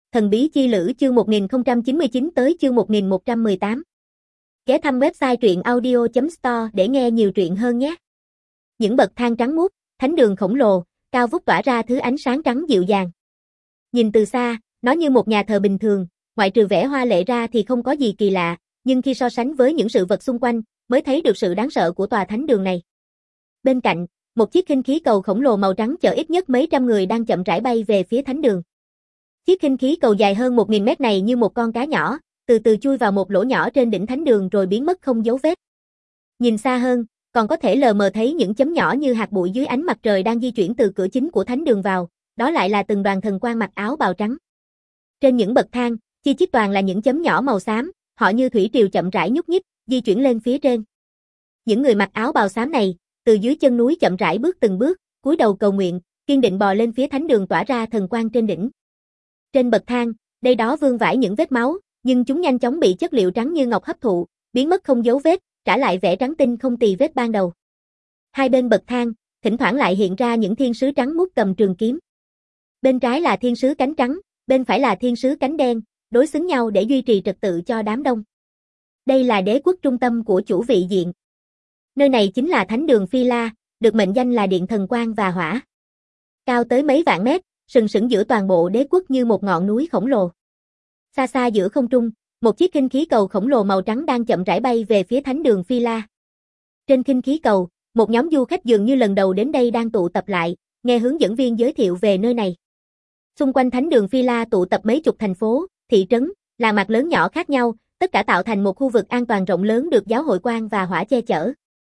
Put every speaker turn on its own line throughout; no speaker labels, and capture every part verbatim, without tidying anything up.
Thần bí chi lữ chương một nghìn không trăm chín mươi chín tới chương một nghìn một trăm mười tám. Ghé thăm website truyện audio chấm store để nghe nhiều truyện hơn nhé. Những bậc thang trắng muốt, thánh đường khổng lồ, cao vút tỏa ra thứ ánh sáng trắng dịu dàng. Nhìn từ xa, nó như một nhà thờ bình thường, ngoại trừ vẻ hoa lệ ra thì không có gì kỳ lạ, nhưng khi so sánh với những sự vật xung quanh, mới thấy được sự đáng sợ của tòa thánh đường này. Bên cạnh, một chiếc khinh khí cầu khổng lồ màu trắng chở ít nhất mấy trăm người đang chậm rãi bay về phía thánh đường. Chiếc khinh khí cầu dài hơn một nghìn mét này như một con cá nhỏ, từ từ chui vào một lỗ nhỏ trên đỉnh thánh đường rồi biến mất không dấu vết. Nhìn xa hơn, còn có thể lờ mờ thấy những chấm nhỏ như hạt bụi dưới ánh mặt trời đang di chuyển từ cửa chính của thánh đường vào, đó lại là từng đoàn thần quan mặc áo bào trắng. Trên những bậc thang, chi chít toàn là những chấm nhỏ màu xám, họ như thủy triều chậm rãi nhúc nhích, di chuyển lên phía trên. Những người mặc áo bào xám này, từ dưới chân núi chậm rãi bước từng bước, cúi đầu cầu nguyện, kiên định bò lên phía thánh đường tỏa ra thần quang trên đỉnh. Trên bậc thang, đây đó vương vãi những vết máu, nhưng chúng nhanh chóng bị chất liệu trắng như ngọc hấp thụ, biến mất không dấu vết, trả lại vẻ trắng tinh không tì vết ban đầu. Hai bên bậc thang, thỉnh thoảng lại hiện ra những thiên sứ trắng muốt cầm trường kiếm. Bên trái là thiên sứ cánh trắng, bên phải là thiên sứ cánh đen, đối xứng nhau để duy trì trật tự cho đám đông. Đây là đế quốc trung tâm của chủ vị diện. Nơi này chính là thánh đường Phi La, được mệnh danh là điện thần quang và hỏa. Cao tới mấy vạn mét, sừng sững giữa toàn bộ đế quốc như một ngọn núi khổng lồ. Xa xa giữa không trung, một chiếc khinh khí cầu khổng lồ màu trắng đang chậm rãi bay về phía thánh đường Phi La. Trên khinh khí cầu, một nhóm du khách dường như lần đầu đến đây đang tụ tập lại, nghe hướng dẫn viên giới thiệu về nơi này. Xung quanh thánh đường Phi La tụ tập mấy chục thành phố, thị trấn, làng mạc lớn nhỏ khác nhau, tất cả tạo thành một khu vực an toàn rộng lớn được giáo hội quang và hỏa che chở.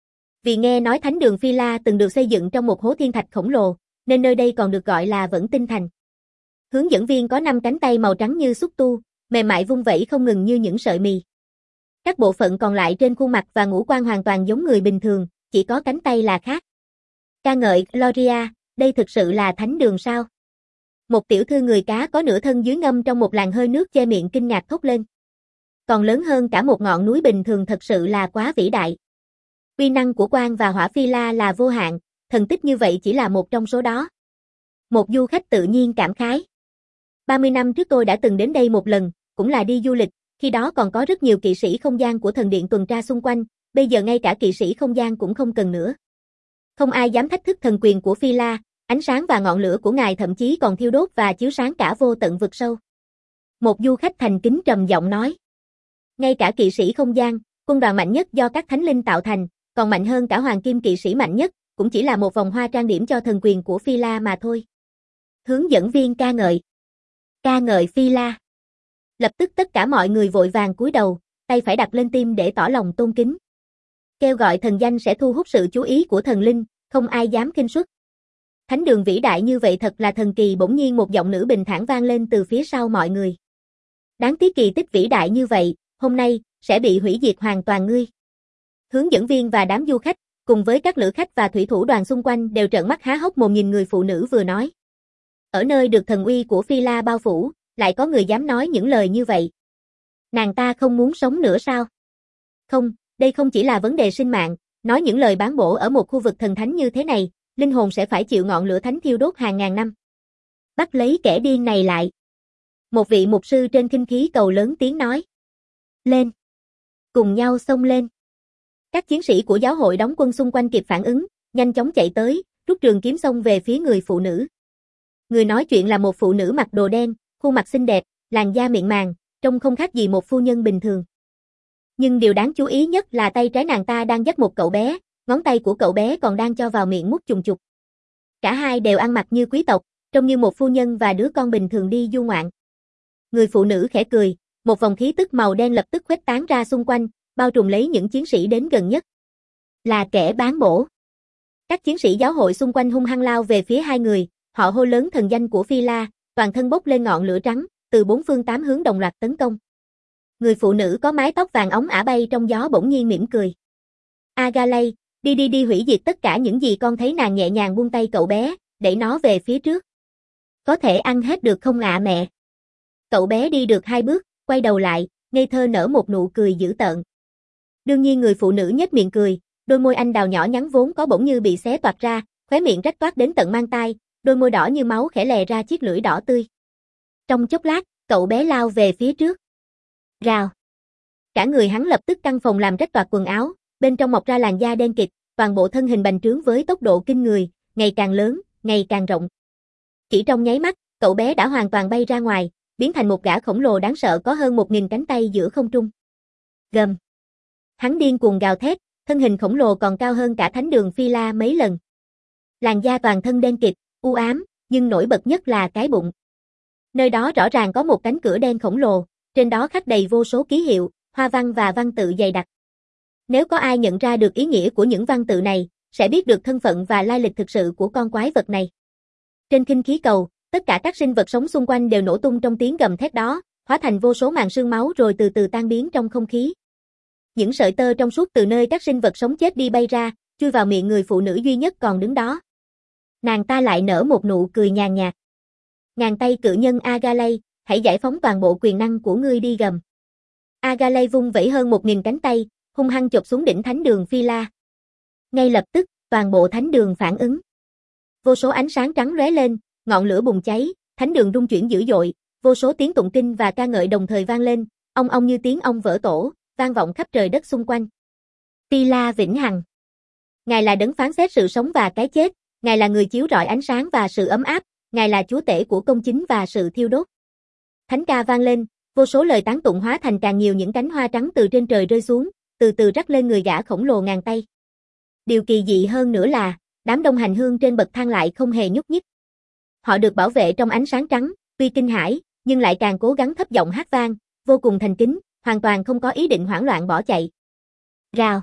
Vì nghe nói thánh đường Phi La từng được xây dựng trong một hố thiên thạch khổng lồ, nên nơi đây còn được gọi là Vẫn Tinh Thành. Hướng dẫn viên có năm cánh tay màu trắng như xúc tu, mềm mại vung vẩy không ngừng như những sợi mì. Các bộ phận còn lại trên khuôn mặt và ngũ quan hoàn toàn giống người bình thường, chỉ có cánh tay là khác. Ca ngợi Gloria, đây thực sự là thánh đường sao? Một tiểu thư người cá có nửa thân dưới ngâm trong một làn hơi nước che miệng kinh ngạc thốt lên. Còn lớn hơn cả một ngọn núi bình thường, thật sự là quá vĩ đại. Uy năng của quang và hỏa Phi La là vô hạn, thần tích như vậy chỉ là một trong số đó. Một du khách tự nhiên cảm khái. ba mươi năm trước tôi đã từng đến đây một lần, cũng là đi du lịch, khi đó còn có rất nhiều kỵ sĩ không gian của thần điện tuần tra xung quanh, bây giờ ngay cả kỵ sĩ không gian cũng không cần nữa. Không ai dám thách thức thần quyền của Phi La, ánh sáng và ngọn lửa của ngài thậm chí còn thiêu đốt và chiếu sáng cả vô tận vực sâu. Một du khách thành kính trầm giọng nói. Ngay cả kỵ sĩ không gian, quân đoàn mạnh nhất do các thánh linh tạo thành, còn mạnh hơn cả hoàng kim kỵ sĩ mạnh nhất, cũng chỉ là một vòng hoa trang điểm cho thần quyền của Phi La mà thôi. Hướng dẫn viên ca ngợi. Ca ngợi Phi La. Lập tức tất cả mọi người vội vàng cúi đầu, tay phải đặt lên tim để tỏ lòng tôn kính. Kêu gọi thần danh sẽ thu hút sự chú ý của thần linh, không ai dám khinh suất. Thánh đường vĩ đại như vậy thật là thần kỳ. Bỗng nhiên một giọng nữ bình thản vang lên từ phía sau mọi người. Đáng tiếc kỳ tích vĩ đại như vậy, hôm nay, sẽ bị hủy diệt hoàn toàn ngươi. Hướng dẫn viên và đám du khách, cùng với các lữ khách và thủy thủ đoàn xung quanh đều trợn mắt há hốc mồm nhìn người phụ nữ vừa nói. Ở nơi được thần uy của Phi La bao phủ, lại có người dám nói những lời như vậy. Nàng ta không muốn sống nữa sao? Không, đây không chỉ là vấn đề sinh mạng, nói những lời bán bổ ở một khu vực thần thánh như thế này, linh hồn sẽ phải chịu ngọn lửa thánh thiêu đốt hàng ngàn năm. Bắt lấy kẻ điên này lại. Một vị mục sư trên khinh khí cầu lớn tiếng nói. Lên. Cùng nhau xông lên. Các chiến sĩ của giáo hội đóng quân xung quanh kịp phản ứng, nhanh chóng chạy tới, rút trường kiếm xông về phía người phụ nữ. Người nói chuyện là một phụ nữ mặc đồ đen, khuôn mặt xinh đẹp, làn da mịn màng, trông không khác gì một phu nhân bình thường. Nhưng điều đáng chú ý nhất là tay trái nàng ta đang dắt một cậu bé, ngón tay của cậu bé còn đang cho vào miệng mút chùng chục. Cả hai đều ăn mặc như quý tộc, trông như một phu nhân và đứa con bình thường đi du ngoạn. Người phụ nữ khẽ cười, một vòng khí tức màu đen lập tức khuếch tán ra xung quanh, bao trùm lấy những chiến sĩ đến gần nhất. Là kẻ bán bổ. Các chiến sĩ giáo hội xung quanh hung hăng lao về phía hai người, họ hô lớn thần danh của Phi La, toàn thân bốc lên ngọn lửa trắng, từ bốn phương tám hướng đồng loạt tấn công. Người phụ nữ có mái tóc vàng óng ả bay trong gió bỗng nhiên mỉm cười. Agalay, đi đi đi hủy diệt tất cả những gì con thấy. Nàng nhẹ nhàng buông tay cậu bé, đẩy nó về phía trước. Có thể ăn hết được không ạ mẹ? Cậu bé đi được hai bước, quay đầu lại, ngây thơ nở một nụ cười dữ tợn. Đương nhiên người phụ nữ nhếch miệng cười, đôi môi anh đào nhỏ nhắn vốn có bỗng như bị xé toạc ra, khóe miệng rách toát đến tận mang tai, đôi môi đỏ như máu khẽ lè ra chiếc lưỡi đỏ tươi. Trong chốc lát, Cậu bé lao về phía trước. Rào. Cả người hắn lập tức căng phồng làm rách toạc quần áo, bên trong mọc ra làn da đen kịt, toàn bộ thân hình bành trướng với tốc độ kinh người, ngày càng lớn, ngày càng rộng. Chỉ trong nháy mắt, cậu bé đã hoàn toàn bay ra ngoài, biến thành một gã khổng lồ đáng sợ có hơn một nghìn cánh tay giữa không trung. Gầm. Hắn điên cuồng gào thét, thân hình khổng lồ còn cao hơn cả thánh đường Phi La mấy lần. Làn da toàn thân đen kịt, u ám, nhưng nổi bật nhất là cái bụng. Nơi đó rõ ràng có một cánh cửa đen khổng lồ, trên đó khắc đầy vô số ký hiệu, hoa văn và văn tự dày đặc. Nếu có ai nhận ra được ý nghĩa của những văn tự này, sẽ biết được thân phận và lai lịch thực sự của con quái vật này. Trên khinh khí cầu, tất cả các sinh vật sống xung quanh đều nổ tung trong tiếng gầm thét đó, hóa thành vô số màn sương máu rồi từ từ tan biến trong không khí. Những sợi tơ trong suốt từ nơi các sinh vật sống chết đi bay ra, chui vào miệng người phụ nữ duy nhất còn đứng đó. Nàng ta lại nở một nụ cười nhàn nhạt. Ngàn tay cự nhân Agalay, hãy giải phóng toàn bộ quyền năng của ngươi đi gầm. Agalay vung vẩy hơn một nghìn cánh tay, hung hăng chộp xuống đỉnh thánh đường Phi La. Ngay lập tức, toàn bộ thánh đường phản ứng. Vô số ánh sáng trắng lóe lên, ngọn lửa bùng cháy, thánh đường rung chuyển dữ dội, vô số tiếng tụng kinh và ca ngợi đồng thời vang lên, ong ong như tiếng ong vỡ tổ, vang vọng khắp trời đất xung quanh. Phi La vĩnh hằng. Ngài là đấng phán xét sự sống và cái chết, Ngài là người chiếu rọi ánh sáng và sự ấm áp, Ngài là chúa tể của công chính và sự thiêu đốt. Thánh ca vang lên, vô số lời tán tụng hóa thành càng nhiều những cánh hoa trắng từ trên trời rơi xuống, từ từ rắc lên người gã khổng lồ ngàn tay. Điều kỳ dị hơn nữa là, đám đông hành hương trên bậc thang lại không hề nhúc nhích. Họ được bảo vệ trong ánh sáng trắng, tuy kinh hãi, nhưng lại càng cố gắng thấp giọng hát vang, vô cùng thành kính, hoàn toàn không có ý định hoảng loạn bỏ chạy. Rào.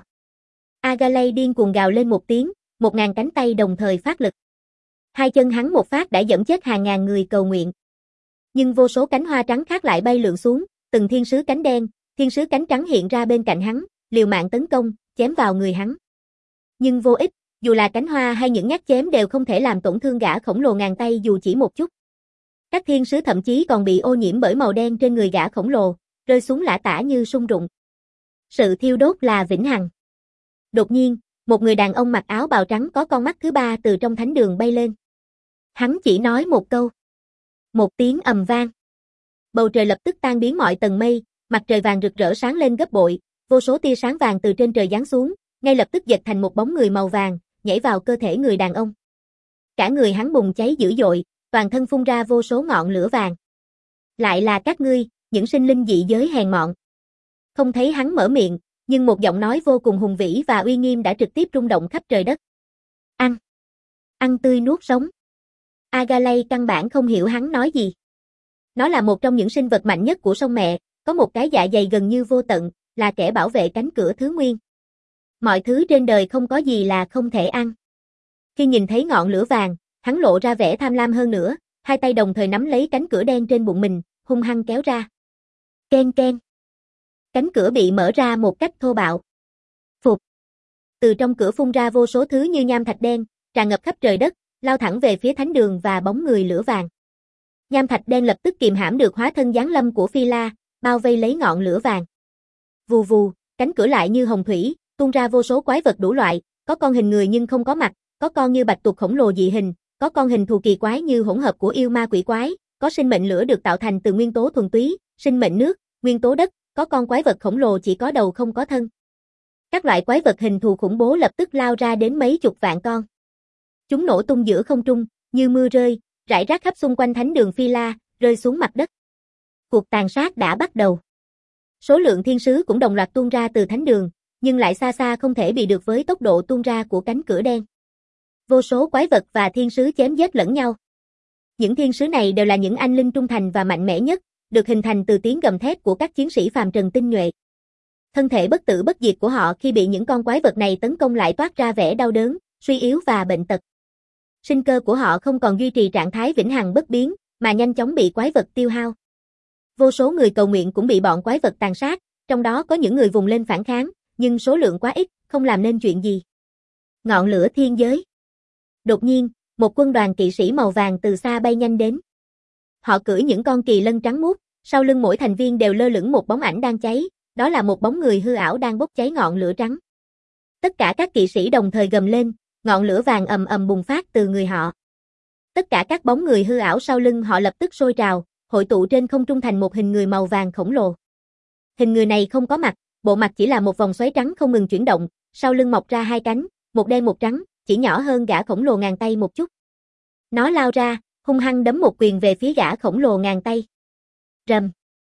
Agalay điên cuồng gào lên một tiếng, một ngàn cánh tay đồng thời phát lực. Hai chân hắn một phát đã dẫn chết hàng ngàn người cầu nguyện. Nhưng vô số cánh hoa trắng khác lại bay lượn xuống, từng thiên sứ cánh đen, thiên sứ cánh trắng hiện ra bên cạnh hắn, liều mạng tấn công, chém vào người hắn. Nhưng vô ích, dù là cánh hoa hay những nhát chém đều không thể làm tổn thương gã khổng lồ ngàn tay dù chỉ một chút. Các thiên sứ thậm chí còn bị ô nhiễm bởi màu đen trên người gã khổng lồ, rơi xuống lả tả như sung rụng. Sự thiêu đốt là vĩnh hằng. Đột nhiên, một người đàn ông mặc áo bào trắng có con mắt thứ ba từ trong thánh đường bay lên. Hắn chỉ nói một câu. Một tiếng ầm vang. Bầu trời lập tức tan biến mọi tầng mây, mặt trời vàng rực rỡ sáng lên gấp bội, vô số tia sáng vàng từ trên trời giáng xuống, ngay lập tức dệt thành một bóng người màu vàng, nhảy vào cơ thể người đàn ông. Cả người hắn bùng cháy dữ dội, toàn thân phun ra vô số ngọn lửa vàng. Lại là các ngươi, những sinh linh dị giới hèn mọn. Không thấy hắn mở miệng, nhưng một giọng nói vô cùng hùng vĩ và uy nghiêm đã trực tiếp rung động khắp trời đất. Ăn. Ăn tươi nuốt sống. Agalay căn bản không hiểu hắn nói gì. Nó là một trong những sinh vật mạnh nhất của sông mẹ, có một cái dạ dày gần như vô tận, là kẻ bảo vệ cánh cửa thứ nguyên. Mọi thứ trên đời không có gì là không thể ăn. Khi nhìn thấy ngọn lửa vàng, hắn lộ ra vẻ tham lam hơn nữa, hai tay đồng thời nắm lấy cánh cửa đen trên bụng mình, hung hăng kéo ra. Ken ken. Cánh cửa bị mở ra một cách thô bạo. Phụt. Từ trong cửa phun ra vô số thứ như nham thạch đen, tràn ngập khắp trời đất, lao thẳng về phía thánh đường và bóng người lửa vàng. Nham thạch đen lập tức kìm hãm được hóa thân giáng lâm của Phi La, bao vây lấy ngọn lửa vàng. Vù vù, cánh cửa lại như hồng thủy, tuôn ra vô số quái vật đủ loại, có con hình người nhưng không có mặt, có con như bạch tuộc khổng lồ dị hình, có con hình thù kỳ quái như hỗn hợp của yêu ma quỷ quái, có sinh mệnh lửa được tạo thành từ nguyên tố thuần túy, sinh mệnh nước, nguyên tố đất, có con quái vật khổng lồ chỉ có đầu không có thân. Các loại quái vật hình thù khủng bố lập tức lao ra đến mấy chục vạn con. Chúng nổ tung giữa không trung, như mưa rơi, rải rác khắp xung quanh thánh đường Phi La, rơi xuống mặt đất. Cuộc tàn sát đã bắt đầu. Số lượng thiên sứ cũng đồng loạt tuôn ra từ thánh đường, nhưng lại xa xa không thể bị được với tốc độ tuôn ra của cánh cửa đen. Vô số quái vật và thiên sứ chém giết lẫn nhau. Những thiên sứ này đều là những anh linh trung thành và mạnh mẽ nhất, được hình thành từ tiếng gầm thét của các chiến sĩ phàm trần tinh nhuệ. Thân thể bất tử bất diệt của họ khi bị những con quái vật này tấn công lại toát ra vẻ đau đớn, suy yếu và bệnh tật. Sinh cơ của họ không còn duy trì trạng thái vĩnh hằng bất biến, mà nhanh chóng bị quái vật tiêu hao. Vô số người cầu nguyện cũng bị bọn quái vật tàn sát, trong đó có những người vùng lên phản kháng, nhưng số lượng quá ít, không làm nên chuyện gì. Ngọn lửa thiên giới. Đột nhiên, một quân đoàn kỵ sĩ màu vàng từ xa bay nhanh đến. Họ cưỡi những con kỳ lân trắng muốt, sau lưng mỗi thành viên đều lơ lửng một bóng ảnh đang cháy, đó là một bóng người hư ảo đang bốc cháy ngọn lửa trắng. Tất cả các kỵ sĩ đồng thời gầm lên, ngọn lửa vàng ầm ầm bùng phát từ người họ. Tất cả các bóng người hư ảo sau lưng họ lập tức sôi trào, hội tụ trên không trung thành một hình người màu vàng khổng lồ. Hình người này không có mặt, bộ mặt chỉ là một vòng xoáy trắng không ngừng chuyển động, sau lưng mọc ra hai cánh, một đen một trắng, chỉ nhỏ hơn gã khổng lồ ngàn tay một chút. Nó lao ra, hung hăng đấm một quyền về phía gã khổng lồ ngàn tay. Rầm.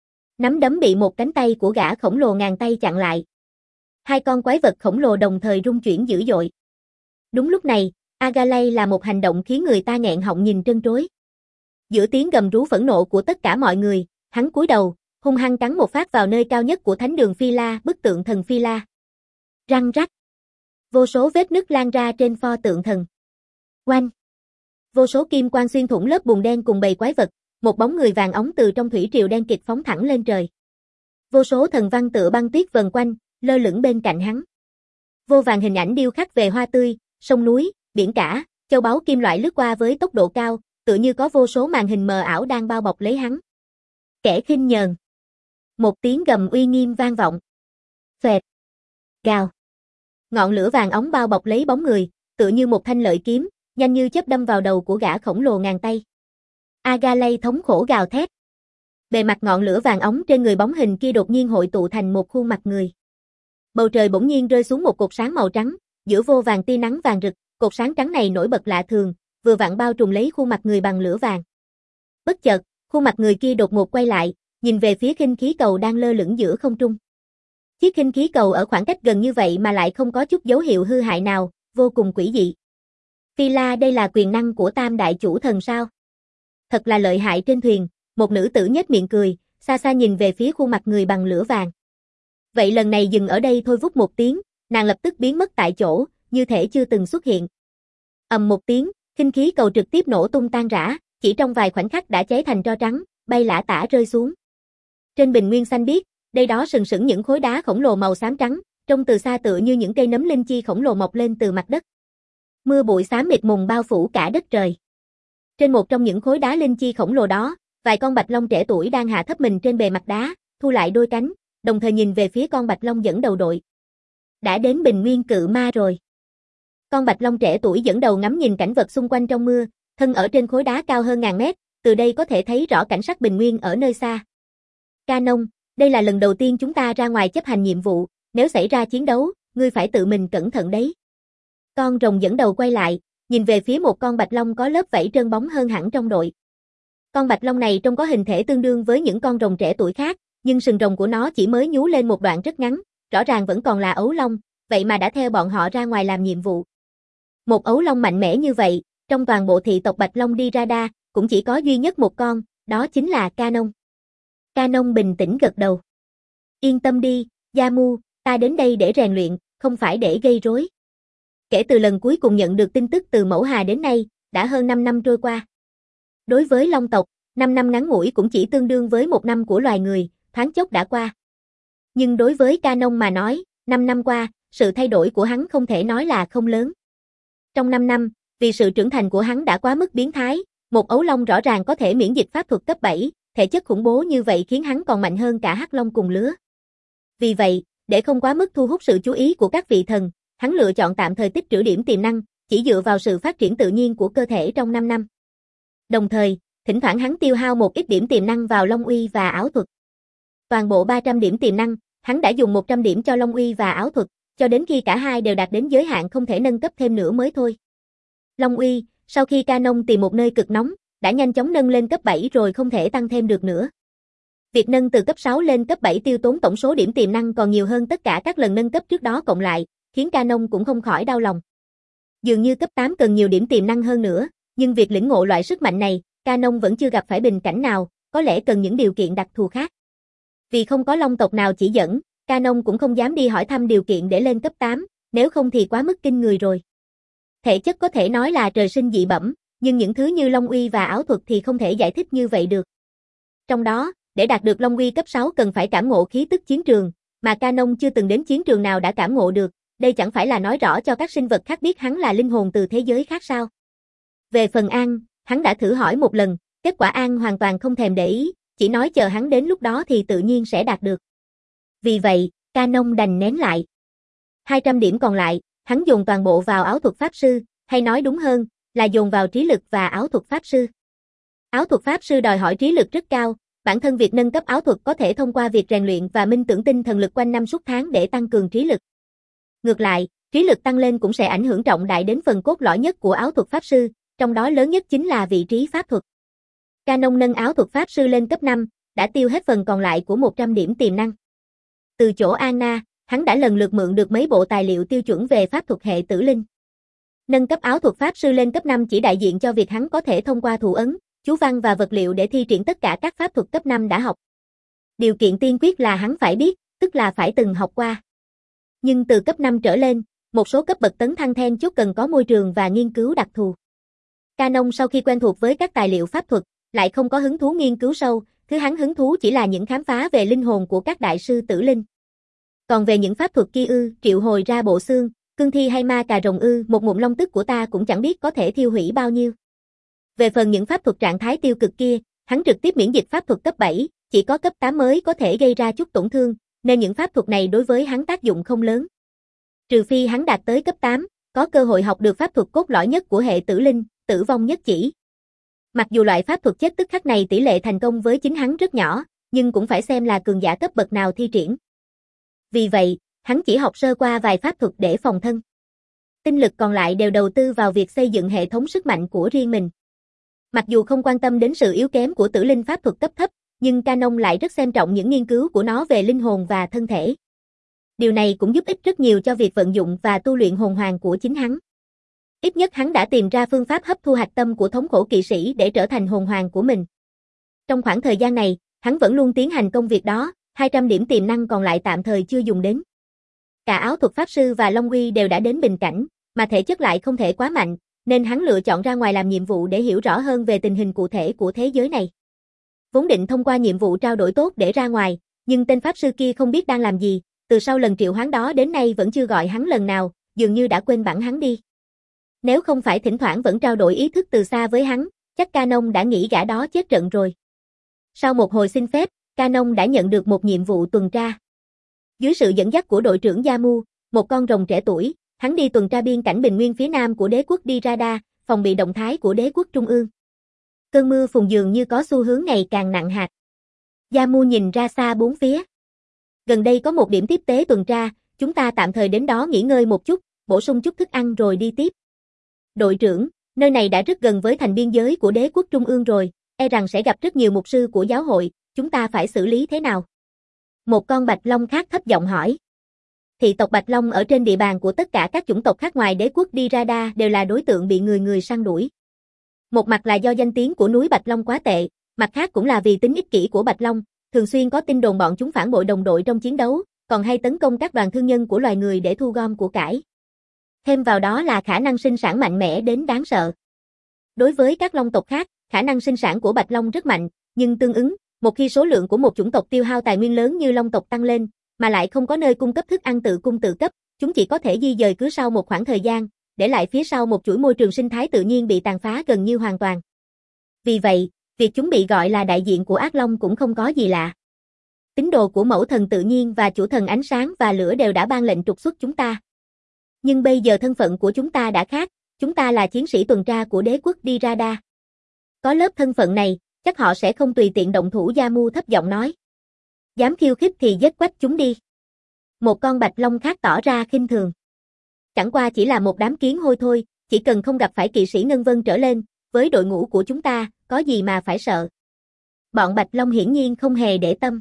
Nắm đấm bị một cánh tay của gã khổng lồ ngàn tay chặn lại. Hai con quái vật khổng lồ đồng thời rung chuyển dữ dội. Đúng lúc này, Agalay là một hành động khiến người ta nghẹn họng nhìn trân trối. Giữa tiếng gầm rú phẫn nộ của tất cả mọi người, hắn cúi đầu, hung hăng cắn một phát vào nơi cao nhất của thánh đường Phi La, bức tượng thần Phi La. Răng rắc. Vô số vết nứt lan ra trên pho tượng thần. Oanh. Vô số kim quang xuyên thủng lớp bùn đen cùng bầy quái vật, một bóng người vàng óng từ trong thủy triều đen kịt phóng thẳng lên trời. Vô số thần văn tựa băng tuyết vần quanh, lơ lửng bên cạnh hắn. Vô vàn hình ảnh điêu khắc về hoa tươi, sông núi, biển cả, châu báu kim loại lướt qua với tốc độ cao, tựa như có vô số màn hình mờ ảo đang bao bọc lấy hắn. Kẻ khinh nhờn. Một tiếng gầm uy nghiêm vang vọng. Phệt. Gào. Ngọn lửa vàng óng bao bọc lấy bóng người, tựa như một thanh lợi kiếm, nhanh như chớp đâm vào đầu của gã khổng lồ ngàn tay. Agalay thống khổ gào thét. Bề mặt ngọn lửa vàng óng trên người bóng hình kia đột nhiên hội tụ thành một khuôn mặt người. Bầu trời bỗng nhiên rơi xuống một cột sáng màu trắng, giữa vô vàng tia nắng vàng rực, cột sáng trắng này nổi bật lạ thường, vừa vặn bao trùm lấy khuôn mặt người bằng lửa vàng. Bất chợt, khuôn mặt người kia đột ngột quay lại, nhìn về phía khinh khí cầu đang lơ lửng giữa không trung. Chiếc khinh khí cầu ở khoảng cách gần như vậy mà lại không có chút dấu hiệu hư hại nào, vô cùng quỷ dị. Phi La, đây là quyền năng của Tam Đại Chủ Thần sao? Thật là lợi hại. Trên thuyền, một nữ tử nhếch miệng cười, xa xa nhìn về phía khuôn mặt người bằng lửa vàng. Vậy lần này dừng ở đây thôi. Vút một tiếng, nàng lập tức biến mất tại chỗ, như thể chưa từng xuất hiện. Ầm một tiếng, khinh khí cầu trực tiếp nổ tung tan rã, chỉ trong vài khoảnh khắc đã cháy thành tro trắng, bay lả tả rơi xuống. Trên bình nguyên xanh biếc, đây đó sừng sững những khối đá khổng lồ màu xám trắng, trông từ xa tựa như những cây nấm linh chi khổng lồ mọc lên từ mặt đất. Mưa bụi xám mịt mùng bao phủ cả đất trời. Trên một trong những khối đá linh chi khổng lồ đó, vài con bạch long trẻ tuổi đang hạ thấp mình trên bề mặt đá, thu lại đôi cánh, đồng thời nhìn về phía con bạch long dẫn đầu đội. Đã đến bình nguyên cự ma rồi. Con bạch long trẻ tuổi dẫn đầu ngắm nhìn cảnh vật xung quanh trong mưa, thân ở trên khối đá cao hơn ngàn mét, từ đây có thể thấy rõ cảnh sắc bình nguyên ở nơi xa. Canon, đây là lần đầu tiên chúng ta ra ngoài chấp hành nhiệm vụ, nếu xảy ra chiến đấu, ngươi phải tự mình cẩn thận đấy. Con rồng dẫn đầu quay lại, nhìn về phía một con bạch long có lớp vảy trơn bóng hơn hẳn trong đội. Con bạch long này trông có hình thể tương đương với những con rồng trẻ tuổi khác, nhưng sừng rồng của nó chỉ mới nhú lên một đoạn rất ngắn, rõ ràng vẫn còn là ấu long, vậy mà đã theo bọn họ ra ngoài làm nhiệm vụ. Một ấu long mạnh mẽ như vậy, trong toàn bộ thị tộc Bạch Long đi Radar, cũng chỉ có duy nhất một con, đó chính là Canon. Canon bình tĩnh gật đầu. Yên tâm đi, Yamu, ta đến đây để rèn luyện, không phải để gây rối. Kể từ lần cuối cùng nhận được tin tức từ Mẫu Hà đến nay, đã hơn năm năm trôi qua. Đối với Long tộc, năm năm ngắn ngủi cũng chỉ tương đương với một năm của loài người, thoáng chốc đã qua. Nhưng đối với Canon mà nói, năm năm qua, sự thay đổi của hắn không thể nói là không lớn. Trong năm năm, vì sự trưởng thành của hắn đã quá mức biến thái, một ấu long rõ ràng có thể miễn dịch pháp thuật cấp bảy, thể chất khủng bố như vậy khiến hắn còn mạnh hơn cả hắc long cùng lứa. Vì vậy, để không quá mức thu hút sự chú ý của các vị thần, hắn lựa chọn tạm thời tích trữ điểm tiềm năng, chỉ dựa vào sự phát triển tự nhiên của cơ thể trong năm năm. Đồng thời, thỉnh thoảng hắn tiêu hao một ít điểm tiềm năng vào Long Uy và ảo thuật. Toàn bộ ba trăm điểm tiềm năng, hắn đã dùng một trăm điểm cho Long Uy và ảo thuật, cho đến khi cả hai đều đạt đến giới hạn không thể nâng cấp thêm nữa mới thôi. Long Uy, sau khi Canon tìm một nơi cực nóng, đã nhanh chóng nâng lên cấp bảy rồi không thể tăng thêm được nữa. Việc nâng từ cấp sáu lên cấp bảy tiêu tốn tổng số điểm tiềm năng còn nhiều hơn tất cả các lần nâng cấp trước đó cộng lại, khiến Canon cũng không khỏi đau lòng. Dường như cấp tám cần nhiều điểm tiềm năng hơn nữa, nhưng việc lĩnh ngộ loại sức mạnh này, Canon vẫn chưa gặp phải bình cảnh nào, có lẽ cần những điều kiện đặc thù khác. Vì không có long tộc nào chỉ dẫn, Canon cũng không dám đi hỏi thăm điều kiện để lên cấp tám, nếu không thì quá mức kinh người rồi. Thể chất có thể nói là trời sinh dị bẩm, nhưng những thứ như Long Uy và ảo thuật thì không thể giải thích như vậy được. Trong đó, để đạt được Long Uy cấp sáu cần phải cảm ngộ khí tức chiến trường, mà Canon chưa từng đến chiến trường nào đã cảm ngộ được, đây chẳng phải là nói rõ cho các sinh vật khác biết hắn là linh hồn từ thế giới khác sao. Về phần An, hắn đã thử hỏi một lần, kết quả An hoàn toàn không thèm để ý, chỉ nói chờ hắn đến lúc đó thì tự nhiên sẽ đạt được. Vì vậy, Canon đành nén lại. hai trăm điểm còn lại, hắn dồn toàn bộ vào ảo thuật pháp sư, hay nói đúng hơn, là dồn vào trí lực và ảo thuật pháp sư. Áo thuật pháp sư đòi hỏi trí lực rất cao, bản thân việc nâng cấp áo thuật có thể thông qua việc rèn luyện và minh tưởng tinh thần lực quanh năm suốt tháng để tăng cường trí lực. Ngược lại, trí lực tăng lên cũng sẽ ảnh hưởng trọng đại đến phần cốt lõi nhất của áo thuật pháp sư, trong đó lớn nhất chính là vị trí pháp thuật. Canon nâng áo thuật pháp sư lên cấp năm, đã tiêu hết phần còn lại của một trăm điểm tiềm năng. Từ chỗ Anna, hắn đã lần lượt mượn được mấy bộ tài liệu tiêu chuẩn về pháp thuật hệ tử linh. Nâng cấp áo thuật pháp sư lên cấp năm chỉ đại diện cho việc hắn có thể thông qua thủ ấn, chú văn và vật liệu để thi triển tất cả các pháp thuật cấp năm đã học. Điều kiện tiên quyết là hắn phải biết, tức là phải từng học qua. Nhưng từ cấp năm trở lên, một số cấp bậc tấn thăng then chốt cần có môi trường và nghiên cứu đặc thù. Canon sau khi quen thuộc với các tài liệu pháp thuật, lại không có hứng thú nghiên cứu sâu, thứ hắn hứng thú chỉ là những khám phá về linh hồn của các đại sư tử linh. Còn về những pháp thuật kia ư, triệu hồi ra bộ xương, cương thi hay ma cà rồng ư, một ngụm long tức của ta cũng chẳng biết có thể thiêu hủy bao nhiêu. Về phần những pháp thuật trạng thái tiêu cực kia, hắn trực tiếp miễn dịch pháp thuật cấp bảy, chỉ có cấp tám mới có thể gây ra chút tổn thương, nên những pháp thuật này đối với hắn tác dụng không lớn. Trừ phi hắn đạt tới cấp tám, có cơ hội học được pháp thuật cốt lõi nhất của hệ tử linh, tử vong nhất chỉ. Mặc dù loại pháp thuật chết tức khắc này tỷ lệ thành công với chính hắn rất nhỏ, nhưng cũng phải xem là cường giả cấp bậc nào thi triển. Vì vậy, hắn chỉ học sơ qua vài pháp thuật để phòng thân. Tinh lực còn lại đều đầu tư vào việc xây dựng hệ thống sức mạnh của riêng mình. Mặc dù không quan tâm đến sự yếu kém của tử linh pháp thuật cấp thấp, nhưng Canon lại rất xem trọng những nghiên cứu của nó về linh hồn và thân thể. Điều này cũng giúp ích rất nhiều cho việc vận dụng và tu luyện hồn hoàn của chính hắn. Ít nhất hắn đã tìm ra phương pháp hấp thu hạch tâm của thống khổ kỵ sĩ để trở thành hồn hoàn của mình. Trong khoảng thời gian này, hắn vẫn luôn tiến hành công việc đó, hai trăm điểm tiềm năng còn lại tạm thời chưa dùng đến. Cả áo thuật pháp sư và Long Uy đều đã đến bình cảnh, mà thể chất lại không thể quá mạnh, nên hắn lựa chọn ra ngoài làm nhiệm vụ để hiểu rõ hơn về tình hình cụ thể của thế giới này. Vốn định thông qua nhiệm vụ trao đổi tốt để ra ngoài, nhưng tên pháp sư kia không biết đang làm gì, từ sau lần triệu hoán đó đến nay vẫn chưa gọi hắn lần nào, dường như đã quên bẵng hắn đi. Nếu không phải thỉnh thoảng vẫn trao đổi ý thức từ xa với hắn, chắc Canon đã nghĩ gã đó chết trận rồi. Sau một hồi xin phép, Canon đã nhận được một nhiệm vụ tuần tra. Dưới sự dẫn dắt của đội trưởng Yamu, một con rồng trẻ tuổi, hắn đi tuần tra biên cảnh bình nguyên phía nam của đế quốc Dirada, phòng bị động thái của đế quốc trung ương. Cơn mưa phùn dường như có xu hướng ngày càng nặng hạt. Yamu nhìn ra xa bốn phía. Gần đây có một điểm tiếp tế tuần tra, chúng ta tạm thời đến đó nghỉ ngơi một chút, bổ sung chút thức ăn rồi đi tiếp. Đội trưởng, nơi này đã rất gần với thành biên giới của đế quốc trung ương rồi, e rằng sẽ gặp rất nhiều mục sư của giáo hội, chúng ta phải xử lý thế nào? Một con bạch long khác thấp giọng hỏi. Thị tộc bạch long ở trên địa bàn của tất cả các chủng tộc khác ngoài đế quốc Dirada đều là đối tượng bị người người săn đuổi. Một mặt là do danh tiếng của núi Bạch Long quá tệ, mặt khác cũng là vì tính ích kỷ của Bạch Long, thường xuyên có tin đồn bọn chúng phản bội đồng đội trong chiến đấu, còn hay tấn công các đoàn thương nhân của loài người để thu gom của cải. Thêm vào đó là khả năng sinh sản mạnh mẽ đến đáng sợ. Đối với các long tộc khác, khả năng sinh sản của Bạch Long rất mạnh, nhưng tương ứng, một khi số lượng của một chủng tộc tiêu hao tài nguyên lớn như long tộc tăng lên, mà lại không có nơi cung cấp thức ăn tự cung tự cấp, chúng chỉ có thể di dời cứ sau một khoảng thời gian, để lại phía sau một chuỗi môi trường sinh thái tự nhiên bị tàn phá gần như hoàn toàn. Vì vậy, việc chúng bị gọi là đại diện của ác long cũng không có gì lạ. Tín đồ của mẫu thần tự nhiên và chủ thần ánh sáng và lửa đều đã ban lệnh trục xuất chúng ta. Nhưng bây giờ thân phận của chúng ta đã khác, chúng ta là chiến sĩ tuần tra của đế quốc Dirada. Có lớp thân phận này, chắc họ sẽ không tùy tiện động thủ. Yamu thấp giọng nói. Dám khiêu khích thì giết quách chúng đi. Một con bạch long khác tỏ ra khinh thường. Chẳng qua chỉ là một đám kiến hôi thôi, chỉ cần không gặp phải kỵ sĩ Ngân Vân trở lên, với đội ngũ của chúng ta, có gì mà phải sợ. Bọn bạch long hiển nhiên không hề để tâm.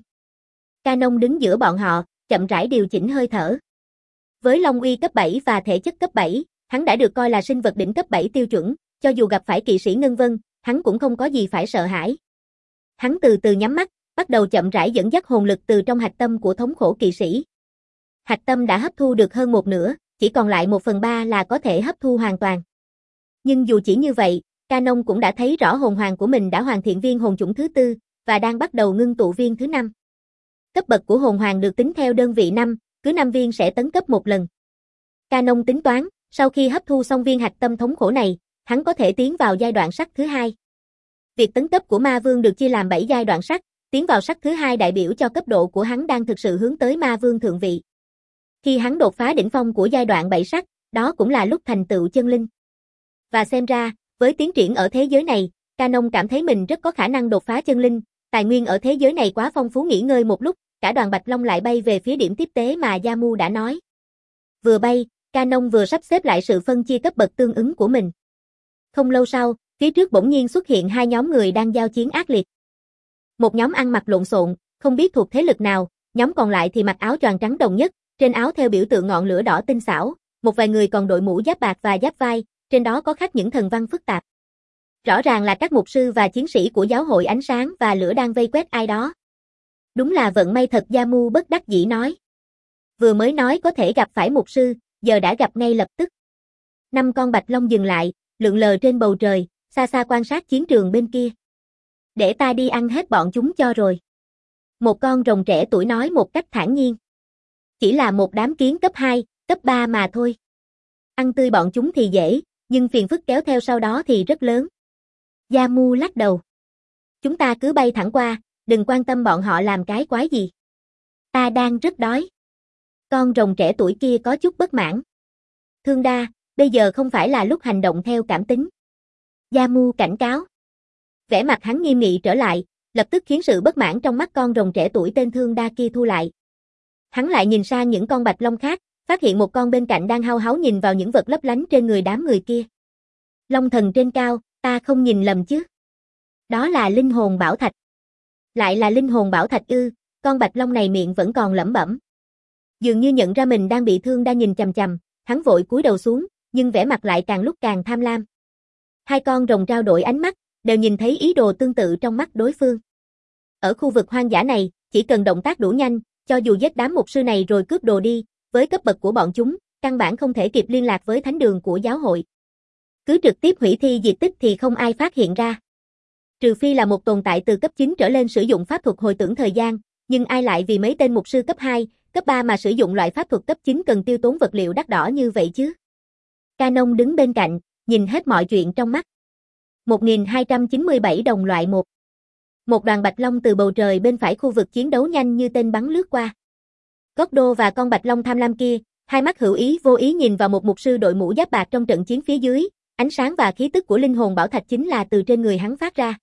Canon đứng giữa bọn họ, chậm rãi điều chỉnh hơi thở. Với Long Uy cấp bảy và thể chất cấp bảy, hắn đã được coi là sinh vật đỉnh cấp bảy tiêu chuẩn, cho dù gặp phải kỵ sĩ Ngân Vân, hắn cũng không có gì phải sợ hãi. Hắn từ từ nhắm mắt, bắt đầu chậm rãi dẫn dắt hồn lực từ trong hạch tâm của thống khổ kỵ sĩ. Hạch tâm đã hấp thu được hơn một nửa, chỉ còn lại một phần ba là có thể hấp thu hoàn toàn. Nhưng dù chỉ như vậy, Canon cũng đã thấy rõ hồn hoàn của mình đã hoàn thiện viên hồn chủng thứ tư, và đang bắt đầu ngưng tụ viên thứ năm. Cấp bậc của hồn hoàn được tính theo đơn vị năm, cứ năm viên sẽ tấn cấp một lần. Canon tính toán, sau khi hấp thu xong viên hạch tâm thống khổ này, hắn có thể tiến vào giai đoạn sắc thứ hai. Việc tấn cấp của ma vương được chia làm bảy giai đoạn sắc, tiến vào sắc thứ hai đại biểu cho cấp độ của hắn đang thực sự hướng tới ma vương thượng vị. Khi hắn đột phá đỉnh phong của giai đoạn bảy sắc, đó cũng là lúc thành tựu chân linh. Và xem ra, với tiến triển ở thế giới này, Canon cảm thấy mình rất có khả năng đột phá chân linh, tài nguyên ở thế giới này quá phong phú. Nghỉ ngơi một lúc, cả đoàn Bạch Long lại bay về phía điểm tiếp tế mà Yamu đã nói. Vừa bay, Canon vừa sắp xếp lại sự phân chia cấp bậc tương ứng của mình. Không lâu sau, phía trước bỗng nhiên xuất hiện hai nhóm người đang giao chiến ác liệt. Một nhóm ăn mặc lộn xộn, không biết thuộc thế lực nào, nhóm còn lại thì mặc áo choàng trắng đồng nhất, trên áo theo biểu tượng ngọn lửa đỏ tinh xảo, một vài người còn đội mũ giáp bạc và giáp vai, trên đó có khắc những thần văn phức tạp. Rõ ràng là các mục sư và chiến sĩ của giáo hội ánh sáng và lửa đang vây quét ai đó. Đúng là vận may thật, Yamu bất đắc dĩ nói. Vừa mới nói có thể gặp phải mục sư, giờ đã gặp ngay lập tức. Năm con bạch long dừng lại, lượn lờ trên bầu trời, xa xa quan sát chiến trường bên kia. Để ta đi ăn hết bọn chúng cho rồi. Một con rồng trẻ tuổi nói một cách thản nhiên. Chỉ là một đám kiến cấp hai, cấp ba mà thôi. Ăn tươi bọn chúng thì dễ, nhưng phiền phức kéo theo sau đó thì rất lớn. Yamu lắc đầu. Chúng ta cứ bay thẳng qua, đừng quan tâm bọn họ làm cái quái gì. Ta đang rất đói. Con rồng trẻ tuổi kia có chút bất mãn. Thương đa, bây giờ không phải là lúc hành động theo cảm tính. Yamu cảnh cáo. Vẻ mặt hắn nghiêm nghị trở lại, lập tức khiến sự bất mãn trong mắt con rồng trẻ tuổi tên Thương đa kia thu lại. Hắn lại nhìn sang những con bạch long khác, phát hiện một con bên cạnh đang hao háo nhìn vào những vật lấp lánh trên người đám người kia. Long thần trên cao, ta không nhìn lầm chứ? Đó là linh hồn bảo thạch. Lại là linh hồn bảo thạch ư? Con bạch long này miệng vẫn còn lẩm bẩm. Dường như nhận ra mình đang bị Thương đa nhìn chằm chằm, hắn vội cúi đầu xuống, nhưng vẻ mặt lại càng lúc càng tham lam. Hai con rồng trao đổi ánh mắt, đều nhìn thấy ý đồ tương tự trong mắt đối phương. Ở khu vực hoang dã này, chỉ cần động tác đủ nhanh, cho dù giết đám mục sư này rồi cướp đồ đi, với cấp bậc của bọn chúng, căn bản không thể kịp liên lạc với thánh đường của giáo hội. Cứ trực tiếp hủy thi diệt tích thì không ai phát hiện ra. Trừ phi là một tồn tại từ cấp chín trở lên sử dụng pháp thuật hồi tưởng thời gian, nhưng ai lại vì mấy tên mục sư cấp hai, cấp ba mà sử dụng loại pháp thuật cấp chín cần tiêu tốn vật liệu đắt đỏ như vậy chứ? Canon đứng bên cạnh, nhìn hết mọi chuyện trong mắt. một nghìn hai trăm chín mươi bảy đồng loại một. Một đoàn bạch long từ bầu trời bên phải khu vực chiến đấu nhanh như tên bắn lướt qua. Gordo và con bạch long tham lam kia, hai mắt hữu ý vô ý nhìn vào một mục sư đội mũ giáp bạc trong trận chiến phía dưới, ánh sáng và khí tức của linh hồn bảo thạch chính là từ trên người hắn phát ra.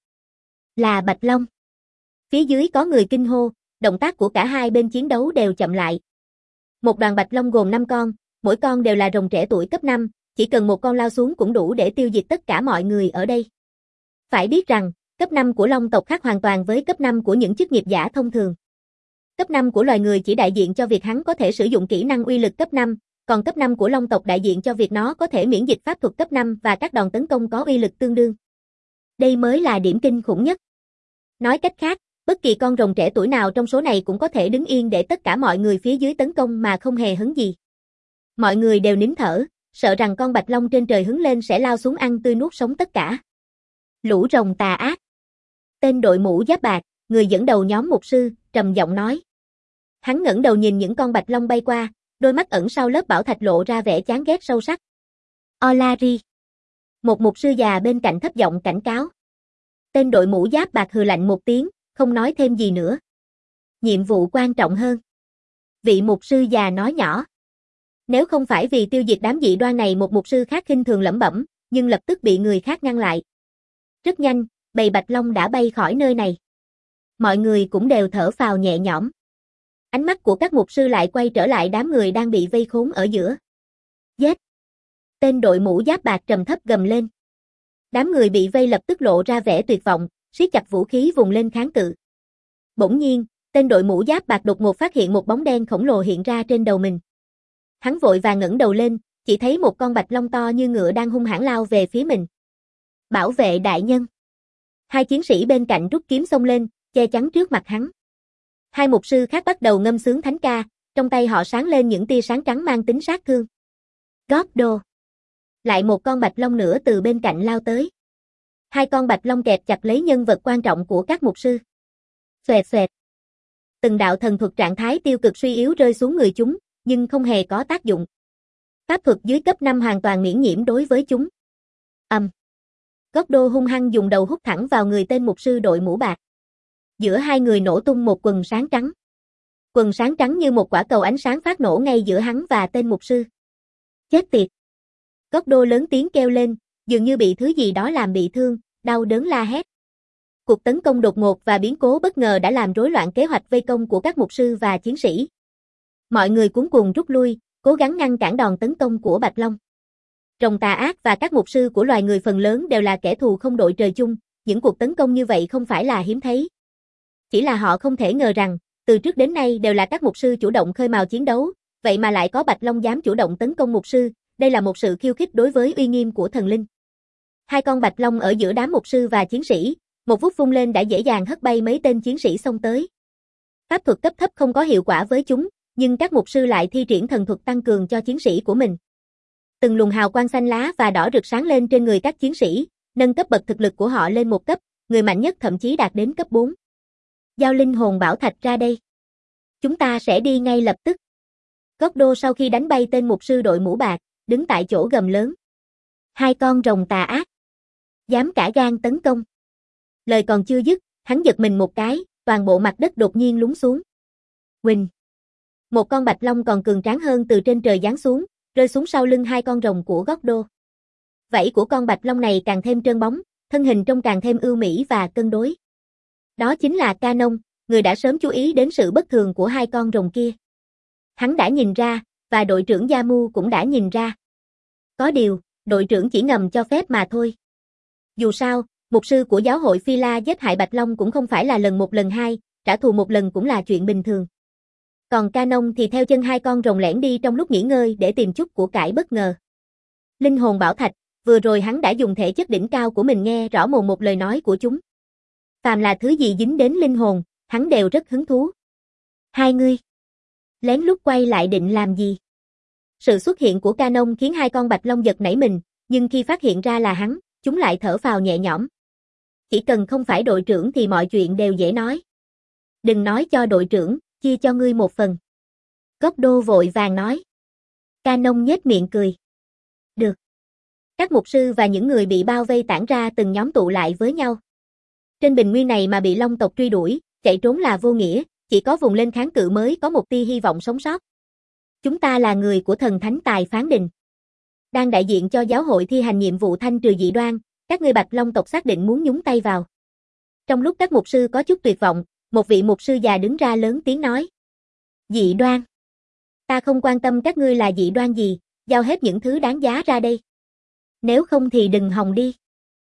Là bạch long. Phía dưới có người kinh hô, động tác của cả hai bên chiến đấu đều chậm lại. Một đoàn bạch long gồm năm con, mỗi con đều là rồng trẻ tuổi cấp năm, chỉ cần một con lao xuống cũng đủ để tiêu diệt tất cả mọi người ở đây. Phải biết rằng, cấp năm của long tộc khác hoàn toàn với cấp năm của những chức nghiệp giả thông thường. Cấp năm của loài người chỉ đại diện cho việc hắn có thể sử dụng kỹ năng uy lực cấp năm, còn cấp năm của long tộc đại diện cho việc nó có thể miễn dịch pháp thuật cấp năm và các đòn tấn công có uy lực tương đương. Đây mới là điểm kinh khủng nhất. Nói cách khác, bất kỳ con rồng trẻ tuổi nào trong số này cũng có thể đứng yên để tất cả mọi người phía dưới tấn công mà không hề hấn gì. Mọi người đều nín thở, sợ rằng con bạch long trên trời hứng lên sẽ lao xuống ăn tươi nuốt sống tất cả. Lũ rồng tà ác. Tên đội mũ giáp bạc, người dẫn đầu nhóm mục sư, trầm giọng nói. Hắn ngẩng đầu nhìn những con bạch long bay qua, đôi mắt ẩn sau lớp bảo thạch lộ ra vẻ chán ghét sâu sắc. Olari. Một mục sư già bên cạnh thấp giọng cảnh cáo. Tên đội mũ giáp bạc hừ lạnh một tiếng, không nói thêm gì nữa. Nhiệm vụ quan trọng hơn. Vị mục sư già nói nhỏ. Nếu không phải vì tiêu diệt đám dị đoan này, một mục sư khác khinh thường lẩm bẩm, nhưng lập tức bị người khác ngăn lại. Rất nhanh, bầy bạch long đã bay khỏi nơi này. Mọi người cũng đều thở phào nhẹ nhõm. Ánh mắt của các mục sư lại quay trở lại đám người đang bị vây khốn ở giữa. Giết! Tên đội mũ giáp bạc trầm thấp gầm lên. Đám người bị vây lập tức lộ ra vẻ tuyệt vọng, siết chặt vũ khí vùng lên kháng cự. Bỗng nhiên, tên đội mũ giáp bạc đột ngột phát hiện một bóng đen khổng lồ hiện ra trên đầu mình. Hắn vội vàng ngẩng đầu lên, chỉ thấy một con bạch long to như ngựa đang hung hãn lao về phía mình. Bảo vệ đại nhân. Hai chiến sĩ bên cạnh rút kiếm xông lên, che chắn trước mặt hắn. Hai mục sư khác bắt đầu ngâm sướng thánh ca, trong tay họ sáng lên những tia sáng trắng mang tính sát thương. Gordo. Lại một con bạch long nữa từ bên cạnh lao tới. Hai con bạch long kẹp chặt lấy nhân vật quan trọng của các mục sư. Xoẹt xoẹt. Từng đạo thần thuật trạng thái tiêu cực suy yếu rơi xuống người chúng, nhưng không hề có tác dụng. Pháp thuật dưới cấp năm hoàn toàn miễn nhiễm đối với chúng. Ầm. Um. Gordo hung hăng dùng đầu hút thẳng vào người tên mục sư đội mũ bạc. Giữa hai người nổ tung một quần sáng trắng. Quần sáng trắng như một quả cầu ánh sáng phát nổ ngay giữa hắn và tên mục sư. Chết tiệt. Gordo lớn tiếng kêu lên, dường như bị thứ gì đó làm bị thương, đau đớn la hét. Cuộc tấn công đột ngột và biến cố bất ngờ đã làm rối loạn kế hoạch vây công của các mục sư và chiến sĩ. Mọi người cuống cuồng rút lui, cố gắng ngăn cản đòn tấn công của Bạch Long. Rồng tà ác và các mục sư của loài người phần lớn đều là kẻ thù không đội trời chung, những cuộc tấn công như vậy không phải là hiếm thấy. Chỉ là họ không thể ngờ rằng, từ trước đến nay đều là các mục sư chủ động khơi mào chiến đấu, vậy mà lại có Bạch Long dám chủ động tấn công mục sư, đây là một sự khiêu khích đối với uy nghiêm của thần linh. Hai con Bạch Long ở giữa đám mục sư và chiến sĩ, một vút vung lên đã dễ dàng hất bay mấy tên chiến sĩ xông tới. Pháp thuật cấp thấp không có hiệu quả với chúng, nhưng các mục sư lại thi triển thần thuật tăng cường cho chiến sĩ của mình. Từng luồng hào quang xanh lá và đỏ rực sáng lên trên người các chiến sĩ, nâng cấp bậc thực lực của họ lên một cấp, người mạnh nhất thậm chí đạt đến cấp bốn. Giao linh hồn bảo thạch ra đây. Chúng ta sẽ đi ngay lập tức. Gordo sau khi đánh bay tên mục sư đội mũ bạc, đứng tại chỗ gầm lớn. Hai con rồng tà ác. Dám cả gan tấn công. Lời còn chưa dứt, hắn giật mình một cái, toàn bộ mặt đất đột nhiên lún xuống. Huỳnh. Một con bạch long còn cường tráng hơn từ trên trời giáng xuống, rơi xuống sau lưng hai con rồng của Gordo. Vảy của con bạch long này càng thêm trơn bóng, thân hình trông càng thêm ưu mỹ và cân đối. Đó chính là Canon, người đã sớm chú ý đến sự bất thường của hai con rồng kia. Hắn đã nhìn ra, và đội trưởng Yamu cũng đã nhìn ra. Có điều, đội trưởng chỉ ngầm cho phép mà thôi. Dù sao, mục sư của giáo hội Phi-la giết hại Bạch Long cũng không phải là lần một lần hai, trả thù một lần cũng là chuyện bình thường. Còn Canon thì theo chân hai con rồng lẻn đi trong lúc nghỉ ngơi để tìm chút của cải bất ngờ. Linh hồn bảo thạch, vừa rồi hắn đã dùng thể chất đỉnh cao của mình nghe rõ mồn một lời nói của chúng. Phàm là thứ gì dính đến linh hồn, hắn đều rất hứng thú. Hai ngươi lén lút quay lại định làm gì? Sự xuất hiện của Canon khiến hai con bạch long giật nảy mình, nhưng khi phát hiện ra là hắn, chúng lại thở phào nhẹ nhõm. Chỉ cần không phải đội trưởng thì mọi chuyện đều dễ nói. Đừng nói cho đội trưởng, chia cho ngươi một phần. Gordo vội vàng nói. Canon nhếch miệng cười. Được. Các mục sư và những người bị bao vây tản ra từng nhóm tụ lại với nhau. Trên bình nguyên này mà bị long tộc truy đuổi, chạy trốn là vô nghĩa, chỉ có vùng lên kháng cự mới có một tia hy vọng sống sót. Chúng ta là người của thần thánh tài phán đình. Đang đại diện cho giáo hội thi hành nhiệm vụ thanh trừ dị đoan, các ngươi bạch long tộc xác định muốn nhúng tay vào. Trong lúc các mục sư có chút tuyệt vọng, một vị mục sư già đứng ra lớn tiếng nói. Dị đoan. Ta không quan tâm các ngươi là dị đoan gì, giao hết những thứ đáng giá ra đây. Nếu không thì đừng hòng đi.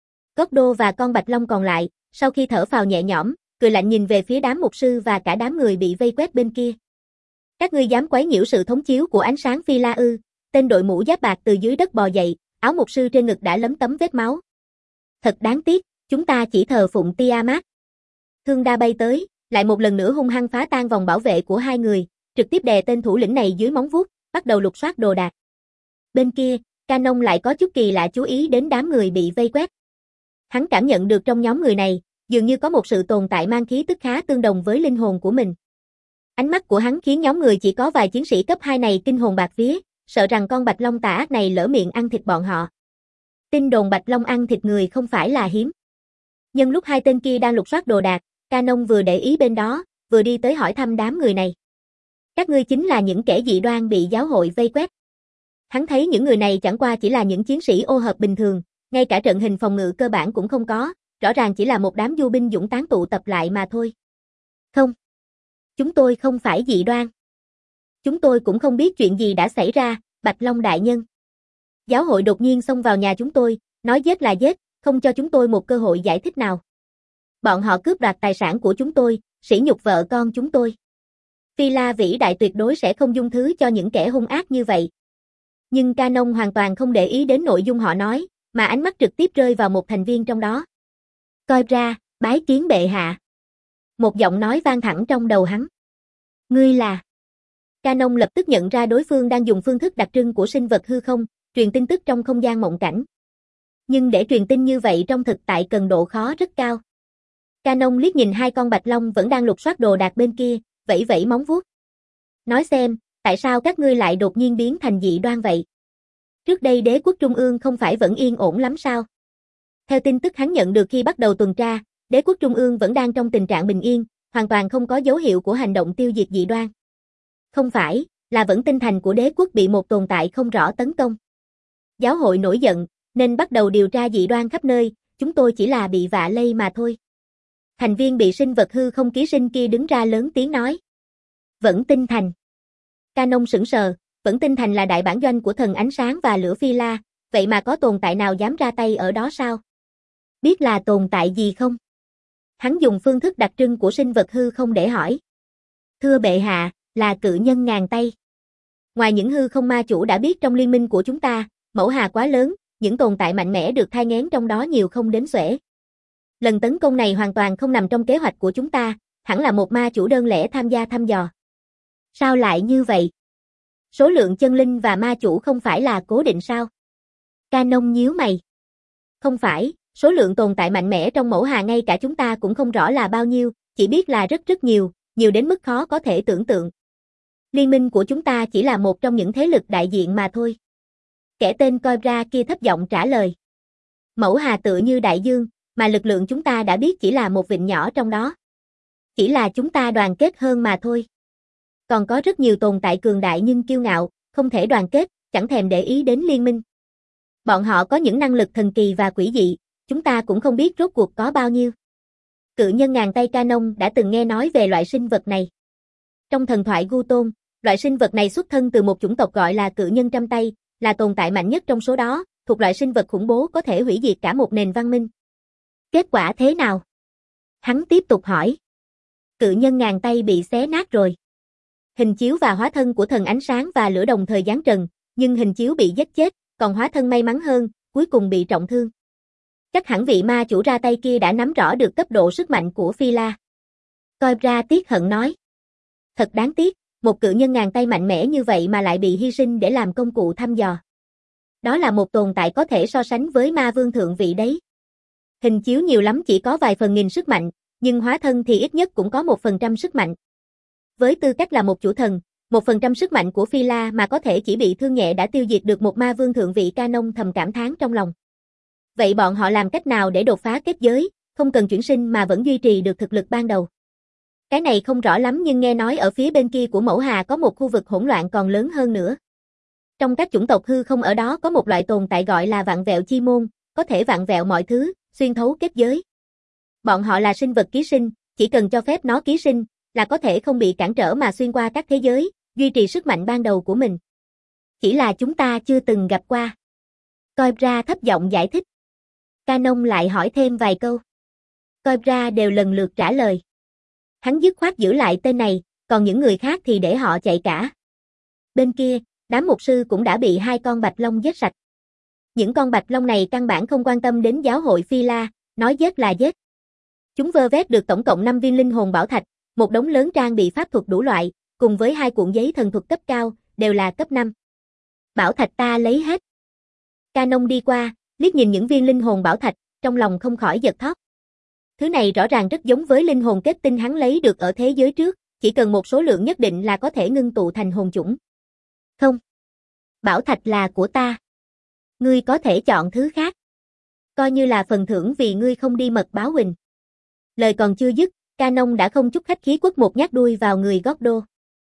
Gordo và con bạch long còn lại, sau khi thở phào nhẹ nhõm, cười lạnh nhìn về phía đám mục sư và cả đám người bị vây quét bên kia. Các ngươi dám quấy nhiễu sự thống chiếu của ánh sáng Phi-la ư? Tên đội mũ giáp bạc từ dưới đất bò dậy, áo mục sư trên ngực đã lấm tấm vết máu. Thật đáng tiếc, chúng ta chỉ thờ phụng Tiamat. Thương đa bay tới, lại một lần nữa hung hăng phá tan vòng bảo vệ của hai người, trực tiếp đè tên thủ lĩnh này dưới móng vuốt, bắt đầu lục soát đồ đạc. Bên kia, Canon lại có chút kỳ lạ chú ý đến đám người bị vây quét. Hắn cảm nhận được trong nhóm người này, dường như có một sự tồn tại mang khí tức khá tương đồng với linh hồn của mình. Ánh mắt của hắn khiến nhóm người chỉ có vài chiến sĩ cấp hai này kinh hồn bạt vía, sợ rằng con bạch long tà ác này lỡ miệng ăn thịt bọn họ. Tin đồn bạch long ăn thịt người không phải là hiếm. Nhân lúc hai tên kia đang lục soát đồ đạc, Canon vừa để ý bên đó, vừa đi tới hỏi thăm đám người này. Các ngươi chính là những kẻ dị đoan bị giáo hội vây quét. Hắn thấy những người này chẳng qua chỉ là những chiến sĩ ô hợp bình thường, ngay cả trận hình phòng ngự cơ bản cũng không có, rõ ràng chỉ là một đám du binh dũng tán tụ tập lại mà thôi. Không. Chúng tôi không phải dị đoan. Chúng tôi cũng không biết chuyện gì đã xảy ra, Bạch Long đại nhân. Giáo hội đột nhiên xông vào nhà chúng tôi, nói giết là giết, không cho chúng tôi một cơ hội giải thích nào. Bọn họ cướp đoạt tài sản của chúng tôi, sỉ nhục vợ con chúng tôi. Phi-la vĩ đại tuyệt đối sẽ không dung thứ cho những kẻ hung ác như vậy. Nhưng Canon hoàn toàn không để ý đến nội dung họ nói, mà ánh mắt trực tiếp rơi vào một thành viên trong đó. Coi ra, bái kiến bệ hạ. Một giọng nói vang thẳng trong đầu hắn. Ngươi là... Canon lập tức nhận ra đối phương đang dùng phương thức đặc trưng của sinh vật hư không, truyền tin tức trong không gian mộng cảnh. Nhưng để truyền tin như vậy trong thực tại cần độ khó rất cao. Canon liếc nhìn hai con bạch long vẫn đang lục soát đồ đạc bên kia, vẫy vẫy móng vuốt. Nói xem, tại sao các ngươi lại đột nhiên biến thành dị đoan vậy? Trước đây đế quốc trung ương không phải vẫn yên ổn lắm sao? Theo tin tức hắn nhận được khi bắt đầu tuần tra, đế quốc trung ương vẫn đang trong tình trạng bình yên, hoàn toàn không có dấu hiệu của hành động tiêu diệt dị đoan. Không phải, là vẫn tinh thành của đế quốc bị một tồn tại không rõ tấn công. Giáo hội nổi giận, nên bắt đầu điều tra dị đoan khắp nơi, chúng tôi chỉ là bị vạ lây mà thôi. Thành viên bị sinh vật hư không ký sinh kia đứng ra lớn tiếng nói. Vẫn Tinh Thành. Canon sững sờ, Vẫn Tinh Thành là đại bản doanh của thần ánh sáng và lửa Phi La, vậy mà có tồn tại nào dám ra tay ở đó sao? Biết là tồn tại gì không? Hắn dùng phương thức đặc trưng của sinh vật hư không để hỏi. Thưa bệ hạ, là cự nhân ngàn tay. Ngoài những hư không ma chủ đã biết trong liên minh của chúng ta, mẫu hà quá lớn, những tồn tại mạnh mẽ được thai nghén trong đó nhiều không đếm xuể. Lần tấn công này hoàn toàn không nằm trong kế hoạch của chúng ta, hẳn là một ma chủ đơn lẻ tham gia thăm dò. Sao lại như vậy? Số lượng chân linh và ma chủ không phải là cố định sao? Canon nhíu mày. Không phải, số lượng tồn tại mạnh mẽ trong mẫu hà ngay cả chúng ta cũng không rõ là bao nhiêu, chỉ biết là rất rất nhiều, nhiều đến mức khó có thể tưởng tượng. Liên minh của chúng ta chỉ là một trong những thế lực đại diện mà thôi. Kẻ tên Cobra kia thấp giọng trả lời. Mẫu hà tựa như đại dương, mà lực lượng chúng ta đã biết chỉ là một vịnh nhỏ trong đó. Chỉ là chúng ta đoàn kết hơn mà thôi. Còn có rất nhiều tồn tại cường đại nhưng kiêu ngạo, không thể đoàn kết, chẳng thèm để ý đến liên minh. Bọn họ có những năng lực thần kỳ và quỷ dị, chúng ta cũng không biết rốt cuộc có bao nhiêu. Cự nhân ngàn tay Canon đã từng nghe nói về loại sinh vật này. Trong thần thoại Gu Tôn, loại sinh vật này xuất thân từ một chủng tộc gọi là cự nhân trăm tay, là tồn tại mạnh nhất trong số đó, thuộc loại sinh vật khủng bố có thể hủy diệt cả một nền văn minh. Kết quả thế nào? Hắn tiếp tục hỏi. Cự nhân ngàn tay bị xé nát rồi. Hình chiếu và hóa thân của thần ánh sáng và lửa đồng thời giáng trần, nhưng hình chiếu bị giết chết, còn hóa thân may mắn hơn, cuối cùng bị trọng thương. Chắc hẳn vị ma chủ ra tay kia đã nắm rõ được cấp độ sức mạnh của Phi La. Cobra tiếc hận nói. Thật đáng tiếc, một cự nhân ngàn tay mạnh mẽ như vậy mà lại bị hy sinh để làm công cụ thăm dò. Đó là một tồn tại có thể so sánh với ma vương thượng vị đấy. Hình chiếu nhiều lắm chỉ có vài phần nghìn sức mạnh, nhưng hóa thân thì ít nhất cũng có một phần trăm sức mạnh. Với tư cách là một chủ thần, một phần trăm sức mạnh của Phi La mà có thể chỉ bị thương nhẹ đã tiêu diệt được một ma vương thượng vị. Canon thầm cảm thán trong lòng. Vậy bọn họ làm cách nào để đột phá kết giới, không cần chuyển sinh mà vẫn duy trì được thực lực ban đầu? Cái này không rõ lắm nhưng nghe nói ở phía bên kia của mẫu hà có một khu vực hỗn loạn còn lớn hơn nữa. Trong các chủng tộc hư không ở đó có một loại tồn tại gọi là vạn vẹo chi môn, có thể vạn vẹo mọi thứ, xuyên thấu kết giới. Bọn họ là sinh vật ký sinh, chỉ cần cho phép nó ký sinh, là có thể không bị cản trở mà xuyên qua các thế giới, duy trì sức mạnh ban đầu của mình. Chỉ là chúng ta chưa từng gặp qua. Cobra thấp giọng giải thích. Canon lại hỏi thêm vài câu. Cobra đều lần lượt trả lời. Hắn dứt khoát giữ lại tên này, còn những người khác thì để họ chạy cả. Bên kia, đám mục sư cũng đã bị hai con bạch long giết sạch. Những con bạch long này căn bản không quan tâm đến giáo hội Phi La, nói giết là giết. Chúng vơ vét được tổng cộng năm viên linh hồn bảo thạch, một đống lớn trang bị pháp thuật đủ loại, cùng với hai cuộn giấy thần thuật cấp cao, đều là cấp năm. Bảo thạch ta lấy hết. Canon đi qua, liếc nhìn những viên linh hồn bảo thạch, trong lòng không khỏi giật thót. Thứ này rõ ràng rất giống với linh hồn kết tinh hắn lấy được ở thế giới trước, chỉ cần một số lượng nhất định là có thể ngưng tụ thành hồn chủng. Không. Bảo thạch là của ta. Ngươi có thể chọn thứ khác. Coi như là phần thưởng vì ngươi không đi mật báo huỳnh. Lời còn chưa dứt, Canon đã không chút khách khí quất một nhát đuôi vào người Gordo.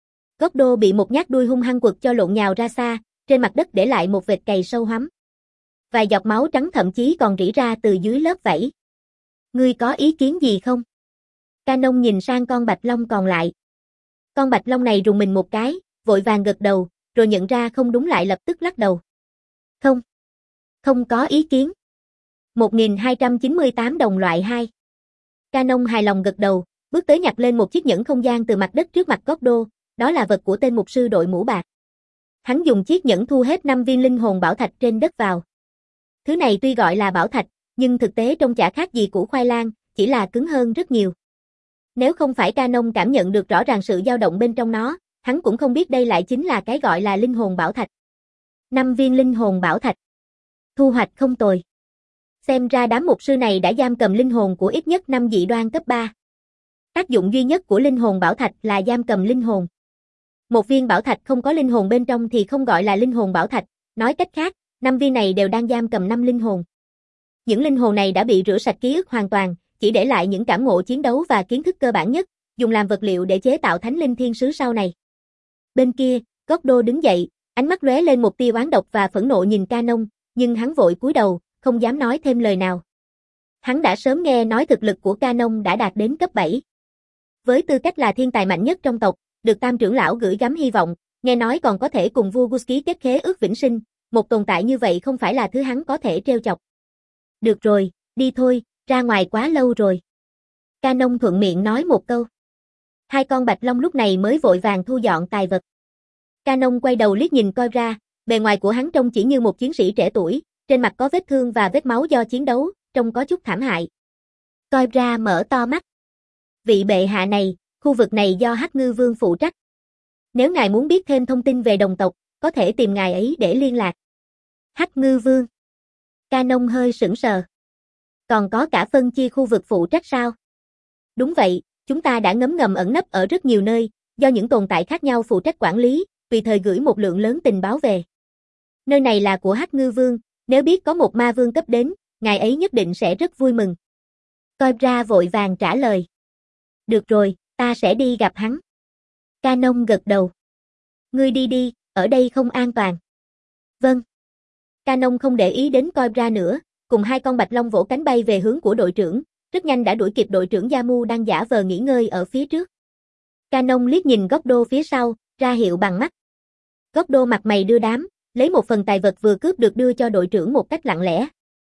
Gordo bị một nhát đuôi hung hăng quật cho lộn nhào ra xa, trên mặt đất để lại một vệt cày sâu hoắm. Vài giọt máu trắng thậm chí còn rỉ ra từ dưới lớp vảy. Ngươi có ý kiến gì không? Canon nhìn sang con bạch long còn lại. Con bạch long này rùng mình một cái, vội vàng gật đầu, rồi nhận ra không đúng lại lập tức lắc đầu. Không. Không có ý kiến. một nghìn hai trăm chín mươi tám đồng loại hai. Canon hài lòng gật đầu, bước tới nhặt lên một chiếc nhẫn không gian từ mặt đất trước mặt Gordo, đó là vật của tên mục sư đội mũ bạc. Hắn dùng chiếc nhẫn thu hết năm viên linh hồn bảo thạch trên đất vào. Thứ này tuy gọi là bảo thạch, nhưng thực tế trông chả khác gì củ khoai lang, chỉ là cứng hơn rất nhiều. Nếu không phải Canon cảm nhận được rõ ràng sự dao động bên trong nó, hắn cũng không biết đây lại chính là cái gọi là linh hồn bảo thạch. Năm viên linh hồn bảo thạch. Thu hoạch không tồi. Xem ra đám mục sư này đã giam cầm linh hồn của ít nhất năm dị đoan cấp ba. Tác dụng duy nhất của linh hồn bảo thạch là giam cầm linh hồn. Một viên bảo thạch không có linh hồn bên trong thì không gọi là linh hồn bảo thạch, nói cách khác, năm viên này đều đang giam cầm năm linh hồn. Những linh hồn này đã bị rửa sạch ký ức hoàn toàn, chỉ để lại những cảm ngộ chiến đấu và kiến thức cơ bản nhất, dùng làm vật liệu để chế tạo thánh linh thiên sứ sau này. Bên kia, Gordo đứng dậy, ánh mắt lóe lên một tia oán độc và phẫn nộ nhìn Canon, nhưng hắn vội cúi đầu, không dám nói thêm lời nào. Hắn đã sớm nghe nói thực lực của Canon đã đạt đến cấp bảy. Với tư cách là thiên tài mạnh nhất trong tộc, được Tam trưởng lão gửi gắm hy vọng, nghe nói còn có thể cùng vua Gus ký kết khế ước vĩnh sinh, một tồn tại như vậy không phải là thứ hắn có thể trêu chọc. Được rồi, đi thôi, ra ngoài quá lâu rồi. Canon thuận miệng nói một câu. Hai con bạch long lúc này mới vội vàng thu dọn tài vật. Canon quay đầu liếc nhìn Cobra, bề ngoài của hắn trông chỉ như một chiến sĩ trẻ tuổi, trên mặt có vết thương và vết máu do chiến đấu, trông có chút thảm hại. Cobra mở to mắt. Vị bệ hạ này, khu vực này do Hắc Ngư Vương phụ trách. Nếu ngài muốn biết thêm thông tin về đồng tộc, có thể tìm ngài ấy để liên lạc. Hắc Ngư Vương. Canon hơi sững sờ. Còn có cả phân chia khu vực phụ trách sao? Đúng vậy, chúng ta đã ngấm ngầm ẩn nấp ở rất nhiều nơi, do những tồn tại khác nhau phụ trách quản lý, tùy thời gửi một lượng lớn tình báo về. Nơi này là của Hắc Ngư Vương, nếu biết có một ma vương cấp đến, ngài ấy nhất định sẽ rất vui mừng. Cobra vội vàng trả lời. Được rồi, ta sẽ đi gặp hắn. Canon gật đầu. Ngươi đi đi, ở đây không an toàn. Vâng. Canon không để ý đến Cobra nữa, cùng hai con bạch long vỗ cánh bay về hướng của đội trưởng, rất nhanh đã đuổi kịp đội trưởng Yamu đang giả vờ nghỉ ngơi ở phía trước. Canon liếc nhìn góc đô phía sau, ra hiệu bằng mắt. Góc đô mặt mày đưa đám, lấy một phần tài vật vừa cướp được đưa cho đội trưởng một cách lặng lẽ.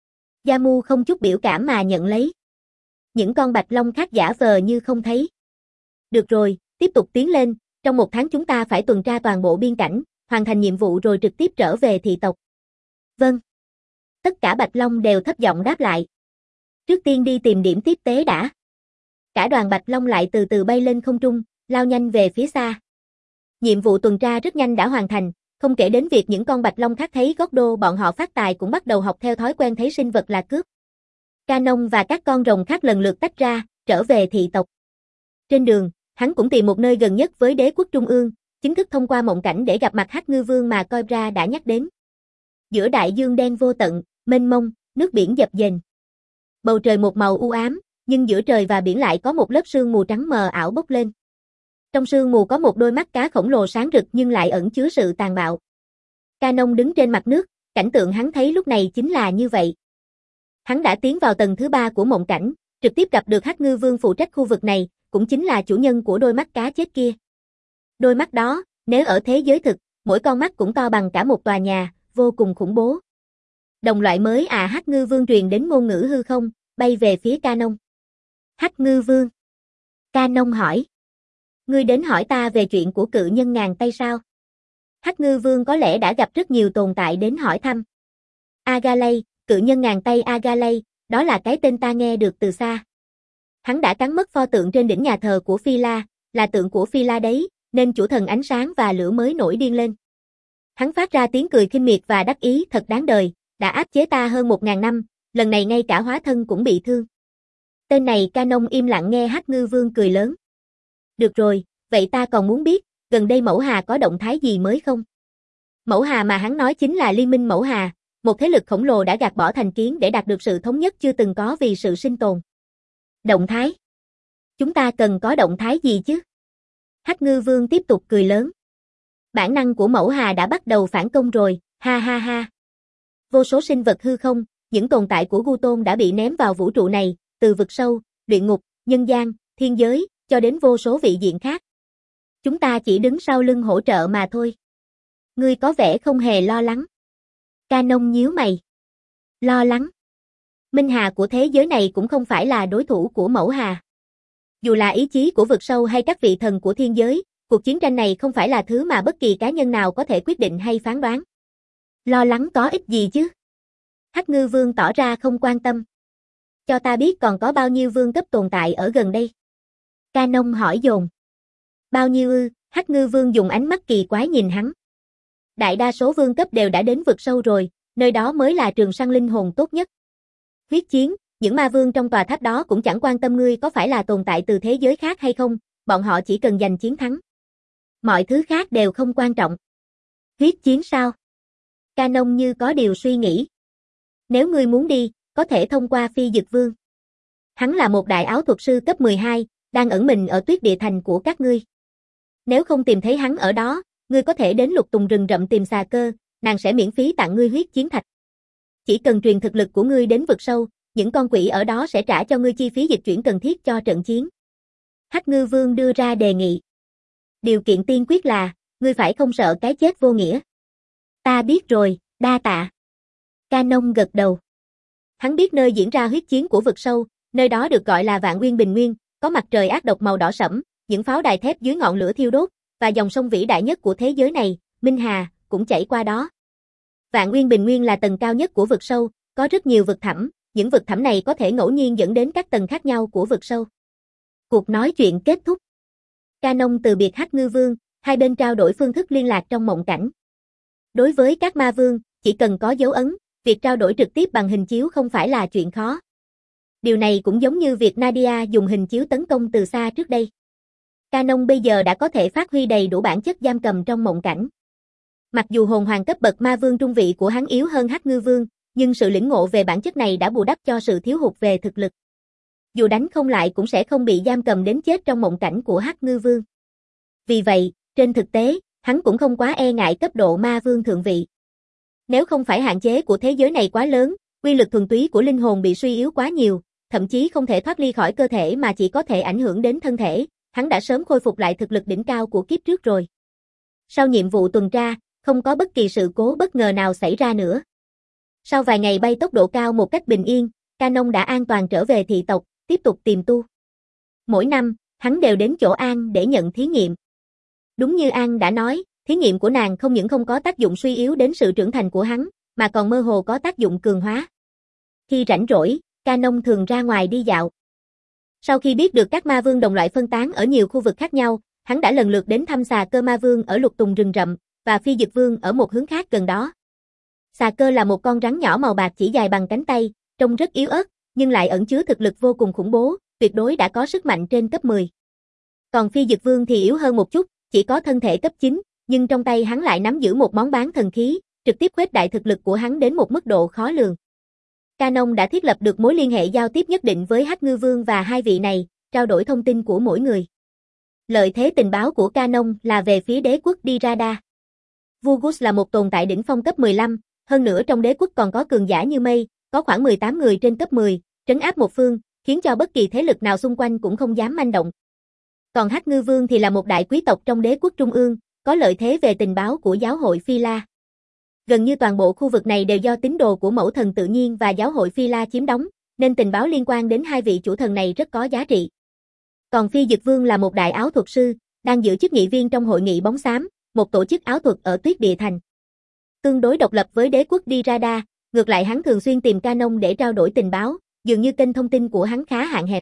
Yamu không chút biểu cảm mà nhận lấy. Những con bạch long khác giả vờ như không thấy. Được rồi, tiếp tục tiến lên, trong một tháng chúng ta phải tuần tra toàn bộ biên cảnh, hoàn thành nhiệm vụ rồi trực tiếp trở về thị tộc. Vâng. Tất cả bạch long đều thấp giọng đáp lại. Trước tiên đi tìm điểm tiếp tế đã. Cả đoàn bạch long lại từ từ bay lên không trung, lao nhanh về phía xa. Nhiệm vụ tuần tra rất nhanh đã hoàn thành, không kể đến việc những con bạch long khác thấy góc đô bọn họ phát tài cũng bắt đầu học theo thói quen thấy sinh vật là cướp. Canon và các con rồng khác lần lượt tách ra, trở về thị tộc. Trên đường, hắn cũng tìm một nơi gần nhất với đế quốc trung ương, chính thức thông qua mộng cảnh để gặp mặt Hắc Ngư Vương mà Cobra đã nhắc đến. Giữa đại dương đen vô tận, mênh mông, nước biển dập dềnh. Bầu trời một màu u ám, nhưng giữa trời và biển lại có một lớp sương mù trắng mờ ảo bốc lên. Trong sương mù có một đôi mắt cá khổng lồ sáng rực nhưng lại ẩn chứa sự tàn bạo. Canon đứng trên mặt nước, cảnh tượng hắn thấy lúc này chính là như vậy. Hắn đã tiến vào tầng thứ ba của mộng cảnh, trực tiếp gặp được Hắc Ngư Vương phụ trách khu vực này, cũng chính là chủ nhân của đôi mắt cá chết kia. Đôi mắt đó, nếu ở thế giới thực, mỗi con mắt cũng to bằng cả một tòa nhà, vô cùng khủng bố. Đồng loại mới à? Hắc Ngư Vương truyền đến ngôn ngữ hư không, bay về phía Canon. Hắc Ngư Vương. Canon hỏi. Ngươi đến hỏi ta về chuyện của cự nhân ngàn tay sao? Hắc Ngư Vương có lẽ đã gặp rất nhiều tồn tại đến hỏi thăm. Agalay, cự nhân ngàn tay Agalay, đó là cái tên ta nghe được từ xa. Hắn đã cắn mất pho tượng trên đỉnh nhà thờ của Phi La, là tượng của Phi La đấy, nên chủ thần ánh sáng và lửa mới nổi điên lên. Hắn phát ra tiếng cười khinh miệt và đắc ý, thật đáng đời, đã áp chế ta hơn một ngàn năm, lần này ngay cả hóa thân cũng bị thương. Tên này Canon im lặng nghe Hắc Ngư Vương cười lớn. Được rồi, vậy ta còn muốn biết, gần đây Mẫu Hà có động thái gì mới không? Mẫu Hà mà hắn nói chính là Liên minh Mẫu Hà, một thế lực khổng lồ đã gạt bỏ thành kiến để đạt được sự thống nhất chưa từng có vì sự sinh tồn. Động thái? Chúng ta cần có động thái gì chứ? Hắc Ngư Vương tiếp tục cười lớn. Bản năng của Mẫu Hà đã bắt đầu phản công rồi, ha ha ha. Vô số sinh vật hư không, những tồn tại của Gu Tôn đã bị ném vào vũ trụ này, từ vực sâu, luyện ngục, nhân gian, thiên giới, cho đến vô số vị diện khác. Chúng ta chỉ đứng sau lưng hỗ trợ mà thôi. Ngươi có vẻ không hề lo lắng. Canon nhíu mày. Lo lắng? Minh Hà của thế giới này cũng không phải là đối thủ của Mẫu Hà. Dù là ý chí của vực sâu hay các vị thần của thiên giới, cuộc chiến tranh này không phải là thứ mà bất kỳ cá nhân nào có thể quyết định hay phán đoán. Lo lắng có ích gì chứ? Hắc Ngư Vương tỏ ra không quan tâm. Cho ta biết còn có bao nhiêu vương cấp tồn tại ở gần đây. Canon hỏi dồn. Bao nhiêu ư? Hắc Ngư Vương dùng ánh mắt kỳ quái nhìn hắn. Đại đa số vương cấp đều đã đến vực sâu rồi, nơi đó mới là trường săn linh hồn tốt nhất. Huyết chiến, những ma vương trong tòa tháp đó cũng chẳng quan tâm ngươi có phải là tồn tại từ thế giới khác hay không, bọn họ chỉ cần giành chiến thắng. Mọi thứ khác đều không quan trọng. Huyết chiến sao? Canon như có điều suy nghĩ. Nếu ngươi muốn đi, có thể thông qua Phi Dực Vương. Hắn là một đại áo thuật sư cấp mười hai, đang ẩn mình ở tuyết địa thành của các ngươi. Nếu không tìm thấy hắn ở đó, ngươi có thể đến lục tùng rừng rậm tìm xà cơ, nàng sẽ miễn phí tặng ngươi huyết chiến thạch. Chỉ cần truyền thực lực của ngươi đến vực sâu, những con quỷ ở đó sẽ trả cho ngươi chi phí dịch chuyển cần thiết cho trận chiến. Hắc Ngư Vương đưa ra đề nghị. Điều kiện tiên quyết là, ngươi phải không sợ cái chết vô nghĩa. Ta biết rồi, đa tạ. Canon gật đầu. Hắn biết nơi diễn ra huyết chiến của vực sâu, nơi đó được gọi là Vạn Nguyên Bình Nguyên, có mặt trời ác độc màu đỏ sẫm, những pháo đài thép dưới ngọn lửa thiêu đốt, và dòng sông vĩ đại nhất của thế giới này, Minh Hà, cũng chảy qua đó. Vạn Nguyên Bình Nguyên là tầng cao nhất của vực sâu, có rất nhiều vực thẳm, những vực thẳm này có thể ngẫu nhiên dẫn đến các tầng khác nhau của vực sâu. Cuộc nói chuyện kết thúc. Canon từ biệt Hắc Ngư Vương, hai bên trao đổi phương thức liên lạc trong mộng cảnh. Đối với các ma vương, chỉ cần có dấu ấn, việc trao đổi trực tiếp bằng hình chiếu không phải là chuyện khó. Điều này cũng giống như việc Nadia dùng hình chiếu tấn công từ xa trước đây. Canon bây giờ đã có thể phát huy đầy đủ bản chất giam cầm trong mộng cảnh. Mặc dù hồn hoàng cấp bậc ma vương trung vị của hắn yếu hơn Hắc Ngư Vương, nhưng sự lĩnh ngộ về bản chất này đã bù đắp cho sự thiếu hụt về thực lực. Dù đánh không lại cũng sẽ không bị giam cầm đến chết trong mộng cảnh của Hắc Ngư Vương. Vì vậy, trên thực tế, hắn cũng không quá e ngại cấp độ ma vương thượng vị. Nếu không phải hạn chế của thế giới này quá lớn, quy lực thuần túy của linh hồn bị suy yếu quá nhiều, thậm chí không thể thoát ly khỏi cơ thể mà chỉ có thể ảnh hưởng đến thân thể, hắn đã sớm khôi phục lại thực lực đỉnh cao của kiếp trước rồi. Sau nhiệm vụ tuần tra, không có bất kỳ sự cố bất ngờ nào xảy ra nữa. Sau vài ngày bay tốc độ cao một cách bình yên, Canon đã an toàn trở về thị tộc, tiếp tục tìm tu. Mỗi năm, hắn đều đến chỗ An để nhận thí nghiệm. Đúng như An đã nói, thí nghiệm của nàng không những không có tác dụng suy yếu đến sự trưởng thành của hắn, mà còn mơ hồ có tác dụng cường hóa. Khi rảnh rỗi, Canon thường ra ngoài đi dạo. Sau khi biết được các ma vương đồng loại phân tán ở nhiều khu vực khác nhau, hắn đã lần lượt đến thăm Xà Cơ ma vương ở lục tùng rừng rậm, và Phi Dực vương ở một hướng khác gần đó. Xà Cơ là một con rắn nhỏ màu bạc chỉ dài bằng cánh tay, trông rất yếu ớt, nhưng lại ẩn chứa thực lực vô cùng khủng bố, tuyệt đối đã có sức mạnh trên cấp mười. Còn Phi Dực vương thì yếu hơn một chút, chỉ có thân thể cấp chín, nhưng trong tay hắn lại nắm giữ một món bán thần khí, trực tiếp khuếch đại thực lực của hắn đến một mức độ khó lường. Canon đã thiết lập được mối liên hệ giao tiếp nhất định với Hắc Ngư Vương và hai vị này, trao đổi thông tin của mỗi người. Lợi thế tình báo của Canon là về phía đế quốc Dirada. Vugus là một tồn tại đỉnh phong cấp mười lăm, hơn nữa trong đế quốc còn có cường giả như mây, có khoảng mười tám người trên cấp mười, trấn áp một phương, khiến cho bất kỳ thế lực nào xung quanh cũng không dám manh động. Còn Hắc Ngư Vương thì là một đại quý tộc trong đế quốc trung ương, có lợi thế về tình báo của giáo hội Phi La. Gần như toàn bộ khu vực này đều do tín đồ của mẫu thần tự nhiên và giáo hội Phi La chiếm đóng, nên tình báo liên quan đến hai vị chủ thần này rất có giá trị. Còn Phi Dực Vương là một đại áo thuật sư, đang giữ chức nghị viên trong hội nghị bóng xám, một tổ chức áo thuật ở Tuyết Địa Thành. Tương đối độc lập với đế quốc Dirada, ngược lại hắn thường xuyên tìm Canon để trao đổi tình báo, dường như kênh thông tin của hắn khá hạn hẹp.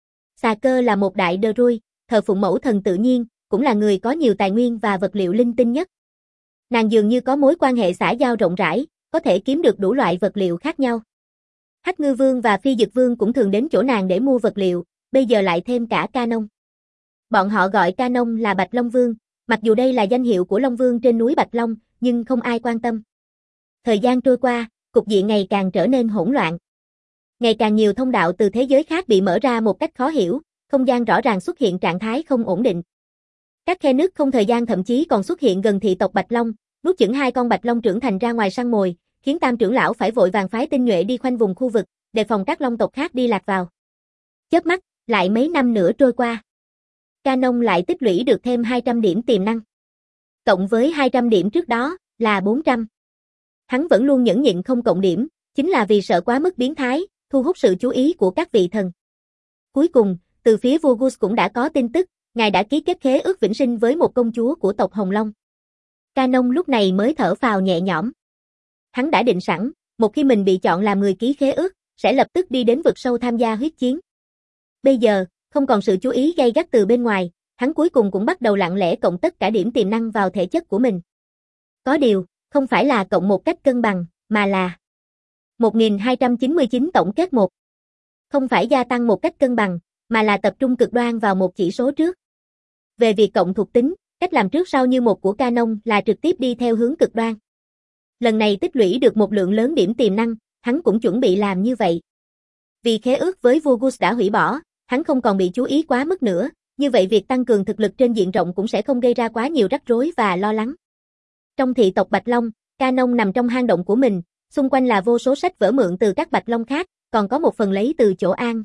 Xà Cơ là một đại Druid, thờ phụng mẫu thần tự nhiên, cũng là người có nhiều tài nguyên và vật liệu linh tinh nhất. Nàng dường như có mối quan hệ xã giao rộng rãi, có thể kiếm được đủ loại vật liệu khác nhau. Hắc Ngư Vương và Phi Dực Vương cũng thường đến chỗ nàng để mua vật liệu, bây giờ lại thêm cả Canon. Bọn họ gọi Canon là Bạch Long Vương, mặc dù đây là danh hiệu của Long Vương trên núi Bạch Long, nhưng không ai quan tâm. Thời gian trôi qua, cục diện ngày càng trở nên hỗn loạn. Ngày càng nhiều thông đạo từ thế giới khác bị mở ra một cách khó hiểu, không gian rõ ràng xuất hiện trạng thái không ổn định. Các khe nước không thời gian thậm chí còn xuất hiện gần thị tộc Bạch Long, nuốt chửng hai con Bạch Long trưởng thành ra ngoài săn mồi, khiến Tam trưởng lão phải vội vàng phái tinh nhuệ đi khoanh vùng khu vực, đề phòng các Long tộc khác đi lạc vào. Chớp mắt, lại mấy năm nữa trôi qua. Canon lại tích lũy được thêm hai trăm điểm tiềm năng. Cộng với hai trăm điểm trước đó, là bốn trăm. Hắn vẫn luôn nhẫn nhịn không cộng điểm, chính là vì sợ quá mức biến thái, thu hút sự chú ý của các vị thần. Cuối cùng, từ phía Vugus cũng đã có tin tức, ngài đã ký kết khế ước vĩnh sinh với một công chúa của tộc Hồng Long. Canon lúc này mới thở phào nhẹ nhõm. Hắn đã định sẵn, một khi mình bị chọn làm người ký khế ước, sẽ lập tức đi đến vực sâu tham gia huyết chiến. Bây giờ, không còn sự chú ý gay gắt từ bên ngoài, hắn cuối cùng cũng bắt đầu lặng lẽ cộng tất cả điểm tiềm năng vào thể chất của mình. Có điều, không phải là cộng một cách cân bằng, mà là một nghìn hai trăm chín mươi chín tổng kết một. Không phải gia tăng một cách cân bằng, mà là tập trung cực đoan vào một chỉ số trước. Về việc cộng thuộc tính, cách làm trước sau như một của Canon là trực tiếp đi theo hướng cực đoan. Lần này tích lũy được một lượng lớn điểm tiềm năng, hắn cũng chuẩn bị làm như vậy. Vì khế ước với Vugus đã hủy bỏ, hắn không còn bị chú ý quá mức nữa, như vậy việc tăng cường thực lực trên diện rộng cũng sẽ không gây ra quá nhiều rắc rối và lo lắng. Trong thị tộc Bạch Long, Canon nằm trong hang động của mình, xung quanh là vô số sách vở mượn từ các Bạch Long khác, còn có một phần lấy từ chỗ An.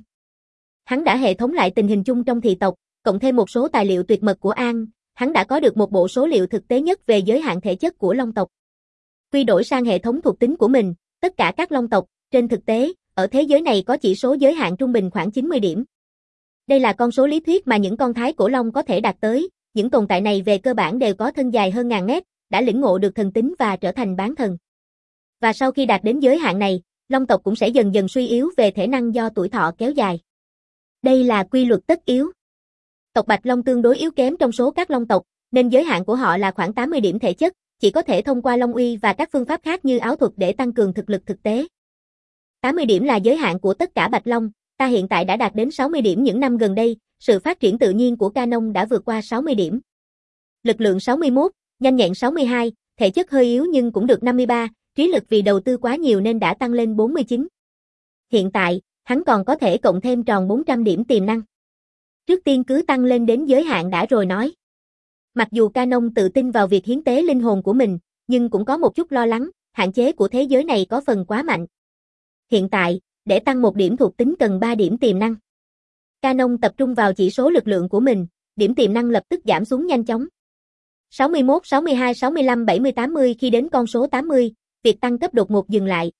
Hắn đã hệ thống lại tình hình chung trong thị tộc, cộng thêm một số tài liệu tuyệt mật của An, hắn đã có được một bộ số liệu thực tế nhất về giới hạn thể chất của Long tộc. Quy đổi sang hệ thống thuộc tính của mình, tất cả các Long tộc, trên thực tế, ở thế giới này có chỉ số giới hạn trung bình khoảng chín mươi điểm. Đây là con số lý thuyết mà những con thái cổ long có thể đạt tới, những tồn tại này về cơ bản đều có thân dài hơn ngàn mét, đã lĩnh ngộ được thần tính và trở thành bán thần. Và sau khi đạt đến giới hạn này, Long tộc cũng sẽ dần dần suy yếu về thể năng do tuổi thọ kéo dài. Đây là quy luật tất yếu. Tộc Bạch Long tương đối yếu kém trong số các Long tộc, nên giới hạn của họ là khoảng tám mươi điểm thể chất, chỉ có thể thông qua Long uy và các phương pháp khác như áo thuật để tăng cường thực lực thực tế. tám mươi điểm là giới hạn của tất cả Bạch Long, ta hiện tại đã đạt đến sáu mươi điểm những năm gần đây, sự phát triển tự nhiên của Canon đã vượt qua sáu mươi điểm. Lực lượng sáu mươi mốt, nhanh nhẹn sáu mươi hai, thể chất hơi yếu nhưng cũng được năm mươi ba, trí lực vì đầu tư quá nhiều nên đã tăng lên bốn mươi chín. Hiện tại, hắn còn có thể cộng thêm tròn bốn trăm điểm tiềm năng. Trước tiên cứ tăng lên đến giới hạn đã rồi nói. Mặc dù Canon tự tin vào việc hiến tế linh hồn của mình, nhưng cũng có một chút lo lắng, hạn chế của thế giới này có phần quá mạnh. Hiện tại, để tăng một điểm thuộc tính cần ba điểm tiềm năng. Canon tập trung vào chỉ số lực lượng của mình, điểm tiềm năng lập tức giảm xuống nhanh chóng. sáu mươi mốt, sáu mươi hai, sáu mươi lăm, bảy mươi, tám mươi khi đến con số tám mươi, việc tăng cấp đột ngột dừng lại.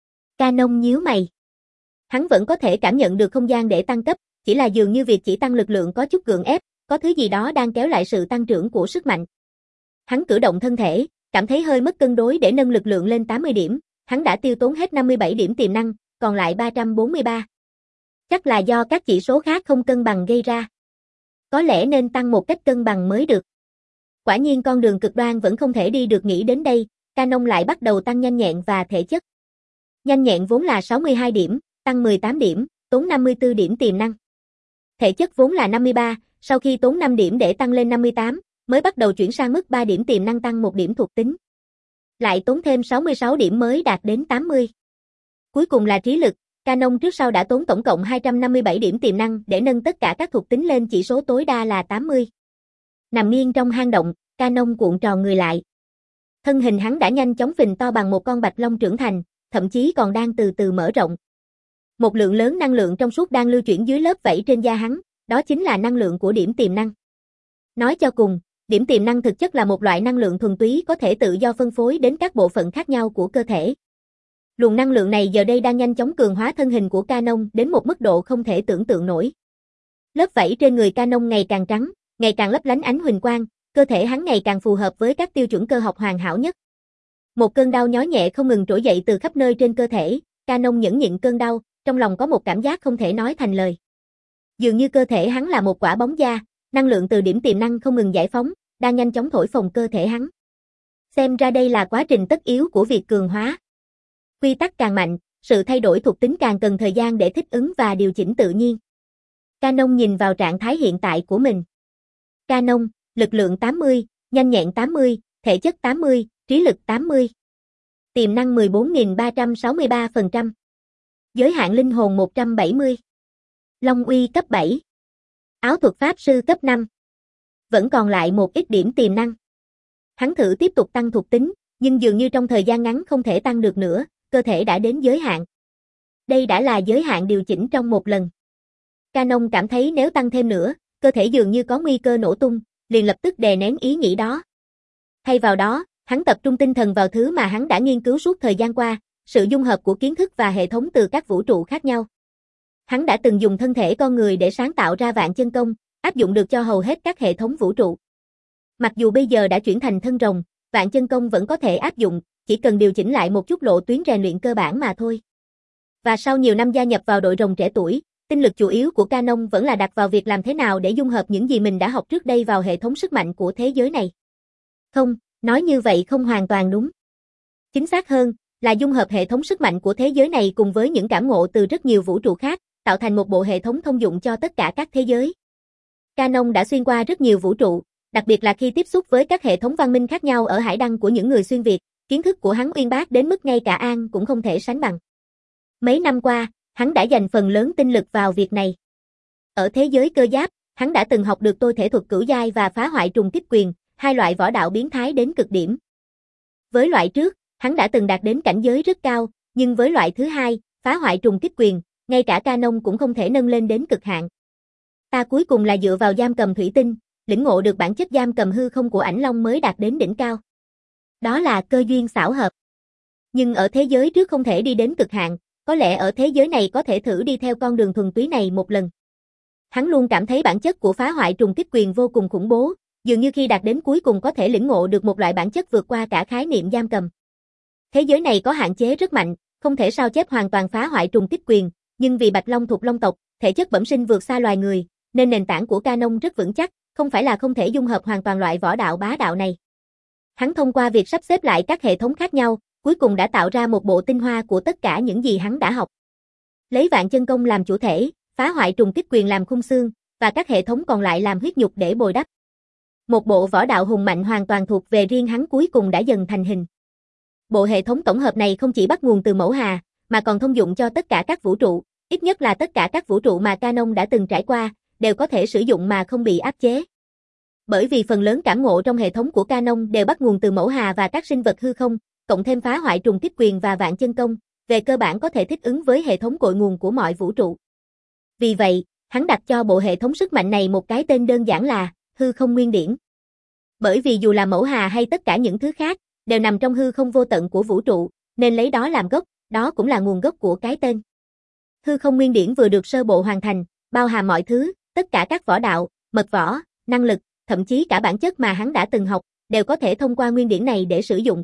Canon nhíu mày. Hắn vẫn có thể cảm nhận được không gian để tăng cấp, chỉ là dường như việc chỉ tăng lực lượng có chút gượng ép, có thứ gì đó đang kéo lại sự tăng trưởng của sức mạnh. Hắn cử động thân thể, cảm thấy hơi mất cân đối để nâng lực lượng lên tám mươi điểm, hắn đã tiêu tốn hết năm mươi bảy điểm tiềm năng, còn lại ba trăm bốn mươi ba. Chắc là do các chỉ số khác không cân bằng gây ra. Có lẽ nên tăng một cách cân bằng mới được. Quả nhiên con đường cực đoan vẫn không thể đi được, nghĩ đến đây, Canon lại bắt đầu tăng nhanh nhẹn và thể chất. Nhanh nhẹn vốn là sáu mươi hai điểm, tăng mười tám điểm, tốn năm mươi tư điểm tiềm năng. Thể chất vốn là năm mươi ba, sau khi tốn năm điểm để tăng lên năm mươi tám, mới bắt đầu chuyển sang mức ba điểm tiềm năng tăng một điểm thuộc tính. Lại tốn thêm sáu mươi sáu điểm mới đạt đến tám mươi. Cuối cùng là trí lực, Canon trước sau đã tốn tổng cộng hai trăm năm mươi bảy điểm tiềm năng để nâng tất cả các thuộc tính lên chỉ số tối đa là tám mươi. Nằm yên trong hang động, Canon cuộn tròn người lại. Thân hình hắn đã nhanh chóng phình to bằng một con bạch long trưởng thành, thậm chí còn đang từ từ mở rộng. Một lượng lớn năng lượng trong suốt đang lưu chuyển dưới lớp vảy trên da hắn, đó chính là năng lượng của điểm tiềm năng. Nói cho cùng, điểm tiềm năng thực chất là một loại năng lượng thuần túy có thể tự do phân phối đến các bộ phận khác nhau của cơ thể. Luồng năng lượng này giờ đây đang nhanh chóng cường hóa thân hình của Canon đến một mức độ không thể tưởng tượng nổi. Lớp vảy trên người Canon ngày càng trắng, ngày càng lấp lánh ánh huỳnh quang, cơ thể hắn ngày càng phù hợp với các tiêu chuẩn cơ học hoàn hảo nhất. Một cơn đau nhói nhẹ không ngừng trỗi dậy từ khắp nơi trên cơ thể, Canon nhẫn nhịn cơn đau, trong lòng có một cảm giác không thể nói thành lời. Dường như cơ thể hắn là một quả bóng da, năng lượng từ điểm tiềm năng không ngừng giải phóng, đang nhanh chóng thổi phồng cơ thể hắn. Xem ra đây là quá trình tất yếu của việc cường hóa. Quy tắc càng mạnh, sự thay đổi thuộc tính càng cần thời gian để thích ứng và điều chỉnh tự nhiên. Canon nhìn vào trạng thái hiện tại của mình. Canon, lực lượng tám mươi, nhanh nhẹn tám mươi, thể chất tám mươi, trí lực tám mươi. Tiềm năng mười bốn nghìn ba trăm sáu mươi ba phần trăm. Giới hạn linh hồn một trăm bảy mươi. Long uy cấp bảy. Áo thuật pháp sư cấp năm. Vẫn còn lại một ít điểm tiềm năng. Hắn thử tiếp tục tăng thuộc tính, nhưng dường như trong thời gian ngắn không thể tăng được nữa, cơ thể đã đến giới hạn. Đây đã là giới hạn điều chỉnh trong một lần. Canon cảm thấy nếu tăng thêm nữa, cơ thể dường như có nguy cơ nổ tung, liền lập tức đè nén ý nghĩ đó. Thay vào đó, hắn tập trung tinh thần vào thứ mà hắn đã nghiên cứu suốt thời gian qua, sự dung hợp của kiến thức và hệ thống từ các vũ trụ khác nhau. Hắn đã từng dùng thân thể con người để sáng tạo ra vạn chân công, áp dụng được cho hầu hết các hệ thống vũ trụ. Mặc dù bây giờ đã chuyển thành thân rồng, vạn chân công vẫn có thể áp dụng, chỉ cần điều chỉnh lại một chút lộ tuyến rèn luyện cơ bản mà thôi. Và sau nhiều năm gia nhập vào đội rồng trẻ tuổi, tinh lực chủ yếu của Canon vẫn là đặt vào việc làm thế nào để dung hợp những gì mình đã học trước đây vào hệ thống sức mạnh của thế giới này. Không, nói như vậy không hoàn toàn đúng. Chính xác hơn, là dung hợp hệ thống sức mạnh của thế giới này cùng với những cảm ngộ từ rất nhiều vũ trụ khác, tạo thành một bộ hệ thống thông dụng cho tất cả các thế giới. Canon đã xuyên qua rất nhiều vũ trụ, đặc biệt là khi tiếp xúc với các hệ thống văn minh khác nhau ở hải đăng của những người xuyên Việt, kiến thức của hắn uyên bác đến mức ngay cả An cũng không thể sánh bằng. Mấy năm qua, hắn đã dành phần lớn tinh lực vào việc này. Ở thế giới cơ giáp, hắn đã từng học được tôi thể thuật cửu giai và phá hoại trùng kích quyền, hai loại võ đạo biến thái đến cực điểm. Với loại trước, hắn đã từng đạt đến cảnh giới rất cao, nhưng với loại thứ hai, phá hoại trùng kích quyền, ngay cả Canon cũng không thể nâng lên đến cực hạn. Ta cuối cùng là dựa vào giam cầm thủy tinh, lĩnh ngộ được bản chất giam cầm hư không của ảnh long mới đạt đến đỉnh cao. Đó là cơ duyên xảo hợp. Nhưng ở thế giới trước không thể đi đến cực hạn, có lẽ ở thế giới này có thể thử đi theo con đường thuần túy này một lần. Hắn luôn cảm thấy bản chất của phá hoại trùng kích quyền vô cùng khủng bố, dường như khi đạt đến cuối cùng có thể lĩnh ngộ được một loại bản chất vượt qua cả khái niệm giam cầm. Thế giới này có hạn chế rất mạnh, không thể sao chép hoàn toàn phá hoại trùng kích quyền, nhưng vì Bạch Long thuộc Long tộc, thể chất bẩm sinh vượt xa loài người, nên nền tảng của Canon rất vững chắc, không phải là không thể dung hợp hoàn toàn loại võ đạo bá đạo này. Hắn thông qua việc sắp xếp lại các hệ thống khác nhau, cuối cùng đã tạo ra một bộ tinh hoa của tất cả những gì hắn đã học. Lấy vạn chân công làm chủ thể, phá hoại trùng kích quyền làm khung xương, và các hệ thống còn lại làm huyết nhục để bồi đắp. Một bộ võ đạo hùng mạnh hoàn toàn thuộc về riêng hắn cuối cùng đã dần thành hình. Bộ hệ thống tổng hợp này không chỉ bắt nguồn từ Mẫu Hà, mà còn thông dụng cho tất cả các vũ trụ, ít nhất là tất cả các vũ trụ mà Canon đã từng trải qua, đều có thể sử dụng mà không bị áp chế. Bởi vì phần lớn cảm ngộ trong hệ thống của Canon đều bắt nguồn từ Mẫu Hà và các sinh vật hư không, cộng thêm phá hoại trùng kích quyền và vạn chân công, về cơ bản có thể thích ứng với hệ thống cội nguồn của mọi vũ trụ. Vì vậy, hắn đặt cho bộ hệ thống sức mạnh này một cái tên đơn giản là hư không nguyên điển. Bởi vì dù là Mẫu Hà hay tất cả những thứ khác, đều nằm trong hư không vô tận của vũ trụ, nên lấy đó làm gốc, đó cũng là nguồn gốc của cái tên. Hư không nguyên điển vừa được sơ bộ hoàn thành, bao hàm mọi thứ, tất cả các võ đạo, mật võ, năng lực, thậm chí cả bản chất mà hắn đã từng học, đều có thể thông qua nguyên điển này để sử dụng.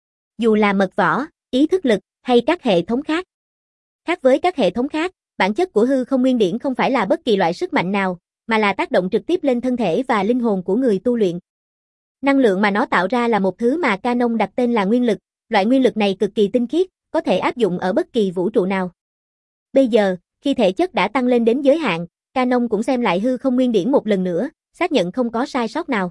Dù là mật võ, ý thức lực, hay các hệ thống khác. Khác với các hệ thống khác, bản chất của hư không nguyên điển không phải là bất kỳ loại sức mạnh nào, mà là tác động trực tiếp lên thân thể và linh hồn của người tu luyện. Năng lượng mà nó tạo ra là một thứ mà Canon đặt tên là nguyên lực, loại nguyên lực này cực kỳ tinh khiết, có thể áp dụng ở bất kỳ vũ trụ nào. Bây giờ, khi thể chất đã tăng lên đến giới hạn, Canon cũng xem lại hư không nguyên điển một lần nữa, xác nhận không có sai sót nào.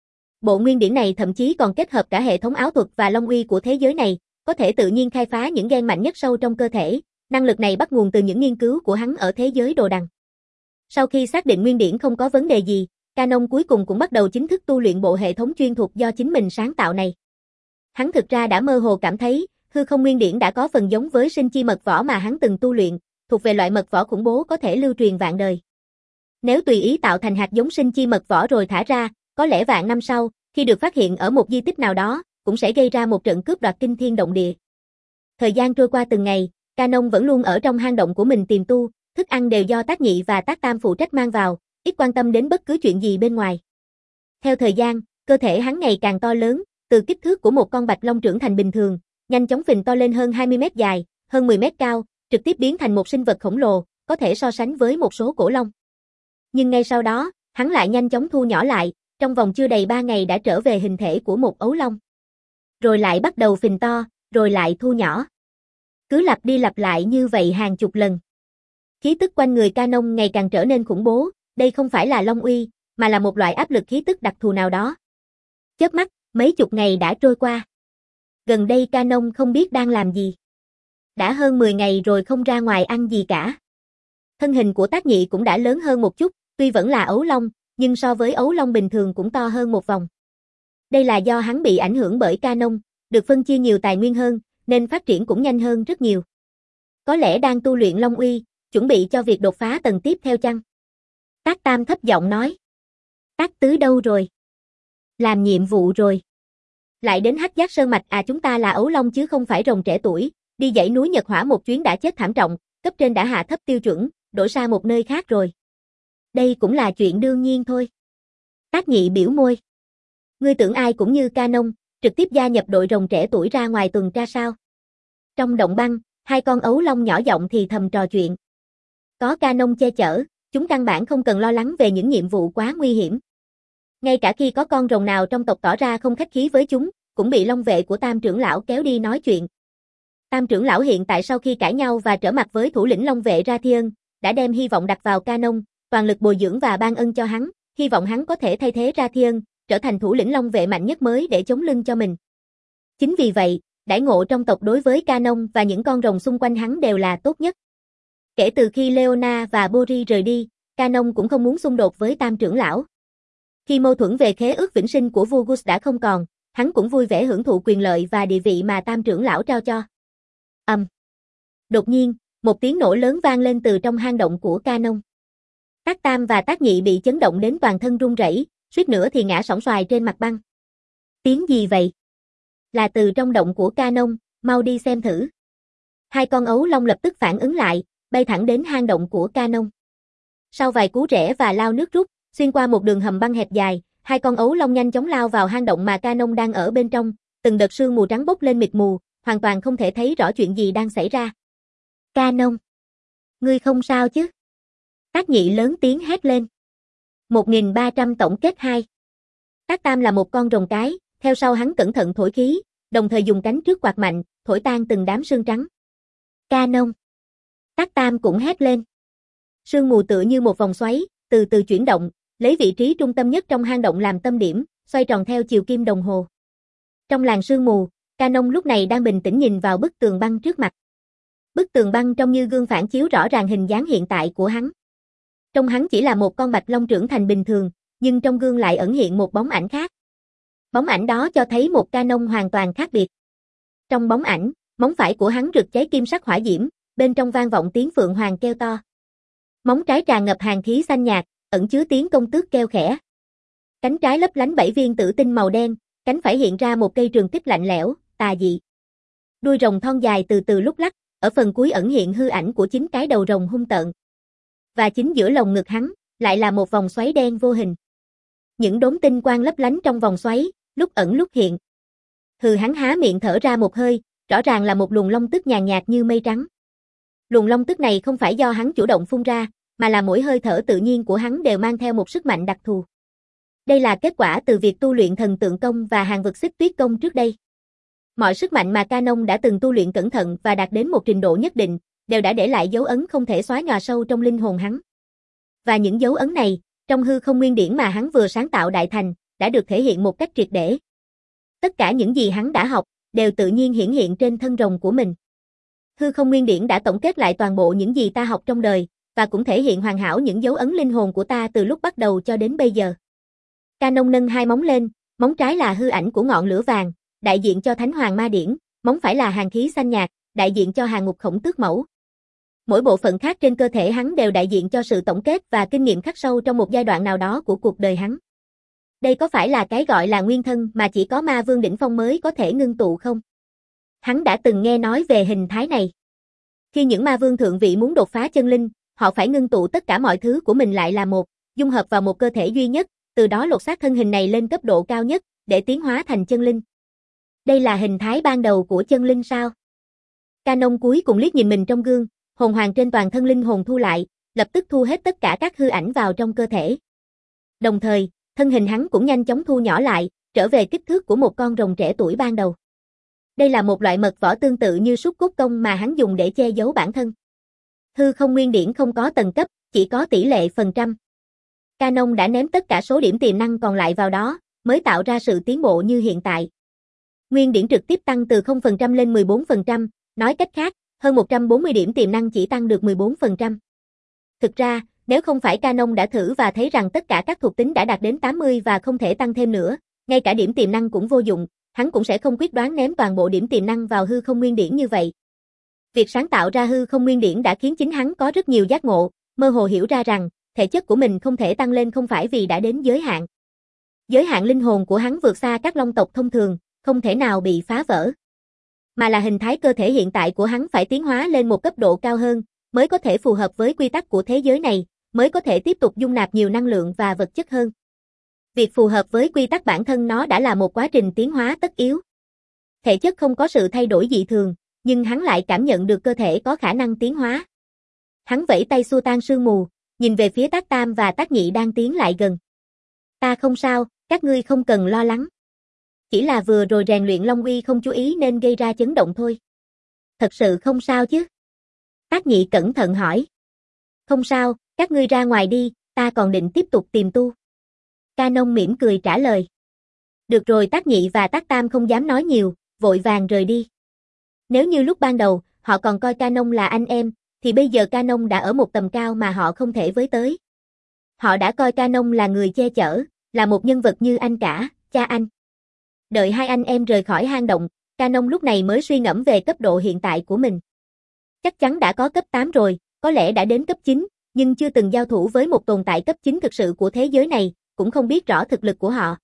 Bộ nguyên điển này thậm chí còn kết hợp cả hệ thống áo thuật và long uy của thế giới này, có thể tự nhiên khai phá những gen mạnh nhất sâu trong cơ thể. Năng lực này bắt nguồn từ những nghiên cứu của hắn ở thế giới đồ đằng. Sau khi xác định nguyên điển không có vấn đề gì, Canon cuối cùng cũng bắt đầu chính thức tu luyện bộ hệ thống chuyên thuộc do chính mình sáng tạo này. Hắn thực ra đã mơ hồ cảm thấy, hư không nguyên điển đã có phần giống với sinh chi mật võ mà hắn từng tu luyện, thuộc về loại mật võ khủng bố có thể lưu truyền vạn đời. Nếu tùy ý tạo thành hạt giống sinh chi mật võ rồi thả ra, có lẽ vạn năm sau, khi được phát hiện ở một di tích nào đó, cũng sẽ gây ra một trận cướp đoạt kinh thiên động địa. Thời gian trôi qua từng ngày, Canon vẫn luôn ở trong hang động của mình tìm tu, thức ăn đều do Tác Nhị và Tác Tam phụ trách mang vào, ít quan tâm đến bất cứ chuyện gì bên ngoài. Theo thời gian, cơ thể hắn ngày càng to lớn, từ kích thước của một con bạch long trưởng thành bình thường, nhanh chóng phình to lên hơn hai mươi mét dài, hơn mười mét cao, trực tiếp biến thành một sinh vật khổng lồ, có thể so sánh với một số cổ long. Nhưng ngay sau đó, hắn lại nhanh chóng thu nhỏ lại, trong vòng chưa đầy ba ngày đã trở về hình thể của một ấu long. Rồi lại bắt đầu phình to, rồi lại thu nhỏ. Cứ lặp đi lặp lại như vậy hàng chục lần. Khí tức quanh người Canon ngày càng trở nên khủng bố, đây không phải là long uy, mà là một loại áp lực khí tức đặc thù nào đó. Chớp mắt, mấy chục ngày đã trôi qua. Gần đây Canon không biết đang làm gì. Đã hơn mười ngày rồi không ra ngoài ăn gì cả. Thân hình của Tác Nhị cũng đã lớn hơn một chút, tuy vẫn là ấu long, nhưng so với ấu long bình thường cũng to hơn một vòng. Đây là do hắn bị ảnh hưởng bởi Canon, được phân chia nhiều tài nguyên hơn, nên phát triển cũng nhanh hơn rất nhiều. Có lẽ đang tu luyện long uy, chuẩn bị cho việc đột phá tầng tiếp theo chăng? Tác Tam thấp giọng nói. Tác Tứ đâu rồi? Làm nhiệm vụ rồi. Lại đến Hắc Giác Sơn Mạch à, chúng ta là ấu long chứ không phải rồng trẻ tuổi, đi dãy núi Nhật Hỏa một chuyến đã chết thảm trọng, cấp trên đã hạ thấp tiêu chuẩn, đổi sang một nơi khác rồi. Đây cũng là chuyện đương nhiên thôi. Tác Nhị biểu môi. Ngươi tưởng ai cũng như Canon, trực tiếp gia nhập đội rồng trẻ tuổi ra ngoài tuần tra sao? Trong động băng, hai con ấu long nhỏ giọng thì thầm trò chuyện. Có Canon che chở, chúng căn bản không cần lo lắng về những nhiệm vụ quá nguy hiểm. Ngay cả khi có con rồng nào trong tộc tỏ ra không khách khí với chúng, cũng bị long vệ của Tam trưởng lão kéo đi nói chuyện. Tam trưởng lão hiện tại sau khi cãi nhau và trở mặt với thủ lĩnh long vệ Rathian, đã đem hy vọng đặt vào Canon, toàn lực bồi dưỡng và ban ân cho hắn, hy vọng hắn có thể thay thế Rathian, trở thành thủ lĩnh long vệ mạnh nhất mới để chống lưng cho mình. Chính vì vậy, đãi ngộ trong tộc đối với Canon và những con rồng xung quanh hắn đều là tốt nhất. Kể từ khi Leona và Boris rời đi, Canon cũng không muốn xung đột với Tam trưởng lão. Khi mâu thuẫn về khế ước vĩnh sinh của vua Gus đã không còn, hắn cũng vui vẻ hưởng thụ quyền lợi và địa vị mà Tam trưởng lão trao cho. Ầm. Um. Đột nhiên, Một tiếng nổ lớn vang lên từ trong hang động của Canon. Tác Tam và Tác Nhị bị chấn động đến toàn thân run rẩy, suýt nữa thì ngã sóng xoài trên mặt băng. Tiếng gì vậy? Là từ trong động của Canon, mau đi xem thử. Hai con ấu long lập tức phản ứng lại, bay thẳng đến hang động của Canon. Sau vài cú rẽ và lao nước rút, xuyên qua một đường hầm băng hẹp dài, hai con ấu long nhanh chóng lao vào hang động mà Canon đang ở bên trong, từng đợt sương mù trắng bốc lên mịt mù, hoàn toàn không thể thấy rõ chuyện gì đang xảy ra. Canon, ngươi không sao chứ? Tác Nhị lớn tiếng hét lên. một nghìn ba trăm tổng kết hai. Tác Tam là một con rồng cái, theo sau hắn cẩn thận thổi khí, đồng thời dùng cánh trước quạt mạnh, thổi tan từng đám sương trắng. Canon. Tác Tam cũng hét lên. Sương mù tựa như một vòng xoáy, từ từ chuyển động, lấy vị trí trung tâm nhất trong hang động làm tâm điểm, xoay tròn theo chiều kim đồng hồ. Trong làn sương mù, Canon lúc này đang bình tĩnh nhìn vào bức tường băng trước mặt. Bức tường băng trông như gương phản chiếu rõ ràng hình dáng hiện tại của hắn. Trong hắn chỉ là một con bạch long trưởng thành bình thường, nhưng trong gương lại ẩn hiện một bóng ảnh khác. Bóng ảnh đó cho thấy một Canon hoàn toàn khác biệt. Trong bóng ảnh, móng phải của hắn rực cháy kim sắc hỏa diễm, bên trong vang vọng tiếng phượng hoàng kêu to. Móng trái tràn ngập hàn khí xanh nhạt, ẩn chứa tiếng công tước kêu khẽ. Cánh trái lấp lánh bảy viên tử tinh màu đen, cánh phải hiện ra một cây trường kích lạnh lẽo, tà dị. Đuôi rồng thon dài từ từ lúc lắc, ở phần cuối ẩn hiện hư ảnh của chính cái đầu rồng hung tợn. Và chính giữa lồng ngực hắn, lại là một vòng xoáy đen vô hình. Những đốm tinh quang lấp lánh trong vòng xoáy, lúc ẩn lúc hiện. Hừ, hắn há miệng thở ra một hơi, rõ ràng là một luồng long tức nhàn nhạt như mây trắng. Luồng long tức này không phải do hắn chủ động phun ra, mà là mỗi hơi thở tự nhiên của hắn đều mang theo một sức mạnh đặc thù. Đây là kết quả từ việc tu luyện thần tượng công và hàng vực xích tuyết công trước đây. Mọi sức mạnh mà Canon đã từng tu luyện cẩn thận và đạt đến một trình độ nhất định, đều đã để lại dấu ấn không thể xóa nhòa sâu trong linh hồn hắn. Và những dấu ấn này, trong hư không nguyên điển mà hắn vừa sáng tạo đại thành, đã được thể hiện một cách triệt để. Tất cả những gì hắn đã học, đều tự nhiên hiển hiện trên thân rồng của mình. Hư không nguyên điển đã tổng kết lại toàn bộ những gì ta học trong đời, và cũng thể hiện hoàn hảo những dấu ấn linh hồn của ta từ lúc bắt đầu cho đến bây giờ. Canon nâng hai móng lên, móng trái là hư ảnh của ngọn lửa vàng, đại diện cho Thánh Hoàng Ma Điển, móng phải là hàn khí xanh nhạt, đại diện cho hàng ngục khổng tước mẫu. Mỗi bộ phận khác trên cơ thể hắn đều đại diện cho sự tổng kết và kinh nghiệm khắc sâu trong một giai đoạn nào đó của cuộc đời hắn. Đây có phải là cái gọi là nguyên thân mà chỉ có ma vương đỉnh phong mới có thể ngưng tụ không? Hắn đã từng nghe nói về hình thái này. Khi những ma vương thượng vị muốn đột phá chân linh, họ phải ngưng tụ tất cả mọi thứ của mình lại là một, dung hợp vào một cơ thể duy nhất, từ đó lột xác thân hình này lên cấp độ cao nhất, để tiến hóa thành chân linh. Đây là hình thái ban đầu của chân linh sao? Canon cuối cùng liếc nhìn mình trong gương, hồn hoàng trên toàn thân linh hồn thu lại, lập tức thu hết tất cả các hư ảnh vào trong cơ thể. Đồng thời, thân hình hắn cũng nhanh chóng thu nhỏ lại, trở về kích thước của một con rồng trẻ tuổi ban đầu. Đây là một loại mật võ tương tự như súc cốt công mà hắn dùng để che giấu bản thân. Hư không nguyên điển không có tầng cấp, chỉ có tỷ lệ phần trăm. Canon đã ném tất cả số điểm tiềm năng còn lại vào đó, mới tạo ra sự tiến bộ như hiện tại. Nguyên điển trực tiếp tăng từ không phần trăm lên mười bốn phần trăm, nói cách khác, hơn một trăm bốn mươi điểm tiềm năng chỉ tăng được mười bốn phần trăm. Thực ra, nếu không phải Canon đã thử và thấy rằng tất cả các thuộc tính đã đạt đến tám mươi và không thể tăng thêm nữa, ngay cả điểm tiềm năng cũng vô dụng, hắn cũng sẽ không quyết đoán ném toàn bộ điểm tiềm năng vào hư không nguyên điển như vậy. Việc sáng tạo ra hư không nguyên điển đã khiến chính hắn có rất nhiều giác ngộ, mơ hồ hiểu ra rằng, thể chất của mình không thể tăng lên không phải vì đã đến giới hạn. Giới hạn linh hồn của hắn vượt xa các long tộc thông thường, không thể nào bị phá vỡ. Mà là hình thái cơ thể hiện tại của hắn phải tiến hóa lên một cấp độ cao hơn, mới có thể phù hợp với quy tắc của thế giới này, mới có thể tiếp tục dung nạp nhiều năng lượng và vật chất hơn. Việc phù hợp với quy tắc bản thân nó đã là một quá trình tiến hóa tất yếu. Thể chất không có sự thay đổi dị thường, nhưng hắn lại cảm nhận được cơ thể có khả năng tiến hóa. Hắn vẫy tay xua tan sương mù, nhìn về phía Tác Tam và Tác Nhị đang tiến lại gần. Ta không sao, các ngươi không cần lo lắng. Chỉ là vừa rồi rèn luyện Long Uy không chú ý nên gây ra chấn động thôi. Thật sự không sao chứ? Tác Nhị cẩn thận hỏi. Không sao, các ngươi ra ngoài đi, ta còn định tiếp tục tìm tu. Canon mỉm cười trả lời. Được rồi, Tác Nhị và Tác Tam không dám nói nhiều, vội vàng rời đi. Nếu như lúc ban đầu, họ còn coi Canon là anh em, thì bây giờ Canon đã ở một tầm cao mà họ không thể với tới. Họ đã coi Canon là người che chở, là một nhân vật như anh cả, cha anh. Đợi hai anh em rời khỏi hang động, Canon lúc này mới suy ngẫm về cấp độ hiện tại của mình. Chắc chắn đã có cấp tám rồi, có lẽ đã đến cấp chín, nhưng chưa từng giao thủ với một tồn tại cấp chín thực sự của thế giới này, cũng không biết rõ thực lực của họ.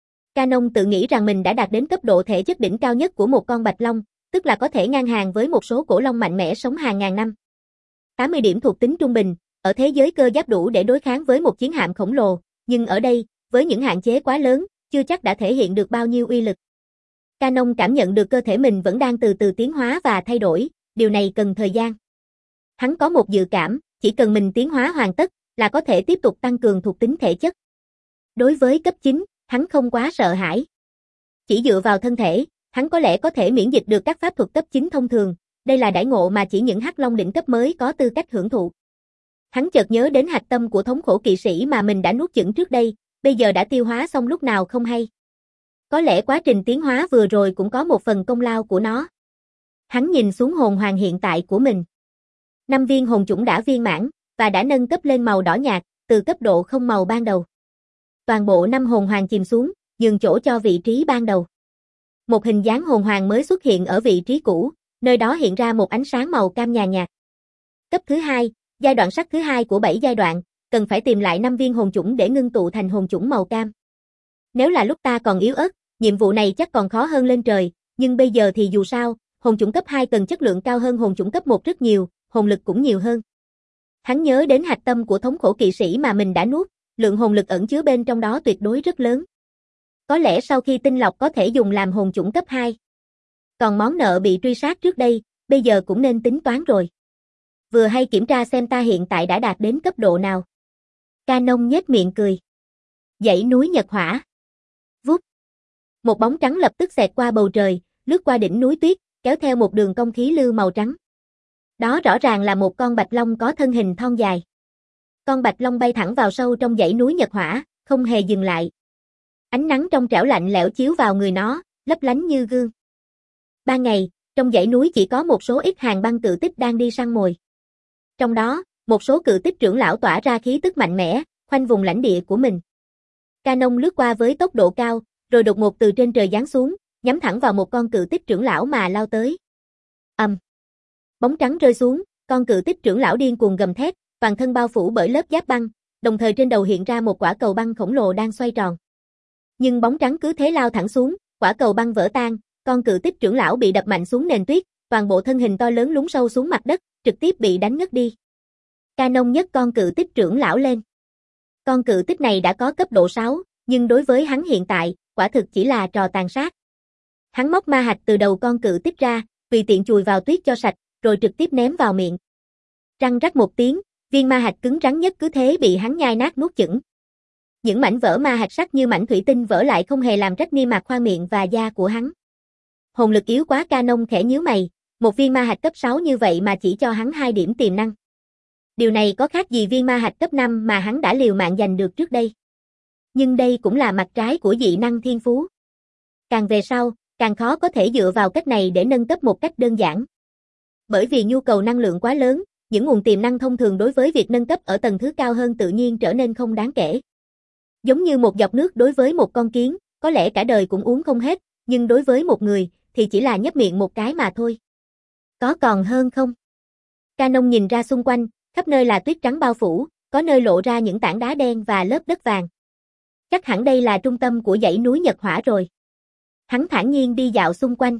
Canon tự nghĩ rằng mình đã đạt đến cấp độ thể chất đỉnh cao nhất của một con bạch long, tức là có thể ngang hàng với một số cổ long mạnh mẽ sống hàng ngàn năm. tám mươi điểm thuộc tính trung bình, ở thế giới cơ giáp đủ để đối kháng với một chiến hạm khổng lồ, nhưng ở đây, với những hạn chế quá lớn, chưa chắc đã thể hiện được bao nhiêu uy lực. Canon cảm nhận được cơ thể mình vẫn đang từ từ tiến hóa và thay đổi, điều này cần thời gian. Hắn có một dự cảm, chỉ cần mình tiến hóa hoàn tất, là có thể tiếp tục tăng cường thuộc tính thể chất. Đối với cấp chín, hắn không quá sợ hãi. Chỉ dựa vào thân thể, hắn có lẽ có thể miễn dịch được các pháp thuật cấp chín thông thường, đây là đãi ngộ mà chỉ những hắc long đỉnh cấp mới có tư cách hưởng thụ. Hắn chợt nhớ đến hạch tâm của thống khổ kỵ sĩ mà mình đã nuốt chửng trước đây, bây giờ đã tiêu hóa xong lúc nào không hay. Có lẽ quá trình tiến hóa vừa rồi cũng có một phần công lao của nó. Hắn nhìn xuống hồn hoàng hiện tại của mình. Năm viên hồn chủng đã viên mãn, và đã nâng cấp lên màu đỏ nhạt, từ cấp độ không màu ban đầu. Toàn bộ năm hồn hoàng chìm xuống, nhường chỗ cho vị trí ban đầu. Một hình dáng hồn hoàng mới xuất hiện ở vị trí cũ, nơi đó hiện ra một ánh sáng màu cam nhàn nhạt. Cấp thứ hai, giai đoạn sắc thứ hai của bảy giai đoạn, cần phải tìm lại năm viên hồn chủng để ngưng tụ thành hồn chủng màu cam. Nếu là lúc ta còn yếu ớt, nhiệm vụ này chắc còn khó hơn lên trời, nhưng bây giờ thì dù sao, hồn chủng cấp hai cần chất lượng cao hơn hồn chủng cấp một rất nhiều, hồn lực cũng nhiều hơn. Hắn nhớ đến hạch tâm của thống khổ kỵ sĩ mà mình đã nuốt, lượng hồn lực ẩn chứa bên trong đó tuyệt đối rất lớn. Có lẽ sau khi tinh lọc có thể dùng làm hồn chủng cấp hai. Còn món nợ bị truy sát trước đây, bây giờ cũng nên tính toán rồi. Vừa hay kiểm tra xem ta hiện tại đã đạt đến cấp độ nào. Canon nhếch miệng cười. Dãy núi Nhật Hỏa. Vút. Một bóng trắng lập tức xẹt qua bầu trời, lướt qua đỉnh núi tuyết, kéo theo một đường cong khí lưu màu trắng. Đó rõ ràng là một con bạch long có thân hình thon dài. Con bạch long bay thẳng vào sâu trong dãy núi Nhật Hỏa, không hề dừng lại. Ánh nắng trong trẻo lạnh lẽo chiếu vào người nó, lấp lánh như gương. Ban ngày, trong dãy núi chỉ có một số ít hàng băng cự tích đang đi săn mồi. Trong đó, một số cự tích trưởng lão tỏa ra khí tức mạnh mẽ, khoanh vùng lãnh địa của mình. Canon lướt qua với tốc độ cao, rồi đột ngột từ trên trời giáng xuống, nhắm thẳng vào một con cự tích trưởng lão mà lao tới. Ầm. Um. Bóng trắng rơi xuống, con cự tích trưởng lão điên cuồng gầm thét, toàn thân bao phủ bởi lớp giáp băng, đồng thời trên đầu hiện ra một quả cầu băng khổng lồ đang xoay tròn. Nhưng bóng trắng cứ thế lao thẳng xuống, quả cầu băng vỡ tan, con cự tích trưởng lão bị đập mạnh xuống nền tuyết, toàn bộ thân hình to lớn lún sâu xuống mặt đất, trực tiếp bị đánh ngất đi. Canon nhấc con cự tích trưởng lão lên. Con cự tích này đã có cấp độ sáu, nhưng đối với hắn hiện tại, quả thực chỉ là trò tàn sát. Hắn móc ma hạch từ đầu con cự tích ra, tùy tiện chùi vào tuyết cho sạch, rồi trực tiếp ném vào miệng. Răng rắc một tiếng, viên ma hạch cứng rắn nhất cứ thế bị hắn nhai nát nuốt chửng. Những mảnh vỡ ma hạch sắc như mảnh thủy tinh vỡ lại không hề làm rách niêm mạc khoang miệng và da của hắn. Hồn lực yếu quá. Canon khẽ nhíu mày, một viên ma hạch cấp sáu như vậy mà chỉ cho hắn hai điểm tiềm năng. Điều này có khác gì viên ma hạch cấp năm mà hắn đã liều mạng giành được trước đây. Nhưng đây cũng là mặt trái của dị năng thiên phú. Càng về sau, càng khó có thể dựa vào cách này để nâng cấp một cách đơn giản. Bởi vì nhu cầu năng lượng quá lớn, những nguồn tiềm năng thông thường đối với việc nâng cấp ở tầng thứ cao hơn tự nhiên trở nên không đáng kể. Giống như một giọt nước đối với một con kiến, có lẽ cả đời cũng uống không hết, nhưng đối với một người, thì chỉ là nhấp miệng một cái mà thôi. Có còn hơn không? Canon nhìn ra xung quanh, khắp nơi là tuyết trắng bao phủ, có nơi lộ ra những tảng đá đen và lớp đất vàng. Chắc hẳn đây là trung tâm của dãy núi Nhật Hỏa rồi. Hắn thản nhiên đi dạo xung quanh.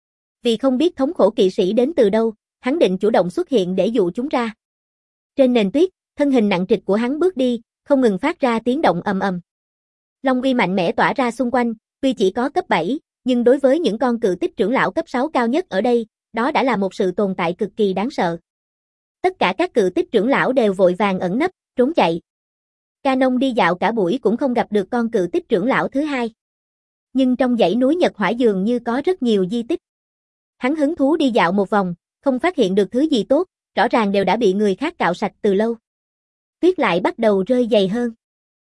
Vì không biết thống khổ kỵ sĩ đến từ đâu, hắn định chủ động xuất hiện để dụ chúng ra. Trên nền tuyết, thân hình nặng trịch của hắn bước đi, không ngừng phát ra tiếng động ầm ầm. Long uy mạnh mẽ tỏa ra xung quanh, tuy chỉ có cấp bảy, nhưng đối với những con cự tích trưởng lão cấp sáu cao nhất ở đây, đó đã là một sự tồn tại cực kỳ đáng sợ. Tất cả các cự tích trưởng lão đều vội vàng ẩn nấp, trốn chạy. Canon đi dạo cả buổi cũng không gặp được con cự tích trưởng lão thứ hai. Nhưng trong dãy núi Nhật Hỏa dường như có rất nhiều di tích. Hắn hứng thú đi dạo một vòng, không phát hiện được thứ gì tốt, rõ ràng đều đã bị người khác cạo sạch từ lâu. Tuyết lại bắt đầu rơi dày hơn.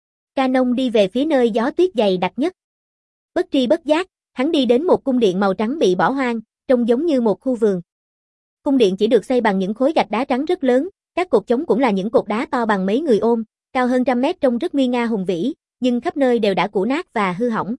Canon đi về phía nơi gió tuyết dày đặc nhất. Bất tri bất giác, hắn đi đến một cung điện màu trắng bị bỏ hoang, trông giống như một khu vườn. Cung điện chỉ được xây bằng những khối gạch đá trắng rất lớn, các cột chống cũng là những cột đá to bằng mấy người ôm, cao hơn trăm mét trông rất nguy nga hùng vĩ, nhưng khắp nơi đều đã cũ nát và hư hỏng.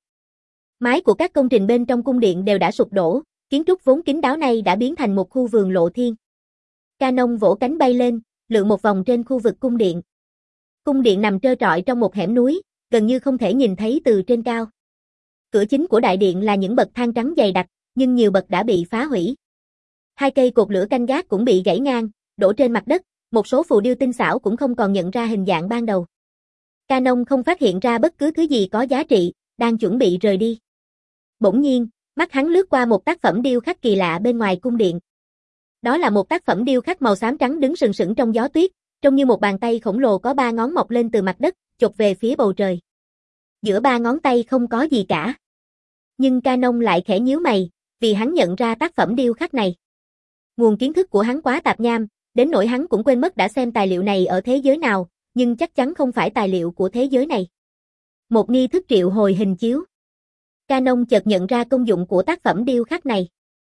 Mái của các công trình bên trong cung điện đều đã sụp đổ, kiến trúc vốn kín đáo này đã biến thành một khu vườn lộ thiên. Canon vỗ cánh bay lên, lượn một vòng trên khu vực cung điện. Cung điện nằm trơ trọi trong một hẻm núi, gần như không thể nhìn thấy từ trên cao. Cửa chính của đại điện là những bậc thang trắng dày đặc, nhưng nhiều bậc đã bị phá hủy. Hai cây cột lửa canh gác cũng bị gãy ngang, đổ trên mặt đất, một số phù điêu tinh xảo cũng không còn nhận ra hình dạng ban đầu. Canon không phát hiện ra bất cứ thứ gì có giá trị, đang chuẩn bị rời đi. Bỗng nhiên, mắt hắn lướt qua một tác phẩm điêu khắc kỳ lạ bên ngoài cung điện. Đó là một tác phẩm điêu khắc màu xám trắng đứng sừng sững trong gió tuyết, trông như một bàn tay khổng lồ có ba ngón mọc lên từ mặt đất, chộp về phía bầu trời. Giữa ba ngón tay không có gì cả. Nhưng Canon lại khẽ nhíu mày, vì hắn nhận ra tác phẩm điêu khắc này. Nguồn kiến thức của hắn quá tạp nham, đến nỗi hắn cũng quên mất đã xem tài liệu này ở thế giới nào, nhưng chắc chắn không phải tài liệu của thế giới này. Một nghi thức triệu hồi hình chiếu. Canon chợt nhận ra công dụng của tác phẩm điêu khắc này.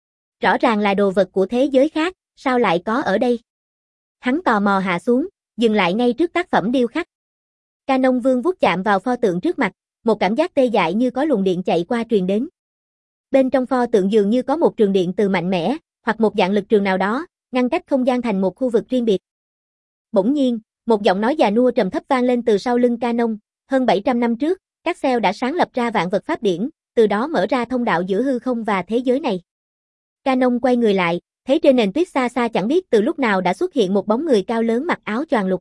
Rõ ràng là đồ vật của thế giới khác, sao lại có ở đây? Hắn tò mò hạ xuống, dừng lại ngay trước tác phẩm điêu khắc. Canon vương vuốt chạm vào pho tượng trước mặt, một cảm giác tê dại như có luồng điện chạy qua truyền đến. Bên trong pho tượng dường như có một trường điện từ mạnh mẽ, hoặc một dạng lực trường nào đó, ngăn cách không gian thành một khu vực riêng biệt. Bỗng nhiên, một giọng nói già nua trầm thấp vang lên từ sau lưng Canon, hơn bảy trăm năm trước, các Cell đã sáng lập ra vạn vật pháp điển, từ đó mở ra thông đạo giữa hư không và thế giới này. Canon quay người lại, thấy trên nền tuyết xa xa chẳng biết từ lúc nào đã xuất hiện một bóng người cao lớn mặc áo choàng lục.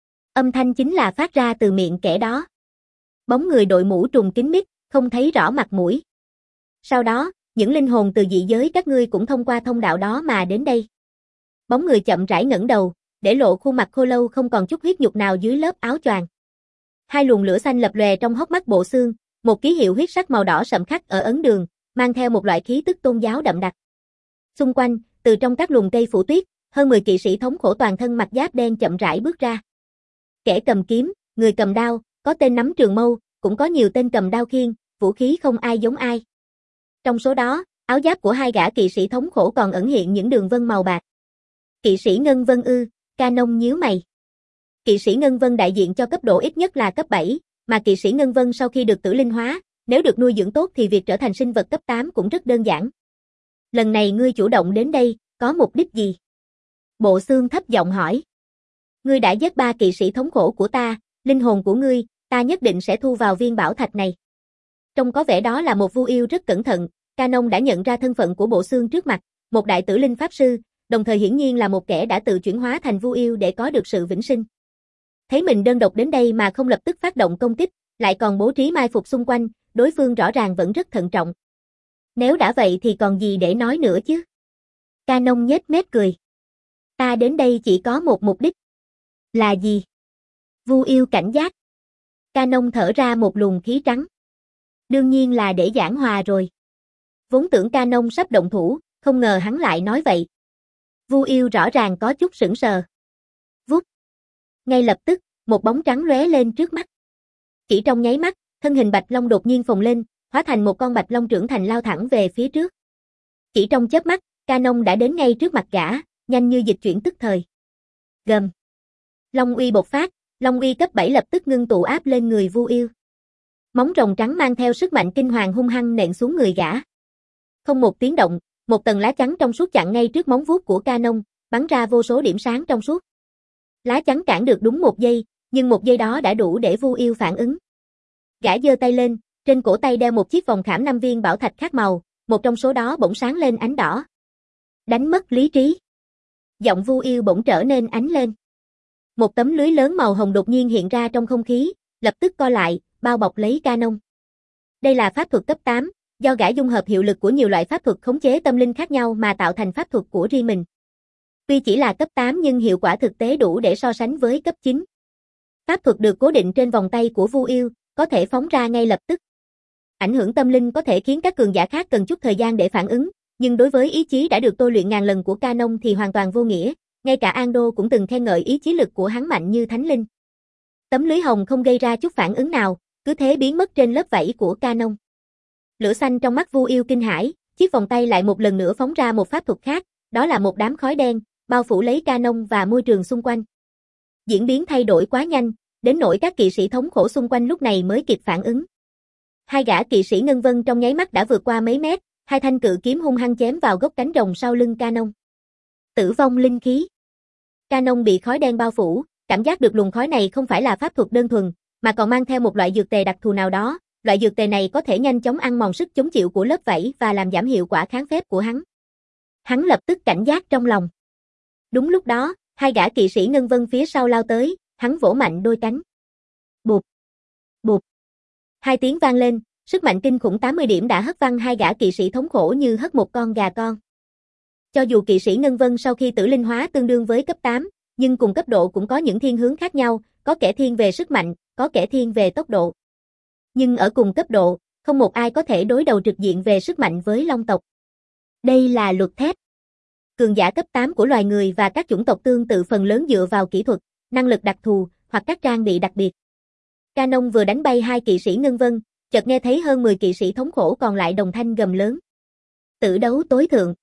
Âm thanh chính là phát ra từ miệng kẻ đó. Bóng người đội mũ trùng kín mít, không thấy rõ mặt mũi. Sau đó, những linh hồn từ dị giới các ngươi cũng thông qua thông đạo đó mà đến đây. Bóng người chậm rãi ngẩng đầu, để lộ khuôn mặt khô lâu không còn chút huyết nhục nào dưới lớp áo choàng. Hai luồng lửa xanh lập lòe trong hốc mắt bộ xương, một ký hiệu huyết sắc màu đỏ sậm khắc ở ấn đường, mang theo một loại khí tức tôn giáo đậm đặc. Xung quanh, từ trong các luồng cây phủ tuyết, hơn mười kỵ sĩ thống khổ toàn thân mặc giáp đen chậm rãi bước ra. Kẻ cầm kiếm, người cầm đao, có tên nắm trường mâu, cũng có nhiều tên cầm đao khiên, vũ khí không ai giống ai. Trong số đó, áo giáp của hai gã kỵ sĩ thống khổ còn ẩn hiện những đường vân màu bạc. Kỵ sĩ Ngân Vân ư? Canon nhíu mày. Kỵ sĩ Ngân Vân đại diện cho cấp độ ít nhất là cấp bảy, mà kỵ sĩ Ngân Vân sau khi được tử linh hóa, nếu được nuôi dưỡng tốt thì việc trở thành sinh vật cấp tám cũng rất đơn giản. Lần này ngươi chủ động đến đây, có mục đích gì? Bộ xương thấp giọng hỏi. Ngươi đã giết ba kỵ sĩ thống khổ của ta, linh hồn của ngươi, ta nhất định sẽ thu vào viên bảo thạch này. Trông có vẻ đó là một vu yêu rất cẩn thận, Canon đã nhận ra thân phận của bộ xương trước mặt, một đại tử linh pháp sư, đồng thời hiển nhiên là một kẻ đã tự chuyển hóa thành vu yêu để có được sự vĩnh sinh. Thấy mình đơn độc đến đây mà không lập tức phát động công kích, lại còn bố trí mai phục xung quanh, đối phương rõ ràng vẫn rất thận trọng. Nếu đã vậy thì còn gì để nói nữa chứ? Canon nhếch mép cười. Ta đến đây chỉ có một mục đích. Là gì? Vu yêu cảnh giác. Canon thở ra một luồng khí trắng. Đương nhiên là để giảng hòa rồi. Vốn tưởng Canon sắp động thủ, không ngờ hắn lại nói vậy. Vu yêu rõ ràng có chút sững sờ. Vút. Ngay lập tức, một bóng trắng lóe lên trước mắt. Chỉ trong nháy mắt, thân hình Bạch Long đột nhiên phồng lên, hóa thành một con Bạch Long trưởng thành lao thẳng về phía trước. Chỉ trong chớp mắt, Canon đã đến ngay trước mặt gã, nhanh như dịch chuyển tức thời. Gầm. Long uy bộc phát, Long uy cấp bảy lập tức ngưng tụ áp lên người Vu yêu. Móng rồng trắng mang theo sức mạnh kinh hoàng hung hăng nện xuống người gã. Không một tiếng động, một tầng lá chắn trong suốt chặn ngay trước móng vuốt của Canon, bắn ra vô số điểm sáng trong suốt. Lá chắn cản được đúng một giây, nhưng một giây đó đã đủ để Vu yêu phản ứng. Gã giơ tay lên, trên cổ tay đeo một chiếc vòng khảm năm viên bảo thạch khác màu, một trong số đó bỗng sáng lên ánh đỏ. Đánh mất lý trí. Giọng Vu yêu bỗng trở nên ánh lên. Một tấm lưới lớn màu hồng đột nhiên hiện ra trong không khí, lập tức co lại, bao bọc lấy Canon. Đây là pháp thuật cấp tám, do gã dung hợp hiệu lực của nhiều loại pháp thuật khống chế tâm linh khác nhau mà tạo thành pháp thuật của riêng mình. Tuy chỉ là cấp tám nhưng hiệu quả thực tế đủ để so sánh với cấp chín. Pháp thuật được cố định trên vòng tay của Vu yêu, có thể phóng ra ngay lập tức. Ảnh hưởng tâm linh có thể khiến các cường giả khác cần chút thời gian để phản ứng, nhưng đối với ý chí đã được tôi luyện ngàn lần của Canon thì hoàn toàn vô nghĩa, ngay cả Ando cũng từng khen ngợi ý chí lực của hắn mạnh như thánh linh. Tấm lưới hồng không gây ra chút phản ứng nào, cứ thế biến mất trên lớp vảy của Canon. Lửa xanh trong mắt Vu yêu kinh hãi, chiếc vòng tay lại một lần nữa phóng ra một pháp thuật khác, đó là một đám khói đen, bao phủ lấy Canon và môi trường xung quanh. Diễn biến thay đổi quá nhanh, đến nỗi các kỵ sĩ thống khổ xung quanh lúc này mới kịp phản ứng. Hai gã kỵ sĩ Ngân Vân trong nháy mắt đã vượt qua mấy mét, hai thanh cự kiếm hung hăng chém vào gốc cánh rồng sau lưng Canon. Tử vong linh khí. Canon bị khói đen bao phủ, cảm giác được luồng khói này không phải là pháp thuật đơn thuần, mà còn mang theo một loại dược tề đặc thù nào đó. Loại dược tề này có thể nhanh chóng ăn mòn sức chống chịu của lớp vảy và làm giảm hiệu quả kháng phép của hắn. Hắn lập tức cảnh giác trong lòng. Đúng lúc đó, hai gã kỵ sĩ ngân vân phía sau lao tới, hắn vỗ mạnh đôi cánh. Bụp, bụp. Hai tiếng vang lên, sức mạnh kinh khủng tám mươi điểm đã hất văng hai gã kỵ sĩ thống khổ như hất một con gà con. Cho dù kỵ sĩ ngân vân sau khi tử linh hóa tương đương với cấp tám, nhưng cùng cấp độ cũng có những thiên hướng khác nhau, có kẻ thiên về sức mạnh, có kẻ thiên về tốc độ. Nhưng ở cùng cấp độ, không một ai có thể đối đầu trực diện về sức mạnh với long tộc. Đây là luật thép. Cường giả cấp tám của loài người và các chủng tộc tương tự phần lớn dựa vào kỹ thuật, năng lực đặc thù, hoặc các trang bị đặc biệt. Canon vừa đánh bay hai kỵ sĩ ngân vân, chợt nghe thấy hơn mười kỵ sĩ thống khổ còn lại đồng thanh gầm lớn. Tử đấu tối thượng.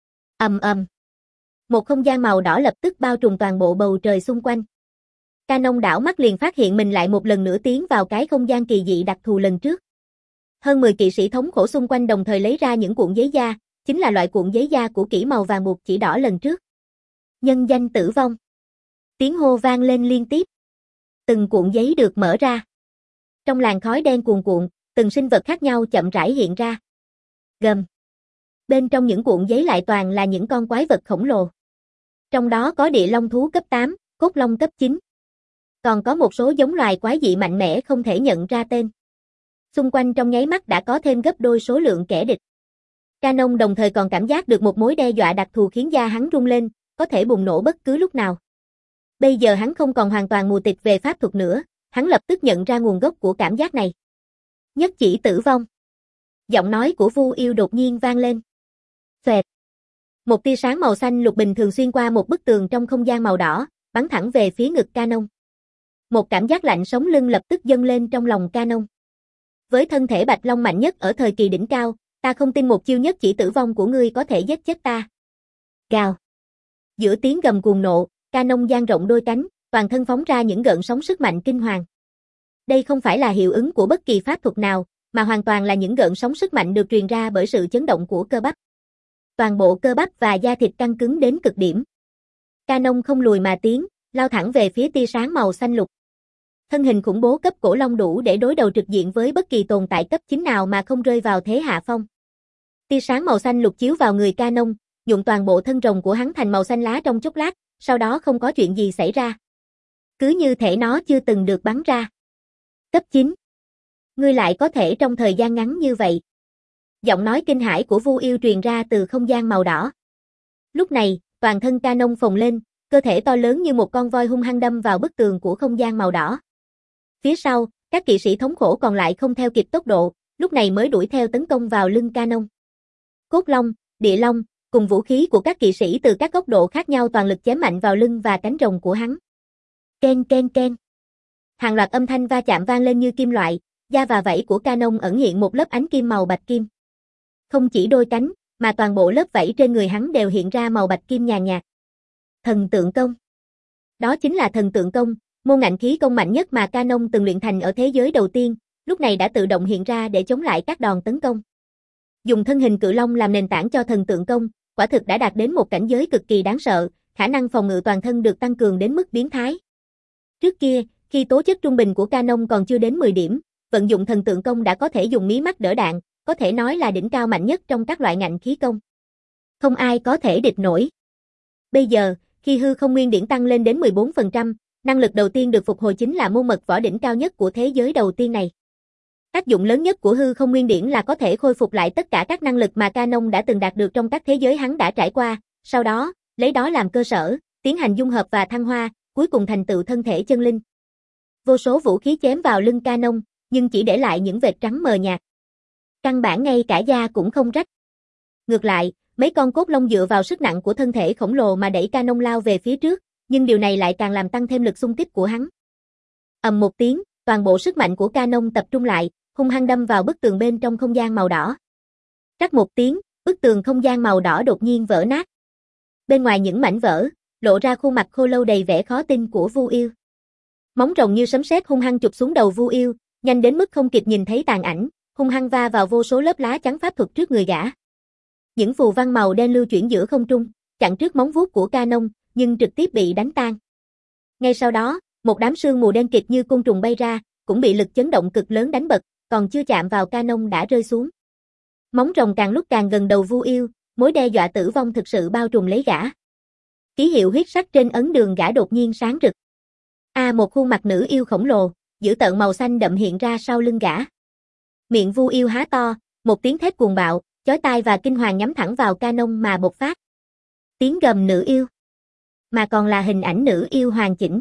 Ầm ầm. Một không gian màu đỏ lập tức bao trùm toàn bộ bầu trời xung quanh. Canon đảo mắt liền phát hiện mình lại một lần nữa tiến vào cái không gian kỳ dị đặc thù lần trước. Hơn mười kỵ sĩ thống khổ xung quanh đồng thời lấy ra những cuộn giấy da, chính là loại cuộn giấy da của kỹ màu vàng buộc chỉ đỏ lần trước. Nhân danh tử vong. Tiếng hô vang lên liên tiếp. Từng cuộn giấy được mở ra. Trong làn khói đen cuồn cuộn, từng sinh vật khác nhau chậm rãi hiện ra. Gầm. Bên trong những cuộn giấy lại toàn là những con quái vật khổng lồ. Trong đó có địa long thú cấp tám, cốt long cấp chín. Còn có một số giống loài quái dị mạnh mẽ không thể nhận ra tên. Xung quanh trong nháy mắt đã có thêm gấp đôi số lượng kẻ địch. Canon đồng thời còn cảm giác được một mối đe dọa đặc thù khiến da hắn rung lên, có thể bùng nổ bất cứ lúc nào. Bây giờ hắn không còn hoàn toàn mù tịt về pháp thuật nữa, hắn lập tức nhận ra nguồn gốc của cảm giác này. Nhất chỉ tử vong. Giọng nói của Vu Yêu đột nhiên vang lên. Xoẹt. Một tia sáng màu xanh lục bình thường xuyên qua một bức tường trong không gian màu đỏ, bắn thẳng về phía ngực Canon. Một cảm giác lạnh sống lưng lập tức dâng lên trong lòng Canon. Với thân thể Bạch Long mạnh nhất ở thời kỳ đỉnh cao, ta không tin một chiêu nhất chỉ tử vong của ngươi có thể giết chết ta. Gào. Giữa tiếng gầm cuồng nộ, Canon dang rộng đôi cánh, toàn thân phóng ra những gợn sóng sức mạnh kinh hoàng. Đây không phải là hiệu ứng của bất kỳ pháp thuật nào, mà hoàn toàn là những gợn sóng sức mạnh được truyền ra bởi sự chấn động của cơ bắp. Toàn bộ cơ bắp và da thịt căng cứng đến cực điểm. Canon không lùi mà tiến, lao thẳng về phía tia sáng màu xanh lục. Thân hình khủng bố cấp cổ long đủ để đối đầu trực diện với bất kỳ tồn tại cấp chín nào mà không rơi vào thế hạ phong. Tia sáng màu xanh lục chiếu vào người Canon, nhuộm toàn bộ thân rồng của hắn thành màu xanh lá trong chốc lát, sau đó không có chuyện gì xảy ra. Cứ như thể nó chưa từng được bắn ra. Cấp chín. Ngươi lại có thể trong thời gian ngắn như vậy. Giọng nói kinh hãi của Vu Yêu truyền ra từ không gian màu đỏ. Lúc này, toàn thân Canon phồng lên, cơ thể to lớn như một con voi hung hăng đâm vào bức tường của không gian màu đỏ. Phía sau, các kỵ sĩ thống khổ còn lại không theo kịp tốc độ, lúc này mới đuổi theo tấn công vào lưng Canon. Cốt long, địa long, cùng vũ khí của các kỵ sĩ từ các góc độ khác nhau toàn lực chém mạnh vào lưng và cánh rồng của hắn. Ken ken ken. Hàng loạt âm thanh va chạm vang lên như kim loại, da và vảy của Canon ẩn hiện một lớp ánh kim màu bạch kim. Không chỉ đôi cánh, mà toàn bộ lớp vảy trên người hắn đều hiện ra màu bạch kim nhàn nhạt. Thần tượng công. Đó chính là thần tượng công, môn ngạnh khí công mạnh nhất mà Canon từng luyện thành ở thế giới đầu tiên, lúc này đã tự động hiện ra để chống lại các đòn tấn công. Dùng thân hình cự long làm nền tảng cho thần tượng công, quả thực đã đạt đến một cảnh giới cực kỳ đáng sợ, khả năng phòng ngự toàn thân được tăng cường đến mức biến thái. Trước kia, khi tố chất trung bình của Canon còn chưa đến mười điểm, vận dụng thần tượng công đã có thể dùng mí mắt đỡ đạn, có thể nói là đỉnh cao mạnh nhất trong các loại ngạnh khí công. Không ai có thể địch nổi. Bây giờ, khi hư không nguyên điển tăng lên đến mười bốn phần trăm, năng lực đầu tiên được phục hồi chính là môn mật võ đỉnh cao nhất của thế giới đầu tiên này. Tác dụng lớn nhất của hư không nguyên điển là có thể khôi phục lại tất cả các năng lực mà Canon đã từng đạt được trong các thế giới hắn đã trải qua, sau đó, lấy đó làm cơ sở, tiến hành dung hợp và thăng hoa, cuối cùng thành tựu thân thể chân linh. Vô số vũ khí chém vào lưng Canon, nhưng chỉ để lại những vệt trắng mờ nhạt. Căn bản ngay cả da cũng không rách. Ngược lại, mấy con cốt long dựa vào sức nặng của thân thể khổng lồ mà đẩy Canon lao về phía trước, nhưng điều này lại càng làm tăng thêm lực xung kích của hắn. Ầm một tiếng, toàn bộ sức mạnh của Canon tập trung lại, hung hăng đâm vào bức tường bên trong không gian màu đỏ. Rắc một tiếng, bức tường không gian màu đỏ đột nhiên vỡ nát. Bên ngoài những mảnh vỡ, lộ ra khuôn mặt khô lâu đầy vẻ khó tin của Vu Yêu. Móng rồng như sấm sét hung hăng chụp xuống đầu Vu Yêu, nhanh đến mức không kịp nhìn thấy tàn ảnh, hung hăng va vào vô số lớp lá chắn pháp thuật trước người gã. Những phù văn màu đen lưu chuyển giữa không trung, chặn trước móng vuốt của Canon, nhưng trực tiếp bị đánh tan. Ngay sau đó, một đám sương mù đen kịt như côn trùng bay ra, cũng bị lực chấn động cực lớn đánh bật, còn chưa chạm vào Canon đã rơi xuống. Móng rồng càng lúc càng gần đầu Vu Yêu, mối đe dọa tử vong thực sự bao trùm lấy gã. Ký hiệu huyết sắc trên ấn đường gã đột nhiên sáng rực. A à, một khuôn mặt nữ yêu khổng lồ, dữ tợn màu xanh đậm hiện ra sau lưng gã. Miệng Vu Yêu há to, một tiếng thét cuồng bạo, chói tai và kinh hoàng nhắm thẳng vào Canon mà bộc phát. Tiếng gầm nữ yêu, mà còn là hình ảnh nữ yêu hoàn chỉnh.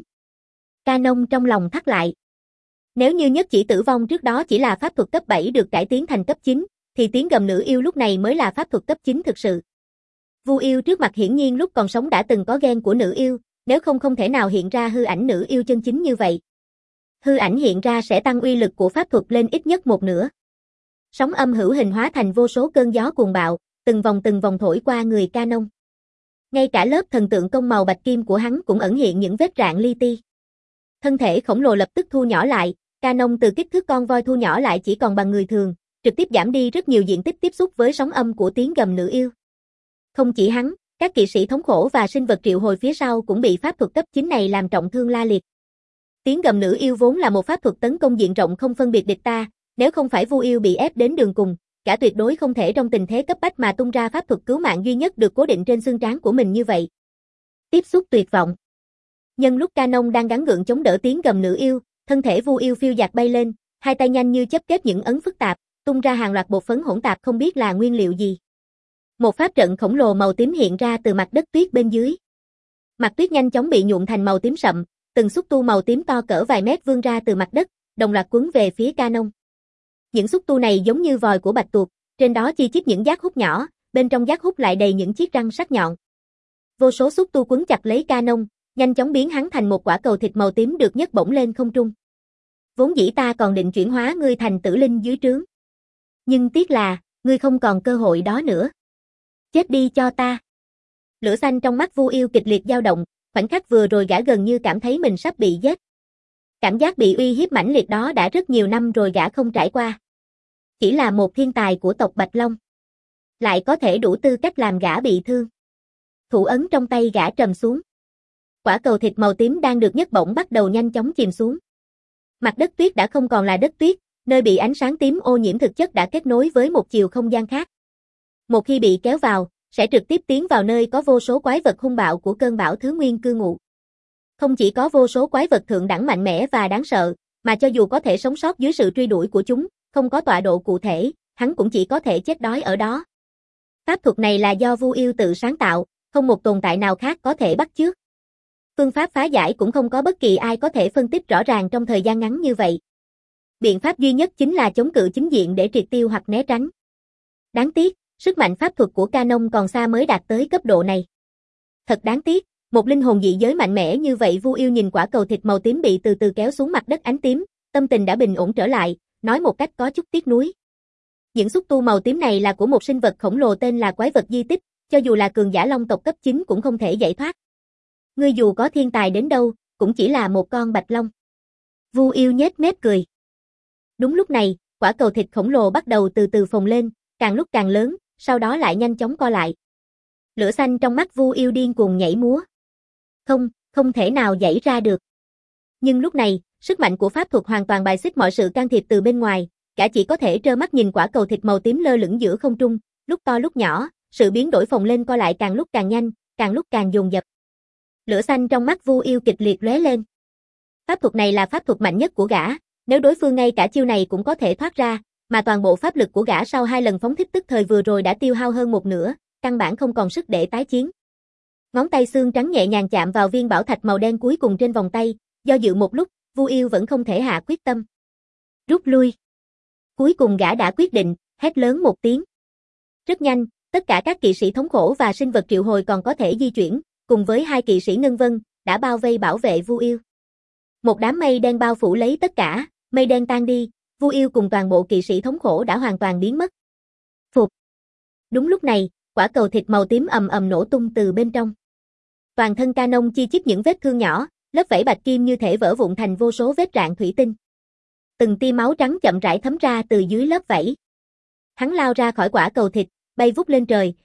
Canon trong lòng thắt lại. Nếu như nhất chỉ tử vong trước đó chỉ là pháp thuật cấp bảy được cải tiến thành cấp chín, thì tiếng gầm nữ yêu lúc này mới là pháp thuật cấp chín thực sự. Vu Yêu trước mặt hiển nhiên lúc còn sống đã từng có gen của nữ yêu, nếu không không thể nào hiện ra hư ảnh nữ yêu chân chính như vậy. Hư ảnh hiện ra sẽ tăng uy lực của pháp thuật lên ít nhất một nửa. Sóng âm hữu hình hóa thành vô số cơn gió cuồng bạo, từng vòng từng vòng thổi qua người Canon. Ngay cả lớp thần tượng công màu bạch kim của hắn cũng ẩn hiện những vết rạn li ti. Thân thể khổng lồ lập tức thu nhỏ lại, Canon từ kích thước con voi thu nhỏ lại chỉ còn bằng người thường, trực tiếp giảm đi rất nhiều diện tích tiếp xúc với sóng âm của tiếng gầm nữ yêu. Không chỉ hắn, các kỵ sĩ thống khổ và sinh vật triệu hồi phía sau cũng bị pháp thuật cấp chín này làm trọng thương la liệt. Tiếng gầm nữ yêu vốn là một pháp thuật tấn công diện rộng không phân biệt địch ta, nếu không phải Vu Yêu bị ép đến đường cùng, cả tuyệt đối không thể trong tình thế cấp bách mà tung ra pháp thuật cứu mạng duy nhất được cố định trên xương trán của mình như vậy. Tiếp xúc tuyệt vọng. Nhân lúc Canon đang gắng gượng chống đỡ tiếng gầm nữ yêu, thân thể Vu Yêu phiêu dạt bay lên, hai tay nhanh như chớp kết những ấn phức tạp, tung ra hàng loạt bột phấn hỗn tạp không biết là nguyên liệu gì. Một pháp trận khổng lồ màu tím hiện ra từ mặt đất tuyết bên dưới. Mặt tuyết nhanh chóng bị nhuộm thành màu tím sậm, từng xúc tu màu tím to cỡ vài mét vươn ra từ mặt đất, đồng loạt quấn về phía Canon. Những xúc tu này giống như vòi của bạch tuộc, trên đó chi chít những giác hút nhỏ, bên trong giác hút lại đầy những chiếc răng sắc nhọn. Vô số xúc tu quấn chặt lấy Canon, nhanh chóng biến hắn thành một quả cầu thịt màu tím được nhấc bổng lên không trung. Vốn dĩ ta còn định chuyển hóa ngươi thành tử linh dưới trướng. Nhưng tiếc là, ngươi không còn cơ hội đó nữa. Chết đi cho ta. Lửa xanh trong mắt Vu Yêu kịch liệt dao động, khoảnh khắc vừa rồi gã gần như cảm thấy mình sắp bị giết. Cảm giác bị uy hiếp mãnh liệt đó đã rất nhiều năm rồi gã không trải qua. Chỉ là một thiên tài của tộc Bạch Long, lại có thể đủ tư cách làm gã bị thương. Thủ ấn trong tay gã trầm xuống. Quả cầu thịt màu tím đang được nhấc bổng bắt đầu nhanh chóng chìm xuống. Mặt đất tuyết đã không còn là đất tuyết, nơi bị ánh sáng tím ô nhiễm thực chất đã kết nối với một chiều không gian khác. Một khi bị kéo vào, sẽ trực tiếp tiến vào nơi có vô số quái vật hung bạo của cơn bão thứ nguyên cư ngụ. Không chỉ có vô số quái vật thượng đẳng mạnh mẽ và đáng sợ, mà cho dù có thể sống sót dưới sự truy đuổi của chúng, không có tọa độ cụ thể, hắn cũng chỉ có thể chết đói ở đó. Pháp thuật này là do Vu Yêu tự sáng tạo, không một tồn tại nào khác có thể bắt chước. Phương pháp phá giải cũng không có bất kỳ ai có thể phân tích rõ ràng trong thời gian ngắn như vậy. Biện pháp duy nhất chính là chống cự chính diện để triệt tiêu hoặc né tránh. Đáng tiếc, sức mạnh pháp thuật của Canon còn xa mới đạt tới cấp độ này. Thật đáng tiếc, một linh hồn dị giới mạnh mẽ như vậy. Vu Yêu nhìn quả cầu thịt màu tím bị từ từ kéo xuống mặt đất ánh tím, tâm tình đã bình ổn trở lại, nói một cách có chút tiếc nuối. Những xúc tu màu tím này là của một sinh vật khổng lồ tên là quái vật di tích, cho dù là cường giả long tộc cấp chín cũng không thể giải thoát. Ngươi dù có thiên tài đến đâu, cũng chỉ là một con bạch long. Vu Yêu nhếch mép cười. Đúng lúc này, quả cầu thịt khổng lồ bắt đầu từ từ phồng lên, càng lúc càng lớn, sau đó lại nhanh chóng co lại. Lửa xanh trong mắt Vu Yêu điên cuồng nhảy múa. Không, không thể nào giãy ra được. Nhưng lúc này, sức mạnh của pháp thuật hoàn toàn bài xích mọi sự can thiệp từ bên ngoài, gã chỉ có thể trơ mắt nhìn quả cầu thịt màu tím lơ lửng giữa không trung, lúc to lúc nhỏ, sự biến đổi phồng lên co lại càng lúc càng nhanh, càng lúc càng dồn dập. Lửa xanh trong mắt Vu Yêu kịch liệt lóe lên. Pháp thuật này là pháp thuật mạnh nhất của gã, nếu đối phương ngay cả chiêu này cũng có thể thoát ra, mà toàn bộ pháp lực của gã sau hai lần phóng thích tức thời vừa rồi đã tiêu hao hơn một nửa, căn bản không còn sức để tái chiến. Ngón tay xương trắng nhẹ nhàng chạm vào viên bảo thạch màu đen cuối cùng trên vòng tay, do dự một lúc, Vu Yêu vẫn không thể hạ quyết tâm. Rút lui. Cuối cùng gã đã quyết định, hét lớn một tiếng. Rất nhanh, tất cả các kỵ sĩ thống khổ và sinh vật triệu hồi còn có thể di chuyển, cùng với hai kỵ sĩ ngân vân, đã bao vây bảo vệ Vu Yêu. Một đám mây đen bao phủ lấy tất cả, mây đen tan đi, Vu Yêu cùng toàn bộ kỵ sĩ thống khổ đã hoàn toàn biến mất. Phục. Đúng lúc này, quả cầu thịt màu tím ầm ầm nổ tung từ bên trong. Toàn thân Canon chi chít những vết thương nhỏ, lớp vảy bạch kim như thể vỡ vụn thành vô số vết rạn thủy tinh. Từng tia máu trắng chậm rãi thấm ra từ dưới lớp vảy. Hắn lao ra khỏi quả cầu thịt, bay vút lên trời,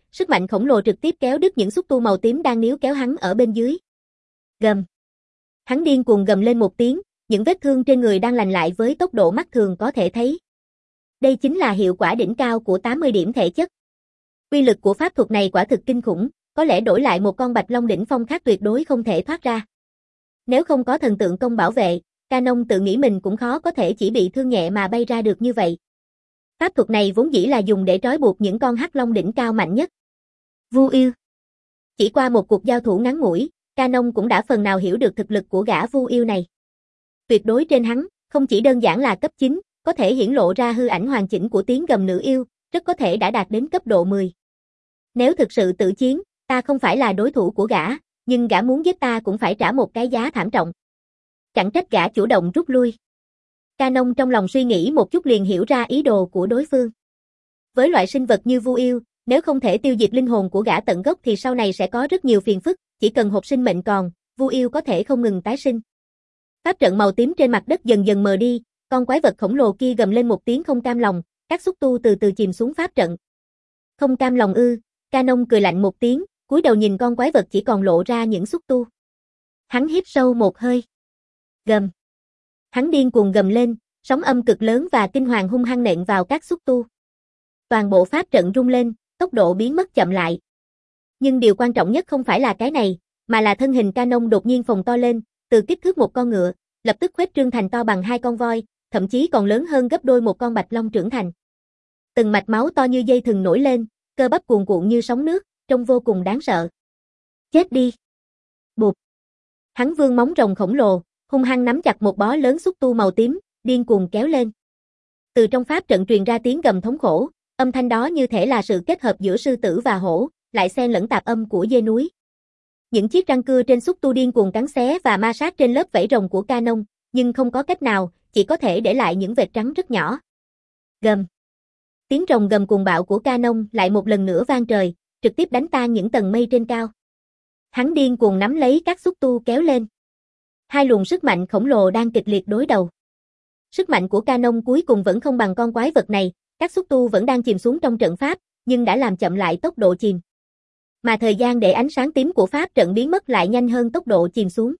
sức mạnh khổng lồ trực tiếp kéo đứt những xúc tu màu tím đang níu kéo hắn ở bên dưới. Gầm. Hắn điên cuồng gầm lên một tiếng, những vết thương trên người đang lành lại với tốc độ mắt thường có thể thấy. Đây chính là hiệu quả đỉnh cao của tám mươi điểm thể chất. Uy lực của pháp thuật này quả thực kinh khủng, có lẽ đổi lại một con bạch long đỉnh phong khác tuyệt đối không thể thoát ra. Nếu không có thần tượng công bảo vệ, Canon tự nghĩ mình cũng khó có thể chỉ bị thương nhẹ mà bay ra được như vậy. Pháp thuật này vốn dĩ là dùng để trói buộc những con hắc long đỉnh cao mạnh nhất. Vu Yêu. Chỉ qua một cuộc giao thủ ngắn ngủi, Canon cũng đã phần nào hiểu được thực lực của gã Vu Yêu này. Tuyệt đối trên hắn, không chỉ đơn giản là cấp chín, có thể hiển lộ ra hư ảnh hoàn chỉnh của tiếng gầm nữ yêu, rất có thể đã đạt đến cấp độ mười. Nếu thực sự tự chiến, ta không phải là đối thủ của gã, nhưng gã muốn giết ta cũng phải trả một cái giá thảm trọng. Chẳng trách gã chủ động rút lui. Canon trong lòng suy nghĩ một chút liền hiểu ra ý đồ của đối phương. Với loại sinh vật như Vu Yêu, nếu không thể tiêu diệt linh hồn của gã tận gốc thì sau này sẽ có rất nhiều phiền phức, chỉ cần hộp sinh mệnh còn, Vu Yêu có thể không ngừng tái sinh. Pháp trận màu tím trên mặt đất dần dần mờ đi, con quái vật khổng lồ kia gầm lên một tiếng không cam lòng, các xúc tu từ từ chìm xuống pháp trận. Không cam lòng ư? Canon cười lạnh một tiếng, cúi đầu nhìn con quái vật chỉ còn lộ ra những xúc tu. Hắn hít sâu một hơi. Gầm. Hắn điên cuồng gầm lên, sóng âm cực lớn và kinh hoàng hung hăng nện vào các xúc tu. Toàn bộ pháp trận rung lên, tốc độ biến mất chậm lại. Nhưng điều quan trọng nhất không phải là cái này, mà là thân hình Canon đột nhiên phồng to lên, từ kích thước một con ngựa, lập tức khuếch trương thành to bằng hai con voi, thậm chí còn lớn hơn gấp đôi một con bạch long trưởng thành. Từng mạch máu to như dây thừng nổi lên, cơ bắp cuồn cuộn như sóng nước, trông vô cùng đáng sợ. Chết đi! Bụp! Hắn vươn móng rồng khổng lồ, hung hăng nắm chặt một bó lớn xúc tu màu tím, điên cuồng kéo lên. Từ trong pháp trận truyền ra tiếng gầm thống khổ, âm thanh đó như thể là sự kết hợp giữa sư tử và hổ, lại xen lẫn tạp âm của dê núi. Những chiếc răng cưa trên xúc tu điên cuồng cắn xé và ma sát trên lớp vảy rồng của Canon, nhưng không có cách nào, chỉ có thể để lại những vệt trắng rất nhỏ. Gầm. Tiếng rồng gầm cuồng bạo của Canon lại một lần nữa vang trời, trực tiếp đánh tan những tầng mây trên cao. Hắn điên cuồng nắm lấy các xúc tu kéo lên. Hai luồng sức mạnh khổng lồ đang kịch liệt đối đầu. Sức mạnh của Canon cuối cùng vẫn không bằng con quái vật này, các xúc tu vẫn đang chìm xuống trong trận pháp, nhưng đã làm chậm lại tốc độ chìm. Mà thời gian để ánh sáng tím của pháp trận biến mất lại nhanh hơn tốc độ chìm xuống.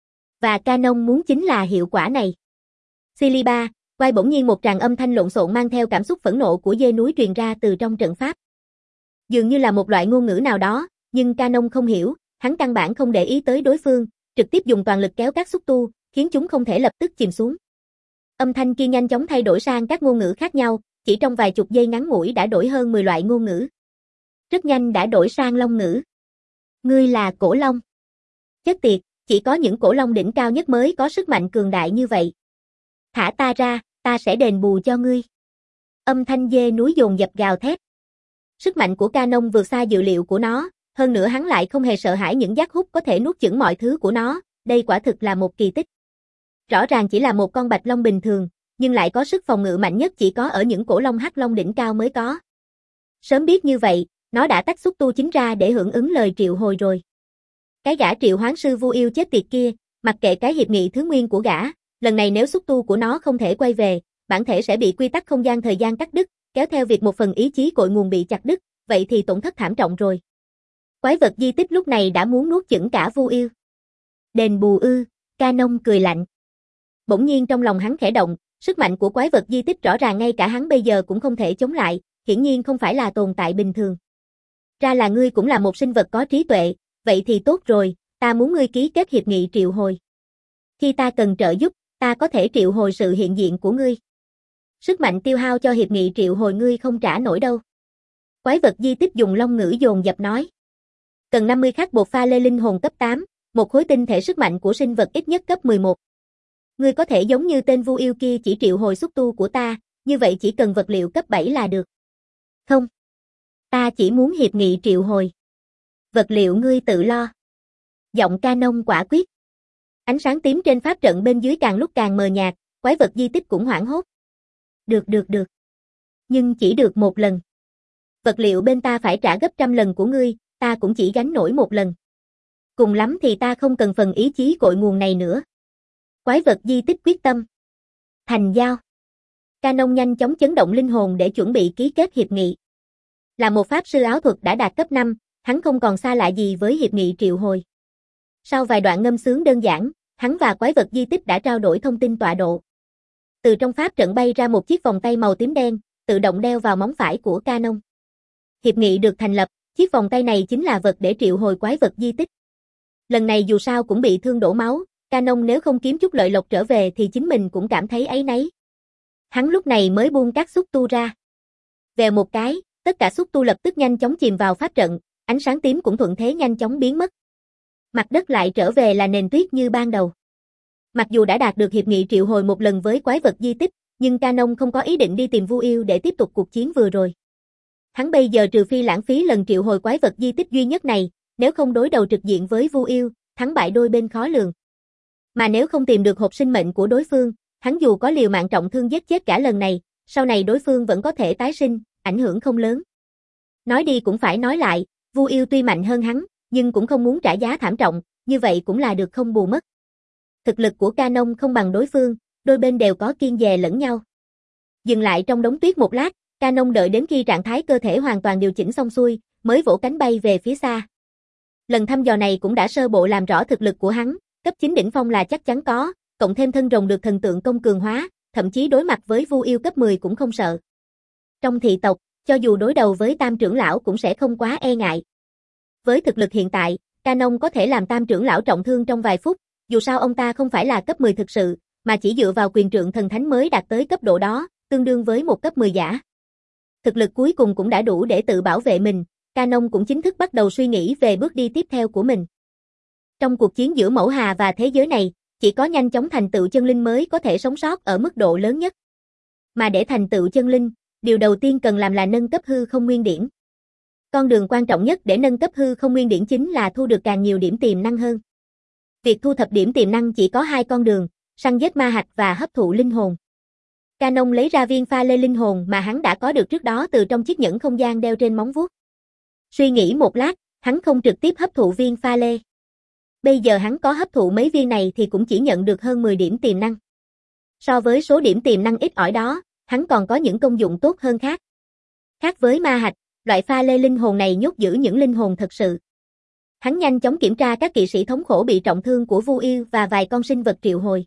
Và Canon muốn chính là hiệu quả này. Siliba, quay bỗng nhiên một tràng âm thanh lộn xộn mang theo cảm xúc phẫn nộ của dê núi truyền ra từ trong trận pháp. Dường như là một loại ngôn ngữ nào đó, nhưng Canon không hiểu, hắn căn bản không để ý tới đối phương, trực tiếp dùng toàn lực kéo các xúc tu, khiến chúng không thể lập tức chìm xuống. Âm thanh kia nhanh chóng thay đổi sang các ngôn ngữ khác nhau, chỉ trong vài chục giây ngắn ngủi đã đổi hơn mười loại ngôn ngữ. Rất nhanh đã đổi sang long ngữ. Ngươi là cổ long. Chết tiệt, chỉ có những cổ long đỉnh cao nhất mới có sức mạnh cường đại như vậy. Thả ta ra, ta sẽ đền bù cho ngươi. Âm thanh dê núi dồn dập gào thét. Sức mạnh của Canon vượt xa dự liệu của nó, hơn nữa hắn lại không hề sợ hãi những giác hút có thể nuốt chửng mọi thứ của nó, đây quả thực là một kỳ tích. Rõ ràng chỉ là một con bạch long bình thường, nhưng lại có sức phòng ngự mạnh nhất chỉ có ở những cổ long hắc long đỉnh cao mới có. Sớm biết như vậy, nó đã tách xúc tu chính ra để hưởng ứng lời triệu hồi rồi. Cái gã triệu hoán sư Vu Yêu chết tiệt kia, mặc kệ cái hiệp nghị thứ nguyên của gã, lần này nếu xúc tu của nó không thể quay về, bản thể sẽ bị quy tắc không gian thời gian cắt đứt, kéo theo việc một phần ý chí cội nguồn bị chặt đứt, vậy thì tổn thất thảm trọng rồi. Quái vật di tích lúc này đã muốn nuốt chửng cả Vu Yêu. Đền bù ư? Canon cười lạnh. Bỗng nhiên trong lòng hắn khẽ động, sức mạnh của quái vật di tích rõ ràng ngay cả hắn bây giờ cũng không thể chống lại, hiển nhiên không phải là tồn tại bình thường. Ra là ngươi cũng là một sinh vật có trí tuệ, vậy thì tốt rồi, ta muốn ngươi ký kết hiệp nghị triệu hồi. Khi ta cần trợ giúp, ta có thể triệu hồi sự hiện diện của ngươi. Sức mạnh tiêu hao cho hiệp nghị triệu hồi ngươi không trả nổi đâu. Quái vật di tích dùng long ngữ dồn dập nói. Cần năm mươi khắc bột pha lê linh hồn cấp tám, một khối tinh thể sức mạnh của sinh vật ít nhất cấp mười một. Ngươi có thể giống như tên Vu Yêu kia chỉ triệu hồi xúc tu của ta, như vậy chỉ cần vật liệu cấp bảy là được. Không. Ta chỉ muốn hiệp nghị triệu hồi. Vật liệu ngươi tự lo. Giọng Canon quả quyết. Ánh sáng tím trên pháp trận bên dưới càng lúc càng mờ nhạt, quái vật di tích cũng hoảng hốt. Được được được. Nhưng chỉ được một lần. Vật liệu bên ta phải trả gấp trăm lần của ngươi, ta cũng chỉ gánh nổi một lần. Cùng lắm thì ta không cần phần ý chí cội nguồn này nữa. Quái vật di tích quyết tâm. Thành giao. Canon nhanh chóng chấn động linh hồn để chuẩn bị ký kết hiệp nghị. Là một pháp sư áo thuật đã đạt cấp năm, hắn không còn xa lạ gì với hiệp nghị triệu hồi. Sau vài đoạn ngâm sướng đơn giản, hắn và quái vật di tích đã trao đổi thông tin tọa độ. Từ trong pháp trận bay ra một chiếc vòng tay màu tím đen, tự động đeo vào móng phải của Canon. Hiệp nghị được thành lập, chiếc vòng tay này chính là vật để triệu hồi quái vật di tích. Lần này dù sao cũng bị thương đổ máu, Canon nếu không kiếm chút lợi lộc trở về thì chính mình cũng cảm thấy áy náy. Hắn lúc này mới buông các xúc tu ra. Vèo một cái, tất cả xúc tu lập tức nhanh chóng chìm vào pháp trận, ánh sáng tím cũng thuận thế nhanh chóng biến mất. Mặt đất lại trở về là nền tuyết như ban đầu. Mặc dù đã đạt được hiệp nghị triệu hồi một lần với quái vật di tích, nhưng Canon không có ý định đi tìm Vu Yêu để tiếp tục cuộc chiến vừa rồi. Hắn bây giờ trừ phi lãng phí lần triệu hồi quái vật di tích duy nhất này, nếu không đối đầu trực diện với Vu Yêu, thắng bại đôi bên khó lường. Mà nếu không tìm được hộp sinh mệnh của đối phương, hắn dù có liều mạng trọng thương giết chết cả lần này, sau này đối phương vẫn có thể tái sinh, ảnh hưởng không lớn. Nói đi cũng phải nói lại, Vu Yêu tuy mạnh hơn hắn, nhưng cũng không muốn trả giá thảm trọng, như vậy cũng là được không bù mất. Thực lực của Canon không bằng đối phương, đôi bên đều có kiêng dè lẫn nhau. Dừng lại trong đống tuyết một lát, Canon đợi đến khi trạng thái cơ thể hoàn toàn điều chỉnh xong xuôi, mới vỗ cánh bay về phía xa. Lần thăm dò này cũng đã sơ bộ làm rõ thực lực của hắn, cấp chín đỉnh phong là chắc chắn có, cộng thêm thân rồng được thần tượng công cường hóa, thậm chí đối mặt với Vu Yêu cấp mười cũng không sợ. Trong thị tộc, cho dù đối đầu với Tam trưởng lão cũng sẽ không quá e ngại. Với thực lực hiện tại, Canon có thể làm Tam trưởng lão trọng thương trong vài phút, dù sao ông ta không phải là cấp mười thực sự, mà chỉ dựa vào quyền trượng thần thánh mới đạt tới cấp độ đó, tương đương với một cấp mười giả. Thực lực cuối cùng cũng đã đủ để tự bảo vệ mình, Canon cũng chính thức bắt đầu suy nghĩ về bước đi tiếp theo của mình. Trong cuộc chiến giữa Mẫu Hà và thế giới này, chỉ có nhanh chóng thành tựu chân linh mới có thể sống sót ở mức độ lớn nhất. Mà để thành tựu chân linh, điều đầu tiên cần làm là nâng cấp hư không nguyên điển. Con đường quan trọng nhất để nâng cấp hư không nguyên điển chính là thu được càng nhiều điểm tiềm năng hơn. Việc thu thập điểm tiềm năng chỉ có hai con đường, săn giết ma hạch và hấp thụ linh hồn. Canon lấy ra viên pha lê linh hồn mà hắn đã có được trước đó từ trong chiếc nhẫn không gian đeo trên móng vuốt. Suy nghĩ một lát, hắn không trực tiếp hấp thụ viên pha lê. Bây giờ hắn có hấp thụ mấy viên này thì cũng chỉ nhận được hơn mười điểm tiềm năng. So với số điểm tiềm năng ít ỏi đó, hắn còn có những công dụng tốt hơn khác. Khác với ma hạch, loại pha lê linh hồn này nhốt giữ những linh hồn thật sự. Hắn nhanh chóng kiểm tra các kỵ sĩ thống khổ bị trọng thương của Vu Yêu và vài con sinh vật triệu hồi.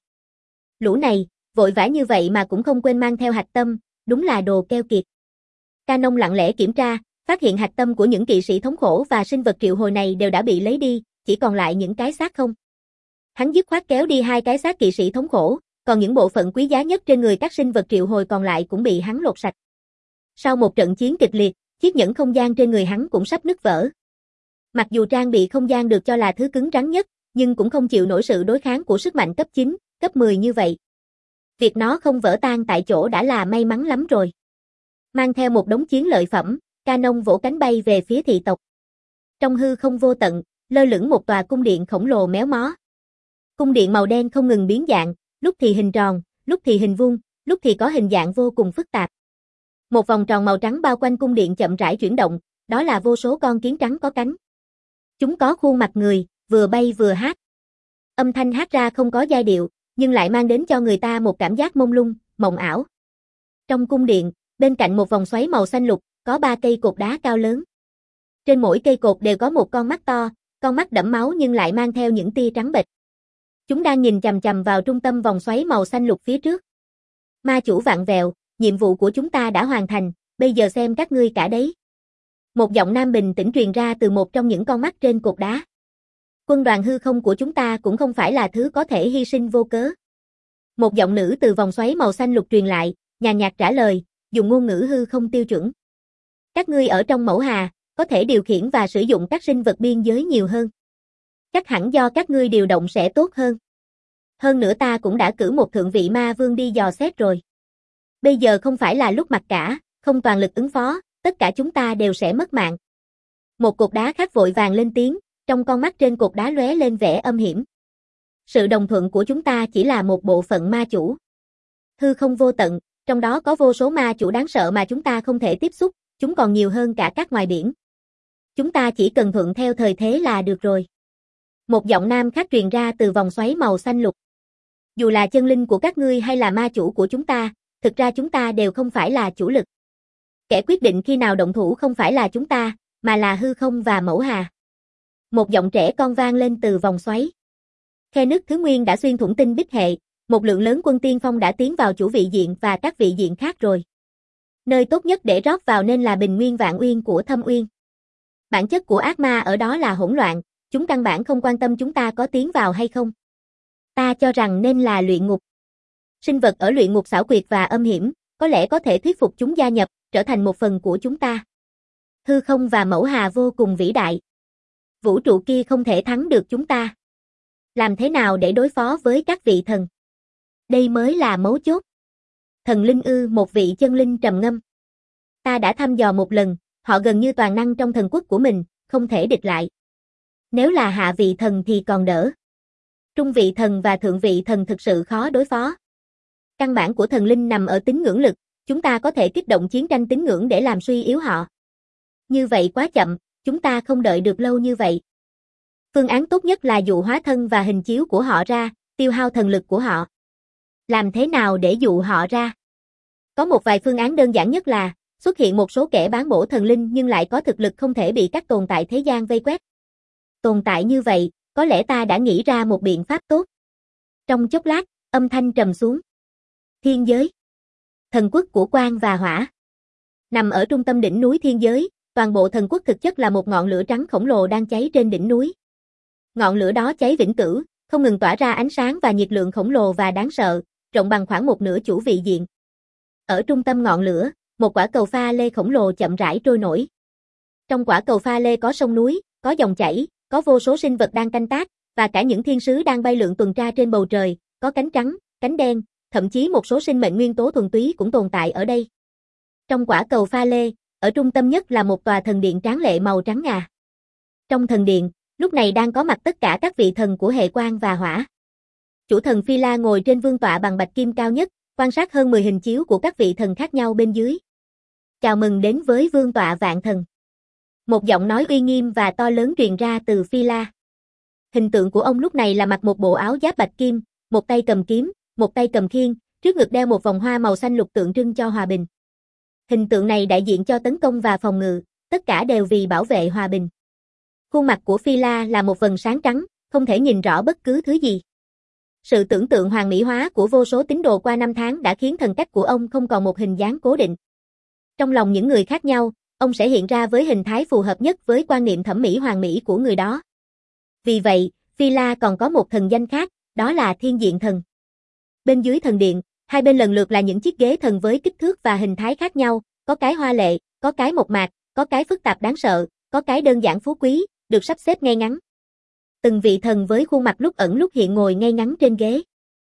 Lũ này, vội vã như vậy mà cũng không quên mang theo hạch tâm, đúng là đồ keo kiệt. Canon lặng lẽ kiểm tra, phát hiện hạch tâm của những kỵ sĩ thống khổ và sinh vật triệu hồi này đều đã bị lấy đi, chỉ còn lại những cái xác không. Hắn dứt khoát kéo đi hai cái xác kỵ sĩ thống khổ, còn những bộ phận quý giá nhất trên người các sinh vật triệu hồi còn lại cũng bị hắn lột sạch. Sau một trận chiến kịch liệt, chiếc nhẫn không gian trên người hắn cũng sắp nứt vỡ. Mặc dù trang bị không gian được cho là thứ cứng rắn nhất, nhưng cũng không chịu nổi sự đối kháng của sức mạnh cấp chín, cấp mười như vậy. Việc nó không vỡ tan tại chỗ đã là may mắn lắm rồi. Mang theo một đống chiến lợi phẩm, Canon vỗ cánh bay về phía thị tộc. Trong hư không vô tận, lơ lửng một tòa cung điện khổng lồ méo mó. Cung điện màu đen không ngừng biến dạng, lúc thì hình tròn, lúc thì hình vuông, lúc thì có hình dạng vô cùng phức tạp. Một vòng tròn màu trắng bao quanh cung điện chậm rãi chuyển động, đó là vô số con kiến trắng có cánh. Chúng có khuôn mặt người, vừa bay vừa hát. Âm thanh hát ra không có giai điệu, nhưng lại mang đến cho người ta một cảm giác mông lung, mộng ảo. Trong cung điện, bên cạnh một vòng xoáy màu xanh lục, có ba cây cột đá cao lớn. Trên mỗi cây cột đều có một con mắt to, con mắt đẫm máu nhưng lại mang theo những tia trắng bệch. Chúng đang nhìn chằm chằm vào trung tâm vòng xoáy màu xanh lục phía trước. Ma chủ vạn vẹo, nhiệm vụ của chúng ta đã hoàn thành, bây giờ xem các ngươi cả đấy. Một giọng nam bình tĩnh truyền ra từ một trong những con mắt trên cột đá. Quân đoàn hư không của chúng ta cũng không phải là thứ có thể hy sinh vô cớ. Một giọng nữ từ vòng xoáy màu xanh lục truyền lại, nhàn nhạt trả lời, dùng ngôn ngữ hư không tiêu chuẩn. Các ngươi ở trong Mẫu Hà, có thể điều khiển và sử dụng các sinh vật biên giới nhiều hơn. Chắc hẳn do các ngươi điều động sẽ tốt hơn. Hơn nữa ta cũng đã cử một thượng vị ma vương đi dò xét rồi. Bây giờ không phải là lúc mặc cả, không toàn lực ứng phó, tất cả chúng ta đều sẽ mất mạng. Một cột đá khác vội vàng lên tiếng, trong con mắt trên cột đá lóe lên vẻ âm hiểm. Sự đồng thuận của chúng ta chỉ là một bộ phận ma chủ. Hư không vô tận, trong đó có vô số ma chủ đáng sợ mà chúng ta không thể tiếp xúc, chúng còn nhiều hơn cả các ngoài biển. Chúng ta chỉ cần thuận theo thời thế là được rồi. Một giọng nam khác truyền ra từ vòng xoáy màu xanh lục. Dù là chân linh của các ngươi hay là ma chủ của chúng ta, thực ra chúng ta đều không phải là chủ lực. Kẻ quyết định khi nào động thủ không phải là chúng ta, mà là hư không và mẫu hà. Một giọng trẻ con vang lên từ vòng xoáy. Khe nứt thứ nguyên đã xuyên thủng tinh bích hệ, một lượng lớn quân tiên phong đã tiến vào chủ vị diện và các vị diện khác rồi. Nơi tốt nhất để rót vào nên là bình nguyên vạn uyên của Thâm Uyên. Bản chất của ác ma ở đó là hỗn loạn, chúng căn bản không quan tâm chúng ta có tiến vào hay không. Ta cho rằng nên là luyện ngục. Sinh vật ở luyện ngục xảo quyệt và âm hiểm, có lẽ có thể thuyết phục chúng gia nhập, trở thành một phần của chúng ta. Hư không và mẫu hà vô cùng vĩ đại. Vũ trụ kia không thể thắng được chúng ta. Làm thế nào để đối phó với các vị thần? Đây mới là mấu chốt. Thần linh ư? Một vị chân linh trầm ngâm. Ta đã thăm dò một lần, họ gần như toàn năng trong thần quốc của mình, không thể địch lại. Nếu là hạ vị thần thì còn đỡ. Trung vị thần và thượng vị thần thực sự khó đối phó. Căn bản của thần linh nằm ở tín ngưỡng lực, chúng ta có thể kích động chiến tranh tín ngưỡng để làm suy yếu họ. Như vậy quá chậm, chúng ta không đợi được lâu như vậy. Phương án tốt nhất là dụ hóa thân và hình chiếu của họ ra, tiêu hao thần lực của họ. Làm thế nào để dụ họ ra? Có một vài phương án đơn giản nhất là xuất hiện một số kẻ bán bổ thần linh nhưng lại có thực lực không thể bị các tồn tại thế gian vây quét. Tồn tại như vậy, có lẽ ta đã nghĩ ra một biện pháp tốt. Trong chốc lát, âm thanh trầm xuống. Thiên giới. Thần quốc của quang và hỏa. Nằm ở trung tâm đỉnh núi thiên giới, toàn bộ thần quốc thực chất là một ngọn lửa trắng khổng lồ đang cháy trên đỉnh núi. Ngọn lửa đó cháy vĩnh cửu, không ngừng tỏa ra ánh sáng và nhiệt lượng khổng lồ và đáng sợ, rộng bằng khoảng một nửa chủ vị diện. Ở trung tâm ngọn lửa, một quả cầu pha lê khổng lồ chậm rãi trôi nổi. Trong quả cầu pha lê có sông núi, có dòng chảy, có vô số sinh vật đang canh tác, và cả những thiên sứ đang bay lượn tuần tra trên bầu trời, có cánh trắng, cánh đen, thậm chí một số sinh mệnh nguyên tố thuần túy cũng tồn tại ở đây. Trong quả cầu pha lê, ở trung tâm nhất là một tòa thần điện tráng lệ màu trắng ngà. Trong thần điện, lúc này đang có mặt tất cả các vị thần của hệ quang và hỏa. Chủ thần Phi La ngồi trên vương tọa bằng bạch kim cao nhất, quan sát hơn mười hình chiếu của các vị thần khác nhau bên dưới. Chào mừng đến với vương tọa vạn thần. Một giọng nói uy nghiêm và to lớn truyền ra từ Phi La. Hình tượng của ông lúc này là mặc một bộ áo giáp bạch kim, một tay cầm kiếm, một tay cầm khiên, trước ngực đeo một vòng hoa màu xanh lục tượng trưng cho hòa bình. Hình tượng này đại diện cho tấn công và phòng ngự, tất cả đều vì bảo vệ hòa bình. Khuôn mặt của Phi La là một vầng sáng trắng, không thể nhìn rõ bất cứ thứ gì. Sự tưởng tượng hoàn mỹ hóa của vô số tín đồ qua năm tháng đã khiến thần cách của ông không còn một hình dáng cố định. Trong lòng những người khác nhau, ông sẽ hiện ra với hình thái phù hợp nhất với quan niệm thẩm mỹ hoàn mỹ của người đó. Vì vậy, Phi La còn có một thần danh khác, đó là Thiên Diện Thần. Bên dưới thần điện, hai bên lần lượt là những chiếc ghế thần với kích thước và hình thái khác nhau, có cái hoa lệ, có cái mộc mạc, có cái phức tạp đáng sợ, có cái đơn giản phú quý, được sắp xếp ngay ngắn. Từng vị thần với khuôn mặt lúc ẩn lúc hiện ngồi ngay ngắn trên ghế.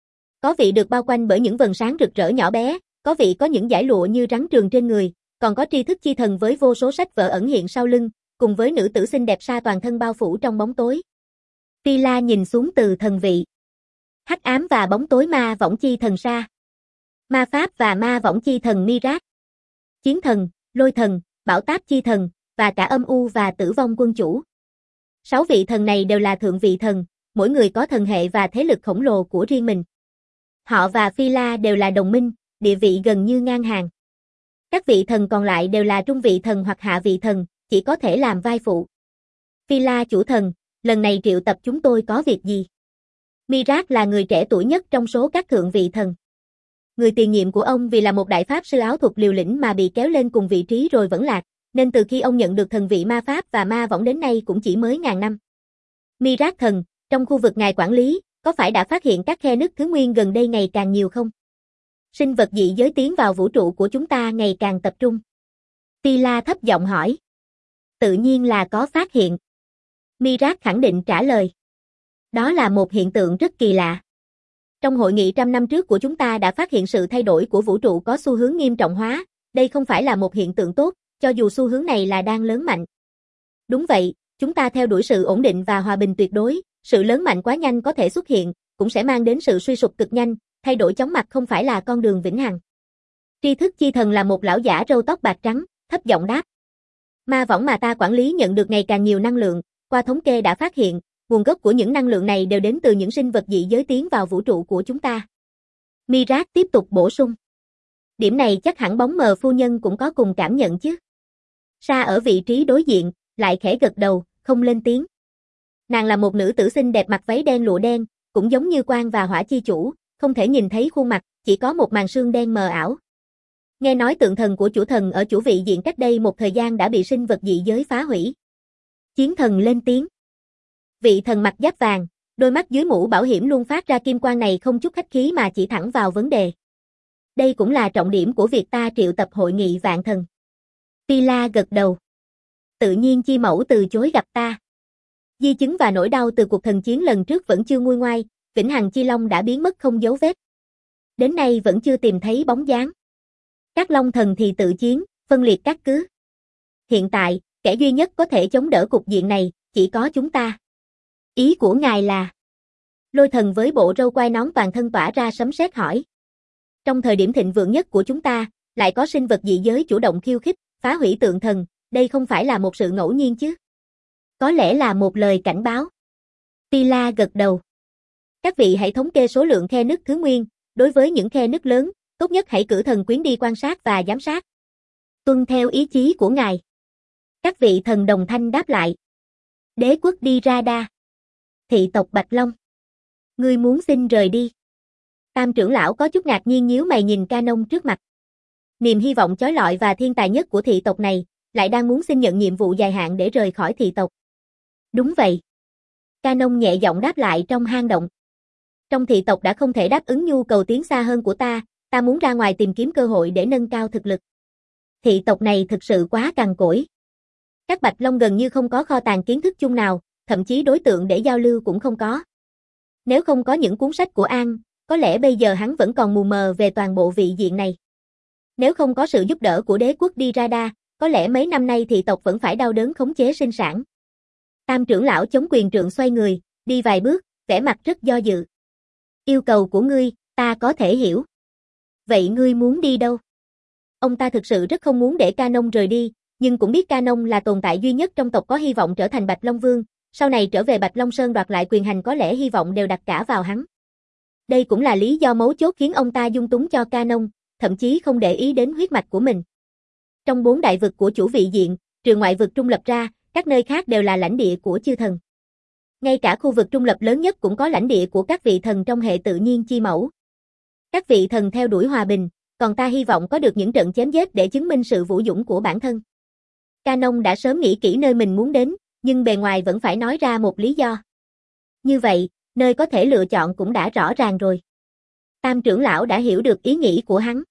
Có vị được bao quanh bởi những vầng sáng rực rỡ nhỏ bé, có vị có những dải lụa như rắn trường trên người, còn có tri thức chi thần với vô số sách vở ẩn hiện sau lưng, cùng với nữ tử xinh đẹp sa toàn thân bao phủ trong bóng tối. Phi La nhìn xuống từ thần vị. Hắc ám và bóng tối ma võng chi thần sa. Ma pháp và ma võng chi thần Mirat. Chiến thần, lôi thần, bão táp chi thần, và cả âm u và tử vong quân chủ. Sáu vị thần này đều là thượng vị thần, mỗi người có thần hệ và thế lực khổng lồ của riêng mình. Họ và Phi La đều là đồng minh, địa vị gần như ngang hàng. Các vị thần còn lại đều là trung vị thần hoặc hạ vị thần, chỉ có thể làm vai phụ. Phi La chủ thần, lần này triệu tập chúng tôi có việc gì? Mirat là người trẻ tuổi nhất trong số các thượng vị thần. Người tiền nhiệm của ông vì là một đại pháp sư áo thuật liều lĩnh mà bị kéo lên cùng vị trí rồi vẫn lạc, nên từ khi ông nhận được thần vị ma pháp và ma võng đến nay cũng chỉ mới ngàn năm. Mirat thần, trong khu vực ngài quản lý, có phải đã phát hiện các khe nứt thứ nguyên gần đây ngày càng nhiều không? Sinh vật dị giới tiến vào vũ trụ của chúng ta ngày càng tập trung. Phi La thấp giọng hỏi. Tự nhiên là có phát hiện. Mirat khẳng định trả lời. Đó là một hiện tượng rất kỳ lạ. Trong hội nghị trăm năm trước của chúng ta đã phát hiện sự thay đổi của vũ trụ có xu hướng nghiêm trọng hóa, đây không phải là một hiện tượng tốt, cho dù xu hướng này là đang lớn mạnh. Đúng vậy, chúng ta theo đuổi sự ổn định và hòa bình tuyệt đối, sự lớn mạnh quá nhanh có thể xuất hiện, cũng sẽ mang đến sự suy sụp cực nhanh, thay đổi chóng mặt không phải là con đường vĩnh hằng. Tri thức chi thần là một lão giả râu tóc bạc trắng, thấp giọng đáp. Ma võng mà ta quản lý nhận được ngày càng nhiều năng lượng, qua thống kê đã phát hiện, nguồn gốc của những năng lượng này đều đến từ những sinh vật dị giới tiến vào vũ trụ của chúng ta. Mirat tiếp tục bổ sung. Điểm này chắc hẳn bóng mờ phu nhân cũng có cùng cảm nhận chứ. Sa ở vị trí đối diện, lại khẽ gật đầu, không lên tiếng. Nàng là một nữ tử xinh đẹp mặc váy đen lụa đen, cũng giống như Quan và Hỏa chi chủ, không thể nhìn thấy khuôn mặt, chỉ có một màn sương đen mờ ảo. Nghe nói tượng thần của chủ thần ở chủ vị diện cách đây một thời gian đã bị sinh vật dị giới phá hủy. Chiến thần lên tiếng. Vị thần mặc giáp vàng, đôi mắt dưới mũ bảo hiểm luôn phát ra kim quang này không chút khách khí mà chỉ thẳng vào vấn đề. Đây cũng là trọng điểm của việc ta triệu tập hội nghị vạn thần. Pila gật đầu. Tự nhiên chi mẫu từ chối gặp ta. Di chứng và nỗi đau từ cuộc thần chiến lần trước vẫn chưa nguôi ngoai, Vĩnh Hằng Chi Long đã biến mất không dấu vết. Đến nay vẫn chưa tìm thấy bóng dáng. Các Long thần thì tự chiến, phân liệt các cứ. Hiện tại, kẻ duy nhất có thể chống đỡ cục diện này, chỉ có chúng ta. Ý của ngài là? Lôi thần với bộ râu quai nón toàn thân tỏa ra sấm sét hỏi. Trong thời điểm thịnh vượng nhất của chúng ta, lại có sinh vật dị giới chủ động khiêu khích, phá hủy tượng thần, đây không phải là một sự ngẫu nhiên chứ? Có lẽ là một lời cảnh báo. Pila gật đầu. Các vị hãy thống kê số lượng khe nứt thứ nguyên, đối với những khe nứt lớn, tốt nhất hãy cử thần quyến đi quan sát và giám sát. Tuân theo ý chí của ngài. Các vị thần đồng thanh đáp lại. Đế quốc đi ra đa. Thị tộc Bạch Long. Ngươi muốn xin rời đi. Tam trưởng lão có chút ngạc nhiên nhíu mày nhìn Canon trước mặt. Niềm hy vọng chói lọi và thiên tài nhất của thị tộc này, lại đang muốn xin nhận nhiệm vụ dài hạn để rời khỏi thị tộc. Đúng vậy. Canon nhẹ giọng đáp lại trong hang động. Trong thị tộc đã không thể đáp ứng nhu cầu tiến xa hơn của ta, ta muốn ra ngoài tìm kiếm cơ hội để nâng cao thực lực. Thị tộc này thực sự quá cằn cỗi. Các Bạch Long gần như không có kho tàng kiến thức chung nào, thậm chí đối tượng để giao lưu cũng không có. Nếu không có những cuốn sách của An, có lẽ bây giờ hắn vẫn còn mù mờ về toàn bộ vị diện này. Nếu không có sự giúp đỡ của đế quốc đi ra đa, có lẽ mấy năm nay thị tộc vẫn phải đau đớn khống chế sinh sản. Tam trưởng lão chống quyền trượng xoay người, đi vài bước, vẻ mặt rất do dự. Yêu cầu của ngươi, ta có thể hiểu. Vậy ngươi muốn đi đâu? Ông ta thực sự rất không muốn để Canon rời đi, nhưng cũng biết Canon là tồn tại duy nhất trong tộc có hy vọng trở thành Bạch Long Vương, sau này trở về Bạch Long Sơn đoạt lại quyền hành có lẽ hy vọng đều đặt cả vào hắn. Đây cũng là lý do mấu chốt khiến ông ta dung túng cho Canon, thậm chí không để ý đến huyết mạch của mình. Trong bốn đại vực của chủ vị diện, trừ ngoại vực trung lập ra, các nơi khác đều là lãnh địa của chư thần. Ngay cả khu vực trung lập lớn nhất cũng có lãnh địa của các vị thần trong hệ tự nhiên chi mẫu. Các vị thần theo đuổi hòa bình, còn ta hy vọng có được những trận chém giết để chứng minh sự vũ dũng của bản thân. Canon đã sớm nghĩ kỹ nơi mình muốn đến, nhưng bề ngoài vẫn phải nói ra một lý do. Như vậy, nơi có thể lựa chọn cũng đã rõ ràng rồi. Tam trưởng lão đã hiểu được ý nghĩ của hắn.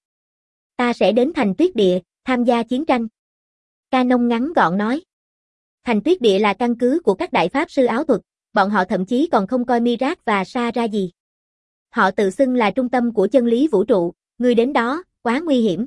Ta sẽ đến thành Tuyết Địa, tham gia chiến tranh. Canon ngắn gọn nói. Thành Tuyết Địa là căn cứ của các đại pháp sư áo thuật, bọn họ thậm chí còn không coi Mirak và Sa ra gì. Họ tự xưng là trung tâm của chân lý vũ trụ, ngươi đến đó, quá nguy hiểm.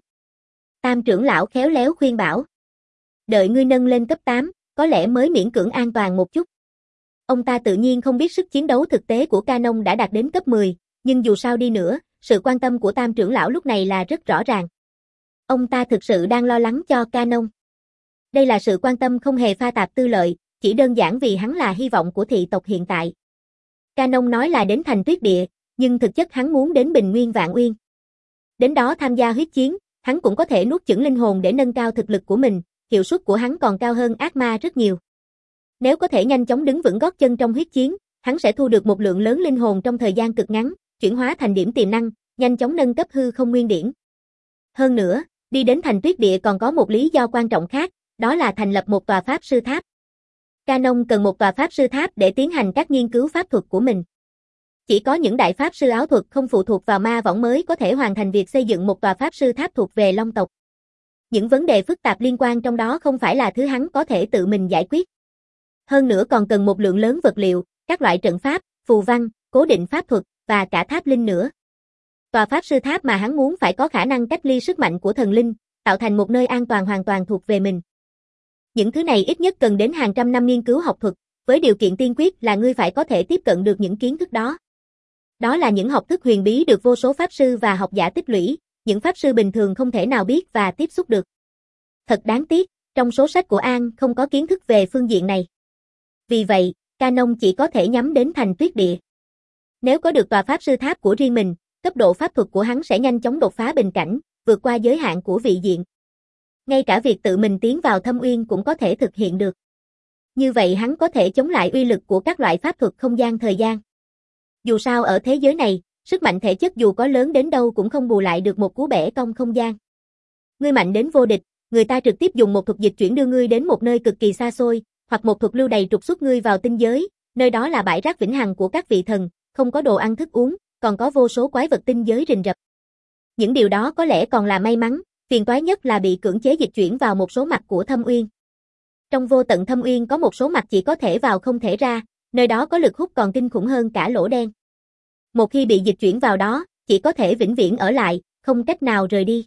Tam trưởng lão khéo léo khuyên bảo. Đợi ngươi nâng lên cấp tám, có lẽ mới miễn cưỡng an toàn một chút. Ông ta tự nhiên không biết sức chiến đấu thực tế của Canon đã đạt đến cấp mười, nhưng dù sao đi nữa, sự quan tâm của Tam trưởng lão lúc này là rất rõ ràng. Ông ta thực sự đang lo lắng cho Canon. Đây là sự quan tâm không hề pha tạp tư lợi, chỉ đơn giản vì hắn là hy vọng của thị tộc hiện tại. Canon nói là đến thành Tuyết Địa, nhưng thực chất hắn muốn đến Bình Nguyên Vạn Uyên. Đến đó tham gia huyết chiến, hắn cũng có thể nuốt chửng linh hồn để nâng cao thực lực của mình, hiệu suất của hắn còn cao hơn ác ma rất nhiều. Nếu có thể nhanh chóng đứng vững gót chân trong huyết chiến, hắn sẽ thu được một lượng lớn linh hồn trong thời gian cực ngắn, chuyển hóa thành điểm tiềm năng, nhanh chóng nâng cấp hư không nguyên điển. Hơn nữa, đi đến thành Tuyết Địa còn có một lý do quan trọng khác, đó là thành lập một tòa pháp sư tháp. Canon cần một tòa pháp sư tháp để tiến hành các nghiên cứu pháp thuật của mình. Chỉ có những đại pháp sư áo thuật không phụ thuộc vào ma võng mới có thể hoàn thành việc xây dựng một tòa pháp sư tháp thuộc về Long tộc. Những vấn đề phức tạp liên quan trong đó không phải là thứ hắn có thể tự mình giải quyết. Hơn nữa còn cần một lượng lớn vật liệu, các loại trận pháp, phù văn, cố định pháp thuật, và cả tháp linh nữa. Tòa pháp sư tháp mà hắn muốn phải có khả năng cách ly sức mạnh của thần linh, tạo thành một nơi an toàn hoàn toàn thuộc về mình. Những thứ này ít nhất cần đến hàng trăm năm nghiên cứu học thuật, với điều kiện tiên quyết là ngươi phải có thể tiếp cận được những kiến thức đó. Đó là những học thức huyền bí được vô số pháp sư và học giả tích lũy, những pháp sư bình thường không thể nào biết và tiếp xúc được. Thật đáng tiếc, trong số sách của An không có kiến thức về phương diện này. Vì vậy, Canon chỉ có thể nhắm đến thành Tuyết Địa. Nếu có được tòa pháp sư tháp của riêng mình, cấp độ pháp thuật của hắn sẽ nhanh chóng đột phá bình cảnh, vượt qua giới hạn của vị diện. Ngay cả việc tự mình tiến vào thâm uyên cũng có thể thực hiện được. Như vậy hắn có thể chống lại uy lực của các loại pháp thuật không gian thời gian. Dù sao ở thế giới này, sức mạnh thể chất dù có lớn đến đâu cũng không bù lại được một cú bẻ cong không gian. Ngươi mạnh đến vô địch, người ta trực tiếp dùng một thuật dịch chuyển đưa ngươi đến một nơi cực kỳ xa xôi, hoặc một thuật lưu đày trục xuất ngươi vào tinh giới, nơi đó là bãi rác vĩnh hằng của các vị thần, không có đồ ăn thức uống, còn có vô số quái vật tinh giới rình rập. Những điều đó có lẽ còn là may mắn, phiền toái nhất là bị cưỡng chế dịch chuyển vào một số mặt của thâm uyên. Trong vô tận thâm uyên có một số mặt chỉ có thể vào không thể ra, nơi đó có lực hút còn kinh khủng hơn cả lỗ đen. Một khi bị dịch chuyển vào đó, chỉ có thể vĩnh viễn ở lại, không cách nào rời đi.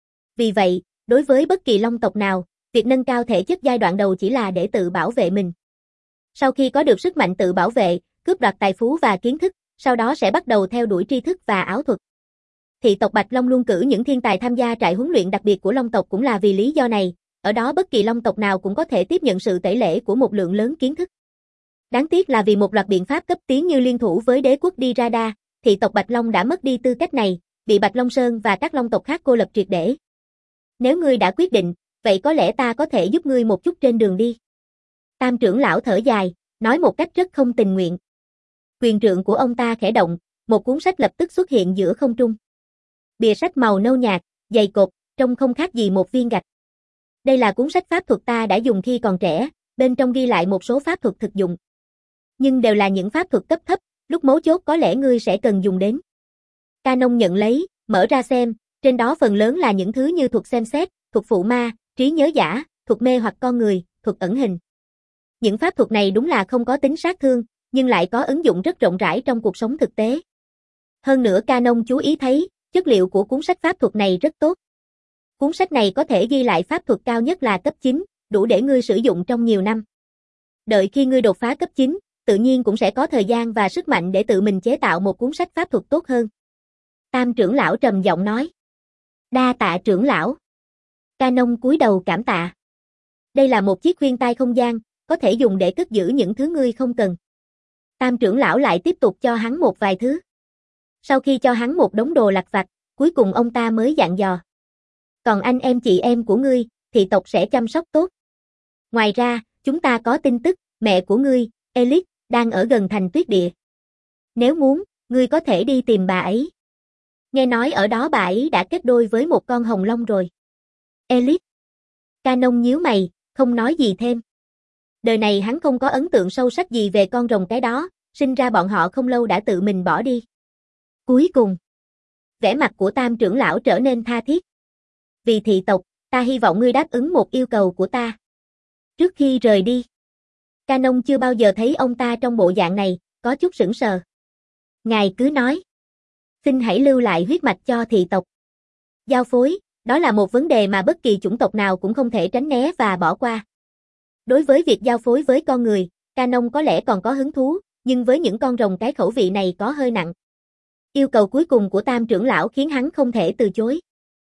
Vì vậy, đối với bất kỳ long tộc nào, việc nâng cao thể chất giai đoạn đầu chỉ là để tự bảo vệ mình. Sau khi có được sức mạnh tự bảo vệ, cướp đoạt tài phú và kiến thức, sau đó sẽ bắt đầu theo đuổi tri thức và ảo thuật. Thị tộc Bạch Long luôn cử những thiên tài tham gia trại huấn luyện đặc biệt của long tộc cũng là vì lý do này, ở đó bất kỳ long tộc nào cũng có thể tiếp nhận sự tẩy lễ của một lượng lớn kiến thức. Đáng tiếc là vì một loạt biện pháp cấp tiến như liên thủ với đế quốc Dirada, thị tộc Bạch Long đã mất đi tư cách này, bị Bạch Long Sơn và các long tộc khác cô lập triệt để. Nếu ngươi đã quyết định, vậy có lẽ ta có thể giúp ngươi một chút trên đường đi. Tam trưởng lão thở dài, nói một cách rất không tình nguyện. Quyền trượng của ông ta khẽ động, một cuốn sách lập tức xuất hiện giữa không trung. Bìa sách màu nâu nhạt, dày cộp, trông không khác gì một viên gạch. Đây là cuốn sách pháp thuật ta đã dùng khi còn trẻ, bên trong ghi lại một số pháp thuật thực dụng. Nhưng đều là những pháp thuật cấp thấp, lúc mấu chốt có lẽ ngươi sẽ cần dùng đến. Canon nhận lấy, mở ra xem, trên đó phần lớn là những thứ như thuật xem xét, thuật phụ ma, trí nhớ giả, thuật mê hoặc con người, thuật ẩn hình. Những pháp thuật này đúng là không có tính sát thương, nhưng lại có ứng dụng rất rộng rãi trong cuộc sống thực tế. Hơn nữa Canon chú ý thấy, chất liệu của cuốn sách pháp thuật này rất tốt. Cuốn sách này có thể ghi lại pháp thuật cao nhất là cấp chín, đủ để ngươi sử dụng trong nhiều năm. Đợi khi ngươi đột phá cấp chín, tự nhiên cũng sẽ có thời gian và sức mạnh để tự mình chế tạo một cuốn sách pháp thuật tốt hơn. Tam trưởng lão trầm giọng nói. Đa tạ trưởng lão. Canon cúi đầu cảm tạ. Đây là một chiếc khuyên tai không gian, có thể dùng để cất giữ những thứ ngươi không cần. Tam trưởng lão lại tiếp tục cho hắn một vài thứ. Sau khi cho hắn một đống đồ lặt vặt, cuối cùng ông ta mới dặn dò. Còn anh em chị em của ngươi, thị tộc sẽ chăm sóc tốt. Ngoài ra, chúng ta có tin tức, mẹ của ngươi, Elite, đang ở gần thành tuyết địa. Nếu muốn, ngươi có thể đi tìm bà ấy. Nghe nói ở đó bà ấy đã kết đôi với một con hồng long rồi. Elite. Canon nhíu mày, không nói gì thêm. Đời này hắn không có ấn tượng sâu sắc gì về con rồng cái đó, sinh ra bọn họ không lâu đã tự mình bỏ đi. Cuối cùng, vẻ mặt của Tam trưởng lão trở nên tha thiết. Vì thị tộc, ta hy vọng ngươi đáp ứng một yêu cầu của ta. Trước khi rời đi, Canon chưa bao giờ thấy ông ta trong bộ dạng này, có chút sững sờ. Ngài cứ nói. Xin hãy lưu lại huyết mạch cho thị tộc. Giao phối, đó là một vấn đề mà bất kỳ chủng tộc nào cũng không thể tránh né và bỏ qua. Đối với việc giao phối với con người, Canon có lẽ còn có hứng thú, nhưng với những con rồng cái khẩu vị này có hơi nặng. Yêu cầu cuối cùng của Tam trưởng lão khiến hắn không thể từ chối.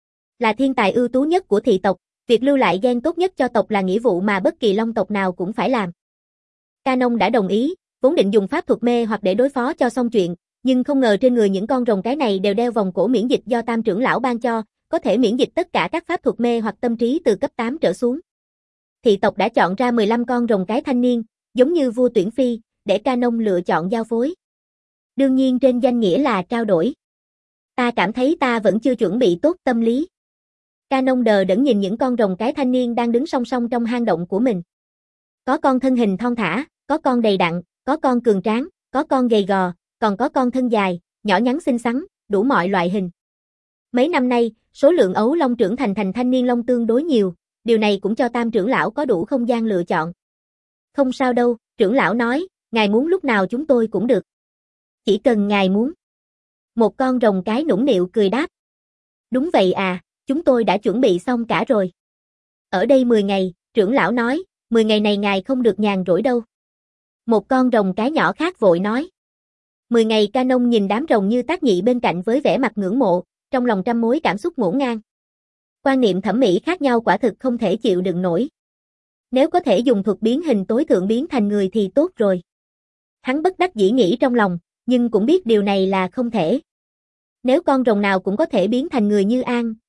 Là thiên tài ưu tú nhất của thị tộc, việc lưu lại gen tốt nhất cho tộc là nghĩa vụ mà bất kỳ long tộc nào cũng phải làm. Canon đã đồng ý, vốn định dùng pháp thuật mê hoặc để đối phó cho xong chuyện, nhưng không ngờ trên người những con rồng cái này đều đeo vòng cổ miễn dịch do Tam trưởng lão ban cho, có thể miễn dịch tất cả các pháp thuật mê hoặc tâm trí từ cấp tám trở xuống. Thị tộc đã chọn ra mười lăm con rồng cái thanh niên, giống như vua tuyển phi, để Canon lựa chọn giao phối. Đương nhiên trên danh nghĩa là trao đổi. Ta cảm thấy ta vẫn chưa chuẩn bị tốt tâm lý. Canon đờ đẫn nhìn những con rồng cái thanh niên đang đứng song song trong hang động của mình. Có con thân hình thon thả, có con đầy đặn, có con cường tráng, có con gầy gò, còn có con thân dài, nhỏ nhắn xinh xắn, đủ mọi loại hình. Mấy năm nay, số lượng ấu long trưởng thành thành thanh niên long tương đối nhiều, điều này cũng cho Tam trưởng lão có đủ không gian lựa chọn. Không sao đâu, trưởng lão nói, ngài muốn lúc nào chúng tôi cũng được. Chỉ cần ngài muốn. Một con rồng cái nũng nịu cười đáp. Đúng vậy à, chúng tôi đã chuẩn bị xong cả rồi. Ở đây mười ngày, trưởng lão nói, mười ngày này ngài không được nhàn rỗi đâu. Một con rồng cái nhỏ khác vội nói. mười ngày Canon nhìn đám rồng như tác nhị bên cạnh với vẻ mặt ngưỡng mộ, trong lòng trăm mối cảm xúc ngổn ngang. Quan niệm thẩm mỹ khác nhau quả thực không thể chịu đựng nổi. Nếu có thể dùng thuật biến hình tối thượng biến thành người thì tốt rồi. Hắn bất đắc dĩ nghĩ trong lòng, nhưng cũng biết điều này là không thể. Nếu con rồng nào cũng có thể biến thành người như An,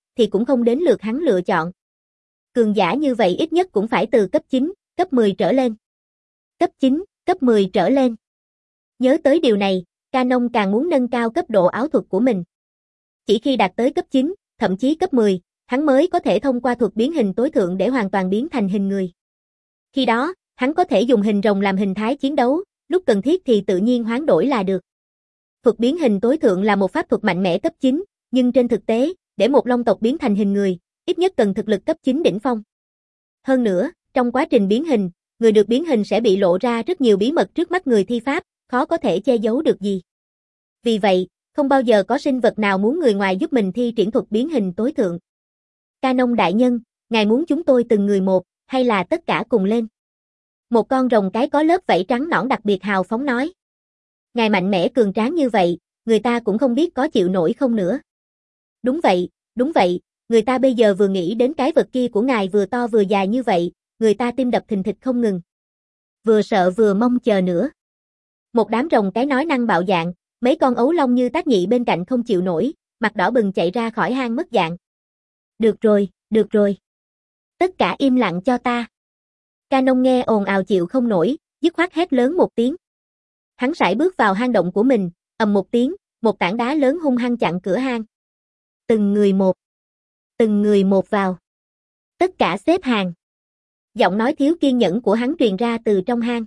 thì cũng không đến lượt hắn lựa chọn. Cường giả như vậy ít nhất cũng phải từ cấp chín, cấp mười trở lên. Cấp chín, cấp mười trở lên. Nhớ tới điều này, Canon càng muốn nâng cao cấp độ ảo thuật của mình. Chỉ khi đạt tới cấp chín, thậm chí cấp mười, hắn mới có thể thông qua thuật biến hình tối thượng để hoàn toàn biến thành hình người. Khi đó, hắn có thể dùng hình rồng làm hình thái chiến đấu, lúc cần thiết thì tự nhiên hoán đổi là được. Thuật biến hình tối thượng là một pháp thuật mạnh mẽ cấp chín, nhưng trên thực tế, để một long tộc biến thành hình người, ít nhất cần thực lực cấp chín đỉnh phong. Hơn nữa, trong quá trình biến hình, người được biến hình sẽ bị lộ ra rất nhiều bí mật trước mắt người thi pháp, khó có thể che giấu được gì. Vì vậy, không bao giờ có sinh vật nào muốn người ngoài giúp mình thi triển thuật biến hình tối thượng. Canon đại nhân, ngài muốn chúng tôi từng người một, hay là tất cả cùng lên? Một con rồng cái có lớp vảy trắng nõn đặc biệt hào phóng nói. Ngài mạnh mẽ cường tráng như vậy, người ta cũng không biết có chịu nổi không nữa. Đúng vậy, đúng vậy, người ta bây giờ vừa nghĩ đến cái vật kia của ngài vừa to vừa dài như vậy, người ta tim đập thình thịch không ngừng. Vừa sợ vừa mong chờ nữa. Một đám rồng cái nói năng bạo dạn, mấy con ấu long như tác nhị bên cạnh không chịu nổi, mặt đỏ bừng chạy ra khỏi hang mất dạng. Được rồi, được rồi. Tất cả im lặng cho ta. Canon nghe ồn ào chịu không nổi, dứt khoát hét lớn một tiếng. Hắn sải bước vào hang động của mình, ầm một tiếng, một tảng đá lớn hung hăng chặn cửa hang. Từng người một. Từng người một vào. Tất cả xếp hàng. Giọng nói thiếu kiên nhẫn của hắn truyền ra từ trong hang.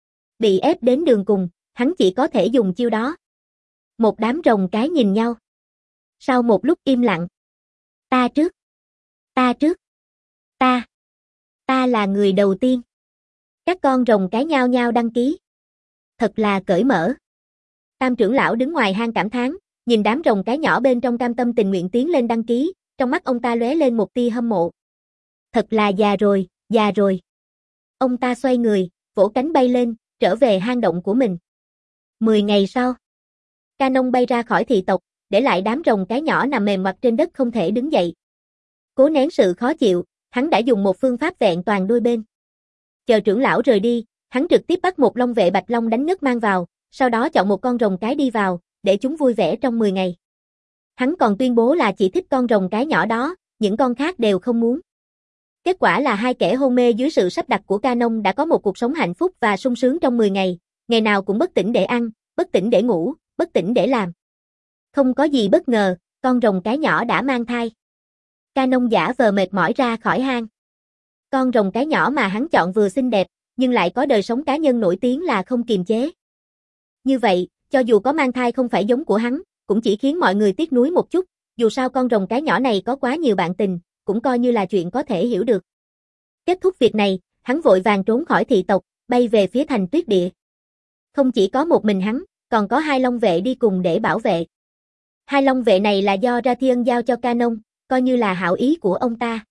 Bị ép đến đường cùng, hắn chỉ có thể dùng chiêu đó. Một đám rồng cái nhìn nhau. Sau một lúc im lặng. Ta trước. Ta trước. Ta. Ta là người đầu tiên. Các con rồng cái nhao nhao đăng ký. Thật là cởi mở. Tam trưởng lão đứng ngoài hang cảm thán, nhìn đám rồng cái nhỏ bên trong cam tâm tình nguyện tiến lên đăng ký, trong mắt ông ta lóe lên một tia hâm mộ. Thật là già rồi, già rồi. Ông ta xoay người, vỗ cánh bay lên, trở về hang động của mình. Mười ngày sau, Canon bay ra khỏi thị tộc, để lại đám rồng cái nhỏ nằm mềm mặt trên đất không thể đứng dậy. Cố nén sự khó chịu, hắn đã dùng một phương pháp vẹn toàn đôi bên. Chờ trưởng lão rời đi, hắn trực tiếp bắt một long vệ bạch long đánh ngất mang vào, sau đó chọn một con rồng cái đi vào, để chúng vui vẻ trong mười ngày. Hắn còn tuyên bố là chỉ thích con rồng cái nhỏ đó, những con khác đều không muốn. Kết quả là hai kẻ hôn mê dưới sự sắp đặt của Canon đã có một cuộc sống hạnh phúc và sung sướng trong mười ngày, ngày nào cũng bất tỉnh để ăn, bất tỉnh để ngủ, bất tỉnh để làm. Không có gì bất ngờ, con rồng cái nhỏ đã mang thai. Canon giả vờ mệt mỏi ra khỏi hang. Con rồng cái nhỏ mà hắn chọn vừa xinh đẹp, nhưng lại có đời sống cá nhân nổi tiếng là không kiềm chế. Như vậy, cho dù có mang thai không phải giống của hắn, cũng chỉ khiến mọi người tiếc nuối một chút, dù sao con rồng cái nhỏ này có quá nhiều bạn tình, cũng coi như là chuyện có thể hiểu được. Kết thúc việc này, hắn vội vàng trốn khỏi thị tộc, bay về phía thành tuyết địa. Không chỉ có một mình hắn, còn có hai long vệ đi cùng để bảo vệ. Hai long vệ này là do Rathian giao cho Canon, coi như là hảo ý của ông ta.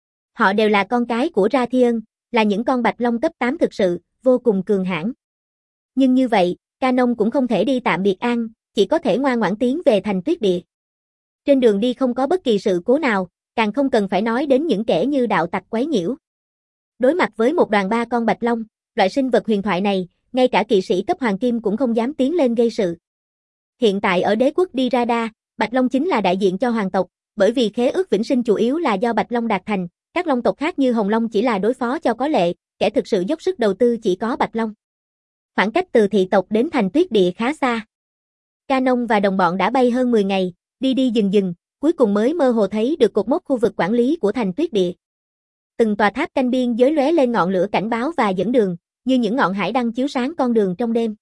Họ đều là con cái của Rathian, là những con bạch long cấp tám thực sự, vô cùng cường hãn. Nhưng như vậy, Canon cũng không thể đi tạm biệt an, chỉ có thể ngoan ngoãn tiến về thành tuyết địa. Trên đường đi không có bất kỳ sự cố nào, càng không cần phải nói đến những kẻ như đạo tặc quấy nhiễu. Đối mặt với một đoàn ba con bạch long, loại sinh vật huyền thoại này, ngay cả kỵ sĩ cấp hoàng kim cũng không dám tiến lên gây sự. Hiện tại ở đế quốc Dirada, bạch long chính là đại diện cho hoàng tộc, bởi vì khế ước vĩnh sinh chủ yếu là do bạch long đạt thành, các long tộc khác như hồng long chỉ là đối phó cho có lệ, kẻ thực sự dốc sức đầu tư chỉ có bạch long. Khoảng cách từ thị tộc đến thành tuyết địa khá xa. Canon và đồng bọn đã bay hơn mười ngày, đi đi dừng dừng, cuối cùng mới mơ hồ thấy được cột mốc khu vực quản lý của thành tuyết địa. Từng tòa tháp canh biên giới lóe lên ngọn lửa cảnh báo và dẫn đường, như những ngọn hải đăng chiếu sáng con đường trong đêm.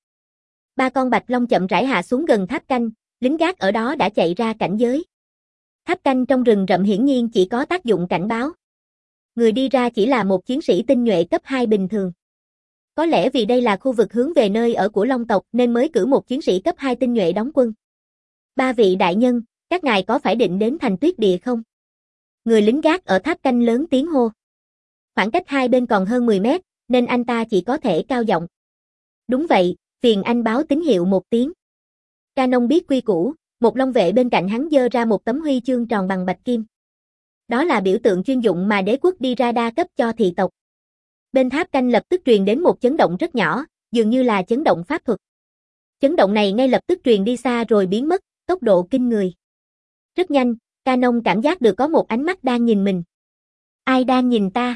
Ba con bạch long chậm rãi hạ xuống gần tháp canh, lính gác ở đó đã chạy ra cảnh giới. Tháp canh trong rừng rậm hiển nhiên chỉ có tác dụng cảnh báo. Người đi ra chỉ là một chiến sĩ tinh nhuệ cấp hai bình thường. Có lẽ vì đây là khu vực hướng về nơi ở của long tộc nên mới cử một chiến sĩ cấp hai tinh nhuệ đóng quân. Ba vị đại nhân, các ngài có phải định đến thành tuyết địa không? Người lính gác ở tháp canh lớn tiếng hô. Khoảng cách hai bên còn hơn mười mét, nên anh ta chỉ có thể cao giọng. Đúng vậy, phiền anh báo tín hiệu một tiếng. Canon biết quy củ, một long vệ bên cạnh hắn giơ ra một tấm huy chương tròn bằng bạch kim. Đó là biểu tượng chuyên dụng mà đế quốc Dirada cấp cho thị tộc. Bên tháp canh lập tức truyền đến một chấn động rất nhỏ, dường như là chấn động pháp thuật. Chấn động này ngay lập tức truyền đi xa rồi biến mất, tốc độ kinh người. Rất nhanh, Canon cảm giác được có một ánh mắt đang nhìn mình. Ai đang nhìn ta?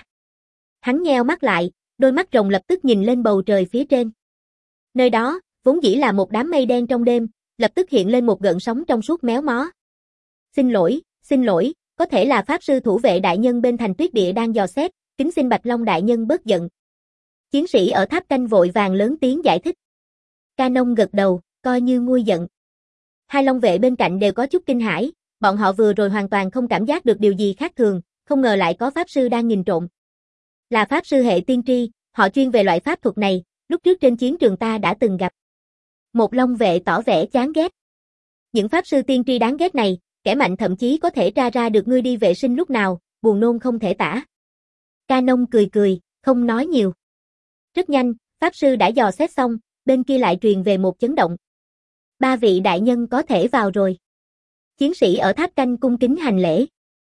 Hắn nheo mắt lại, đôi mắt rồng lập tức nhìn lên bầu trời phía trên. Nơi đó, vốn dĩ là một đám mây đen trong đêm, lập tức hiện lên một gợn sóng trong suốt méo mó. Xin lỗi, xin lỗi, có thể là pháp sư thủ vệ đại nhân bên thành tuyết địa đang dò xét, kính xin Bạch Long đại nhân bớt giận. Chiến sĩ ở tháp canh vội vàng lớn tiếng giải thích. Canon gật đầu, coi như nguôi giận. Hai long vệ bên cạnh đều có chút kinh hãi, bọn họ vừa rồi hoàn toàn không cảm giác được điều gì khác thường, không ngờ lại có pháp sư đang nhìn trộm. Là pháp sư hệ tiên tri, họ chuyên về loại pháp thuật này, lúc trước trên chiến trường ta đã từng gặp. Một long vệ tỏ vẻ chán ghét. Những pháp sư tiên tri đáng ghét này, kẻ mạnh thậm chí có thể tra ra được ngươi đi vệ sinh lúc nào, buồn nôn không thể tả. Canon cười cười, không nói nhiều. Rất nhanh, pháp sư đã dò xét xong, bên kia lại truyền về một chấn động. Ba vị đại nhân có thể vào rồi. Chiến sĩ ở tháp canh cung kính hành lễ.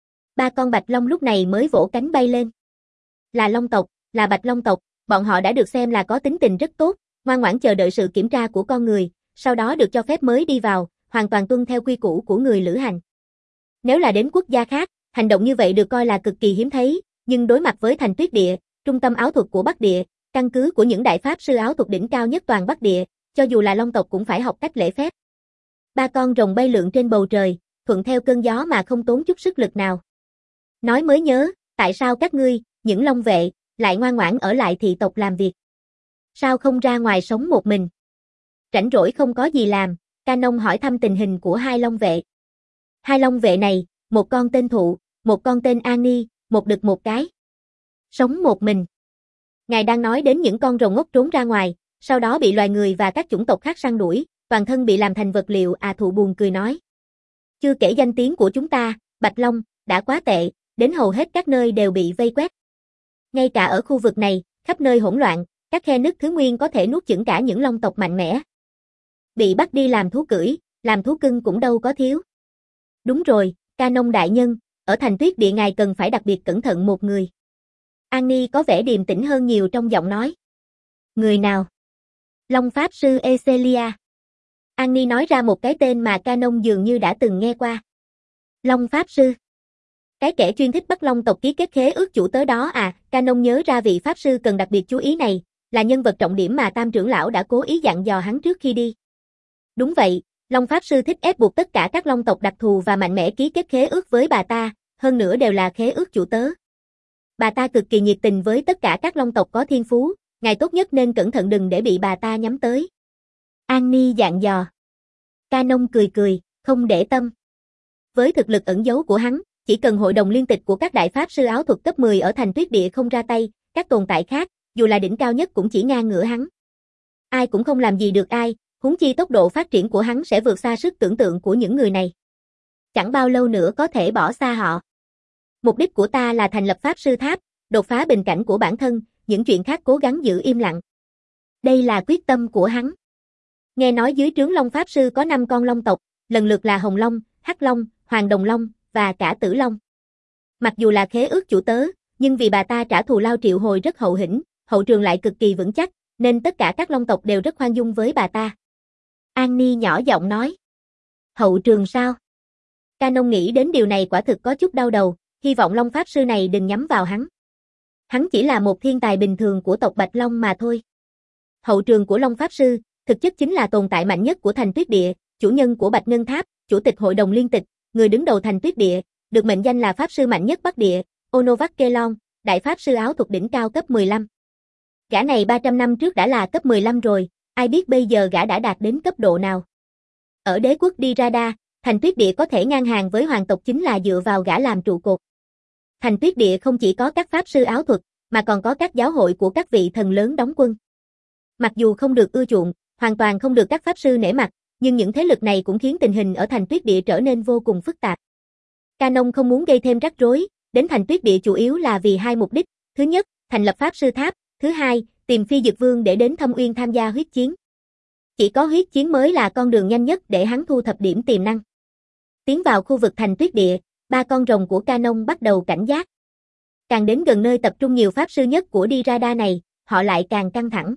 Ba con bạch long lúc này mới vỗ cánh bay lên. Là long tộc, là bạch long tộc, bọn họ đã được xem là có tính tình rất tốt, ngoan ngoãn chờ đợi sự kiểm tra của con người, sau đó được cho phép mới đi vào, hoàn toàn tuân theo quy củ của người lữ hành. Nếu là đến quốc gia khác, hành động như vậy được coi là cực kỳ hiếm thấy, nhưng đối mặt với thành tuyết địa, trung tâm áo thuật của Bắc Địa, căn cứ của những đại pháp sư áo thuật đỉnh cao nhất toàn Bắc Địa, cho dù là long tộc cũng phải học cách lễ phép. Ba con rồng bay lượn trên bầu trời, thuận theo cơn gió mà không tốn chút sức lực nào. Nói mới nhớ, tại sao các ngươi, những long vệ, lại ngoan ngoãn ở lại thị tộc làm việc? Sao không ra ngoài sống một mình? Rảnh rỗi không có gì làm, Canon hỏi thăm tình hình của hai long vệ. Hai long vệ này, một con tên Thụ, một con tên An Ni, một đực một cái. Sống một mình. Ngài đang nói đến những con rồng ngốc trốn ra ngoài, sau đó bị loài người và các chủng tộc khác săn đuổi, toàn thân bị làm thành vật liệu. À, Thụ buồn cười nói. Chưa kể danh tiếng của chúng ta, Bạch Long, đã quá tệ, đến hầu hết các nơi đều bị vây quét. Ngay cả ở khu vực này, khắp nơi hỗn loạn, các khe nứt thứ nguyên có thể nuốt chửng cả những long tộc mạnh mẽ. Bị bắt đi làm thú cưỡi, làm thú cưng cũng đâu có thiếu. Đúng rồi, Canon đại nhân, ở thành tuyết địa ngài cần phải đặc biệt cẩn thận một người. An Ni có vẻ điềm tĩnh hơn nhiều trong giọng nói. Người nào? Long Pháp Sư Ecelia. An Ni nói ra một cái tên mà Canon dường như đã từng nghe qua. Long Pháp Sư. Cái kẻ chuyên thích bắt long tộc ký kết khế ước chủ tớ đó à? Canon nhớ ra vị Pháp Sư cần đặc biệt chú ý này, là nhân vật trọng điểm mà Tam trưởng lão đã cố ý dặn dò hắn trước khi đi. Đúng vậy, Long Pháp Sư thích ép buộc tất cả các long tộc đặc thù và mạnh mẽ ký kết khế ước với bà ta, hơn nữa đều là khế ước chủ tớ. Bà ta cực kỳ nhiệt tình với tất cả các long tộc có thiên phú, ngài tốt nhất nên cẩn thận đừng để bị bà ta nhắm tới. An Ni dặn dò. Canon cười cười, không để tâm. Với thực lực ẩn giấu của hắn, chỉ cần hội đồng liên tịch của các đại pháp sư áo thuật cấp mười ở thành tuyết địa không ra tay, các tồn tại khác, dù là đỉnh cao nhất cũng chỉ ngang ngửa hắn. Ai cũng không làm gì được ai, huống chi tốc độ phát triển của hắn sẽ vượt xa sức tưởng tượng của những người này. Chẳng bao lâu nữa có thể bỏ xa họ. Mục đích của ta là thành lập pháp sư tháp, đột phá bình cảnh của bản thân, những chuyện khác cố gắng giữ im lặng. Đây là quyết tâm của hắn. Nghe nói dưới trướng Long Pháp Sư có năm con long tộc, lần lượt là Hồng Long, Hắc Long, Hoàng Đồng Long, và cả Tử Long. Mặc dù là khế ước chủ tớ, nhưng vì bà ta trả thù lao triệu hồi rất hậu hĩnh, hậu trường lại cực kỳ vững chắc, nên tất cả các long tộc đều rất khoan dung với bà ta. An Ni nhỏ giọng nói. Hậu trường sao? Canon nghĩ đến điều này quả thực có chút đau đầu, hy vọng Long Pháp Sư này đừng nhắm vào hắn. Hắn chỉ là một thiên tài bình thường của tộc Bạch Long mà thôi. Hậu trường của Long Pháp Sư, thực chất chính là tồn tại mạnh nhất của thành tuyết địa, chủ nhân của Bạch Ngân Tháp, chủ tịch hội đồng liên tịch, người đứng đầu thành tuyết địa, được mệnh danh là Pháp Sư mạnh nhất Bắc Địa, Onovakkelon, đại Pháp Sư áo thuật đỉnh cao cấp mười lăm. Gã này ba trăm năm trước đã là cấp mười lăm rồi, ai biết bây giờ gã đã đạt đến cấp độ nào. Ở đế quốc Dirada, thành tuyết địa có thể ngang hàng với hoàng tộc chính là dựa vào gã làm trụ cột. Thành tuyết địa không chỉ có các pháp sư áo thuật, mà còn có các giáo hội của các vị thần lớn đóng quân. Mặc dù không được ưa chuộng, hoàn toàn không được các pháp sư nể mặt, nhưng những thế lực này cũng khiến tình hình ở thành tuyết địa trở nên vô cùng phức tạp. Canon không muốn gây thêm rắc rối, đến thành tuyết địa chủ yếu là vì hai mục đích, thứ nhất, thành lập pháp sư tháp, thứ hai, tìm Phi Dực Vương để đến Thâm Uyên tham gia huyết chiến. Chỉ có huyết chiến mới là con đường nhanh nhất để hắn thu thập điểm tiềm năng. Tiến vào khu vực thành tuyết địa, ba con rồng của Canon bắt đầu cảnh giác. Càng đến gần nơi tập trung nhiều pháp sư nhất của Dirada này, họ lại càng căng thẳng.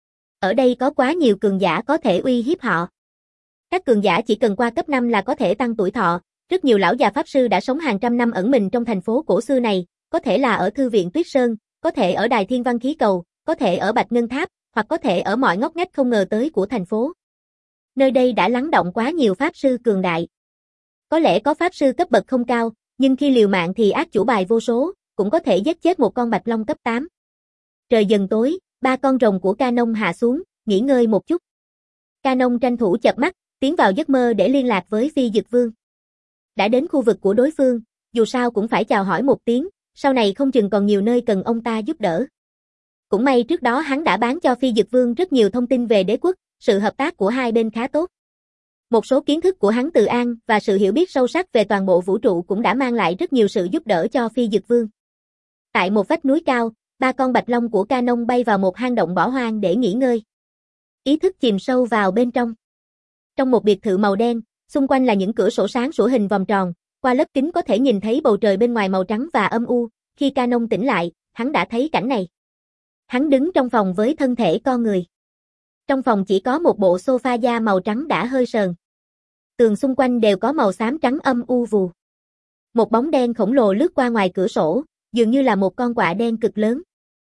Ở đây có quá nhiều cường giả có thể uy hiếp họ. Các cường giả chỉ cần qua cấp năm là có thể tăng tuổi thọ, rất nhiều lão già pháp sư đã sống hàng trăm năm ẩn mình trong thành phố cổ xưa này, có thể là ở thư viện Tuyết Sơn, có thể ở đài Thiên Văn Khí Cầu, có thể ở Bạch Ngân Tháp, hoặc có thể ở mọi ngóc ngách không ngờ tới của thành phố. Nơi đây đã lắng động quá nhiều pháp sư cường đại. Có lẽ có pháp sư cấp bậc không cao, nhưng khi liều mạng thì ác chủ bài vô số, cũng có thể giết chết một con bạch long cấp tám. Trời dần tối, ba con rồng của Canon hạ xuống, nghỉ ngơi một chút. Canon tranh thủ chợp mắt, tiến vào giấc mơ để liên lạc với Phi Dực Vương. Đã đến khu vực của đối phương, dù sao cũng phải chào hỏi một tiếng, sau này không chừng còn nhiều nơi cần ông ta giúp đỡ. Cũng may trước đó hắn đã bán cho Phi Dực Vương rất nhiều thông tin về đế quốc, sự hợp tác của hai bên khá tốt. Một số kiến thức của hắn từ An và sự hiểu biết sâu sắc về toàn bộ vũ trụ cũng đã mang lại rất nhiều sự giúp đỡ cho Phi Dực Vương. Tại một vách núi cao, ba con bạch long của Canon bay vào một hang động bỏ hoang để nghỉ ngơi. Ý thức chìm sâu vào bên trong. Trong một biệt thự màu đen, xung quanh là những cửa sổ sáng sủa hình vòng tròn, qua lớp kính có thể nhìn thấy bầu trời bên ngoài màu trắng và âm u. Khi Canon tỉnh lại, hắn đã thấy cảnh này. Hắn đứng trong phòng với thân thể con người. Trong phòng chỉ có một bộ sofa da màu trắng đã hơi sờn. Tường xung quanh đều có màu xám trắng âm u vù. Một bóng đen khổng lồ lướt qua ngoài cửa sổ, dường như là một con quạ đen cực lớn.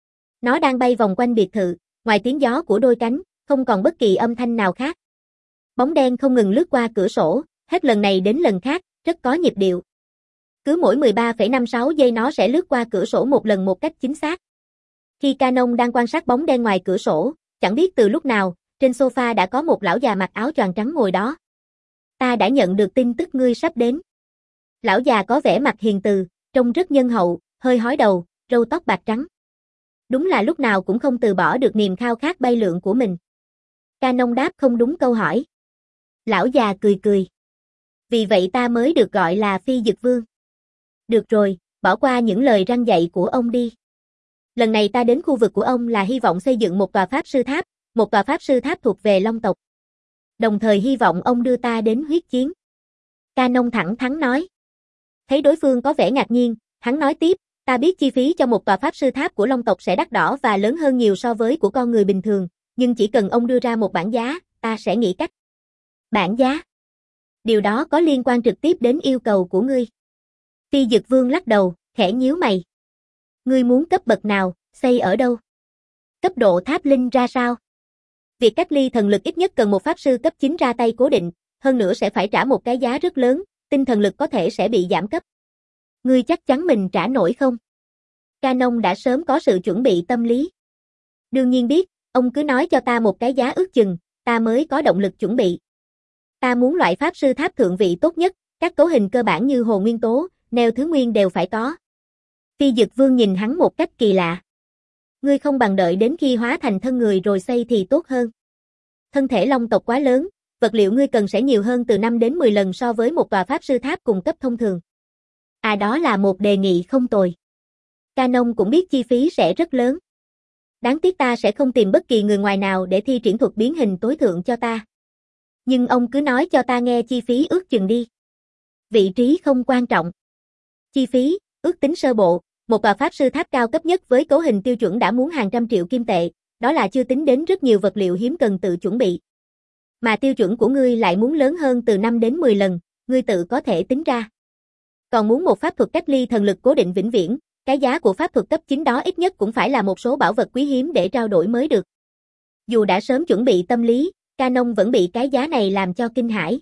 Nó đang bay vòng quanh biệt thự, ngoài tiếng gió của đôi cánh, không còn bất kỳ âm thanh nào khác. Bóng đen không ngừng lướt qua cửa sổ, hết lần này đến lần khác, rất có nhịp điệu. Cứ mỗi mười ba phẩy năm sáu giây nó sẽ lướt qua cửa sổ một lần một cách chính xác. Khi Canon đang quan sát bóng đen ngoài cửa sổ, chẳng biết từ lúc nào, trên sofa đã có một lão già mặc áo choàng trắng ngồi đó. Ta đã nhận được tin tức ngươi sắp đến. Lão già có vẻ mặt hiền từ, trông rất nhân hậu, hơi hói đầu, râu tóc bạc trắng. Đúng là lúc nào cũng không từ bỏ được niềm khao khát bay lượn của mình. Canon đáp không đúng câu hỏi. Lão già cười cười. Vì vậy ta mới được gọi là Phi Dực Vương. Được rồi, bỏ qua những lời răn dạy của ông đi. Lần này ta đến khu vực của ông là hy vọng xây dựng một tòa pháp sư tháp, một tòa pháp sư tháp thuộc về Long tộc. Đồng thời hy vọng ông đưa ta đến huyết chiến. Canon thẳng thắn nói. Thấy đối phương có vẻ ngạc nhiên, hắn nói tiếp, ta biết chi phí cho một tòa pháp sư tháp của Long tộc sẽ đắt đỏ và lớn hơn nhiều so với của con người bình thường, nhưng chỉ cần ông đưa ra một bảng giá, ta sẽ nghĩ cách. Bảng giá? Điều đó có liên quan trực tiếp đến yêu cầu của ngươi. Phi Dực Vương lắc đầu, khẽ nhíu mày. Ngươi muốn cấp bậc nào, xây ở đâu? Cấp độ tháp linh ra sao? Việc cách ly thần lực ít nhất cần một pháp sư cấp chín ra tay cố định, hơn nữa sẽ phải trả một cái giá rất lớn, tinh thần lực có thể sẽ bị giảm cấp. Ngươi chắc chắn mình trả nổi không? Canon đã sớm có sự chuẩn bị tâm lý. Đương nhiên biết, ông cứ nói cho ta một cái giá ước chừng, ta mới có động lực chuẩn bị. Ta muốn loại pháp sư tháp thượng vị tốt nhất, các cấu hình cơ bản như hồ nguyên tố, neo thứ nguyên đều phải có. Phi Dực Vương nhìn hắn một cách kỳ lạ. Ngươi không bằng đợi đến khi hóa thành thân người rồi xây thì tốt hơn. Thân thể Long tộc quá lớn, vật liệu ngươi cần sẽ nhiều hơn từ năm đến mười lần so với một tòa pháp sư tháp cùng cấp thông thường. À đó là một đề nghị không tồi. Canon cũng biết chi phí sẽ rất lớn. Đáng tiếc ta sẽ không tìm bất kỳ người ngoài nào để thi triển thuật biến hình tối thượng cho ta. Nhưng ông cứ nói cho ta nghe chi phí ước chừng đi. Vị trí không quan trọng. Chi phí, ước tính sơ bộ, một tòa pháp sư tháp cao cấp nhất với cấu hình tiêu chuẩn đã muốn hàng trăm triệu kim tệ, đó là chưa tính đến rất nhiều vật liệu hiếm cần tự chuẩn bị. Mà tiêu chuẩn của ngươi lại muốn lớn hơn từ năm đến mười lần, ngươi tự có thể tính ra. Còn muốn một pháp thuật cách ly thần lực cố định vĩnh viễn, cái giá của pháp thuật cấp chín đó ít nhất cũng phải là một số bảo vật quý hiếm để trao đổi mới được. Dù đã sớm chuẩn bị tâm lý, Canon vẫn bị cái giá này làm cho kinh hãi.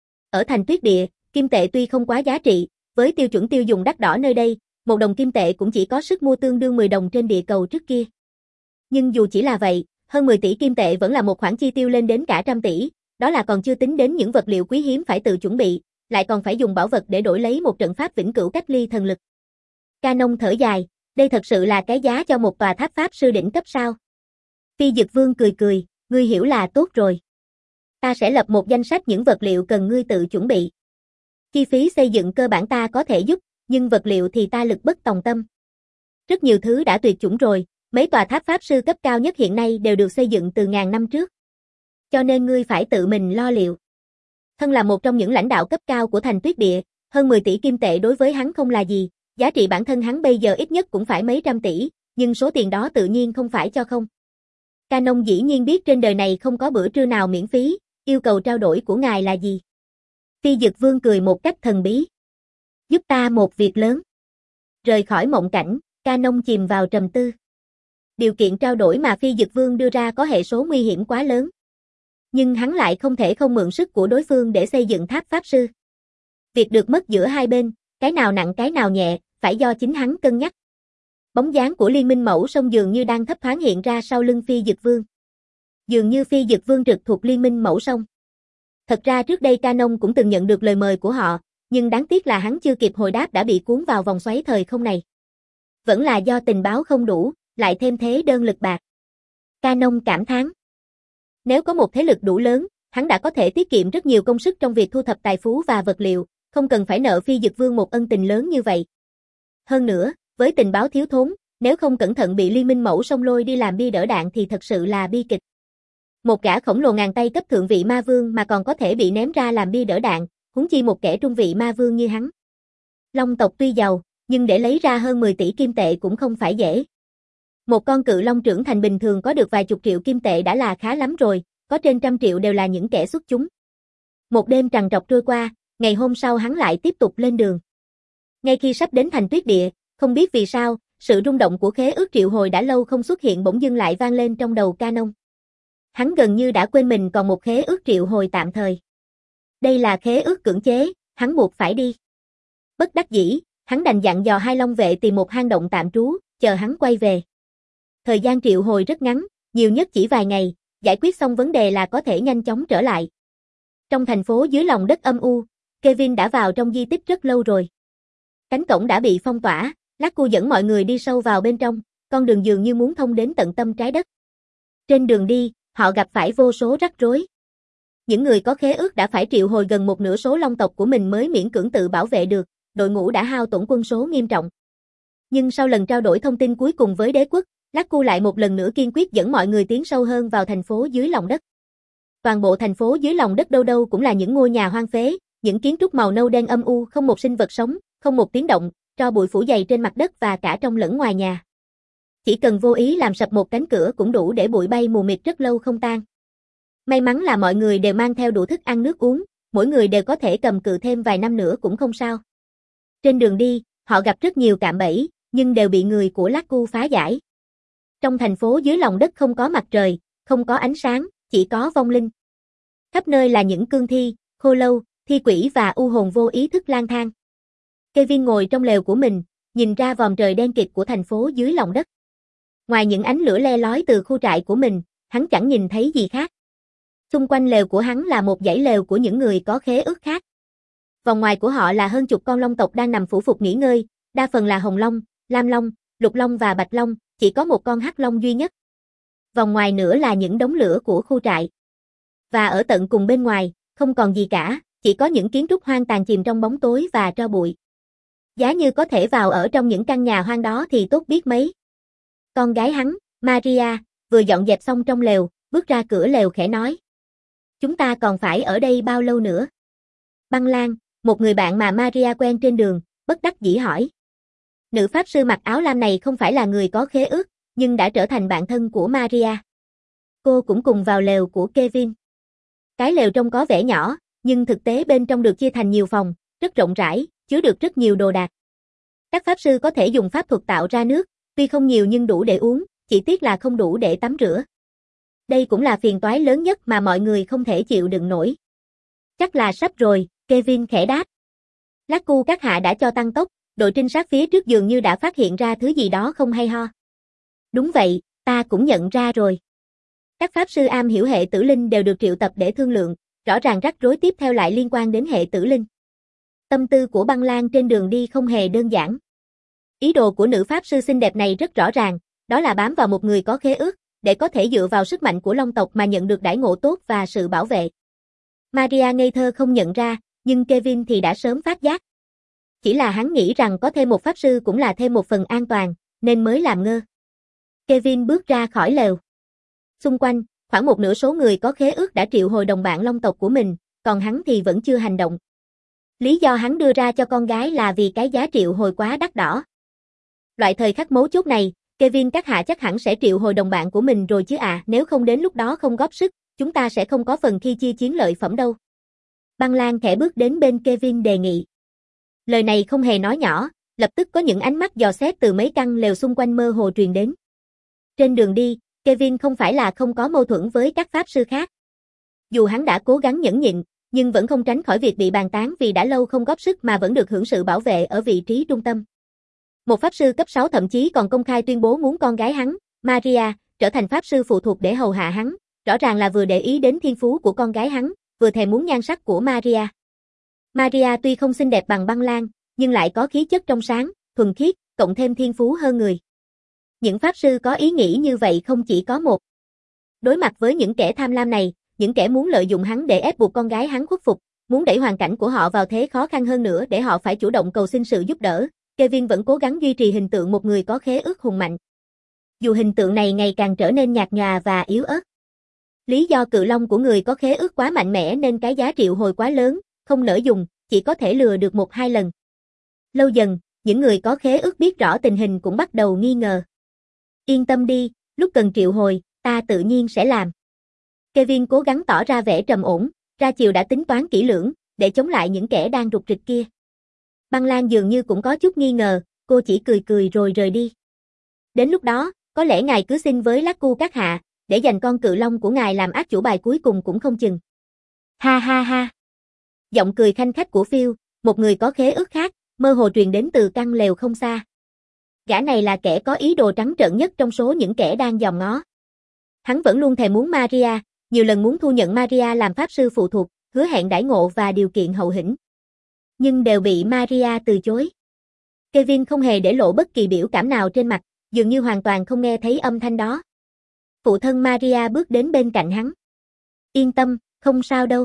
Ở thành Tuyết Địa, kim tệ tuy không quá giá trị, với tiêu chuẩn tiêu dùng đắt đỏ nơi đây, một đồng kim tệ cũng chỉ có sức mua tương đương mười đồng trên địa cầu trước kia. Nhưng dù chỉ là vậy, hơn mười tỷ kim tệ vẫn là một khoản chi tiêu lên đến cả trăm tỷ, đó là còn chưa tính đến những vật liệu quý hiếm phải tự chuẩn bị, lại còn phải dùng bảo vật để đổi lấy một trận pháp vĩnh cửu cách ly thần lực. Canon thở dài, đây thật sự là cái giá cho một tòa tháp pháp sư đỉnh cấp sao? Phi Dực Vương cười cười, ngươi hiểu là tốt rồi. Ta sẽ lập một danh sách những vật liệu cần ngươi tự chuẩn bị. Chi phí xây dựng cơ bản ta có thể giúp, nhưng vật liệu thì ta lực bất tòng tâm. Rất nhiều thứ đã tuyệt chủng rồi, mấy tòa tháp pháp sư cấp cao nhất hiện nay đều được xây dựng từ ngàn năm trước. Cho nên ngươi phải tự mình lo liệu. Thân là một trong những lãnh đạo cấp cao của thành Tuyết Địa, hơn mười tỷ kim tệ đối với hắn không là gì, giá trị bản thân hắn bây giờ ít nhất cũng phải mấy trăm tỷ, nhưng số tiền đó tự nhiên không phải cho không. Canon dĩ nhiên biết trên đời này không có bữa trưa nào miễn phí, yêu cầu trao đổi của ngài là gì? Phi Dực Vương cười một cách thần bí. Giúp ta một việc lớn. Rời khỏi mộng cảnh, Ca Nông chìm vào trầm tư. Điều kiện trao đổi mà Phi Dực Vương đưa ra có hệ số nguy hiểm quá lớn. Nhưng hắn lại không thể không mượn sức của đối phương để xây dựng tháp pháp sư. Việc được mất giữa hai bên, cái nào nặng cái nào nhẹ, phải do chính hắn cân nhắc. Bóng dáng của Liên Minh Mẫu Sông dường như đang thấp thoáng hiện ra sau lưng Phi Dực Vương. Dường như Phi Dực Vương trực thuộc Liên Minh Mẫu Sông. Thật ra trước đây Ca Nông cũng từng nhận được lời mời của họ, nhưng đáng tiếc là hắn chưa kịp hồi đáp đã bị cuốn vào vòng xoáy thời không này. Vẫn là do tình báo không đủ, lại thêm thế đơn lực bạc. Ca Nông cảm thán. Nếu có một thế lực đủ lớn, hắn đã có thể tiết kiệm rất nhiều công sức trong việc thu thập tài phú và vật liệu, không cần phải nợ Phi Dực Vương một ân tình lớn như vậy. Hơn nữa, với tình báo thiếu thốn, nếu không cẩn thận bị Liên Minh Mẫu Sông lôi đi làm bia đỡ đạn thì thật sự là bi kịch. Một gã khổng lồ ngàn tay cấp thượng vị ma vương mà còn có thể bị ném ra làm bia đỡ đạn, huống chi một kẻ trung vị ma vương như hắn. Long tộc tuy giàu, nhưng để lấy ra hơn mười tỷ kim tệ cũng không phải dễ. Một con cự long trưởng thành bình thường có được vài chục triệu kim tệ đã là khá lắm rồi, có trên trăm triệu đều là những kẻ xuất chúng. Một đêm trằn trọc trôi qua, ngày hôm sau hắn lại tiếp tục lên đường. Ngay khi sắp đến thành tuyết địa, không biết vì sao, sự rung động của khế ước triệu hồi đã lâu không xuất hiện bỗng dưng lại vang lên trong đầu Ca Nông. Hắn gần như đã quên mình còn một khế ước triệu hồi tạm thời. Đây là khế ước cưỡng chế, hắn buộc phải đi. Bất đắc dĩ, hắn đành dặn dò hai long vệ tìm một hang động tạm trú, chờ hắn quay về. Thời gian triệu hồi rất ngắn, nhiều nhất chỉ vài ngày, giải quyết xong vấn đề là có thể nhanh chóng trở lại. Trong thành phố dưới lòng đất âm u, Kevin đã vào trong di tích rất lâu rồi. Cánh cổng đã bị phong tỏa, Laku dẫn mọi người đi sâu vào bên trong, con đường dường như muốn thông đến tận tâm trái đất. Trên đường đi, họ gặp phải vô số rắc rối. Những người có khế ước đã phải triệu hồi gần một nửa số long tộc của mình mới miễn cưỡng tự bảo vệ được, đội ngũ đã hao tổn quân số nghiêm trọng. Nhưng sau lần trao đổi thông tin cuối cùng với đế quốc, Laku lại một lần nữa kiên quyết dẫn mọi người tiến sâu hơn vào thành phố dưới lòng đất. Toàn bộ thành phố dưới lòng đất đâu đâu cũng là những ngôi nhà hoang phế, những kiến trúc màu nâu đen âm u, không một sinh vật sống, không một tiếng động, tro bụi phủ dày trên mặt đất và cả trong lẫn ngoài nhà. Chỉ cần vô ý làm sập một cánh cửa cũng đủ để bụi bay mù mịt rất lâu không tan. May mắn là mọi người đều mang theo đủ thức ăn nước uống, mỗi người đều có thể cầm cự thêm vài năm nữa cũng không sao. Trên đường đi, họ gặp rất nhiều cạm bẫy, nhưng đều bị người của Laku phá giải. Trong thành phố dưới lòng đất không có mặt trời, không có ánh sáng, chỉ có vong linh. Khắp nơi là những cương thi, khô lâu, thi quỷ và u hồn vô ý thức lang thang. Kevin ngồi trong lều của mình, nhìn ra vòm trời đen kịt của thành phố dưới lòng đất. Ngoài những ánh lửa le lói từ khu trại của mình, hắn chẳng nhìn thấy gì khác. Xung quanh lều của hắn là một dãy lều của những người có khế ước khác. Vòng ngoài của họ là hơn chục con long tộc đang nằm phủ phục nghỉ ngơi, đa phần là hồng long, lam long, lục long và bạch long, chỉ có một con hắc long duy nhất. Vòng ngoài nữa là những đống lửa của khu trại. Và ở tận cùng bên ngoài, không còn gì cả, chỉ có những kiến trúc hoang tàn chìm trong bóng tối và tro bụi. Giá như có thể vào ở trong những căn nhà hoang đó thì tốt biết mấy. Con gái hắn, Maria, vừa dọn dẹp xong trong lều, bước ra cửa lều khẽ nói. Chúng ta còn phải ở đây bao lâu nữa? Băng Lan, một người bạn mà Maria quen trên đường, bất đắc dĩ hỏi. Nữ pháp sư mặc áo lam này không phải là người có khế ước, nhưng đã trở thành bạn thân của Maria. Cô cũng cùng vào lều của Kevin. Cái lều trông có vẻ nhỏ, nhưng thực tế bên trong được chia thành nhiều phòng, rất rộng rãi, chứa được rất nhiều đồ đạc. Các pháp sư có thể dùng pháp thuật tạo ra nước, tuy không nhiều nhưng đủ để uống, chỉ tiếc là không đủ để tắm rửa. Đây cũng là phiền toái lớn nhất mà mọi người không thể chịu đựng nổi. Chắc là sắp rồi, Kevin khẽ đáp. Laku các hạ đã cho tăng tốc, đội trinh sát phía trước dường như đã phát hiện ra thứ gì đó không hay ho. Đúng vậy, ta cũng nhận ra rồi. Các pháp sư am hiểu hệ tử linh đều được triệu tập để thương lượng, rõ ràng rắc rối tiếp theo lại liên quan đến hệ tử linh. Tâm tư của Băng Lan trên đường đi không hề đơn giản. Ý đồ của nữ pháp sư xinh đẹp này rất rõ ràng, đó là bám vào một người có khế ước, để có thể dựa vào sức mạnh của long tộc mà nhận được đãi ngộ tốt và sự bảo vệ. Maria ngây thơ không nhận ra, nhưng Kevin thì đã sớm phát giác. Chỉ là hắn nghĩ rằng có thêm một pháp sư cũng là thêm một phần an toàn, nên mới làm ngơ. Kevin bước ra khỏi lều. Xung quanh, khoảng một nửa số người có khế ước đã triệu hồi đồng bạn long tộc của mình, còn hắn thì vẫn chưa hành động. Lý do hắn đưa ra cho con gái là vì cái giá triệu hồi quá đắt đỏ. Loại thời khắc mấu chốt này, Kevin các hạ chắc hẳn sẽ triệu hồi đồng bạn của mình rồi chứ à, nếu không đến lúc đó không góp sức, chúng ta sẽ không có phần khi chia chiến lợi phẩm đâu. Băng Lan khẽ bước đến bên Kevin đề nghị. Lời này không hề nói nhỏ, lập tức có những ánh mắt dò xét từ mấy căn lều xung quanh mơ hồ truyền đến. Trên đường đi, Kevin không phải là không có mâu thuẫn với các pháp sư khác. Dù hắn đã cố gắng nhẫn nhịn, nhưng vẫn không tránh khỏi việc bị bàn tán vì đã lâu không góp sức mà vẫn được hưởng sự bảo vệ ở vị trí trung tâm. Một pháp sư cấp sáu thậm chí còn công khai tuyên bố muốn con gái hắn, Maria, trở thành pháp sư phụ thuộc để hầu hạ hắn, rõ ràng là vừa để ý đến thiên phú của con gái hắn, vừa thèm muốn nhan sắc của Maria. Maria tuy không xinh đẹp bằng Băng Lan, nhưng lại có khí chất trong sáng, thuần khiết, cộng thêm thiên phú hơn người. Những pháp sư có ý nghĩ như vậy không chỉ có một. Đối mặt với những kẻ tham lam này, những kẻ muốn lợi dụng hắn để ép buộc con gái hắn khuất phục, muốn đẩy hoàn cảnh của họ vào thế khó khăn hơn nữa để họ phải chủ động cầu xin sự giúp đỡ, Kevin vẫn cố gắng duy trì hình tượng một người có khế ước hùng mạnh. Dù hình tượng này ngày càng trở nên nhạt nhòa và yếu ớt. Lý do cự long của người có khế ước quá mạnh mẽ nên cái giá triệu hồi quá lớn, không nỡ dùng, chỉ có thể lừa được một hai lần. Lâu dần, những người có khế ước biết rõ tình hình cũng bắt đầu nghi ngờ. Yên tâm đi, lúc cần triệu hồi, ta tự nhiên sẽ làm. Kevin cố gắng tỏ ra vẻ trầm ổn, ra chiều đã tính toán kỹ lưỡng, để chống lại những kẻ đang rục rịch kia. Băng Lan dường như cũng có chút nghi ngờ, cô chỉ cười cười rồi rời đi. Đến lúc đó, có lẽ ngài cứ xin với Laku các hạ, để dành con cự long của ngài làm át chủ bài cuối cùng cũng không chừng. Ha ha ha. Giọng cười khanh khách của Phil, một người có khế ước khác, mơ hồ truyền đến từ căn lều không xa. Gã này là kẻ có ý đồ trắng trợn nhất trong số những kẻ đang dòm ngó. Hắn vẫn luôn thèm muốn Maria, nhiều lần muốn thu nhận Maria làm pháp sư phụ thuộc, hứa hẹn đãi ngộ và điều kiện hậu hĩnh. Nhưng đều bị Maria từ chối. Kevin không hề để lộ bất kỳ biểu cảm nào trên mặt, dường như hoàn toàn không nghe thấy âm thanh đó. Phụ thân Maria bước đến bên cạnh hắn. Yên tâm, không sao đâu.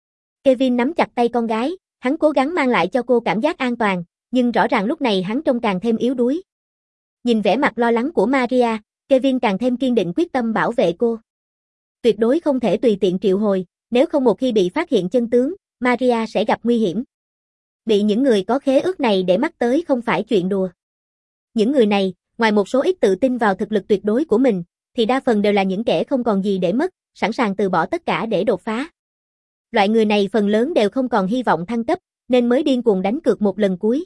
Kevin nắm chặt tay con gái, hắn cố gắng mang lại cho cô cảm giác an toàn, nhưng rõ ràng lúc này hắn trông càng thêm yếu đuối. Nhìn vẻ mặt lo lắng của Maria, Kevin càng thêm kiên định quyết tâm bảo vệ cô. Tuyệt đối không thể tùy tiện triệu hồi, nếu không một khi bị phát hiện chân tướng, Maria sẽ gặp nguy hiểm. Bị những người có khế ước này để mắt tới không phải chuyện đùa. Những người này, ngoài một số ít tự tin vào thực lực tuyệt đối của mình, thì đa phần đều là những kẻ không còn gì để mất, sẵn sàng từ bỏ tất cả để đột phá. Loại người này phần lớn đều không còn hy vọng thăng cấp, nên mới điên cuồng đánh cược một lần cuối.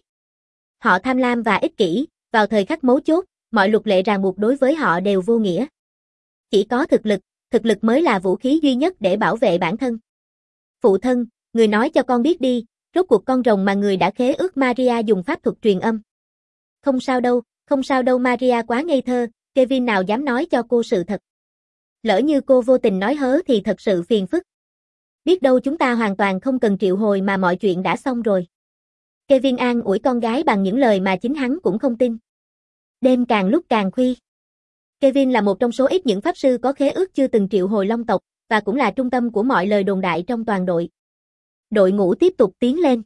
Họ tham lam và ích kỷ, vào thời khắc mấu chốt, mọi luật lệ ràng buộc đối với họ đều vô nghĩa. Chỉ có thực lực, thực lực mới là vũ khí duy nhất để bảo vệ bản thân. Phụ thân, người nói cho con biết đi, rốt cuộc con rồng mà người đã khế ước Maria dùng pháp thuật truyền âm. Không sao đâu, không sao đâu Maria quá ngây thơ, Kevin nào dám nói cho cô sự thật. Lỡ như cô vô tình nói hớ thì thật sự phiền phức. Biết đâu chúng ta hoàn toàn không cần triệu hồi mà mọi chuyện đã xong rồi. Kevin an ủi con gái bằng những lời mà chính hắn cũng không tin. Đêm càng lúc càng khuya. Kevin là một trong số ít những pháp sư có khế ước chưa từng triệu hồi long tộc, và cũng là trung tâm của mọi lời đồn đại trong toàn đội. Đội ngũ tiếp tục tiến lên.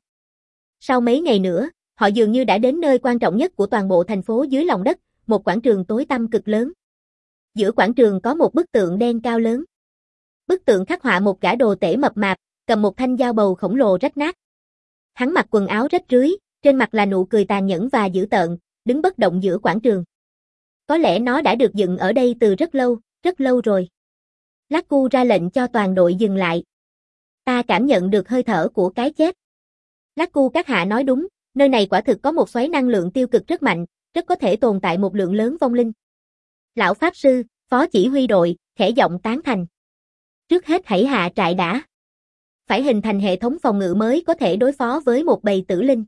Sau mấy ngày nữa, họ dường như đã đến nơi quan trọng nhất của toàn bộ thành phố dưới lòng đất, một quảng trường tối tăm cực lớn. Giữa quảng trường có một bức tượng đen cao lớn. Bức tượng khắc họa một gã đồ tể mập mạp, cầm một thanh dao bầu khổng lồ rách nát. Hắn mặc quần áo rách rưới, trên mặt là nụ cười tàn nhẫn và dữ tợn, đứng bất động giữa quảng trường. Có lẽ nó đã được dựng ở đây từ rất lâu, rất lâu rồi. Laku ra lệnh cho toàn đội dừng lại. Ta cảm nhận được hơi thở của cái chết. Laku các hạ nói đúng, nơi này quả thực có một xoáy năng lượng tiêu cực rất mạnh, rất có thể tồn tại một lượng lớn vong linh. Lão Pháp Sư, Phó Chỉ huy đội, khẽ giọng tán thành. Trước hết hãy hạ trại đã. Phải hình thành hệ thống phòng ngự mới có thể đối phó với một bầy tử linh.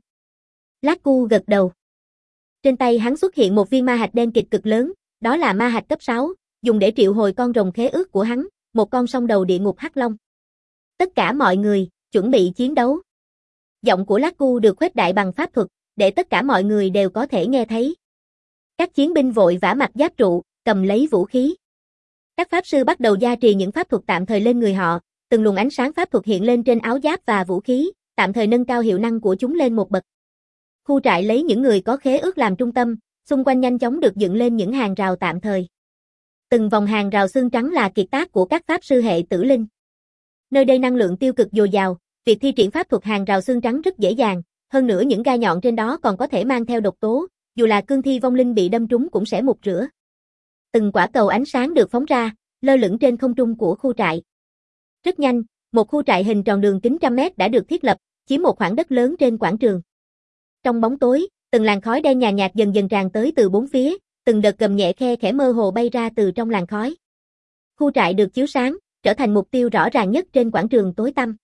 Laku gật đầu. Trên tay hắn xuất hiện một viên ma hạch đen kịt cực lớn, đó là ma hạch cấp sáu, dùng để triệu hồi con rồng khế ước của hắn, một con song đầu địa ngục hắc long. Tất cả mọi người, chuẩn bị chiến đấu. Giọng của Laku được khuếch đại bằng pháp thuật, để tất cả mọi người đều có thể nghe thấy. Các chiến binh vội vã mặc giáp trụ, cầm lấy vũ khí. Các pháp sư bắt đầu gia trì những pháp thuật tạm thời lên người họ, từng luồng ánh sáng pháp thuật hiện lên trên áo giáp và vũ khí, tạm thời nâng cao hiệu năng của chúng lên một bậc. Khu trại lấy những người có khế ước làm trung tâm, xung quanh nhanh chóng được dựng lên những hàng rào tạm thời. Từng vòng hàng rào xương trắng là kiệt tác của các pháp sư hệ tử linh. Nơi đây năng lượng tiêu cực dồi dào, việc thi triển pháp thuật hàng rào xương trắng rất dễ dàng, hơn nữa những gai nhọn trên đó còn có thể mang theo độc tố, dù là cương thi vong linh bị đâm trúng cũng sẽ mục rửa. Từng quả cầu ánh sáng được phóng ra, lơ lửng trên không trung của khu trại. Rất nhanh, Một khu trại hình tròn đường kính trăm mét đã được thiết lập, chiếm một khoảng đất lớn trên quảng trường. Trong bóng tối, từng làn khói đen nhàn nhạt dần dần tràn tới từ bốn phía, từng đợt gầm nhẹ khe khẽ mơ hồ bay ra từ trong làn khói. Khu trại được chiếu sáng, trở thành mục tiêu rõ ràng nhất trên quảng trường tối tăm.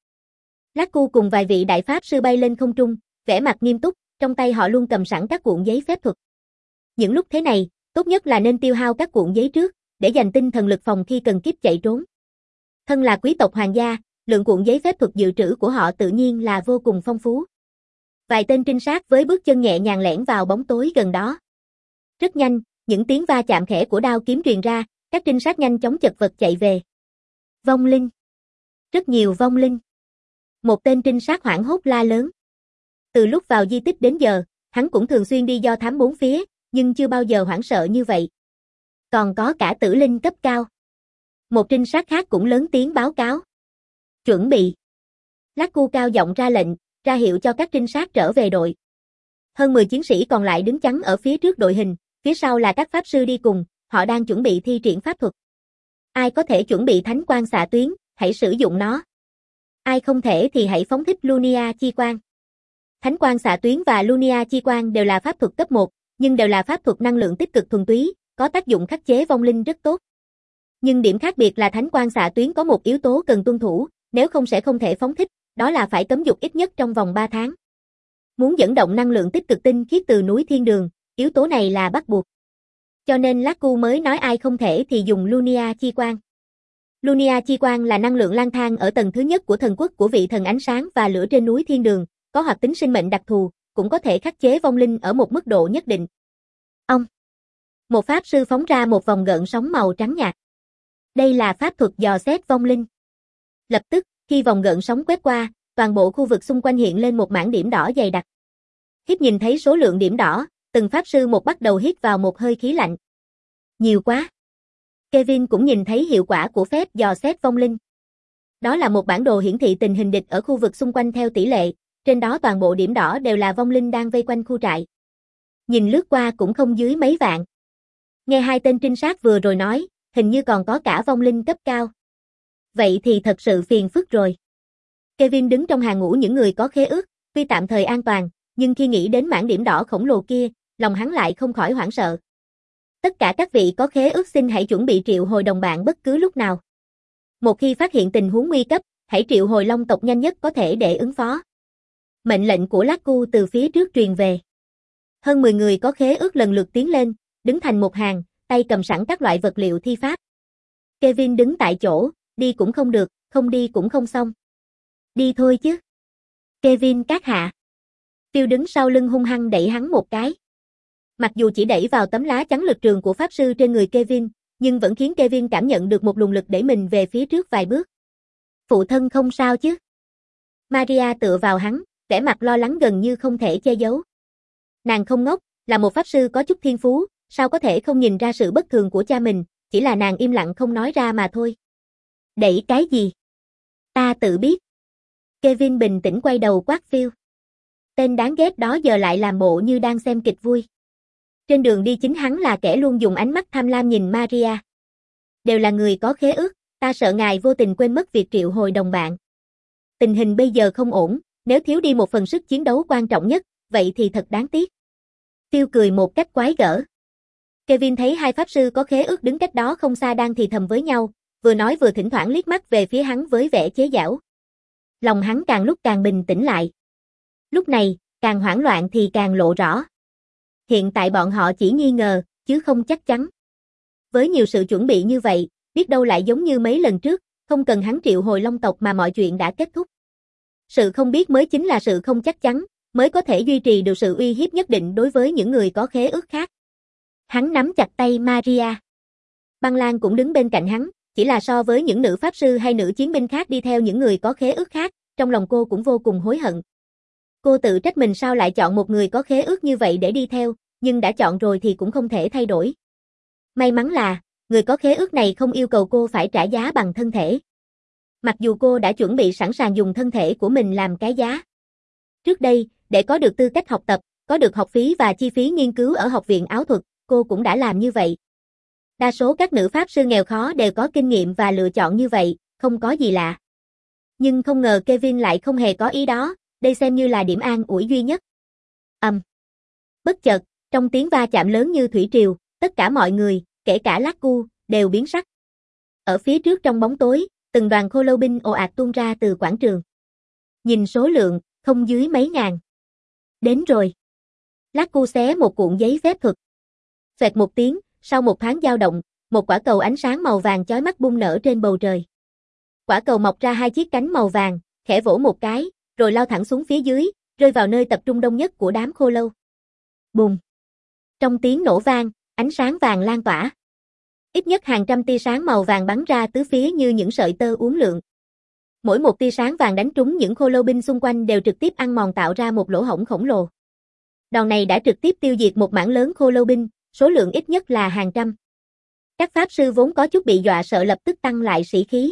Laku cùng vài vị đại pháp sư bay lên không trung, vẻ mặt nghiêm túc, trong tay họ luôn cầm sẵn các cuộn giấy phép thuật. Những lúc thế này, tốt nhất là nên tiêu hao các cuộn giấy trước, để dành tinh thần lực phòng khi cần kíp chạy trốn. Thân là quý tộc hoàng gia, lượng cuộn giấy phép thuật dự trữ của họ tự nhiên là vô cùng phong phú. Vài tên trinh sát với bước chân nhẹ nhàng lẻn vào bóng tối gần đó. Rất nhanh, những tiếng va chạm khẽ của đao kiếm truyền ra, các trinh sát nhanh chóng chật vật chạy về. Vong linh. Rất nhiều vong linh. Một tên trinh sát hoảng hốt la lớn. Từ lúc vào di tích đến giờ, hắn cũng thường xuyên đi do thám bốn phía, nhưng chưa bao giờ hoảng sợ như vậy. Còn có cả tử linh cấp cao. Một trinh sát khác cũng lớn tiếng báo cáo. Chuẩn bị. Laku cao giọng ra lệnh, ra hiệu cho các trinh sát trở về đội. Hơn mười chiến sĩ còn lại đứng chắn ở phía trước đội hình, phía sau là các pháp sư đi cùng, họ đang chuẩn bị thi triển pháp thuật. Ai có thể chuẩn bị thánh quang xạ tuyến, hãy sử dụng nó. Ai không thể thì hãy phóng thích Lunia chi quang. Thánh quang xạ tuyến và Lunia chi quang đều là pháp thuật cấp một, nhưng đều là pháp thuật năng lượng tích cực thuần túy, có tác dụng khắc chế vong linh rất tốt. Nhưng điểm khác biệt là thánh quang xạ tuyến có một yếu tố cần tuân thủ, nếu không sẽ không thể phóng thích, đó là phải cấm dục ít nhất trong vòng ba tháng. Muốn dẫn động năng lượng tích cực tinh khiết từ núi thiên đường, yếu tố này là bắt buộc. Cho nên Laku mới nói ai không thể thì dùng Lunia chi quang. Lunia chi quang là năng lượng lang thang ở tầng thứ nhất của thần quốc của vị thần ánh sáng và lửa trên núi thiên đường, có hoạt tính sinh mệnh đặc thù, cũng có thể khắc chế vong linh ở một mức độ nhất định. Ông. Một pháp sư phóng ra một vòng gợn sóng màu trắng nhạt. Đây là pháp thuật dò xét vong linh. Lập tức, khi vòng gợn sóng quét qua, toàn bộ khu vực xung quanh hiện lên một mảng điểm đỏ dày đặc. Hít nhìn thấy số lượng điểm đỏ, từng pháp sư một bắt đầu hít vào một hơi khí lạnh. Nhiều quá. Kevin cũng nhìn thấy hiệu quả của phép dò xét vong linh. Đó là một bản đồ hiển thị tình hình địch ở khu vực xung quanh theo tỷ lệ, trên đó toàn bộ điểm đỏ đều là vong linh đang vây quanh khu trại. Nhìn lướt qua cũng không dưới mấy vạn. Nghe hai tên trinh sát vừa rồi nói, hình như còn có cả vong linh cấp cao. Vậy thì thật sự phiền phức rồi. Kevin đứng trong hàng ngũ những người có khế ước, tuy tạm thời an toàn, nhưng khi nghĩ đến mảng điểm đỏ khổng lồ kia, lòng hắn lại không khỏi hoảng sợ. Tất cả các vị có khế ước xin hãy chuẩn bị triệu hồi đồng bạn bất cứ lúc nào. Một khi phát hiện tình huống nguy cấp, hãy triệu hồi long tộc nhanh nhất có thể để ứng phó. Mệnh lệnh của Laku từ phía trước truyền về. Hơn mười người có khế ước lần lượt tiến lên, đứng thành một hàng, tay cầm sẵn các loại vật liệu thi pháp. Kevin đứng tại chỗ, đi cũng không được, không đi cũng không xong. Đi thôi chứ. Kevin các hạ. Phil đứng sau lưng hung hăng đẩy hắn một cái. Mặc dù chỉ đẩy vào tấm lá chắn lực trường của pháp sư trên người Kevin, nhưng vẫn khiến Kevin cảm nhận được một luồng lực đẩy mình về phía trước vài bước. Phụ thân không sao chứ? Maria tựa vào hắn, vẻ mặt lo lắng gần như không thể che giấu. Nàng không ngốc, là một pháp sư có chút thiên phú, sao có thể không nhìn ra sự bất thường của cha mình, chỉ là nàng im lặng không nói ra mà thôi. Đẩy cái gì? Ta tự biết. Kevin bình tĩnh quay đầu quát Phil. Tên đáng ghét đó giờ lại làm bộ như đang xem kịch vui. Trên đường đi chính hắn là kẻ luôn dùng ánh mắt tham lam nhìn Maria. Đều là người có khế ước, ta sợ ngài vô tình quên mất việc triệu hồi đồng bạn. Tình hình bây giờ không ổn, nếu thiếu đi một phần sức chiến đấu quan trọng nhất, vậy thì thật đáng tiếc. Phil cười một cách quái gở. Kevin thấy hai pháp sư có khế ước đứng cách đó không xa đang thì thầm với nhau, vừa nói vừa thỉnh thoảng liếc mắt về phía hắn với vẻ chế giễu. Lòng hắn càng lúc càng bình tĩnh lại. Lúc này, càng hoảng loạn thì càng lộ rõ. Hiện tại bọn họ chỉ nghi ngờ, chứ không chắc chắn. Với nhiều sự chuẩn bị như vậy, biết đâu lại giống như mấy lần trước, không cần hắn triệu hồi long tộc mà mọi chuyện đã kết thúc. Sự không biết mới chính là sự không chắc chắn, mới có thể duy trì được sự uy hiếp nhất định đối với những người có khế ước khác. Hắn nắm chặt tay Maria. Băng Lan cũng đứng bên cạnh hắn, chỉ là so với những nữ pháp sư hay nữ chiến binh khác đi theo những người có khế ước khác, trong lòng cô cũng vô cùng hối hận. Cô tự trách mình sao lại chọn một người có khế ước như vậy để đi theo, nhưng đã chọn rồi thì cũng không thể thay đổi. May mắn là, người có khế ước này không yêu cầu cô phải trả giá bằng thân thể. Mặc dù cô đã chuẩn bị sẵn sàng dùng thân thể của mình làm cái giá. Trước đây, để có được tư cách học tập, có được học phí và chi phí nghiên cứu ở học viện áo thuật, cô cũng đã làm như vậy. Đa số các nữ pháp sư nghèo khó đều có kinh nghiệm và lựa chọn như vậy, không có gì lạ. Nhưng không ngờ Kevin lại không hề có ý đó, đây xem như là điểm an ủi duy nhất. Ầm. Um. Bất chợt, trong tiếng va chạm lớn như thủy triều, tất cả mọi người, kể cả Laku, đều biến sắc. Ở phía trước trong bóng tối, từng đoàn khô lâu binh ồ ạt tuôn ra từ quảng trường. Nhìn số lượng, không dưới mấy ngàn. Đến rồi. Laku xé một cuộn giấy phép thuật. Xoẹt một tiếng, sau một thoáng dao động, một quả cầu ánh sáng màu vàng chói mắt bung nở trên bầu trời. Quả cầu mọc ra hai chiếc cánh màu vàng, khẽ vỗ một cái, rồi lao thẳng xuống phía dưới, rơi vào nơi tập trung đông nhất của đám khô lâu. Bùm. Trong tiếng nổ vang, ánh sáng vàng lan tỏa. Ít nhất hàng trăm tia sáng màu vàng bắn ra tứ phía như những sợi tơ uốn lượn. Mỗi một tia sáng vàng đánh trúng những khô lâu binh xung quanh đều trực tiếp ăn mòn tạo ra một lỗ hổng khổng lồ. Đòn này đã trực tiếp tiêu diệt một mảng lớn khô lâu binh, số lượng ít nhất là hàng trăm. Các pháp sư vốn có chút bị dọa sợ lập tức tăng lại sĩ khí.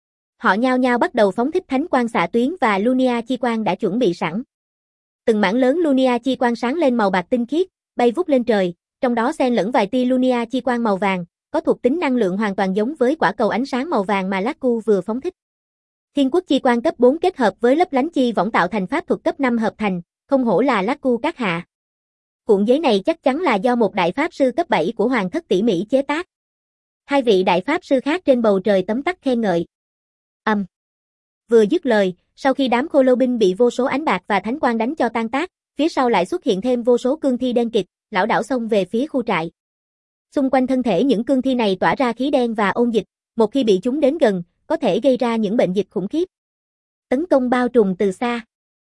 Họ nhao nhao bắt đầu phóng thích thánh quang xạ tuyến và Lunia chi quang đã chuẩn bị sẵn. Từng mảng lớn Lunia chi quang sáng lên màu bạc tinh khiết, bay vút lên trời, trong đó xen lẫn vài tia Lunia chi quang màu vàng, có thuộc tính năng lượng hoàn toàn giống với quả cầu ánh sáng màu vàng mà Laku vừa phóng thích. Thiên quốc chi quang cấp bốn kết hợp với lấp lánh chi võng tạo thành pháp thuật cấp năm hợp thành, không hổ là Laku các hạ. Cuộn giấy này chắc chắn là do một đại pháp sư cấp bảy của Hoàng thất tỉ mỉ chế tác. Hai vị đại pháp sư khác trên bầu trời tấm tắc khen ngợi. Ầm. Um. Vừa dứt lời, sau khi đám khô lâu binh bị vô số ánh bạc và thánh quang đánh cho tan tác, phía sau lại xuất hiện thêm vô số cương thi đen kịt, lảo đảo xông về phía khu trại. Xung quanh thân thể những cương thi này tỏa ra khí đen và ôn dịch, một khi bị chúng đến gần, có thể gây ra những bệnh dịch khủng khiếp. Tấn công bao trùm từ xa.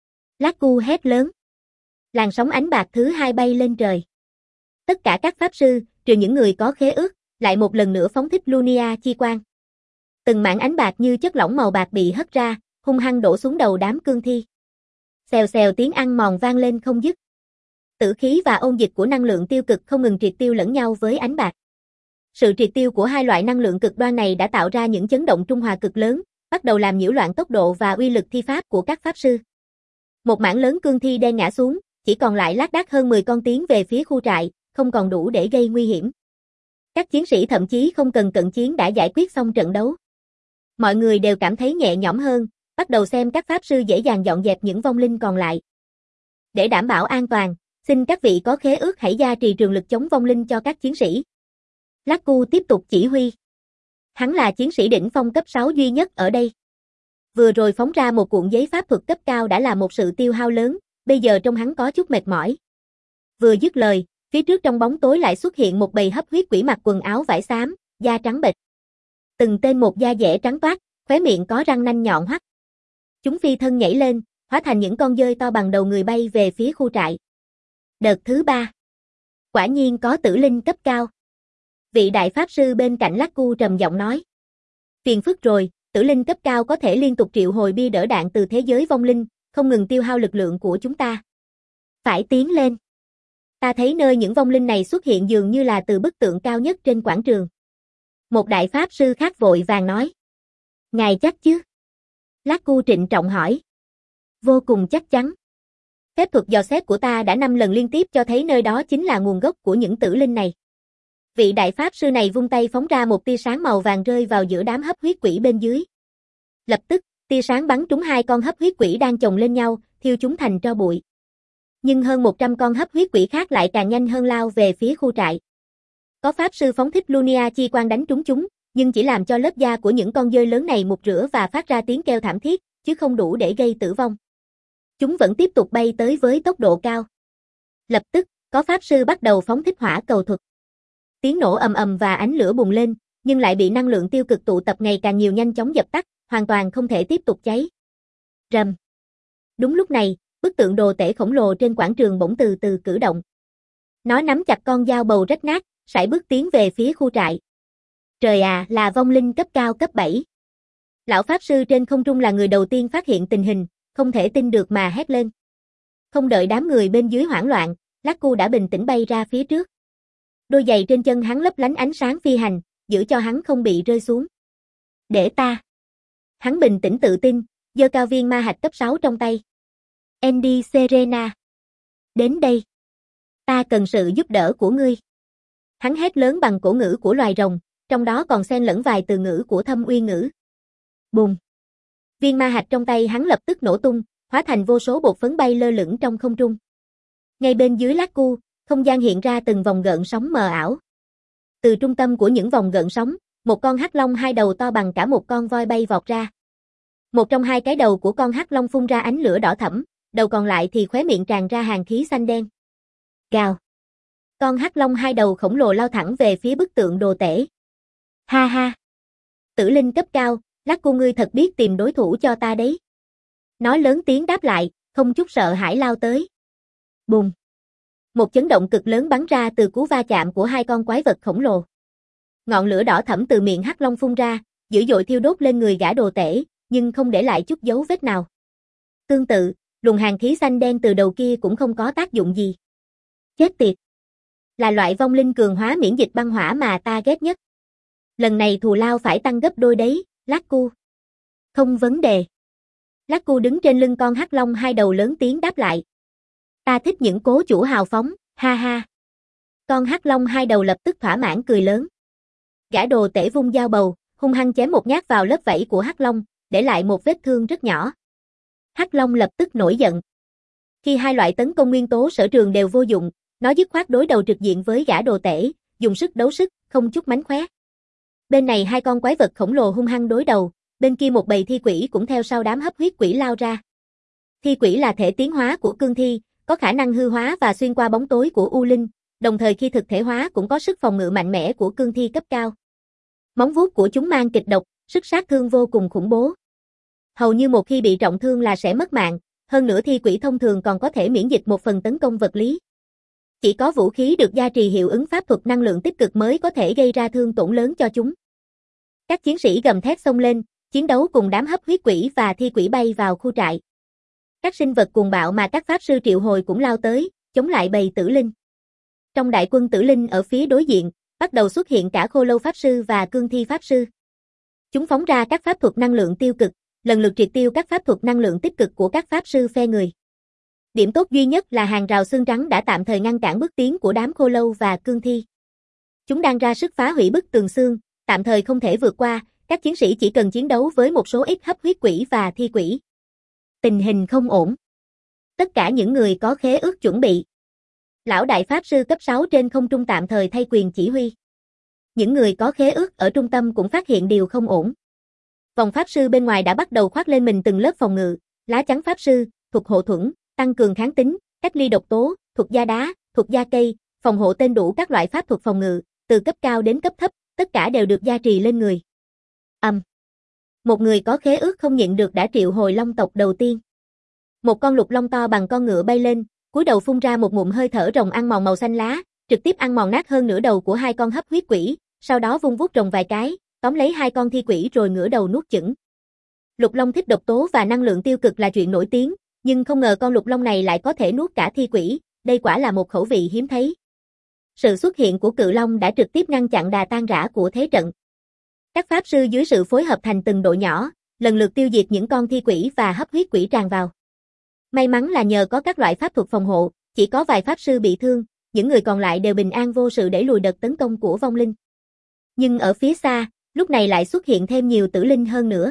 Laku hét lớn. Làn sóng ánh bạc thứ hai bay lên trời. Tất cả các pháp sư, trừ những người có khế ước, lại một lần nữa phóng thích Lunia chi quang. Từng mảng ánh bạc như chất lỏng màu bạc bị hất ra, hung hăng đổ xuống đầu đám cương thi. Xèo xèo tiếng ăn mòn vang lên không dứt. Tử khí và ôn dịch của năng lượng tiêu cực không ngừng triệt tiêu lẫn nhau với ánh bạc. Sự triệt tiêu của hai loại năng lượng cực đoan này đã tạo ra những chấn động trung hòa cực lớn, bắt đầu làm nhiễu loạn tốc độ và uy lực thi pháp của các pháp sư. Một mảng lớn cương thi đen ngã xuống, chỉ còn lại lác đác hơn mười con tiến về phía khu trại, không còn đủ để gây nguy hiểm. Các chiến sĩ thậm chí không cần cận chiến đã giải quyết xong trận đấu. Mọi người đều cảm thấy nhẹ nhõm hơn, bắt đầu xem các pháp sư dễ dàng dọn dẹp những vong linh còn lại. Để đảm bảo an toàn, xin các vị có khế ước hãy gia trì trường lực chống vong linh cho các chiến sĩ. Laku tiếp tục chỉ huy. Hắn là chiến sĩ đỉnh phong cấp sáu duy nhất ở đây. Vừa rồi phóng ra một cuộn giấy pháp thuật cấp cao đã là một sự tiêu hao lớn, bây giờ trông hắn có chút mệt mỏi. Vừa dứt lời, phía trước trong bóng tối lại xuất hiện một bầy hấp huyết quỷ mặc quần áo vải xám, da trắng bệch. Từng tên một da dẻ trắng toát, khóe miệng có răng nanh nhọn hoắt. Chúng phi thân nhảy lên, hóa thành những con dơi to bằng đầu người bay về phía khu trại. Đợt thứ ba. Quả nhiên có tử linh cấp cao. Vị đại pháp sư bên cạnh Laku trầm giọng nói. Phiền phức rồi, tử linh cấp cao có thể liên tục triệu hồi bia đỡ đạn từ thế giới vong linh, không ngừng tiêu hao lực lượng của chúng ta. Phải tiến lên. Ta thấy nơi những vong linh này xuất hiện dường như là từ bức tượng cao nhất trên quảng trường. Một đại pháp sư khác vội vàng nói. Ngài chắc chứ? Laku trịnh trọng hỏi. Vô cùng chắc chắn. Phép thuật dò xét của ta đã năm lần liên tiếp cho thấy nơi đó chính là nguồn gốc của những tử linh này. Vị đại pháp sư này vung tay phóng ra một tia sáng màu vàng rơi vào giữa đám hấp huyết quỷ bên dưới. Lập tức, tia sáng bắn trúng hai con hấp huyết quỷ đang chồng lên nhau, thiêu chúng thành tro bụi. Nhưng hơn một trăm con hấp huyết quỷ khác lại càng nhanh hơn lao về phía khu trại. Có pháp sư phóng thích Lunia chi quang đánh trúng chúng, nhưng chỉ làm cho lớp da của những con dơi lớn này mục rửa và phát ra tiếng kêu thảm thiết, chứ không đủ để gây tử vong. Chúng vẫn tiếp tục bay tới với tốc độ cao. Lập tức, có pháp sư bắt đầu phóng thích hỏa cầu thuật. Tiếng nổ ầm ầm và ánh lửa bùng lên, nhưng lại bị năng lượng tiêu cực tụ tập ngày càng nhiều nhanh chóng dập tắt, hoàn toàn không thể tiếp tục cháy. Rầm. Đúng lúc này, bức tượng đồ tể khổng lồ trên quảng trường bỗng từ từ cử động. Nó nắm chặt con dao bầu rách nát, sải bước tiến về phía khu trại. Trời à, là vong linh cấp cao cấp bảy. Lão pháp sư trên không trung là người đầu tiên phát hiện tình hình, không thể tin được mà hét lên. Không đợi đám người bên dưới hoảng loạn, Laku đã bình tĩnh bay ra phía trước. Đôi giày trên chân hắn lấp lánh ánh sáng phi hành, giữ cho hắn không bị rơi xuống. Để ta. Hắn bình tĩnh tự tin, giơ cao viên ma hạch cấp sáu trong tay. Andy Serena. Đến đây. Ta cần sự giúp đỡ của ngươi. Hắn hét lớn bằng cổ ngữ của loài rồng, trong đó còn xen lẫn vài từ ngữ của Thâm Uyên ngữ. Bùm. Viên ma hạch trong tay hắn lập tức nổ tung, hóa thành vô số bột phấn bay lơ lửng trong không trung. Ngay bên dưới Lát Cu, không gian hiện ra từng vòng gợn sóng mờ ảo. Từ trung tâm của những vòng gợn sóng, một con hắc long hai đầu to bằng cả một con voi bay vọt ra. Một trong hai cái đầu của con hắc long phun ra ánh lửa đỏ thẫm, đầu còn lại thì khóe miệng tràn ra hàn khí xanh đen. Gào. Con hắc long hai đầu khổng lồ lao thẳng về phía bức tượng đồ tể. Ha ha. Tử linh cấp cao, Lát Cu ngươi thật biết tìm đối thủ cho ta đấy. Nó lớn tiếng đáp lại, không chút sợ hãi lao tới. Bùm. Một chấn động cực lớn bắn ra từ cú va chạm của hai con quái vật khổng lồ. Ngọn lửa đỏ thẫm từ miệng hắc long phun ra, dữ dội thiêu đốt lên người gã đồ tể, nhưng không để lại chút dấu vết nào. Tương tự, luồng hàn khí xanh đen từ đầu kia cũng không có tác dụng gì. Chết tiệt. Là loại vong linh cường hóa miễn dịch băng hỏa mà ta ghét nhất. Lần này thù lao phải tăng gấp đôi đấy, Lát Cu. Không vấn đề. Lát Cu đứng trên lưng con hắc long hai đầu lớn tiếng đáp lại. Ta thích những cố chủ hào phóng, ha ha. Con hắc long hai đầu lập tức thỏa mãn cười lớn. Gã đồ tể vung dao bầu, hung hăng chém một nhát vào lớp vảy của hắc long, để lại một vết thương rất nhỏ. Hắc long lập tức nổi giận. Khi hai loại tấn công nguyên tố sở trường đều vô dụng, nó dứt khoát đối đầu trực diện với gã đồ tể, dùng sức đấu sức, không chút mánh khóe. Bên này hai con quái vật khổng lồ hung hăng đối đầu, bên kia một bầy thi quỷ cũng theo sau đám hấp huyết quỷ lao ra. Thi quỷ là thể tiến hóa của cương thi, có khả năng hư hóa và xuyên qua bóng tối của u linh, đồng thời khi thực thể hóa cũng có sức phòng ngự mạnh mẽ của cương thi cấp cao. Móng vuốt của chúng mang kịch độc, sức sát thương vô cùng khủng bố. Hầu như một khi bị trọng thương là sẽ mất mạng, hơn nữa thi quỷ thông thường còn có thể miễn dịch một phần tấn công vật lý. Chỉ có vũ khí được gia trì hiệu ứng pháp thuật năng lượng tích cực mới có thể gây ra thương tổn lớn cho chúng. Các chiến sĩ gầm thét xông lên, chiến đấu cùng đám hấp huyết quỷ và thi quỷ bay vào khu trại. Các sinh vật cuồng bạo mà các pháp sư triệu hồi cũng lao tới, chống lại bầy tử linh. Trong đại quân tử linh ở phía đối diện, bắt đầu xuất hiện cả khô lâu pháp sư và cương thi pháp sư. Chúng phóng ra các pháp thuật năng lượng tiêu cực, lần lượt triệt tiêu các pháp thuật năng lượng tích cực của các pháp sư phe người. Điểm tốt duy nhất là hàng rào xương trắng đã tạm thời ngăn cản bước tiến của đám khô lâu và cương thi. Chúng đang ra sức phá hủy bức tường xương, tạm thời không thể vượt qua, các chiến sĩ chỉ cần chiến đấu với một số ít hấp huyết quỷ và thi quỷ. Tình hình không ổn. Tất cả những người có khế ước chuẩn bị. Lão đại pháp sư cấp sáu trên không trung tạm thời thay quyền chỉ huy. Những người có khế ước ở trung tâm cũng phát hiện điều không ổn. Vòng pháp sư bên ngoài đã bắt đầu khoác lên mình từng lớp phòng ngự, lá chắn pháp sư, thuật hộ thuẫn, tăng cường kháng tính, cách ly độc tố, thuật da đá, thuật da cây, phòng hộ tên đủ các loại pháp thuật phòng ngự, từ cấp cao đến cấp thấp, tất cả đều được gia trì lên người. Âm. Um. Một người có khế ước không nhịn được đã triệu hồi long tộc đầu tiên. Một con lục long to bằng con ngựa bay lên, cúi đầu phun ra một ngụm hơi thở rồng ăn mòn màu xanh lá, trực tiếp ăn mòn nát hơn nửa đầu của hai con hấp huyết quỷ, sau đó vung vuốt rồng vài cái, tóm lấy hai con thi quỷ rồi ngửa đầu nuốt chửng. Lục long thích độc tố và năng lượng tiêu cực là chuyện nổi tiếng, nhưng không ngờ con lục long này lại có thể nuốt cả thi quỷ, đây quả là một khẩu vị hiếm thấy. Sự xuất hiện của cự long đã trực tiếp ngăn chặn đà tan rã của thế trận. Các pháp sư dưới sự phối hợp thành từng đội nhỏ, lần lượt tiêu diệt những con thi quỷ và hấp huyết quỷ tràn vào. May mắn là nhờ có các loại pháp thuật phòng hộ, chỉ có vài pháp sư bị thương, những người còn lại đều bình an vô sự đẩy lùi đợt tấn công của vong linh. Nhưng ở phía xa, lúc này lại xuất hiện thêm nhiều tử linh hơn nữa.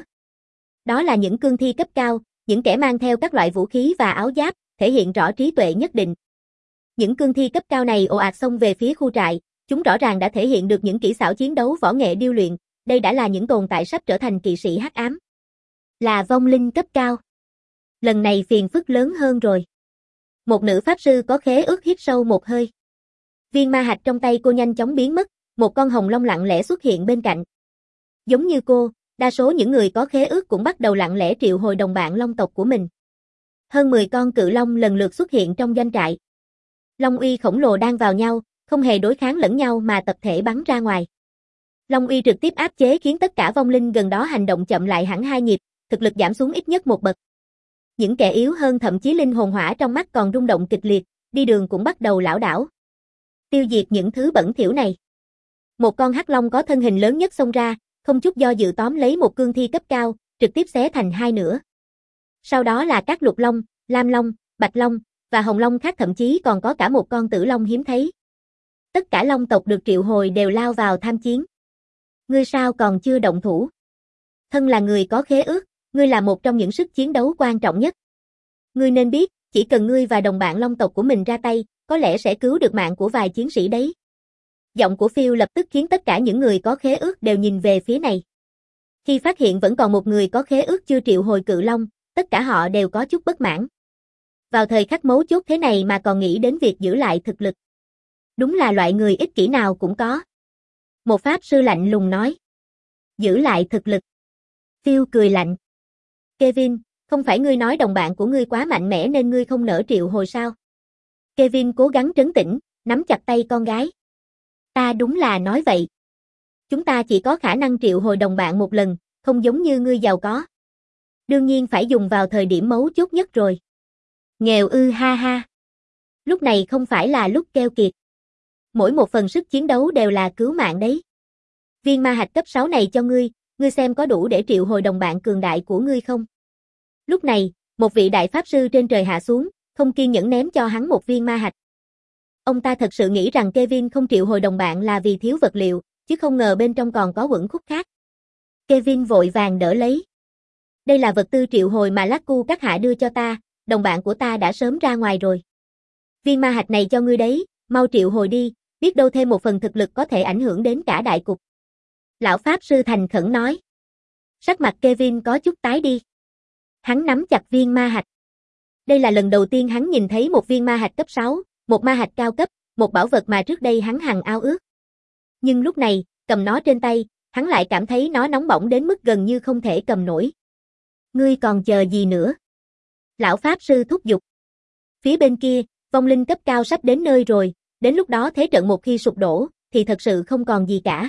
Đó là những cương thi cấp cao, những kẻ mang theo các loại vũ khí và áo giáp, thể hiện rõ trí tuệ nhất định. Những cương thi cấp cao này ồ ạt xông về phía khu trại, chúng rõ ràng đã thể hiện được những kỹ xảo chiến đấu võ nghệ điêu luyện, đây đã là những tồn tại sắp trở thành kỵ sĩ hắc ám. Là vong linh cấp cao. Lần này phiền phức lớn hơn rồi. Một nữ pháp sư có khế ước hít sâu một hơi. Viên ma hạch trong tay cô nhanh chóng biến mất, một con hồng long lặng lẽ xuất hiện bên cạnh. Giống như cô, đa số những người có khế ước cũng bắt đầu lặng lẽ triệu hồi đồng bạn long tộc của mình. Hơn mười con cự long lần lượt xuất hiện trong doanh trại. Long uy khổng lồ đang vào nhau, không hề đối kháng lẫn nhau mà tập thể bắn ra ngoài. Long uy trực tiếp áp chế khiến tất cả vong linh gần đó hành động chậm lại hẳn hai nhịp, thực lực giảm xuống ít nhất một bậc. Những kẻ yếu hơn thậm chí linh hồn hỏa trong mắt còn rung động kịch liệt, đi đường cũng bắt đầu lảo đảo. Tiêu diệt những thứ bẩn thỉu này. Một con hắc long có thân hình lớn nhất xông ra, không chút do dự tóm lấy một cương thi cấp cao, trực tiếp xé thành hai nửa. Sau đó là các lục long, lam long, bạch long và hồng long khác, thậm chí còn có cả một con tử long hiếm thấy. Tất cả long tộc được triệu hồi đều lao vào tham chiến. Ngươi sao còn chưa động thủ? Thân là người có khế ước, Ngươi là một trong những sức chiến đấu quan trọng nhất. Ngươi nên biết, chỉ cần ngươi và đồng bạn Long tộc của mình ra tay, có lẽ sẽ cứu được mạng của vài chiến sĩ đấy. Giọng của Phil lập tức khiến tất cả những người có khế ước đều nhìn về phía này. Khi phát hiện vẫn còn một người có khế ước chưa triệu hồi cự long, tất cả họ đều có chút bất mãn. Vào thời khắc mấu chốt thế này mà còn nghĩ đến việc giữ lại thực lực. Đúng là loại người ích kỷ nào cũng có. Một pháp sư lạnh lùng nói. Giữ lại thực lực. Phil cười lạnh. Kevin, không phải ngươi nói đồng bạn của ngươi quá mạnh mẽ nên ngươi không nỡ triệu hồi sao? Kevin cố gắng trấn tĩnh, nắm chặt tay con gái. Ta đúng là nói vậy. Chúng ta chỉ có khả năng triệu hồi đồng bạn một lần, không giống như ngươi giàu có. Đương nhiên phải dùng vào thời điểm mấu chốt nhất rồi. Nghèo ư ha ha. Lúc này không phải là lúc keo kiệt. Mỗi một phần sức chiến đấu đều là cứu mạng đấy. Viên ma hạch cấp sáu này cho ngươi, ngươi xem có đủ để triệu hồi đồng bạn cường đại của ngươi không? Lúc này, một vị đại pháp sư trên trời hạ xuống, không kiên nhẫn ném cho hắn một viên ma hạch. Ông ta thật sự nghĩ rằng Kevin không triệu hồi đồng bạn là vì thiếu vật liệu, chứ không ngờ bên trong còn có uẩn khúc khác. Kevin vội vàng đỡ lấy. Đây là vật tư triệu hồi mà Laku các hạ đưa cho ta, đồng bạn của ta đã sớm ra ngoài rồi. Viên ma hạch này cho ngươi đấy, mau triệu hồi đi, biết đâu thêm một phần thực lực có thể ảnh hưởng đến cả đại cục. Lão pháp sư thành khẩn nói. Sắc mặt Kevin có chút tái đi. Hắn nắm chặt viên ma hạch. Đây là lần đầu tiên hắn nhìn thấy một viên ma hạch cấp sáu, một ma hạch cao cấp, một bảo vật mà trước đây hắn hằng ao ước. Nhưng lúc này, cầm nó trên tay, hắn lại cảm thấy nó nóng bỏng đến mức gần như không thể cầm nổi. Ngươi còn chờ gì nữa? Lão pháp sư thúc giục. Phía bên kia, vong linh cấp cao sắp đến nơi rồi, đến lúc đó thế trận một khi sụp đổ, thì thật sự không còn gì cả.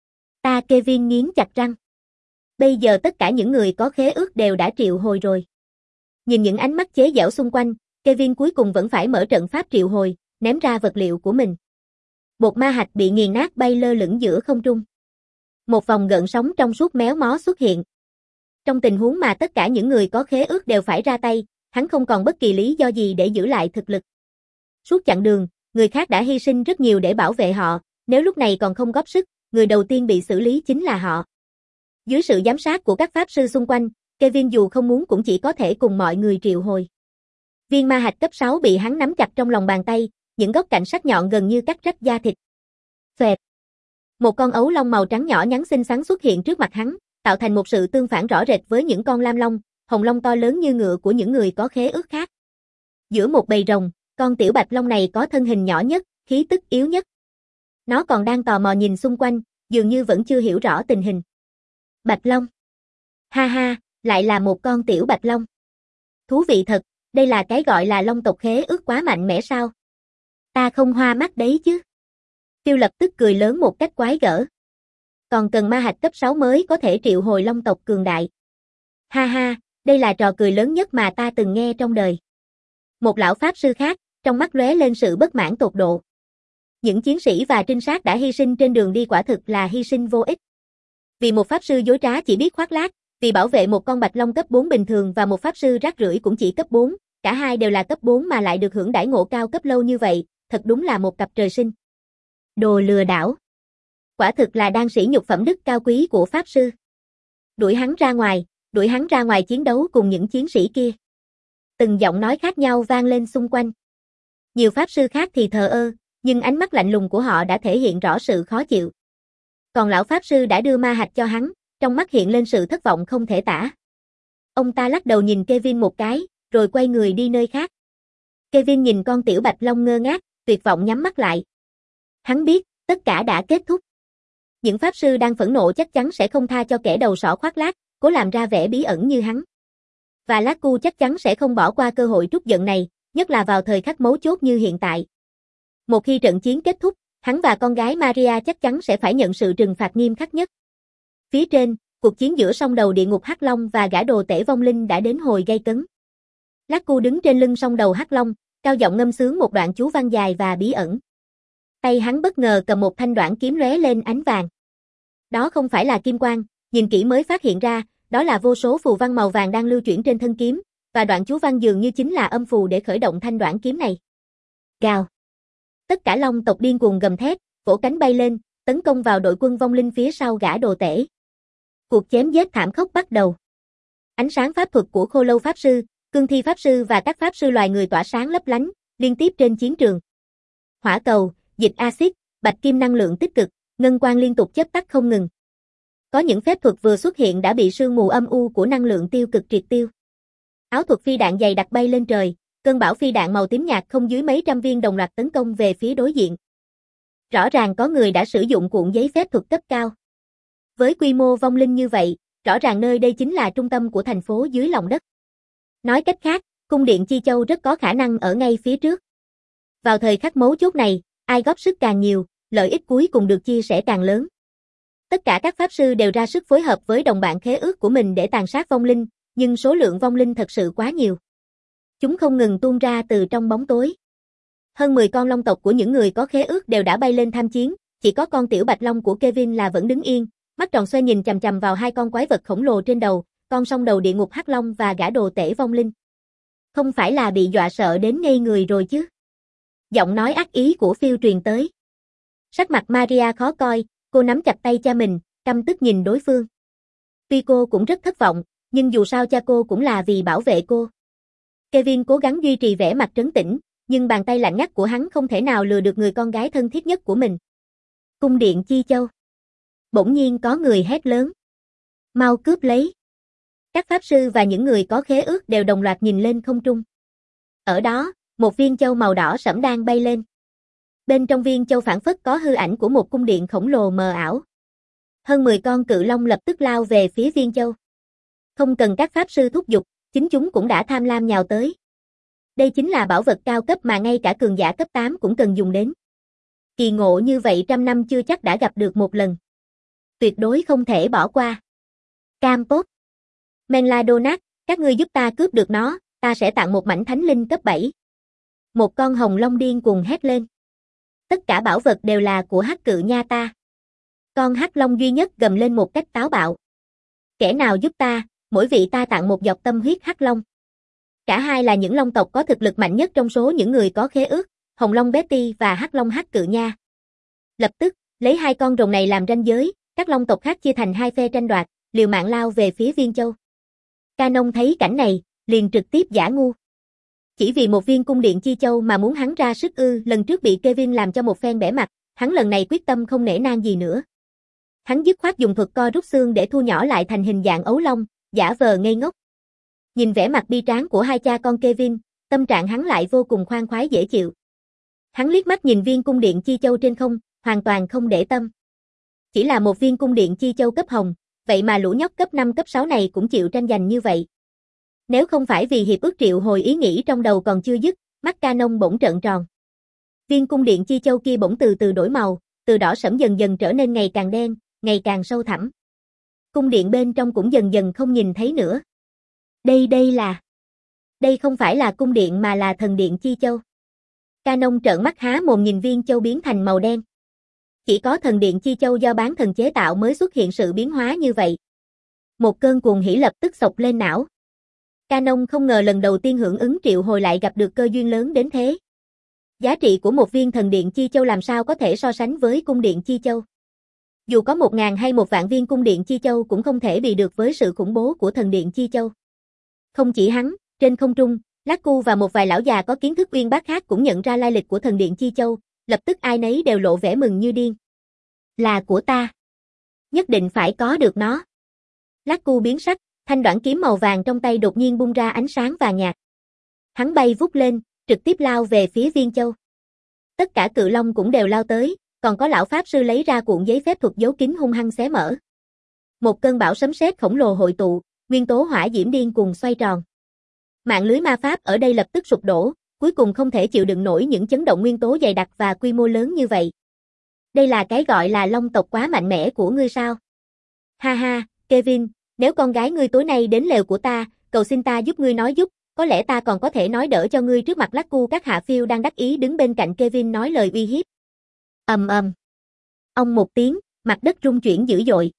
Ta Kevin nghiến chặt răng. Bây giờ tất cả những người có khế ước đều đã triệu hồi rồi. Nhìn những ánh mắt chế giễu xung quanh, Kevin cuối cùng vẫn phải mở trận pháp triệu hồi, ném ra vật liệu của mình. Bột ma hạch bị nghiền nát bay lơ lửng giữa không trung. Một vòng gợn sóng trong suốt méo mó xuất hiện. Trong tình huống mà tất cả những người có khế ước đều phải ra tay, hắn không còn bất kỳ lý do gì để giữ lại thực lực. Suốt chặng đường, người khác đã hy sinh rất nhiều để bảo vệ họ, nếu lúc này còn không góp sức, người đầu tiên bị xử lý chính là họ. Dưới sự giám sát của các pháp sư xung quanh, Kevin dù không muốn cũng chỉ có thể cùng mọi người triệu hồi. Viên ma hạch cấp sáu bị hắn nắm chặt trong lòng bàn tay, những góc cạnh sắc nhọn gần như cắt rách da thịt. Phẹt. Một con ấu long màu trắng nhỏ nhắn xinh xắn xuất hiện trước mặt hắn, tạo thành một sự tương phản rõ rệt với những con lam long, hồng long to lớn như ngựa của những người có khế ước khác. Giữa một bầy rồng, con tiểu bạch long này có thân hình nhỏ nhất, khí tức yếu nhất. Nó còn đang tò mò nhìn xung quanh, dường như vẫn chưa hiểu rõ tình hình. Bạch long. Ha ha, lại là một con tiểu bạch long. Thú vị thật, đây là cái gọi là long tộc khế ước quá mạnh mẽ sao? Ta không hoa mắt đấy chứ. Tiêu lập tức cười lớn một cách quái gở. Còn cần ma hạch cấp sáu mới có thể triệu hồi long tộc cường đại. Ha ha, đây là trò cười lớn nhất mà ta từng nghe trong đời. Một lão pháp sư khác, trong mắt lóe lên sự bất mãn tột độ. Những chiến sĩ và trinh sát đã hy sinh trên đường đi quả thực là hy sinh vô ích. Vì một pháp sư dối trá chỉ biết khoác lác, vì bảo vệ một con bạch long cấp bốn bình thường và một pháp sư rác rưởi cũng chỉ cấp bốn, cả hai đều là cấp bốn mà lại được hưởng đãi ngộ cao cấp lâu như vậy, thật đúng là một cặp trời sinh. Đồ lừa đảo. Quả thực là đang sỉ nhục phẩm đức cao quý của pháp sư. Đuổi hắn ra ngoài, đuổi hắn ra ngoài chiến đấu cùng những chiến sĩ kia. Từng giọng nói khác nhau vang lên xung quanh. Nhiều pháp sư khác thì thờ ơ, nhưng ánh mắt lạnh lùng của họ đã thể hiện rõ sự khó chịu. Còn lão pháp sư đã đưa ma hạch cho hắn, trong mắt hiện lên sự thất vọng không thể tả. Ông ta lắc đầu nhìn Kevin một cái, rồi quay người đi nơi khác. Kevin nhìn con tiểu bạch long ngơ ngác, tuyệt vọng nhắm mắt lại. Hắn biết, tất cả đã kết thúc. Những pháp sư đang phẫn nộ chắc chắn sẽ không tha cho kẻ đầu sỏ khoác lác, cố làm ra vẻ bí ẩn như hắn. Và Laku chắc chắn sẽ không bỏ qua cơ hội trút giận này, nhất là vào thời khắc mấu chốt như hiện tại. Một khi trận chiến kết thúc, hắn và con gái Maria chắc chắn sẽ phải nhận sự trừng phạt nghiêm khắc nhất. Phía trên, cuộc chiến giữa song đầu địa ngục Hắc Long và gã đồ tể vong linh đã đến hồi gay cấn. Laku đứng trên lưng song đầu Hắc Long, cao giọng ngâm sướng một đoạn chú văn dài và bí ẩn. Tay hắn bất ngờ cầm một thanh đoạn kiếm lóe lên ánh vàng. Đó không phải là kim quang, nhìn kỹ mới phát hiện ra, đó là vô số phù văn màu vàng đang lưu chuyển trên thân kiếm, và đoạn chú văn dường như chính là âm phù để khởi động thanh đoạn kiếm này. Gào. Tất cả long tộc điên cuồng gầm thét, vỗ cánh bay lên, tấn công vào đội quân vong linh phía sau gã đồ tể. Cuộc chém giết thảm khốc bắt đầu. Ánh sáng pháp thuật của Khô Lâu Pháp Sư, Cương Thi Pháp Sư và các Pháp Sư loài người tỏa sáng lấp lánh, liên tiếp trên chiến trường. Hỏa cầu, dịch axit, bạch kim năng lượng tích cực, ngân quang liên tục chớp tắt không ngừng. Có những phép thuật vừa xuất hiện đã bị sương mù âm u của năng lượng tiêu cực triệt tiêu. Áo thuật phi đạn dày đặc bay lên trời, cơn bão phi đạn màu tím nhạt không dưới mấy trăm viên đồng loạt tấn công về phía đối diện. Rõ ràng có người đã sử dụng cuộn giấy phép thuật cấp cao. Với quy mô vong linh như vậy, rõ ràng nơi đây chính là trung tâm của thành phố dưới lòng đất. Nói cách khác, cung điện Chi Châu rất có khả năng ở ngay phía trước. Vào thời khắc mấu chốt này, ai góp sức càng nhiều, lợi ích cuối cùng được chia sẻ càng lớn. Tất cả các pháp sư đều ra sức phối hợp với đồng bạn khế ước của mình để tàn sát vong linh, nhưng số lượng vong linh thật sự quá nhiều. Chúng không ngừng tuôn ra từ trong bóng tối. Hơn mười con long tộc của những người có khế ước đều đã bay lên tham chiến, chỉ có con tiểu bạch long của Kevin là vẫn đứng yên, mắt tròn xoe nhìn chằm chằm vào hai con quái vật khổng lồ trên đầu, con song đầu địa ngục hắc long và gã đồ tể vong linh. Không phải là bị dọa sợ đến ngây người rồi chứ? Giọng nói ác ý của Phil truyền tới. Sắc mặt Maria khó coi, cô nắm chặt tay cha mình, căm tức nhìn đối phương. Tuy cô cũng rất thất vọng, nhưng dù sao cha cô cũng là vì bảo vệ cô. Kevin cố gắng duy trì vẻ mặt trấn tĩnh, nhưng bàn tay lạnh ngắt của hắn không thể nào lừa được người con gái thân thiết nhất của mình. Cung điện Chi Châu. Bỗng nhiên có người hét lớn. Mau cướp lấy. Các pháp sư và những người có khế ước đều đồng loạt nhìn lên không trung. Ở đó, một viên châu màu đỏ sẫm đang bay lên. Bên trong viên châu phảng phất có hư ảnh của một cung điện khổng lồ mờ ảo. Hơn mười con cự long lập tức lao về phía viên châu. Không cần các pháp sư thúc giục, chính chúng cũng đã tham lam nhào tới. Đây chính là bảo vật cao cấp mà ngay cả cường giả cấp tám cũng cần dùng đến. Kỳ ngộ như vậy trăm năm chưa chắc đã gặp được một lần. Tuyệt đối không thể bỏ qua. Campos, Menladonat, các ngươi giúp ta cướp được nó, ta sẽ tặng một mảnh thánh linh cấp bảy. Một con hồng long điên cuồng hét lên. Tất cả bảo vật đều là của hắc cự nha ta. Con hắc long duy nhất gầm lên một cách táo bạo. Kẻ nào giúp ta, mỗi vị ta tặng một giọt tâm huyết hắc long. Cả hai là những long tộc có thực lực mạnh nhất trong số những người có khế ước, Hồng Long Betty và Hắc Long Hắc Cự Nha. Lập tức, lấy hai con rồng này làm ranh giới, các long tộc khác chia thành hai phe tranh đoạt, liều mạng lao về phía viên châu. Canon thấy cảnh này, liền trực tiếp giả ngu. Chỉ vì một viên cung điện Chi Châu mà muốn hắn ra sức ư, lần trước bị Kevin làm cho một phen bẻ mặt, hắn lần này quyết tâm không nể nang gì nữa. Hắn dứt khoát dùng thuật co rút xương để thu nhỏ lại thành hình dạng ấu long, giả vờ ngây ngốc. Nhìn vẻ mặt bi tráng của hai cha con Kevin, tâm trạng hắn lại vô cùng khoan khoái dễ chịu. Hắn liếc mắt nhìn viên cung điện Chi Châu trên không, hoàn toàn không để tâm. Chỉ là một viên cung điện Chi Châu cấp hồng, vậy mà lũ nhóc cấp năm cấp sáu này cũng chịu tranh giành như vậy. Nếu không phải vì hiệp ước triệu hồi ý nghĩ trong đầu còn chưa dứt, mắt Canon bỗng trợn tròn. Viên cung điện Chi Châu kia bỗng từ từ đổi màu, từ đỏ sẫm dần dần trở nên ngày càng đen, ngày càng sâu thẳm. Cung điện bên trong cũng dần dần không nhìn thấy nữa. Đây đây là... Đây không phải là cung điện mà là thần điện Chi Châu. Canon trợn mắt há mồm nhìn viên châu biến thành màu đen. Chỉ có thần điện Chi Châu do bán thần chế tạo mới xuất hiện sự biến hóa như vậy. Một cơn cuồng hỉ lập tức xộc lên não. Canon không ngờ lần đầu tiên hưởng ứng triệu hồi lại gặp được cơ duyên lớn đến thế. Giá trị của một viên thần điện Chi Châu làm sao có thể so sánh với cung điện Chi Châu. Dù có một ngàn hay một vạn viên cung điện Chi Châu cũng không thể bị được với sự khủng bố của thần điện Chi Châu. Không chỉ hắn, trên không trung, Laku và một vài lão già có kiến thức uyên bác khác cũng nhận ra lai lịch của thần điện Chi Châu, lập tức ai nấy đều lộ vẻ mừng như điên. Là của ta. Nhất định phải có được nó. Laku biến sắc, thanh đoạn kiếm màu vàng trong tay đột nhiên bung ra ánh sáng vàng nhạt. Hắn bay vút lên, trực tiếp lao về phía viên châu. Tất cả cự long cũng đều lao tới, còn có lão pháp sư lấy ra cuộn giấy phép thuật giấu kín hung hăng xé mở. Một cơn bão sấm sét khổng lồ hội tụ, nguyên tố hỏa diễm điên cuồng xoay tròn. Mạng lưới ma pháp ở đây lập tức sụp đổ, cuối cùng không thể chịu đựng nổi những chấn động nguyên tố dày đặc và quy mô lớn như vậy. Đây là cái gọi là long tộc quá mạnh mẽ của ngươi sao? Ha ha, Kevin, nếu con gái ngươi tối nay đến lều của ta, cầu xin ta giúp ngươi nói giúp, có lẽ ta còn có thể nói đỡ cho ngươi trước mặt Laku. Các hạ phiêu đang đắc ý đứng bên cạnh Kevin nói lời uy hiếp. Ầm ầm. Ông một tiếng, mặt đất rung chuyển dữ dội.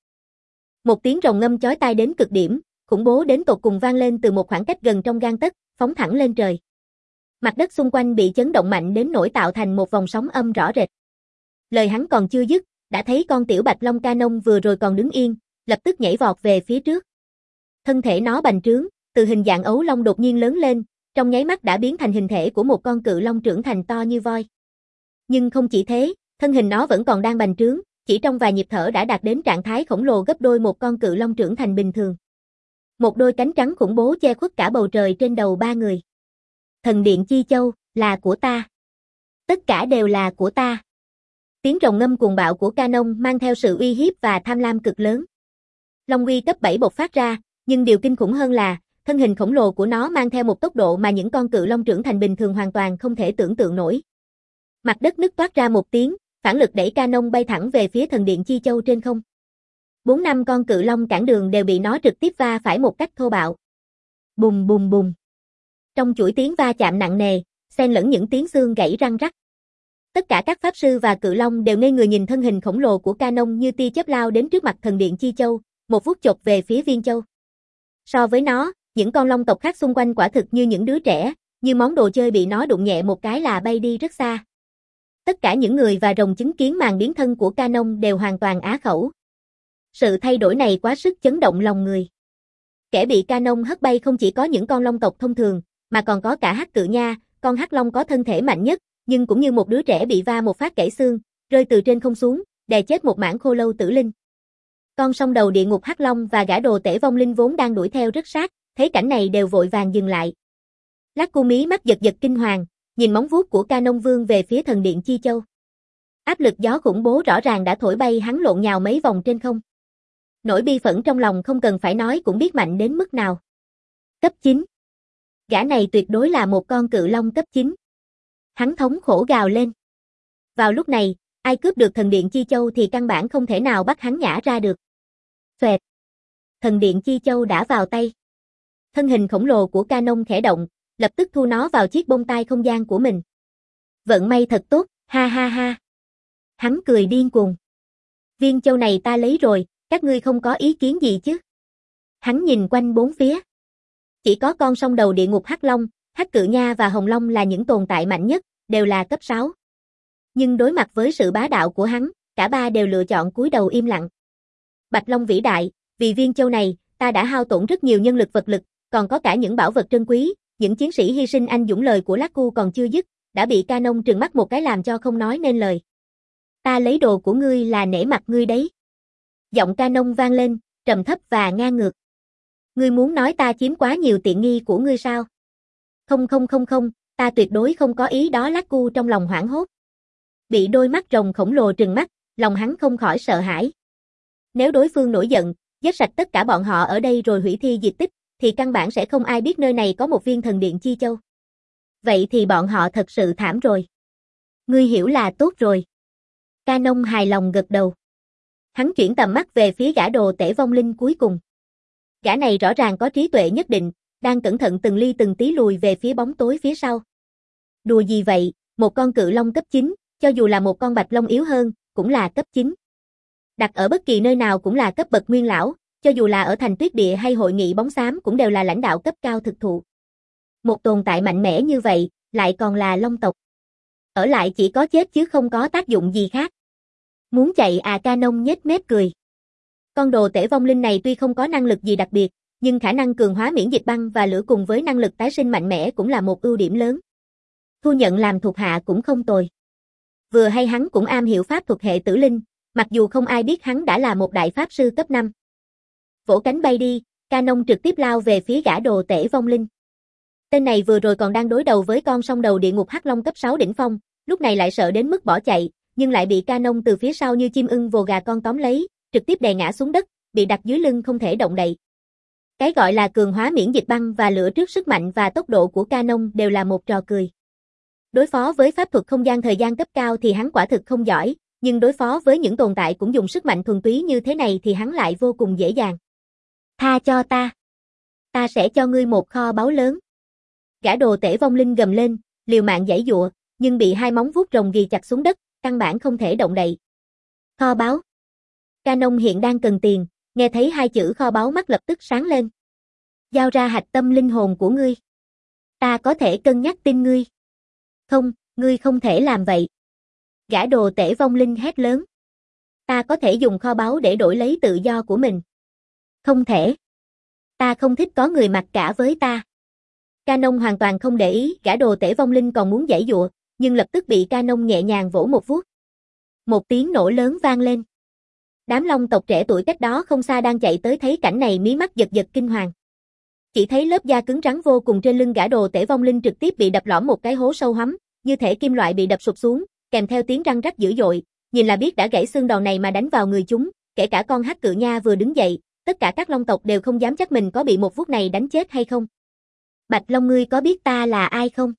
Một tiếng rồng ngâm chói tai đến cực điểm, khủng bố đến tột cùng vang lên từ một khoảng cách gần trong gang tấc, phóng thẳng lên trời. Mặt đất xung quanh bị chấn động mạnh đến nỗi tạo thành một vòng sóng âm rõ rệt. Lời hắn còn chưa dứt, đã thấy con tiểu bạch long Canon vừa rồi còn đứng yên, lập tức nhảy vọt về phía trước. Thân thể nó bành trướng, từ hình dạng ấu long đột nhiên lớn lên, trong nháy mắt đã biến thành hình thể của một con cự long trưởng thành to như voi. Nhưng không chỉ thế, thân hình nó vẫn còn đang bành trướng, chỉ trong vài nhịp thở đã đạt đến trạng thái khổng lồ gấp đôi một con cự long trưởng thành bình thường. Một đôi cánh trắng khủng bố che khuất cả bầu trời trên đầu ba người. Thần điện Chi Châu, là của ta. Tất cả đều là của ta. Tiếng rồng ngâm cuồng bạo của Canon mang theo sự uy hiếp và tham lam cực lớn. Long uy cấp bảy bộc phát ra, nhưng điều kinh khủng hơn là, thân hình khổng lồ của nó mang theo một tốc độ mà những con cự long trưởng thành bình thường hoàn toàn không thể tưởng tượng nổi. Mặt đất nứt toát ra một tiếng, phản lực đẩy Canon bay thẳng về phía thần điện Chi Châu trên không. Bốn năm con cự long cản đường đều bị nó trực tiếp va phải một cách thô bạo. Bùng bùng bùng. Trong chuỗi tiếng va chạm nặng nề, xen lẫn những tiếng xương gãy răng rắc. Tất cả các pháp sư và cự long đều ngây người nhìn thân hình khổng lồ của Canon như tia chớp lao đến trước mặt thần điện Chi Châu, một vuốt chộp về phía Viên Châu. So với nó, những con long tộc khác xung quanh quả thực như những đứa trẻ, như món đồ chơi bị nó đụng nhẹ một cái là bay đi rất xa. Tất cả những người và rồng chứng kiến màn biến thân của Canon đều hoàn toàn á khẩu. Sự thay đổi này quá sức chấn động lòng người. Kẻ bị Canon hất bay không chỉ có những con long tộc thông thường, mà còn có cả Hắc Cự Nha, con hắc long có thân thể mạnh nhất, nhưng cũng như một đứa trẻ bị va một phát gãy xương, rơi từ trên không xuống, đè chết một mảng khô lâu tử linh. Con song đầu địa ngục hắc long và gã đồ tể vong linh vốn đang đuổi theo rất sát, thấy cảnh này đều vội vàng dừng lại. Lát Cu mí mắt giật giật kinh hoàng, nhìn móng vuốt của Canon vương về phía thần điện Chi Châu. Áp lực gió khủng bố rõ ràng đã thổi bay hắn lộn nhào mấy vòng trên không. Nỗi bi phẫn trong lòng không cần phải nói cũng biết mạnh đến mức nào. Cấp chín. Gã này tuyệt đối là một con cự long cấp chín. Hắn thống khổ gào lên. Vào lúc này, ai cướp được thần điện Chi Châu thì căn bản không thể nào bắt hắn nhả ra được. Xoẹt. Thần điện Chi Châu đã vào tay. Thân hình khổng lồ của Canon khẽ động, lập tức thu nó vào chiếc bông tai không gian của mình. Vận may thật tốt, ha ha ha. Hắn cười điên cuồng. Viên châu này ta lấy rồi, các ngươi không có ý kiến gì chứ? Hắn nhìn quanh bốn phía. Chỉ có con song đầu địa ngục hắc long, Hắc Cự Nha và Hồng Long là những tồn tại mạnh nhất, đều là cấp sáu. Nhưng đối mặt với sự bá đạo của hắn, cả ba đều lựa chọn cúi đầu im lặng. Bạch Long vĩ đại, vì viên châu này, ta đã hao tổn rất nhiều nhân lực vật lực, còn có cả những bảo vật trân quý, những chiến sĩ hy sinh anh dũng lời của Lát Cu còn chưa dứt, đã bị Canon trừng mắt một cái làm cho không nói nên lời. Ta lấy đồ của ngươi là nể mặt ngươi đấy. Giọng Canon vang lên, trầm thấp và ngang ngược. Ngươi muốn nói ta chiếm quá nhiều tiện nghi của ngươi sao? Không không không không, ta tuyệt đối không có ý đó. Lát Cu trong lòng hoảng hốt. Bị đôi mắt rồng khổng lồ trừng mắt, lòng hắn không khỏi sợ hãi. Nếu đối phương nổi giận, giết sạch tất cả bọn họ ở đây rồi hủy thi diệt tích, thì căn bản sẽ không ai biết nơi này có một viên thần điện Chi Châu. Vậy thì bọn họ thật sự thảm rồi. Ngươi hiểu là tốt rồi. Canon hài lòng gật đầu. Hắn chuyển tầm mắt về phía gã đồ tể vong linh cuối cùng. Gã này rõ ràng có trí tuệ nhất định, đang cẩn thận từng ly từng tí lùi về phía bóng tối phía sau. Đùa gì vậy, một con cự long cấp chín, cho dù là một con bạch long yếu hơn, cũng là cấp chín. Đặt ở bất kỳ nơi nào cũng là cấp bậc nguyên lão, cho dù là ở thành tuyết địa hay hội nghị bóng xám cũng đều là lãnh đạo cấp cao thực thụ. Một tồn tại mạnh mẽ như vậy, lại còn là long tộc. Ở lại chỉ có chết chứ không có tác dụng gì khác. Muốn chạy à? Canon nhếch mép cười. Con đồ tể vong linh này tuy không có năng lực gì đặc biệt, nhưng khả năng cường hóa miễn dịch băng và lửa cùng với năng lực tái sinh mạnh mẽ cũng là một ưu điểm lớn. Thu nhận làm thuộc hạ cũng không tồi. Vừa hay hắn cũng am hiểu pháp thuật hệ tử linh, mặc dù không ai biết hắn đã là một đại pháp sư cấp năm. Vỗ cánh bay đi, Canon trực tiếp lao về phía gã đồ tể vong linh. Tên này vừa rồi còn đang đối đầu với con song đầu địa ngục hắc long cấp sáu đỉnh phong, lúc này lại sợ đến mức bỏ chạy, nhưng lại bị Canon từ phía sau như chim ưng vồ gà con tóm lấy, trực tiếp đè ngã xuống đất, bị đặt dưới lưng không thể động đậy. Cái gọi là cường hóa miễn dịch băng và lửa trước sức mạnh và tốc độ của Canon đều là một trò cười. Đối phó với pháp thuật không gian thời gian cấp cao thì hắn quả thực không giỏi, nhưng đối phó với những tồn tại cũng dùng sức mạnh thuần túy như thế này thì hắn lại vô cùng dễ dàng. Tha cho ta. Ta sẽ cho ngươi một kho báu lớn. Gã đồ tể vong linh gầm lên, liều mạng giãy giụa, nhưng bị hai móng vuốt rồng ghì chặt xuống đất, căn bản không thể động đậy. Kho báu. Canon hiện đang cần tiền, nghe thấy hai chữ kho báu mắt lập tức sáng lên. Giao ra hạch tâm linh hồn của ngươi. Ta có thể cân nhắc tin ngươi. Không, ngươi không thể làm vậy. Gã đồ tể vong linh hét lớn. Ta có thể dùng kho báu để đổi lấy tự do của mình. Không thể. Ta không thích có người mặc cả với ta. Canon hoàn toàn không để ý, gã đồ tể vong linh còn muốn giãy giụa, nhưng lập tức bị Canon nhẹ nhàng vỗ một vuốt. Một tiếng nổ lớn vang lên. Đám long tộc trẻ tuổi cách đó không xa đang chạy tới thấy cảnh này mí mắt giật giật kinh hoàng. Chỉ thấy lớp da cứng rắn vô cùng trên lưng gã đồ tể vong linh trực tiếp bị đập lõm một cái hố sâu hoắm, như thể kim loại bị đập sụp xuống, kèm theo tiếng răng rắc dữ dội, nhìn là biết đã gãy xương đòn này mà đánh vào người chúng, kể cả con hắc cự nha vừa đứng dậy, tất cả các long tộc đều không dám chắc mình có bị một vuốt này đánh chết hay không. Bạch Long, ngươi có biết ta là ai không?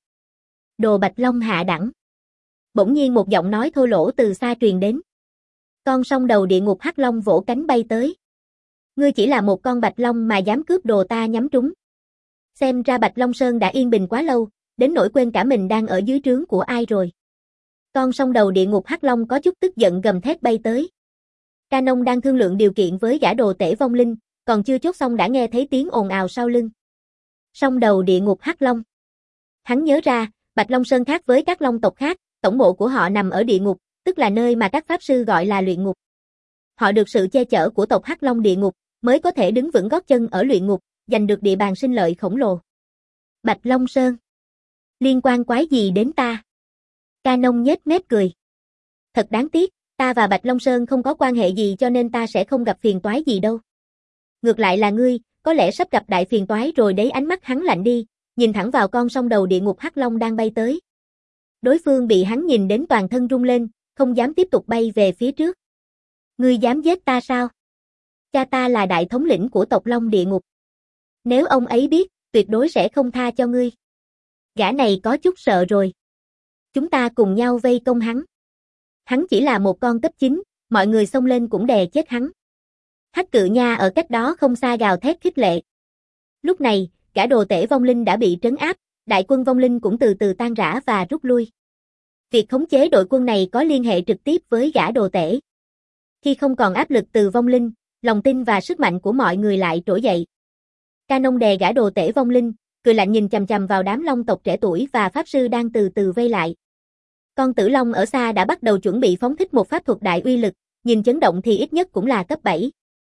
Đồ Bạch Long hạ đẳng. Bỗng nhiên một giọng nói thô lỗ từ xa truyền đến. Con song đầu địa ngục hắc long vỗ cánh bay tới. Ngươi chỉ là một con Bạch Long mà dám cướp đồ ta nhắm trúng. Xem ra Bạch Long Sơn đã yên bình quá lâu, đến nỗi quên cả mình đang ở dưới trướng của ai rồi. Con song đầu địa ngục hắc long có chút tức giận gầm thét bay tới. Canon đang thương lượng điều kiện với gã đồ tể vong linh, còn chưa chốt xong đã nghe thấy tiếng ồn ào sau lưng. Song đầu địa ngục hắc long. Hắn nhớ ra, Bạch Long Sơn khác với các long tộc khác, tổng bộ của họ nằm ở địa ngục, tức là nơi mà các pháp sư gọi là luyện ngục. Họ được sự che chở của tộc Hắc Long địa ngục, mới có thể đứng vững gót chân ở luyện ngục, giành được địa bàn sinh lợi khổng lồ. Bạch Long Sơn. Liên quan quái gì đến ta? Canon nhếch mép cười. Thật đáng tiếc, ta và Bạch Long Sơn không có quan hệ gì cho nên ta sẽ không gặp phiền toái gì đâu. Ngược lại là ngươi, có lẽ sắp gặp đại phiền toái rồi đấy. Ánh mắt hắn lạnh đi, nhìn thẳng vào con song đầu địa ngục hắc long đang bay tới. Đối phương bị hắn nhìn đến toàn thân rung lên, không dám tiếp tục bay về phía trước. Ngươi dám giết ta sao? Cha ta là đại thống lĩnh của tộc Long địa ngục. Nếu ông ấy biết, tuyệt đối sẽ không tha cho ngươi. Gã này có chút sợ rồi. Chúng ta cùng nhau vây công hắn. Hắn chỉ là một con cấp chín, mọi người xông lên cũng đè chết hắn. Hắc cự nha ở cách đó không xa gào thét khích lệ. Lúc này, cả đồ tể vong linh đã bị trấn áp, đại quân vong linh cũng từ từ tan rã và rút lui. Việc khống chế đội quân này có liên hệ trực tiếp với gã đồ tể. Khi không còn áp lực từ vong linh, lòng tin và sức mạnh của mọi người lại trỗi dậy. Canon đè gã đồ tể vong linh, cười lạnh nhìn chằm chằm vào đám long tộc trẻ tuổi và pháp sư đang từ từ vây lại. Con tử long ở xa đã bắt đầu chuẩn bị phóng thích một pháp thuật đại uy lực, nhìn chấn động thì ít nhất cũng là cấp bảy.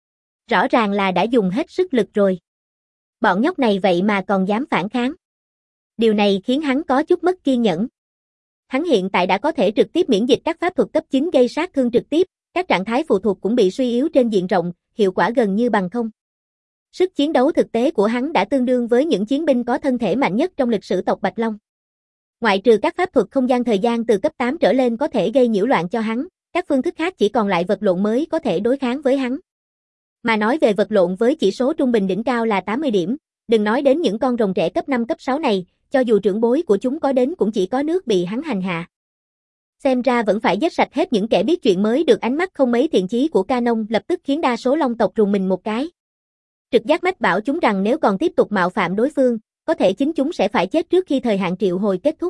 Rõ ràng là đã dùng hết sức lực rồi. Bọn nhóc này vậy mà còn dám phản kháng. Điều này khiến hắn có chút mất kiên nhẫn. Hắn hiện tại đã có thể trực tiếp miễn dịch các pháp thuật cấp chín gây sát thương trực tiếp, các trạng thái phụ thuộc cũng bị suy yếu trên diện rộng, hiệu quả gần như bằng không. Sức chiến đấu thực tế của hắn đã tương đương với những chiến binh có thân thể mạnh nhất trong lịch sử tộc Bạch Long. Ngoại trừ các pháp thuật không gian thời gian từ cấp tám trở lên có thể gây nhiễu loạn cho hắn, các phương thức khác chỉ còn lại vật lộn mới có thể đối kháng với hắn. Mà nói về vật lộn với chỉ số trung bình đỉnh cao là tám mươi điểm, đừng nói đến những con rồng trẻ cấp năm cấp sáu này, cho dù trưởng bối của chúng có đến cũng chỉ có nước bị hắn hành hạ. Xem ra vẫn phải giết sạch hết những kẻ biết chuyện mới được. Ánh mắt không mấy thiện chí của Canon lập tức khiến đa số long tộc rùng mình một cái. Trực giác mách bảo chúng rằng nếu còn tiếp tục mạo phạm đối phương, có thể chính chúng sẽ phải chết trước khi thời hạn triệu hồi kết thúc.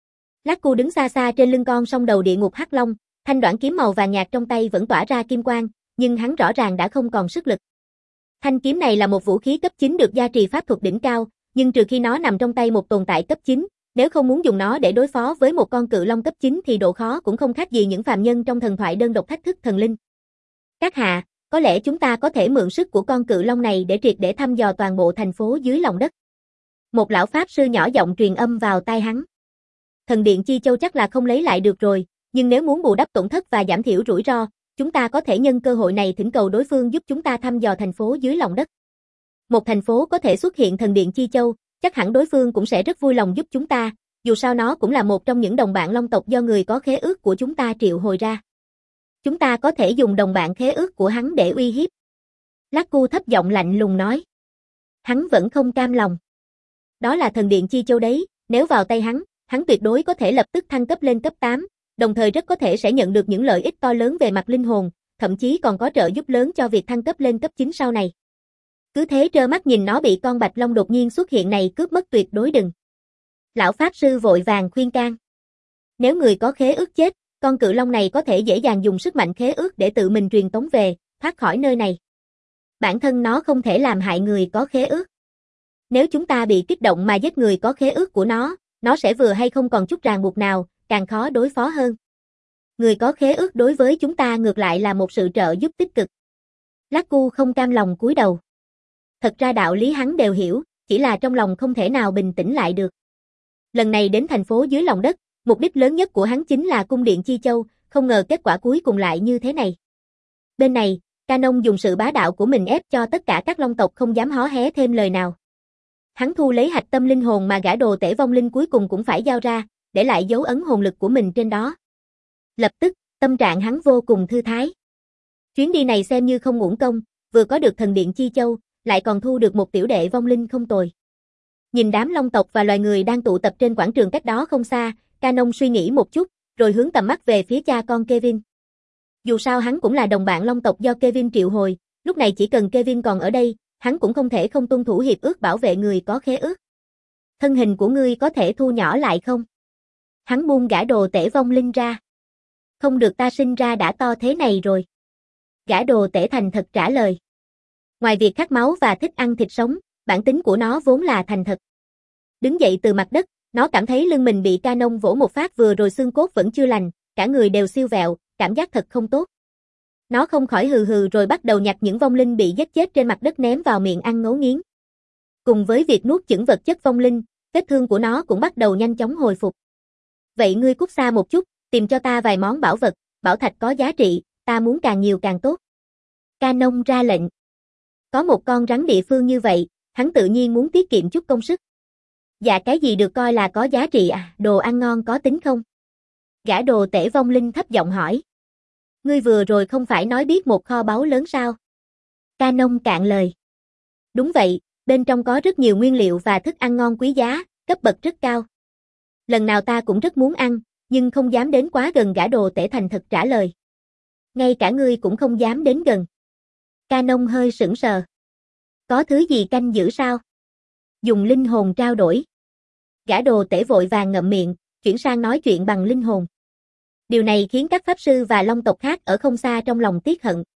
Laku đứng xa xa trên lưng con song đầu địa ngục hắc long, thanh đoạn kiếm màu vàng nhạt trong tay vẫn tỏa ra kim quang, nhưng hắn rõ ràng đã không còn sức lực. Thanh kiếm này là một vũ khí cấp chín được gia trì pháp thuật đỉnh cao, nhưng trừ khi nó nằm trong tay một tồn tại cấp chín, nếu không muốn dùng nó để đối phó với một con cự long cấp chín thì độ khó cũng không khác gì những phàm nhân trong thần thoại đơn độc thách thức thần linh. Các hạ, có lẽ chúng ta có thể mượn sức của con cự long này để triệt để thăm dò toàn bộ thành phố dưới lòng đất. Một lão pháp sư nhỏ giọng truyền âm vào tai hắn. Thần điện Chi Châu chắc là không lấy lại được rồi, nhưng nếu muốn bù đắp tổn thất và giảm thiểu rủi ro, chúng ta có thể nhân cơ hội này thỉnh cầu đối phương giúp chúng ta thăm dò thành phố dưới lòng đất. Một thành phố có thể xuất hiện thần điện Chi Châu, chắc hẳn đối phương cũng sẽ rất vui lòng giúp chúng ta, dù sao nó cũng là một trong những đồng bạn long tộc do người có khế ước của chúng ta triệu hồi ra. Chúng ta có thể dùng đồng bạn khế ước của hắn để uy hiếp. Laku thấp giọng lạnh lùng nói. Hắn vẫn không cam lòng. Đó là thần điện Chi Châu đấy, nếu vào tay hắn, hắn tuyệt đối có thể lập tức thăng cấp lên cấp tám, đồng thời rất có thể sẽ nhận được những lợi ích to lớn về mặt linh hồn, thậm chí còn có trợ giúp lớn cho việc thăng cấp lên cấp chín sau này. Cứ thế trơ mắt nhìn nó bị con bạch long đột nhiên xuất hiện này cướp mất tuyệt đối đừng. Lão pháp sư vội vàng khuyên can. Nếu người có khế ước chết, con cự long này có thể dễ dàng dùng sức mạnh khế ước để tự mình truyền tống về, thoát khỏi nơi này. Bản thân nó không thể làm hại người có khế ước. Nếu chúng ta bị kích động mà giết người có khế ước của nó, nó sẽ vừa hay không còn chút ràng buộc nào, càng khó đối phó hơn. Người có khế ước đối với chúng ta ngược lại là một sự trợ giúp tích cực. Laku không cam lòng cúi đầu. Thật ra đạo lý hắn đều hiểu, chỉ là trong lòng không thể nào bình tĩnh lại được. Lần này đến thành phố dưới lòng đất, mục đích lớn nhất của hắn chính là cung điện Chi Châu, không ngờ kết quả cuối cùng lại như thế này. Bên này, Canon dùng sự bá đạo của mình ép cho tất cả các long tộc không dám hó hé thêm lời nào. Hắn thu lấy hạch tâm linh hồn mà gã đồ tể vong linh cuối cùng cũng phải giao ra, để lại dấu ấn hồn lực của mình trên đó. Lập tức, tâm trạng hắn vô cùng thư thái. Chuyến đi này xem như không uổng công, vừa có được thần điện Chi Châu, lại còn thu được một tiểu đệ vong linh không tồi. Nhìn đám long tộc và loài người đang tụ tập trên quảng trường cách đó không xa, Canon suy nghĩ một chút, rồi hướng tầm mắt về phía cha con Kevin. Dù sao hắn cũng là đồng bạn long tộc do Kevin triệu hồi, lúc này chỉ cần Kevin còn ở đây, hắn cũng không thể không tuân thủ hiệp ước bảo vệ người có khế ước. Thân hình của ngươi có thể thu nhỏ lại không? Hắn buông gã đồ tể vong linh ra. Không được, ta sinh ra đã to thế này rồi. Gã đồ tể thành thật trả lời. Ngoài việc khát máu và thích ăn thịt sống, bản tính của nó vốn là thành thật. Đứng dậy từ mặt đất, nó cảm thấy lưng mình bị Canon vỗ một phát vừa rồi xương cốt vẫn chưa lành, cả người đều siêu vẹo, cảm giác thật không tốt. Nó không khỏi hừ hừ rồi bắt đầu nhặt những vong linh bị giết chết trên mặt đất ném vào miệng ăn ngấu nghiến. Cùng với việc nuốt chửng vật chất vong linh, vết thương của nó cũng bắt đầu nhanh chóng hồi phục. Vậy ngươi cút xa một chút, tìm cho ta vài món bảo vật, bảo thạch có giá trị, ta muốn càng nhiều càng tốt. Canon ra lệnh. Có một con rắn địa phương như vậy, hắn tự nhiên muốn tiết kiệm chút công sức. Dạ cái gì được coi là có giá trị à, đồ ăn ngon có tính không? Gã đồ tể vong linh thấp giọng hỏi. Ngươi vừa rồi không phải nói biết một kho báu lớn sao? Canon cạn lời. Đúng vậy, bên trong có rất nhiều nguyên liệu và thức ăn ngon quý giá, cấp bậc rất cao. Lần nào ta cũng rất muốn ăn, nhưng không dám đến quá gần, gã đồ tể thành thật trả lời. Ngay cả ngươi cũng không dám đến gần. Canon hơi sững sờ. Có thứ gì canh giữ sao? Dùng linh hồn trao đổi. Gã đồ tể vội vàng ngậm miệng, chuyển sang nói chuyện bằng linh hồn. Điều này khiến các pháp sư và long tộc khác ở không xa trong lòng tiếc hận.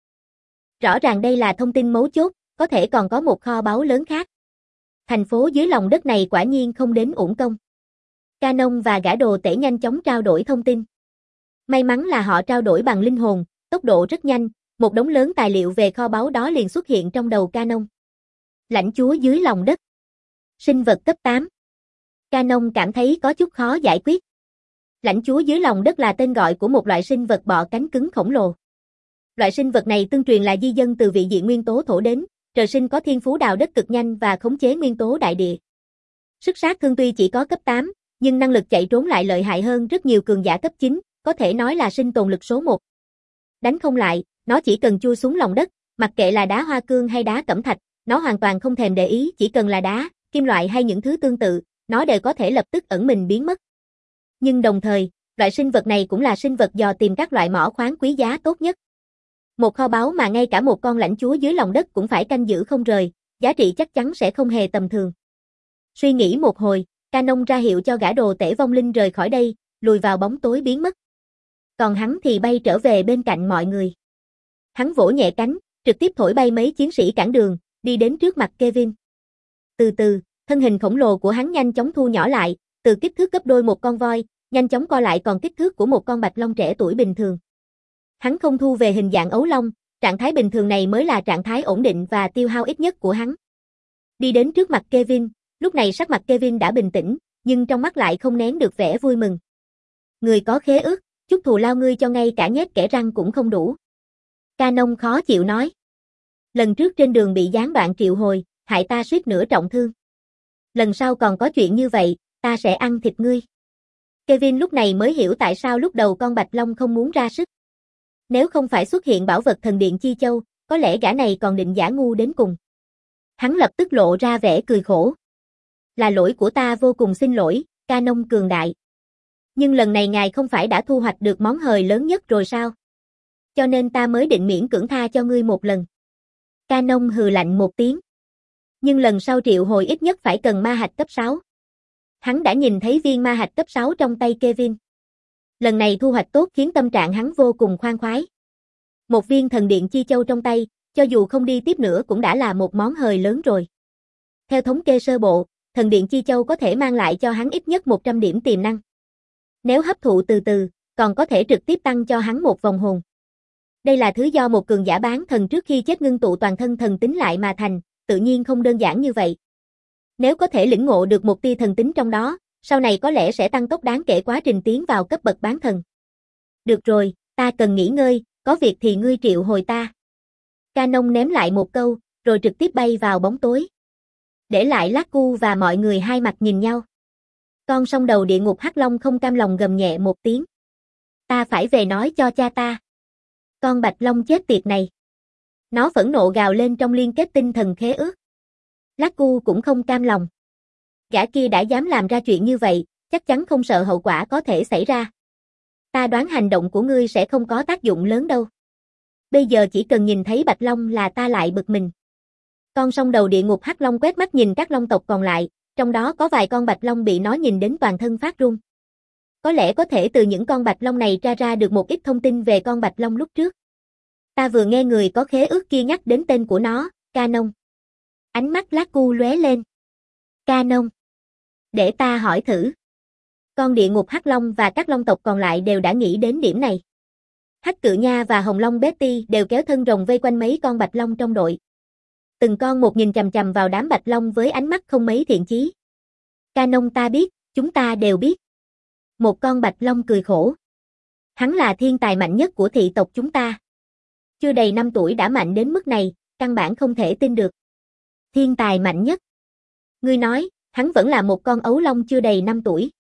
Rõ ràng đây là thông tin mấu chốt, có thể còn có một kho báu lớn khác. Thành phố dưới lòng đất này quả nhiên không đến uổng công. Canon và gã đồ tể nhanh chóng trao đổi thông tin. May mắn là họ trao đổi bằng linh hồn, tốc độ rất nhanh, một đống lớn tài liệu về kho báu đó liền xuất hiện trong đầu Canon. Lãnh chúa dưới lòng đất. Sinh vật cấp tám. Canon cảm thấy có chút khó giải quyết. Lãnh chúa dưới lòng đất là tên gọi của một loại sinh vật bọ cánh cứng khổng lồ. Loại sinh vật này tương truyền là di dân từ vị diện nguyên tố thổ đến, trời sinh có thiên phú đào đất cực nhanh và khống chế nguyên tố đại địa. Sức sát thương tuy chỉ có cấp tám, nhưng năng lực chạy trốn lại lợi hại hơn rất nhiều cường giả cấp chín, có thể nói là sinh tồn lực số một. Đánh không lại, nó chỉ cần chui xuống lòng đất, mặc kệ là đá hoa cương hay đá cẩm thạch, nó hoàn toàn không thèm để ý, chỉ cần là đá, kim loại hay những thứ tương tự, nó đều có thể lập tức ẩn mình biến mất. Nhưng đồng thời, loại sinh vật này cũng là sinh vật dò tìm các loại mỏ khoáng quý giá tốt nhất. Một kho báu mà ngay cả một con lãnh chúa dưới lòng đất cũng phải canh giữ không rời, giá trị chắc chắn sẽ không hề tầm thường. Suy nghĩ một hồi, Canon ra hiệu cho gã đồ tể vong linh rời khỏi đây, lùi vào bóng tối biến mất. Còn hắn thì bay trở về bên cạnh mọi người. Hắn vỗ nhẹ cánh, trực tiếp thổi bay mấy chiến sĩ cản đường, đi đến trước mặt Kevin. Từ từ, thân hình khổng lồ của hắn nhanh chóng thu nhỏ lại, từ kích thước gấp đôi một con voi, nhanh chóng co lại còn kích thước của một con bạch long trẻ tuổi bình thường. Hắn không thu về hình dạng ấu long, trạng thái bình thường này mới là trạng thái ổn định và tiêu hao ít nhất của hắn. Đi đến trước mặt Kevin, lúc này sắc mặt Kevin đã bình tĩnh, nhưng trong mắt lại không nén được vẻ vui mừng. Người có khế ước, chút thù lao ngươi cho ngay cả nhét kẽ răng cũng không đủ. Canon khó chịu nói. Lần trước trên đường bị gián đoạn triệu hồi, hại ta suýt nữa trọng thương. Lần sau còn có chuyện như vậy, ta sẽ ăn thịt ngươi. Kevin lúc này mới hiểu tại sao lúc đầu con bạch long không muốn ra sức. Nếu không phải xuất hiện bảo vật thần điện Chi Châu, có lẽ gã này còn định giả ngu đến cùng. Hắn lập tức lộ ra vẻ cười khổ. Là lỗi của ta, vô cùng xin lỗi, Canon cường đại. Nhưng lần này ngài không phải đã thu hoạch được món hời lớn nhất rồi sao? Cho nên ta mới định miễn cưỡng tha cho ngươi một lần. Canon hừ lạnh một tiếng. Nhưng lần sau triệu hồi ít nhất phải cần ma hạch cấp sáu. Hắn đã nhìn thấy viên ma hạch cấp sáu trong tay Kevin. Lần này thu hoạch tốt khiến tâm trạng hắn vô cùng khoan khoái. Một viên thần điện Chi Châu trong tay, cho dù không đi tiếp nữa cũng đã là một món hời lớn rồi. Theo thống kê sơ bộ, thần điện Chi Châu có thể mang lại cho hắn ít nhất một trăm điểm tiềm năng. Nếu hấp thụ từ từ, còn có thể trực tiếp tăng cho hắn một vòng hồn. Đây là thứ do một cường giả bán thần trước khi chết ngưng tụ toàn thân thần tính lại mà thành, tự nhiên không đơn giản như vậy. Nếu có thể lĩnh ngộ được một tia thần tính trong đó, sau này có lẽ sẽ tăng tốc đáng kể quá trình tiến vào cấp bậc bán thần. Được rồi, ta cần nghỉ ngơi, có việc thì ngươi triệu hồi ta. Canon ném lại một câu, rồi trực tiếp bay vào bóng tối. Để lại Laku và mọi người hai mặt nhìn nhau. Con sông đầu địa ngục Hắc Long không cam lòng gầm nhẹ một tiếng. Ta phải về nói cho cha ta. Con Bạch Long chết tiệt này. Nó phẫn nộ gào lên trong liên kết tinh thần khế ước. Laku cũng không cam lòng. Gã kia đã dám làm ra chuyện như vậy, chắc chắn không sợ hậu quả có thể xảy ra. Ta đoán hành động của ngươi sẽ không có tác dụng lớn đâu. Bây giờ chỉ cần nhìn thấy Bạch Long là ta lại bực mình. Con sông đầu địa ngục Hắc Long quét mắt nhìn các long tộc còn lại, trong đó có vài con Bạch Long bị nó nhìn đến toàn thân phát run. Có lẽ có thể từ những con Bạch Long này tra ra được một ít thông tin về con Bạch Long lúc trước. Ta vừa nghe người có khế ước kia nhắc đến tên của nó, Canon. Ánh mắt Laku lóe lên. Canon. Để ta hỏi thử. Con địa ngục Hắc Long và các long tộc còn lại đều đã nghĩ đến điểm này. Hắc Cự Nha và Hồng Long Betty đều kéo thân rồng vây quanh mấy con Bạch Long trong đội. Từng con một nhìn chằm chằm vào đám Bạch Long với ánh mắt không mấy thiện chí. Canon ta biết, chúng ta đều biết. Một con Bạch Long cười khổ. Hắn là thiên tài mạnh nhất của thị tộc chúng ta. Chưa đầy năm tuổi đã mạnh đến mức này, căn bản không thể tin được. Thiên tài mạnh nhất. Ngươi nói, hắn vẫn là một con ấu long chưa đầy năm tuổi.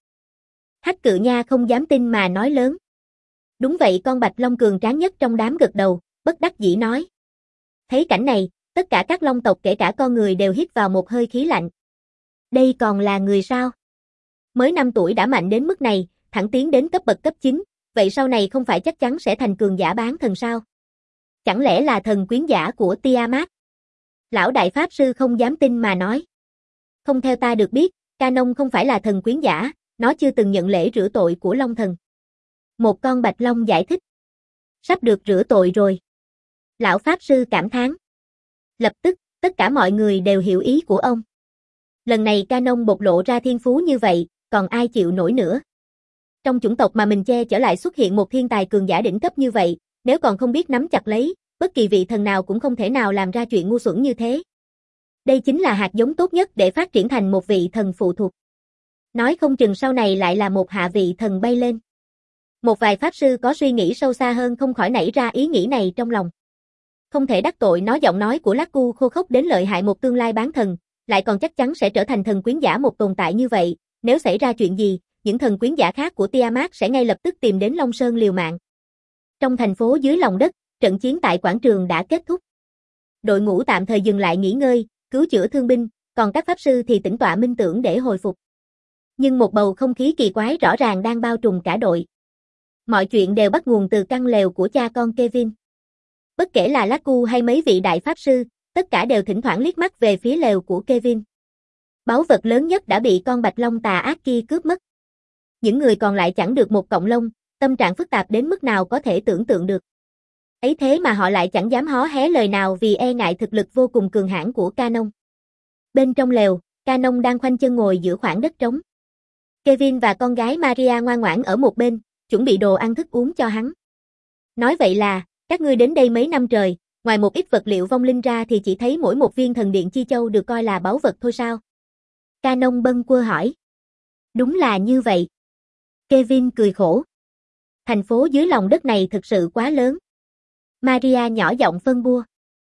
Hắc Cự Nha không dám tin mà nói lớn. Đúng vậy, con Bạch Long cường tráng nhất trong đám gật đầu, bất đắc dĩ nói. Thấy cảnh này, tất cả các long tộc kể cả con người đều hít vào một hơi khí lạnh. Đây còn là người sao? Mới năm tuổi đã mạnh đến mức này, thẳng tiến đến cấp bậc cấp chín, vậy sau này không phải chắc chắn sẽ thành cường giả bán thần sao? Chẳng lẽ là thần quyến giả của Tiamat? Lão đại pháp sư không dám tin mà nói. Không, theo ta được biết, Canon không phải là thần quyến giả, nó chưa từng nhận lễ rửa tội của Long Thần. Một con Bạch Long giải thích. Sắp được rửa tội rồi. Lão pháp sư cảm thán. Lập tức, tất cả mọi người đều hiểu ý của ông. Lần này Canon bộc lộ ra thiên phú như vậy, còn ai chịu nổi nữa. Trong chủng tộc mà mình che chở lại xuất hiện một thiên tài cường giả đỉnh cấp như vậy, nếu còn không biết nắm chặt lấy, bất kỳ vị thần nào cũng không thể nào làm ra chuyện ngu xuẩn như thế. Đây chính là hạt giống tốt nhất để phát triển thành một vị thần phụ thuộc. Nói không chừng sau này lại là một hạ vị thần bay lên. Một vài pháp sư có suy nghĩ sâu xa hơn không khỏi nảy ra ý nghĩ này trong lòng. Không thể đắc tội nó, giọng nói của Laku khô khốc đến lợi hại, một tương lai bán thần, lại còn chắc chắn sẽ trở thành thần quyến giả một tồn tại như vậy, nếu xảy ra chuyện gì, những thần quyến giả khác của Tiamat sẽ ngay lập tức tìm đến Long Sơn liều mạng. Trong thành phố dưới lòng đất, trận chiến tại quảng trường đã kết thúc. Đội ngũ tạm thời dừng lại nghỉ ngơi, cứu chữa thương binh, còn các pháp sư thì tĩnh tọa minh tưởng để hồi phục. Nhưng một bầu không khí kỳ quái rõ ràng đang bao trùm cả đội. Mọi chuyện đều bắt nguồn từ căn lều của cha con Kevin. Bất kể là Laku hay mấy vị đại pháp sư, tất cả đều thỉnh thoảng liếc mắt về phía lều của Kevin. Báu vật lớn nhất đã bị con Bạch Long tà ác kia cướp mất. Những người còn lại chẳng được một cọng lông, tâm trạng phức tạp đến mức nào có thể tưởng tượng được. Ấy thế mà họ lại chẳng dám hó hé lời nào vì e ngại thực lực vô cùng cường hãn của Canon. Bên trong lều, Canon đang khoanh chân ngồi giữa khoảng đất trống. Kevin và con gái Maria ngoan ngoãn ở một bên, chuẩn bị đồ ăn thức uống cho hắn. Nói vậy là, các ngươi đến đây mấy năm trời, ngoài một ít vật liệu vong linh ra thì chỉ thấy mỗi một viên thần điện chi châu được coi là báu vật thôi sao? Canon bâng quơ hỏi. Đúng là như vậy. Kevin cười khổ. Thành phố dưới lòng đất này thực sự quá lớn. Maria nhỏ giọng phân bua.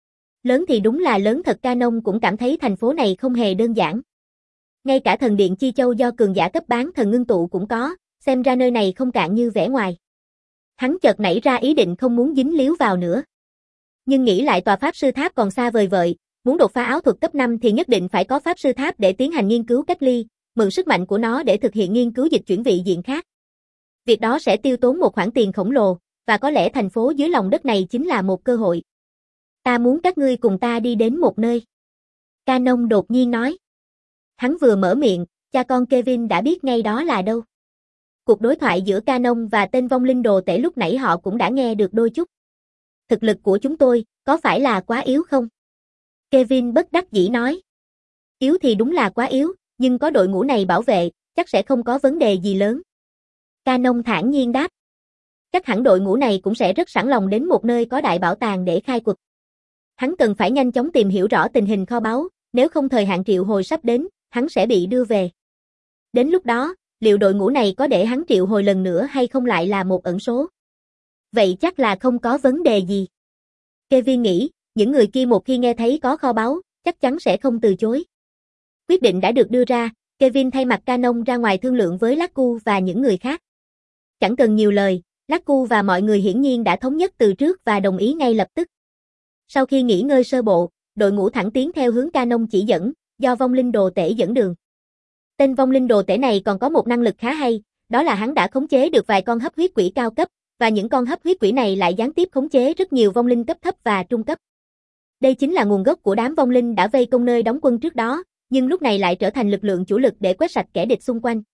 Lớn thì đúng là lớn thật, Canon cũng cảm thấy thành phố này không hề đơn giản. Ngay cả thần điện chi châu do cường giả cấp bán thần ngưng tụ cũng có, xem ra nơi này không cạn như vẻ ngoài. Hắn chợt nảy ra ý định không muốn dính líu vào nữa. Nhưng nghĩ lại tòa pháp sư tháp còn xa vời vợi, muốn đột phá áo thuật cấp năm thì nhất định phải có pháp sư tháp để tiến hành nghiên cứu cách ly, mượn sức mạnh của nó để thực hiện nghiên cứu dịch chuyển vị diện khác. Việc đó sẽ tiêu tốn một khoản tiền khổng lồ, và có lẽ thành phố dưới lòng đất này chính là một cơ hội. Ta muốn các ngươi cùng ta đi đến một nơi. Canon đột nhiên nói. Hắn vừa mở miệng, cha con Kevin đã biết ngay đó là đâu. Cuộc đối thoại giữa Canon và tên vong linh đồ tể lúc nãy họ cũng đã nghe được đôi chút. Thực lực của chúng tôi, có phải là quá yếu không? Kevin bất đắc dĩ nói. Yếu thì đúng là quá yếu, nhưng có đội ngũ này bảo vệ, chắc sẽ không có vấn đề gì lớn. Canon thản nhiên đáp. Chắc hẳn đội ngũ này cũng sẽ rất sẵn lòng đến một nơi có đại bảo tàng để khai quật. Hắn cần phải nhanh chóng tìm hiểu rõ tình hình kho báu, nếu không thời hạn triệu hồi sắp đến, hắn sẽ bị đưa về. Đến lúc đó, liệu đội ngũ này có để hắn triệu hồi lần nữa hay không lại là một ẩn số? Vậy chắc là không có vấn đề gì. Kevin nghĩ, những người kia một khi nghe thấy có kho báu, chắc chắn sẽ không từ chối. Quyết định đã được đưa ra, Kevin thay mặt Canon ra ngoài thương lượng với Laku và những người khác. Chẳng cần nhiều lời, Laku và mọi người hiển nhiên đã thống nhất từ trước và đồng ý ngay lập tức. Sau khi nghỉ ngơi sơ bộ, đội ngũ thẳng tiến theo hướng Canon chỉ dẫn, do vong linh đồ tể dẫn đường. Tên vong linh đồ tể này còn có một năng lực khá hay, đó là hắn đã khống chế được vài con hấp huyết quỷ cao cấp, và những con hấp huyết quỷ này lại gián tiếp khống chế rất nhiều vong linh cấp thấp và trung cấp. Đây chính là nguồn gốc của đám vong linh đã vây công nơi đóng quân trước đó, nhưng lúc này lại trở thành lực lượng chủ lực để quét sạch kẻ địch xung quanh.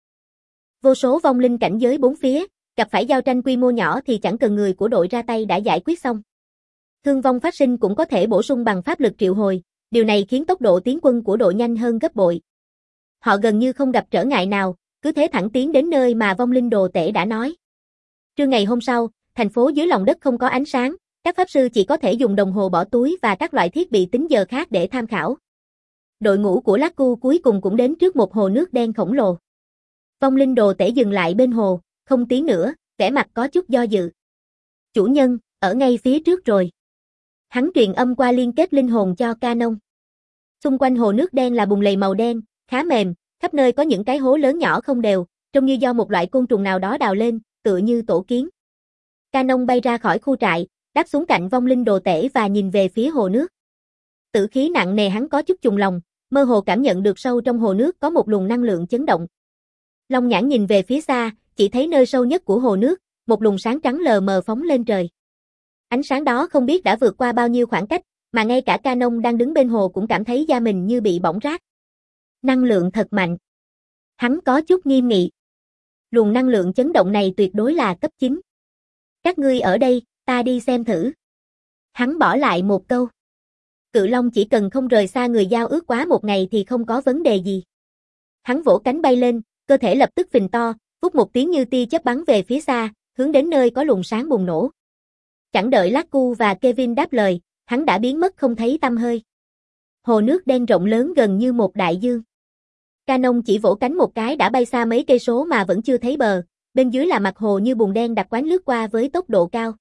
Vô số vong linh cảnh giới bốn phía, gặp phải giao tranh quy mô nhỏ thì chẳng cần người của đội ra tay đã giải quyết xong. Thương vong phát sinh cũng có thể bổ sung bằng pháp lực triệu hồi, điều này khiến tốc độ tiến quân của đội nhanh hơn gấp bội. Họ gần như không gặp trở ngại nào, cứ thế thẳng tiến đến nơi mà vong linh đồ tể đã nói. Trưa ngày hôm sau, thành phố dưới lòng đất không có ánh sáng, các pháp sư chỉ có thể dùng đồng hồ bỏ túi và các loại thiết bị tính giờ khác để tham khảo. Đội ngũ của Laku cuối cùng cũng đến trước một hồ nước đen khổng lồ. Vong linh đồ tể dừng lại bên hồ, không tiến nữa, vẻ mặt có chút do dự. Chủ nhân, ở ngay phía trước rồi. Hắn truyền âm qua liên kết linh hồn cho Canon. Xung quanh hồ nước đen là bùn lầy màu đen, khá mềm, khắp nơi có những cái hố lớn nhỏ không đều, trông như do một loại côn trùng nào đó đào lên, tựa như tổ kiến. Canon bay ra khỏi khu trại, đáp xuống cạnh vong linh đồ tể và nhìn về phía hồ nước. Tử khí nặng nề hắn có chút chùng lòng, mơ hồ cảm nhận được sâu trong hồ nước có một luồng năng lượng chấn động. Long nhãn nhìn về phía xa, chỉ thấy nơi sâu nhất của hồ nước, một luồng sáng trắng lờ mờ phóng lên trời. Ánh sáng đó không biết đã vượt qua bao nhiêu khoảng cách, mà ngay cả Canon đang đứng bên hồ cũng cảm thấy da mình như bị bỏng rát. Năng lượng thật mạnh. Hắn có chút nghiêm nghị. Luồng năng lượng chấn động này tuyệt đối là cấp chín. Các ngươi ở đây, ta đi xem thử. Hắn bỏ lại một câu. Cự Long chỉ cần không rời xa người giao ước quá một ngày thì không có vấn đề gì. Hắn vỗ cánh bay lên, cơ thể lập tức phình to, vút một tiếng như tia chớp bắn về phía xa, hướng đến nơi có luồng sáng bùng nổ. Chẳng đợi Laku và Kevin đáp lời, hắn đã biến mất không thấy tăm hơi. Hồ nước đen rộng lớn gần như một đại dương. Canon chỉ vỗ cánh một cái đã bay xa mấy cây số mà vẫn chưa thấy bờ, bên dưới là mặt hồ như bùn đen đặc quánh lướt qua với tốc độ cao.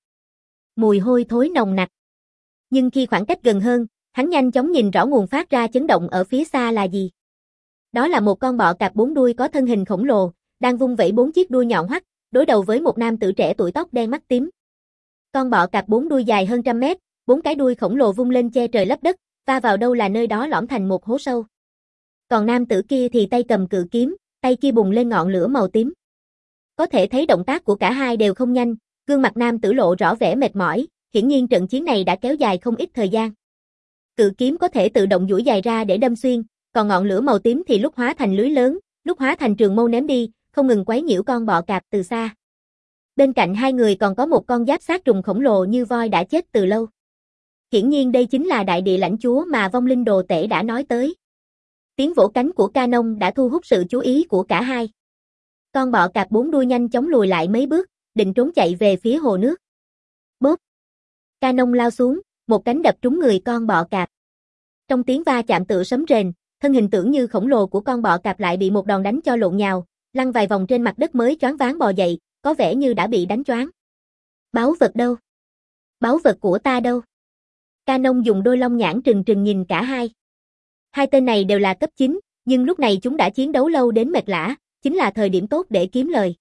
Mùi hôi thối nồng nặc. Nhưng khi khoảng cách gần hơn, hắn nhanh chóng nhìn rõ nguồn phát ra chấn động ở phía xa là gì. Đó là một con bọ cạp bốn đuôi có thân hình khổng lồ, đang vung vẩy bốn chiếc đuôi nhọn hoắt, đối đầu với một nam tử trẻ tuổi tóc đen mắt tím. Con bọ cạp bốn đuôi dài hơn trăm mét, bốn cái đuôi khổng lồ vung lên che trời lấp đất, va vào đâu là nơi đó lõm thành một hố sâu. Còn nam tử kia thì tay cầm cự kiếm, tay kia bùng lên ngọn lửa màu tím. Có thể thấy động tác của cả hai đều không nhanh, gương mặt nam tử lộ rõ vẻ mệt mỏi, hiển nhiên trận chiến này đã kéo dài không ít thời gian. Cự kiếm có thể tự động duỗi dài ra để đâm xuyên, còn ngọn lửa màu tím thì lúc hóa thành lưới lớn, lúc hóa thành trường mâu ném đi, không ngừng quấy nhiễu con bọ cạp từ xa. Bên cạnh hai người còn có một con giáp xác trùng khổng lồ như voi đã chết từ lâu. Hiển nhiên đây chính là đại địa lãnh chúa mà vong linh đồ tể đã nói tới. Tiếng vỗ cánh của Canon đã thu hút sự chú ý của cả hai. Con bọ cạp bốn đuôi nhanh chóng lùi lại mấy bước, định trốn chạy về phía hồ nước. Bốp! Canon lao xuống, một cánh đập trúng người con bọ cạp. Trong tiếng va chạm tựa sấm rền, thân hình tưởng như khổng lồ của con bọ cạp lại bị một đòn đánh cho lộn nhào, lăn vài vòng trên mặt đất mới choáng váng bò dậy, có vẻ như đã bị đánh choáng. Báu vật đâu? Báu vật của ta đâu? Canon dùng đôi long nhãn trừng trừng nhìn cả hai. Hai tên này đều là cấp chín, nhưng lúc này chúng đã chiến đấu lâu đến mệt lả, chính là thời điểm tốt để kiếm lời.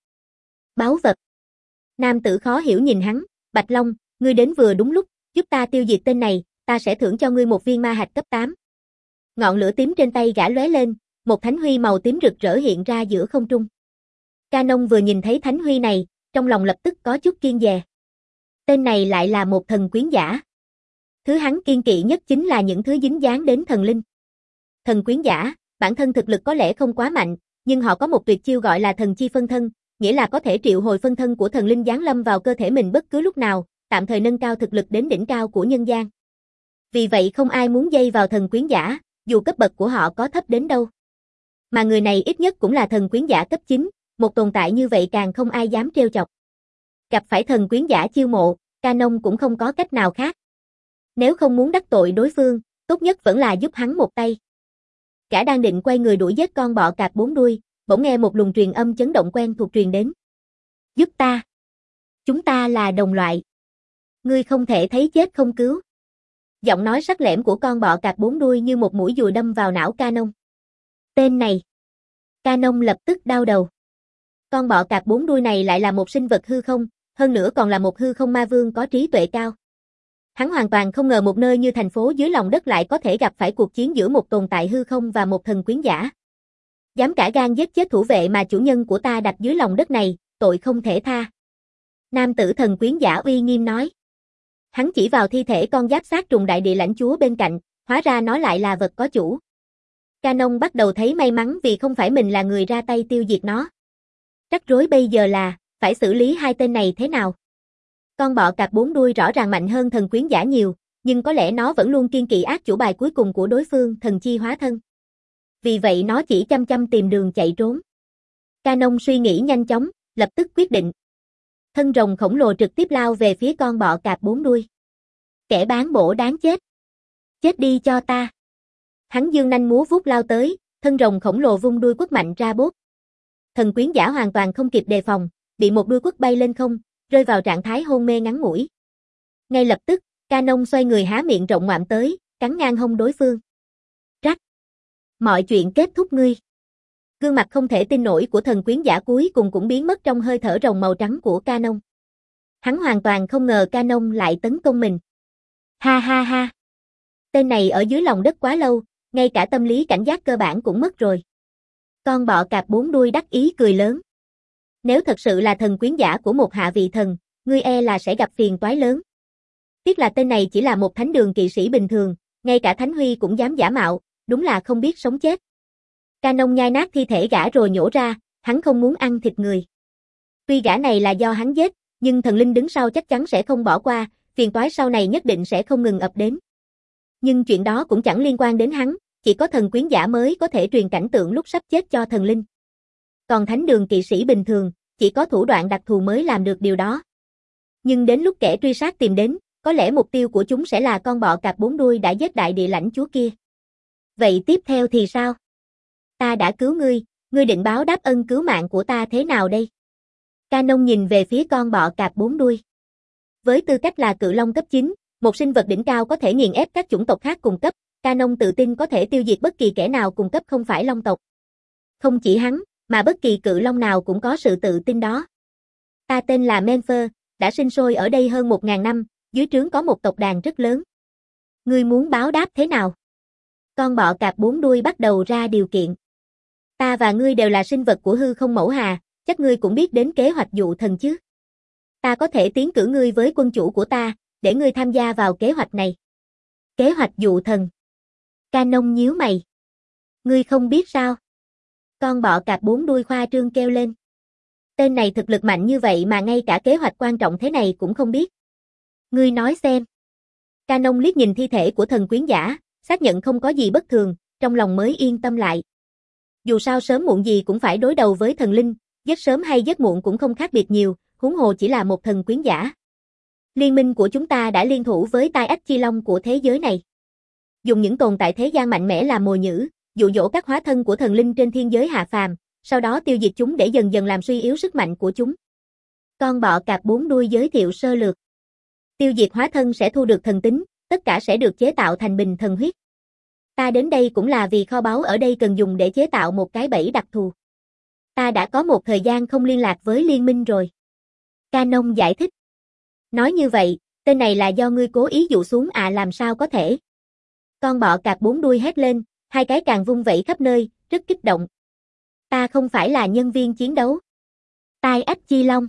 Báu vật. Nam tử khó hiểu nhìn hắn, Bạch Long, ngươi đến vừa đúng lúc, giúp ta tiêu diệt tên này, ta sẽ thưởng cho ngươi một viên ma hạch cấp tám. Ngọn lửa tím trên tay gã lóe lên, một thánh huy màu tím rực rỡ hiện ra giữa không trung. Canon vừa nhìn thấy thánh huy này, trong lòng lập tức có chút kiêng dè. Tên này lại là một thần quyến giả. Thứ hắn kiêng kỵ nhất chính là những thứ dính dáng đến thần linh. Thần quyến giả, bản thân thực lực có lẽ không quá mạnh, nhưng họ có một tuyệt chiêu gọi là thần chi phân thân, nghĩa là có thể triệu hồi phân thân của thần linh giáng lâm vào cơ thể mình bất cứ lúc nào, tạm thời nâng cao thực lực đến đỉnh cao của nhân gian. Vì vậy không ai muốn dây vào thần quyến giả, dù cấp bậc của họ có thấp đến đâu. Mà người này ít nhất cũng là thần quyến giả cấp chín, một tồn tại như vậy càng không ai dám trêu chọc. Gặp phải thần quyến giả chiêu mộ, Canon cũng không có cách nào khác. Nếu không muốn đắc tội đối phương, tốt nhất vẫn là giúp hắn một tay. gã đang định quay người đuổi giết con bọ cạp bốn đuôi, bỗng nghe một luồng truyền âm chấn động quen thuộc truyền đến. Giúp ta! Chúng ta là đồng loại. Ngươi không thể thấy chết không cứu. Giọng nói sắc lẻm của con bọ cạp bốn đuôi như một mũi dùi đâm vào não Canon. Tên này! Canon lập tức đau đầu. Con bọ cạp bốn đuôi này lại là một sinh vật hư không, hơn nữa còn là một hư không ma vương có trí tuệ cao. Hắn hoàn toàn không ngờ một nơi như thành phố dưới lòng đất lại có thể gặp phải cuộc chiến giữa một tồn tại hư không và một thần quyến giả. Dám cả gan giết chết thủ vệ mà chủ nhân của ta đặt dưới lòng đất này, tội không thể tha. Nam tử thần quyến giả uy nghiêm nói. Hắn chỉ vào thi thể con giáp xác trùng đại địa lãnh chúa bên cạnh, hóa ra nó lại là vật có chủ. Canon bắt đầu thấy may mắn vì không phải mình là người ra tay tiêu diệt nó. Rắc rối bây giờ là, phải xử lý hai tên này thế nào? Con bọ cạp bốn đuôi rõ ràng mạnh hơn thần quyến giả nhiều, nhưng có lẽ nó vẫn luôn kiên kỵ ác chủ bài cuối cùng của đối phương, thần chi hóa thân. Vì vậy nó chỉ chăm chăm tìm đường chạy trốn. Canon suy nghĩ nhanh chóng, lập tức quyết định. Thân rồng khổng lồ trực tiếp lao về phía con bọ cạp bốn đuôi. Kẻ bán bổ đáng chết. Chết đi cho ta. Hắn dương nanh múa vuốt lao tới, thân rồng khổng lồ vung đuôi quất mạnh ra bốp. Thần quyến giả hoàn toàn không kịp đề phòng, bị một đuôi quất bay lên không, rơi vào trạng thái hôn mê ngắn ngủi. Ngay lập tức, Canon xoay người há miệng rộng ngoạm tới, cắn ngang hông đối phương. Rắc. Mọi chuyện kết thúc ngươi. Gương mặt không thể tin nổi của thần quyến giả cuối cùng cũng biến mất trong hơi thở rồng màu trắng của Canon. Hắn hoàn toàn không ngờ Canon lại tấn công mình. Ha ha ha. Tên này ở dưới lòng đất quá lâu, ngay cả tâm lý cảnh giác cơ bản cũng mất rồi. Con bọ cạp bốn đuôi đắc ý cười lớn. Nếu thật sự là thần quyến giả của một hạ vị thần, ngươi e là sẽ gặp phiền toái lớn. Tiếc là tên này chỉ là một thánh đường kỵ sĩ bình thường, ngay cả Thánh Huy cũng dám giả mạo, đúng là không biết sống chết. Canon nhai nát thi thể gã rồi nhổ ra, hắn không muốn ăn thịt người. Tuy gã này là do hắn giết, nhưng thần linh đứng sau chắc chắn sẽ không bỏ qua, phiền toái sau này nhất định sẽ không ngừng ập đến. Nhưng chuyện đó cũng chẳng liên quan đến hắn, chỉ có thần quyến giả mới có thể truyền cảnh tượng lúc sắp chết cho thần linh. Còn thánh đường kỵ sĩ bình thường, chỉ có thủ đoạn đặc thù mới làm được điều đó. Nhưng đến lúc kẻ truy sát tìm đến, có lẽ mục tiêu của chúng sẽ là con bọ cạp bốn đuôi đã giết đại địa lãnh chúa kia. Vậy tiếp theo thì sao? Ta đã cứu ngươi, ngươi định báo đáp ân cứu mạng của ta thế nào đây? Canon nhìn về phía con bọ cạp bốn đuôi. Với tư cách là cự long cấp chín, một sinh vật đỉnh cao có thể nghiền ép các chủng tộc khác cùng cấp, Canon tự tin có thể tiêu diệt bất kỳ kẻ nào cùng cấp không phải long tộc. Không chỉ hắn, mà bất kỳ cự long nào cũng có sự tự tin đó. Ta tên là Menfer, đã sinh sôi ở đây hơn một ngàn năm, dưới trướng có một tộc đàn rất lớn. Ngươi muốn báo đáp thế nào? Con bọ cạp bốn đuôi bắt đầu ra điều kiện. Ta và ngươi đều là sinh vật của hư không mẫu hà, chắc ngươi cũng biết đến kế hoạch dụ thần chứ. Ta có thể tiến cử ngươi với quân chủ của ta, để ngươi tham gia vào kế hoạch này. Kế hoạch dụ thần. Canon nhíu mày. Ngươi không biết sao? Con bọ cạp bốn đuôi khoa trương kêu lên. Tên này thực lực mạnh như vậy mà ngay cả kế hoạch quan trọng thế này cũng không biết. Ngươi nói xem. Canon liếc nhìn thi thể của thần quyến giả, xác nhận không có gì bất thường, trong lòng mới yên tâm lại. Dù sao sớm muộn gì cũng phải đối đầu với thần linh, giết sớm hay giết muộn cũng không khác biệt nhiều, huống hồ chỉ là một thần quyến giả. Liên minh của chúng ta đã liên thủ với tai ách chi long của thế giới này. Dùng những tồn tại thế gian mạnh mẽ làm mồi nhử, dụ dỗ các hóa thân của thần linh trên thiên giới hạ phàm, sau đó tiêu diệt chúng để dần dần làm suy yếu sức mạnh của chúng. Con bọ cạp bốn đuôi giới thiệu sơ lược. Tiêu diệt hóa thân sẽ thu được thần tính, tất cả sẽ được chế tạo thành bình thần huyết. Ta đến đây cũng là vì kho báu ở đây cần dùng để chế tạo một cái bẫy đặc thù. Ta đã có một thời gian không liên lạc với liên minh rồi. Canon giải thích. Nói như vậy, tên này là do ngươi cố ý dụ xuống à, làm sao có thể? Con bọ cạp bốn đuôi hét lên, hai cái càng vung vẩy khắp nơi, rất kích động. Ta không phải là nhân viên chiến đấu. Tai ách chi long.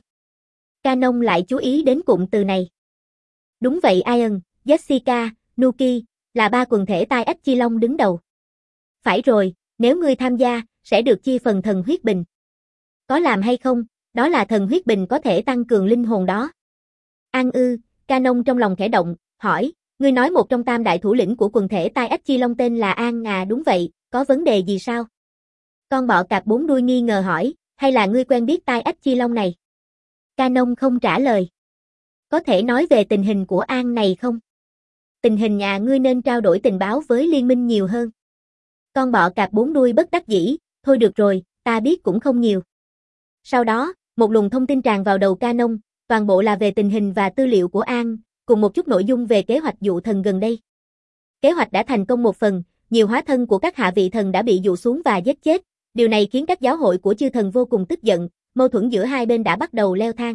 Canon lại chú ý đến cụm từ này. Đúng vậy, Ian, Jessica, Nuki, là ba quần thể tai ách chi long đứng đầu. Phải rồi, nếu ngươi tham gia, sẽ được chia phần thần huyết bình. Có làm hay không, đó là thần huyết bình có thể tăng cường linh hồn đó. An ư, Canon trong lòng khẽ động, hỏi, ngươi nói một trong tam đại thủ lĩnh của quần thể tai ách chi long tên là An à? Đúng vậy, có vấn đề gì sao? Con bọ cạp bốn đuôi nghi ngờ hỏi, hay là ngươi quen biết tai ách chi long này? Canon không trả lời. Có thể nói về tình hình của An này không? Tình hình nhà ngươi nên trao đổi tình báo với liên minh nhiều hơn. Con bọ cạp bốn đuôi bất đắc dĩ, thôi được rồi, ta biết cũng không nhiều. Sau đó, một luồng thông tin tràn vào đầu Canon, toàn bộ là về tình hình và tư liệu của An, cùng một chút nội dung về kế hoạch dụ thần gần đây. Kế hoạch đã thành công một phần, nhiều hóa thân của các hạ vị thần đã bị dụ xuống và giết chết, điều này khiến các giáo hội của chư thần vô cùng tức giận, mâu thuẫn giữa hai bên đã bắt đầu leo thang.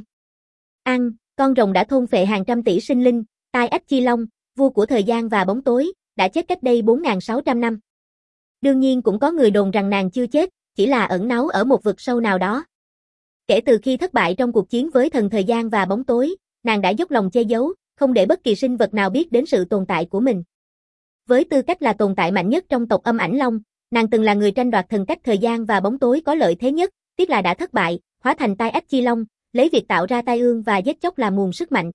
An, con rồng đã thôn phệ hàng trăm tỷ sinh linh, Tai Ách Chi Long, vua của thời gian và bóng tối, đã chết cách đây bốn nghìn sáu trăm năm. Đương nhiên cũng có người đồn rằng nàng chưa chết, chỉ là ẩn náu ở một vực sâu nào đó. Kể từ khi thất bại trong cuộc chiến với thần thời gian và bóng tối, nàng đã dốc lòng che giấu, không để bất kỳ sinh vật nào biết đến sự tồn tại của mình. Với tư cách là tồn tại mạnh nhất trong tộc Âm Ảnh Long, nàng từng là người tranh đoạt thần cách thời gian và bóng tối có lợi thế nhất, tiếc là đã thất bại, hóa thành Tai Ách Chi Long, lấy việc tạo ra tai ương và giết chóc làm nguồn sức mạnh.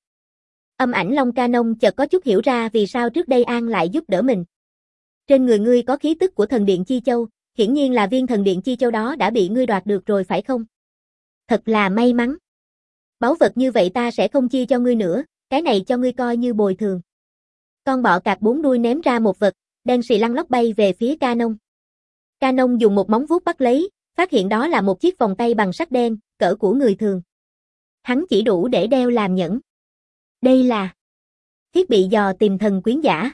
Âm Ảnh Long Canon chợt có chút hiểu ra vì sao trước đây An lại giúp đỡ mình. Trên người ngươi có khí tức của thần điện Chi Châu, hiển nhiên là viên thần điện Chi Châu đó đã bị ngươi đoạt được rồi phải không? Thật là may mắn. Báu vật như vậy ta sẽ không chia cho ngươi nữa, cái này cho ngươi coi như bồi thường. Con bọ cạp bốn đuôi ném ra một vật, đen xì lăn lóc bay về phía Canon. Canon dùng một móng vuốt bắt lấy, phát hiện đó là một chiếc vòng tay bằng sắt đen, cỡ của người thường. Hắn chỉ đủ để đeo làm nhẫn. Đây là thiết bị dò tìm thần quyến giả.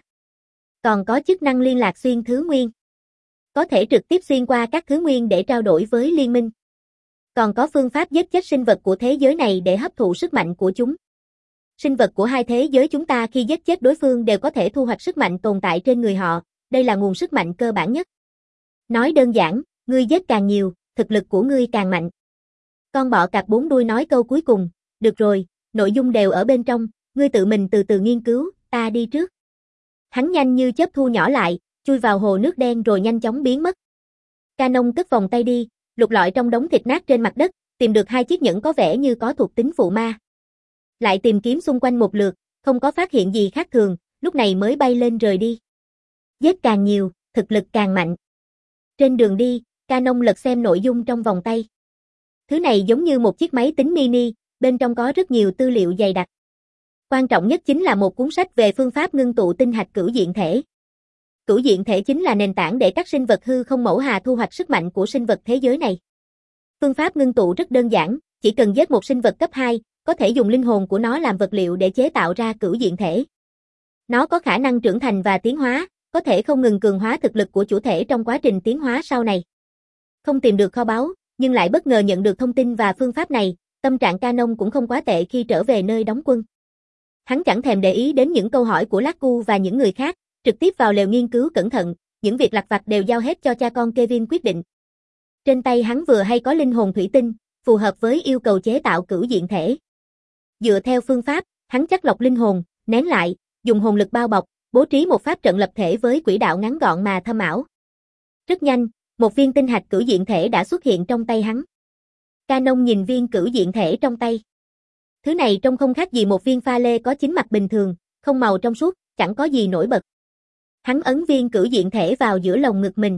Còn có chức năng liên lạc xuyên thứ nguyên. Có thể trực tiếp xuyên qua các thứ nguyên để trao đổi với liên minh. Còn có phương pháp giết chết sinh vật của thế giới này để hấp thụ sức mạnh của chúng. Sinh vật của hai thế giới chúng ta khi giết chết đối phương đều có thể thu hoạch sức mạnh tồn tại trên người họ, đây là nguồn sức mạnh cơ bản nhất. Nói đơn giản, ngươi giết càng nhiều, thực lực của ngươi càng mạnh. Con bọ cạp bốn đuôi nói câu cuối cùng, được rồi, nội dung đều ở bên trong, ngươi tự mình từ từ nghiên cứu, ta đi trước. Hắn nhanh như chớp thu nhỏ lại, chui vào hồ nước đen rồi nhanh chóng biến mất. Canon cất vòng tay đi, lục lọi trong đống thịt nát trên mặt đất, tìm được hai chiếc nhẫn có vẻ như có thuộc tính phụ ma. Lại tìm kiếm xung quanh một lượt, không có phát hiện gì khác thường, lúc này mới bay lên rời đi. Giết càng nhiều, thực lực càng mạnh. Trên đường đi, Canon lật xem nội dung trong vòng tay. Thứ này giống như một chiếc máy tính mini, bên trong có rất nhiều tư liệu dày đặc. Quan trọng nhất chính là một cuốn sách về phương pháp ngưng tụ tinh hạch cửu diện thể. Cửu diện thể chính là nền tảng để các sinh vật hư không mẫu hà thu hoạch sức mạnh của sinh vật thế giới này. Phương pháp ngưng tụ rất đơn giản, chỉ cần giết một sinh vật cấp hai, có thể dùng linh hồn của nó làm vật liệu để chế tạo ra cửu diện thể. Nó có khả năng trưởng thành và tiến hóa, có thể không ngừng cường hóa thực lực của chủ thể trong quá trình tiến hóa sau này. Không tìm được kho báu, nhưng lại bất ngờ nhận được thông tin và phương pháp này, tâm trạng Canon cũng không quá tệ khi trở về nơi đóng quân. Hắn chẳng thèm để ý đến những câu hỏi của Laku và những người khác, trực tiếp vào lều nghiên cứu cẩn thận, những việc lặt vặt đều giao hết cho cha con Kevin quyết định. Trên tay hắn vừa hay có linh hồn thủy tinh, phù hợp với yêu cầu chế tạo cửu diện thể. Dựa theo phương pháp, hắn chắt lọc linh hồn, nén lại, dùng hồn lực bao bọc, bố trí một pháp trận lập thể với quỹ đạo ngắn gọn mà thâm ảo. Rất nhanh, một viên tinh hạch cửu diện thể đã xuất hiện trong tay hắn. Canon nhìn viên cửu diện thể trong tay. Thứ này trông không khác gì một viên pha lê có chín mặt bình thường, không màu trong suốt, chẳng có gì nổi bật. Hắn ấn viên cửu diện thể vào giữa lồng ngực mình.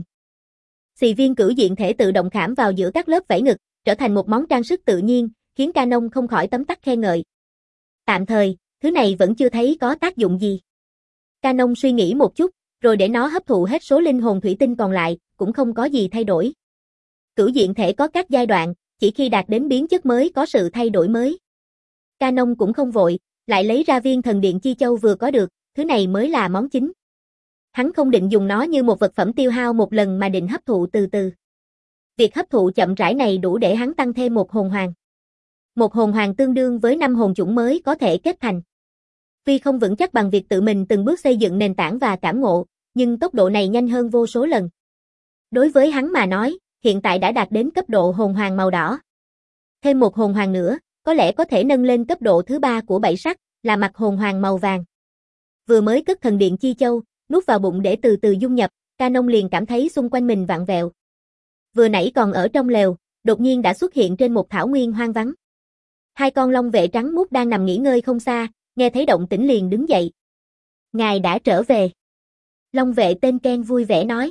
Xì viên cửu diện thể tự động khảm vào giữa các lớp vảy ngực, trở thành một món trang sức tự nhiên, khiến Canon không khỏi tấm tắc khen ngợi. Tạm thời, thứ này vẫn chưa thấy có tác dụng gì. Canon suy nghĩ một chút, rồi để nó hấp thụ hết số linh hồn thủy tinh còn lại, cũng không có gì thay đổi. Cửu diện thể có các giai đoạn, chỉ khi đạt đến biến chất mới có sự thay đổi mới. Canon cũng không vội, lại lấy ra viên thần điện Chi Châu vừa có được, thứ này mới là món chính. Hắn không định dùng nó như một vật phẩm tiêu hao một lần mà định hấp thụ từ từ. Việc hấp thụ chậm rãi này đủ để hắn tăng thêm một hồn hoàng. Một hồn hoàng tương đương với năm hồn chủng mới có thể kết thành. Tuy không vững chắc bằng việc tự mình từng bước xây dựng nền tảng và cảm ngộ, nhưng tốc độ này nhanh hơn vô số lần. Đối với hắn mà nói, hiện tại đã đạt đến cấp độ hồn hoàng màu đỏ. Thêm một hồn hoàng nữa, có lẽ có thể nâng lên cấp độ thứ ba của bảy sắc, là mặt hồn hoàng màu vàng. Vừa mới cất thần điện Chi Châu, nuốt vào bụng để từ từ dung nhập, Canon liền cảm thấy xung quanh mình vặn vẹo. Vừa nãy còn ở trong lều, đột nhiên đã xuất hiện trên một thảo nguyên hoang vắng. Hai con long vệ trắng muốt đang nằm nghỉ ngơi không xa, nghe thấy động tĩnh liền đứng dậy. Ngài đã trở về. Long vệ tên Ken vui vẻ nói.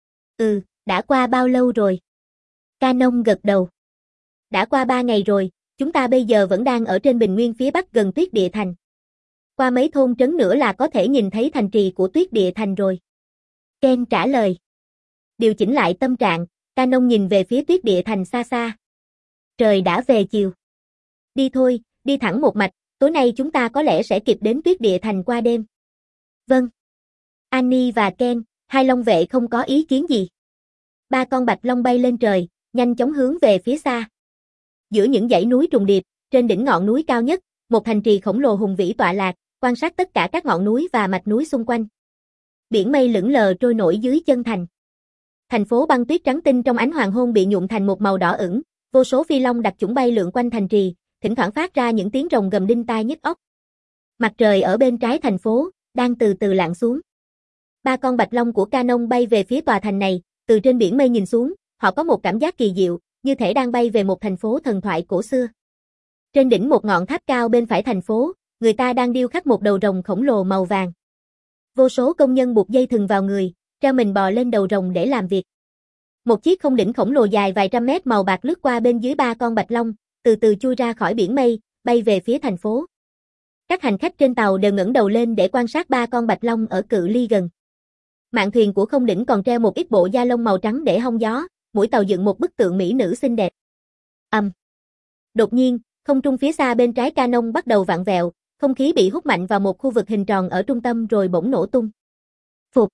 Ừ, đã qua bao lâu rồi? Canon gật đầu. Đã qua ba ngày rồi, chúng ta bây giờ vẫn đang ở trên bình nguyên phía bắc gần Tuyết Địa Thành. Qua mấy thôn trấn nữa là có thể nhìn thấy thành trì của Tuyết Địa Thành rồi. Ken trả lời. Điều chỉnh lại tâm trạng, Canon nhìn về phía Tuyết Địa Thành xa xa. Trời đã về chiều. Đi thôi, đi thẳng một mạch, tối nay chúng ta có lẽ sẽ kịp đến Tuyết Địa Thành qua đêm. Vâng. Annie và Ken, hai long vệ không có ý kiến gì. Ba con bạch long bay lên trời, nhanh chóng hướng về phía xa. Giữa những dãy núi trùng điệp, trên đỉnh ngọn núi cao nhất, một thành trì khổng lồ hùng vĩ tọa lạc, quan sát tất cả các ngọn núi và mạch núi xung quanh. Biển mây lững lờ trôi nổi dưới chân thành. Thành phố băng tuyết trắng tinh trong ánh hoàng hôn bị nhuộm thành một màu đỏ ửng, vô số phi long đặc chủng bay lượn quanh thành trì, thỉnh thoảng phát ra những tiếng rồng gầm đinh tai nhức óc. Mặt trời ở bên trái thành phố đang từ từ lặn xuống. Ba con bạch long của Canon bay về phía tòa thành này, từ trên biển mây nhìn xuống, họ có một cảm giác kỳ diệu, như thể đang bay về một thành phố thần thoại cổ xưa. Trên đỉnh một ngọn tháp cao bên phải thành phố, người ta đang điêu khắc một đầu rồng khổng lồ màu vàng. Vô số công nhân buộc dây thừng vào người, treo mình bò lên đầu rồng để làm việc. Một chiếc không đỉnh khổng lồ dài vài trăm mét màu bạc lướt qua bên dưới ba con bạch long, từ từ chui ra khỏi biển mây, bay về phía thành phố. Các hành khách trên tàu đều ngẩng đầu lên để quan sát ba con bạch long ở cự ly gần. Mạn thuyền của không đỉnh còn treo một ít bộ da lông màu trắng để hong gió, mũi tàu dựng một bức tượng mỹ nữ xinh đẹp. Ầm. Um. Đột nhiên, không trung phía xa bên trái Canon bắt đầu vặn vẹo, không khí bị hút mạnh vào một khu vực hình tròn ở trung tâm rồi bỗng nổ tung. Phụt.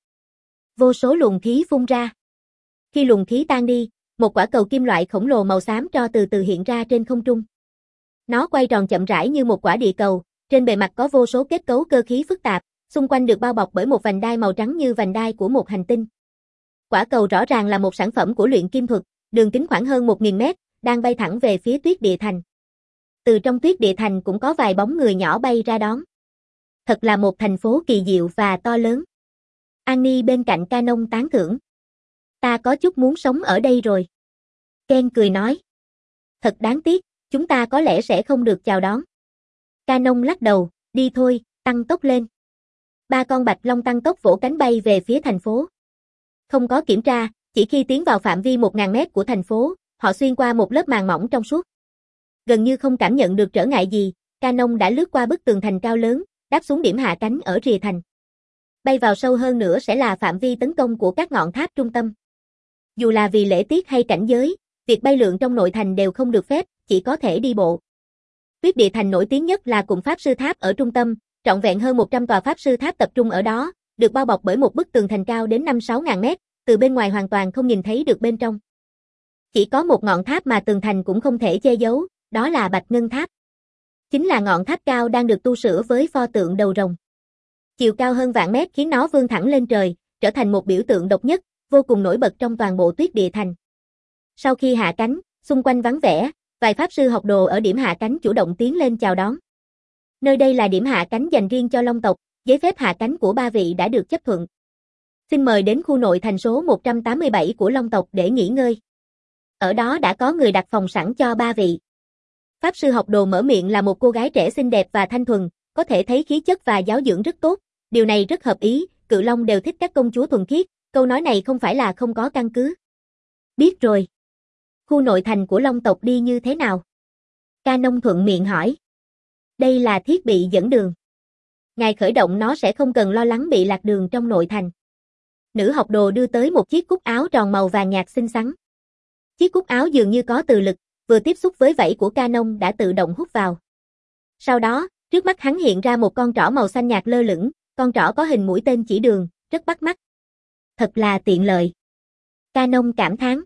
Vô số luồng khí phun ra. Khi luồng khí tan đi, một quả cầu kim loại khổng lồ màu xám tro từ từ hiện ra trên không trung. Nó quay tròn chậm rãi như một quả địa cầu, trên bề mặt có vô số kết cấu cơ khí phức tạp, xung quanh được bao bọc bởi một vành đai màu trắng như vành đai của một hành tinh. Quả cầu rõ ràng là một sản phẩm của luyện kim thuật, đường kính khoảng hơn một nghìn mét, đang bay thẳng về phía Tuyết Địa Thành. Từ trong Tuyết Địa Thành cũng có vài bóng người nhỏ bay ra đón. Thật là một thành phố kỳ diệu và to lớn. Annie bên cạnh Canon tán thưởng. Ta có chút muốn sống ở đây rồi. Ken cười nói. Thật đáng tiếc, chúng ta có lẽ sẽ không được chào đón. Canon lắc đầu, đi thôi, tăng tốc lên. Ba con bạch long tăng tốc vỗ cánh bay về phía thành phố. Không có kiểm tra, chỉ khi tiến vào phạm vi một nghìn mét của thành phố, họ xuyên qua một lớp màng mỏng trong suốt. Gần như không cảm nhận được trở ngại gì, Canon đã lướt qua bức tường thành cao lớn, đáp xuống điểm hạ cánh ở rìa thành. Bay vào sâu hơn nữa sẽ là phạm vi tấn công của các ngọn tháp trung tâm. Dù là vì lễ tiết hay cảnh giới, việc bay lượn trong nội thành đều không được phép, chỉ có thể đi bộ. Tuyết Địa Thành nổi tiếng nhất là cụm pháp sư tháp ở trung tâm, trọn vẹn hơn một trăm tòa pháp sư tháp tập trung ở đó, được bao bọc bởi một bức tường thành cao đến năm sáu ngàn mét, từ bên ngoài hoàn toàn không nhìn thấy được bên trong. Chỉ có một ngọn tháp mà tường thành cũng không thể che giấu, đó là Bạch Ngân Tháp. Chính là ngọn tháp cao đang được tu sửa với pho tượng đầu rồng. Chiều cao hơn vạn mét khiến nó vươn thẳng lên trời, trở thành một biểu tượng độc nhất, vô cùng nổi bật trong toàn bộ Tuyết Địa Thành. Sau khi hạ cánh, xung quanh vắng vẻ, vài pháp sư học đồ ở điểm hạ cánh chủ động tiến lên chào đón. Nơi đây là điểm hạ cánh dành riêng cho Long tộc, giấy phép hạ cánh của ba vị đã được chấp thuận. Xin mời đến khu nội thành số một trăm tám mươi bảy của Long tộc để nghỉ ngơi. Ở đó đã có người đặt phòng sẵn cho ba vị. Pháp sư học đồ mở miệng là một cô gái trẻ xinh đẹp và thanh thuần, có thể thấy khí chất và giáo dưỡng rất tốt. Điều này rất hợp ý, Cự Long đều thích các công chúa thuần khiết, câu nói này không phải là không có căn cứ. Biết rồi. Khu nội thành của Long tộc đi như thế nào? Canon thuận miệng hỏi. Đây là thiết bị dẫn đường. Ngài khởi động nó sẽ không cần lo lắng bị lạc đường trong nội thành. Nữ học đồ đưa tới một chiếc cúc áo tròn màu vàng nhạt xinh xắn. Chiếc cúc áo dường như có từ lực, vừa tiếp xúc với vảy của Canon đã tự động hút vào. Sau đó, trước mắt hắn hiện ra một con trỏ màu xanh nhạt lơ lửng, con trỏ có hình mũi tên chỉ đường, rất bắt mắt. Thật là tiện lợi. Canon cảm thán.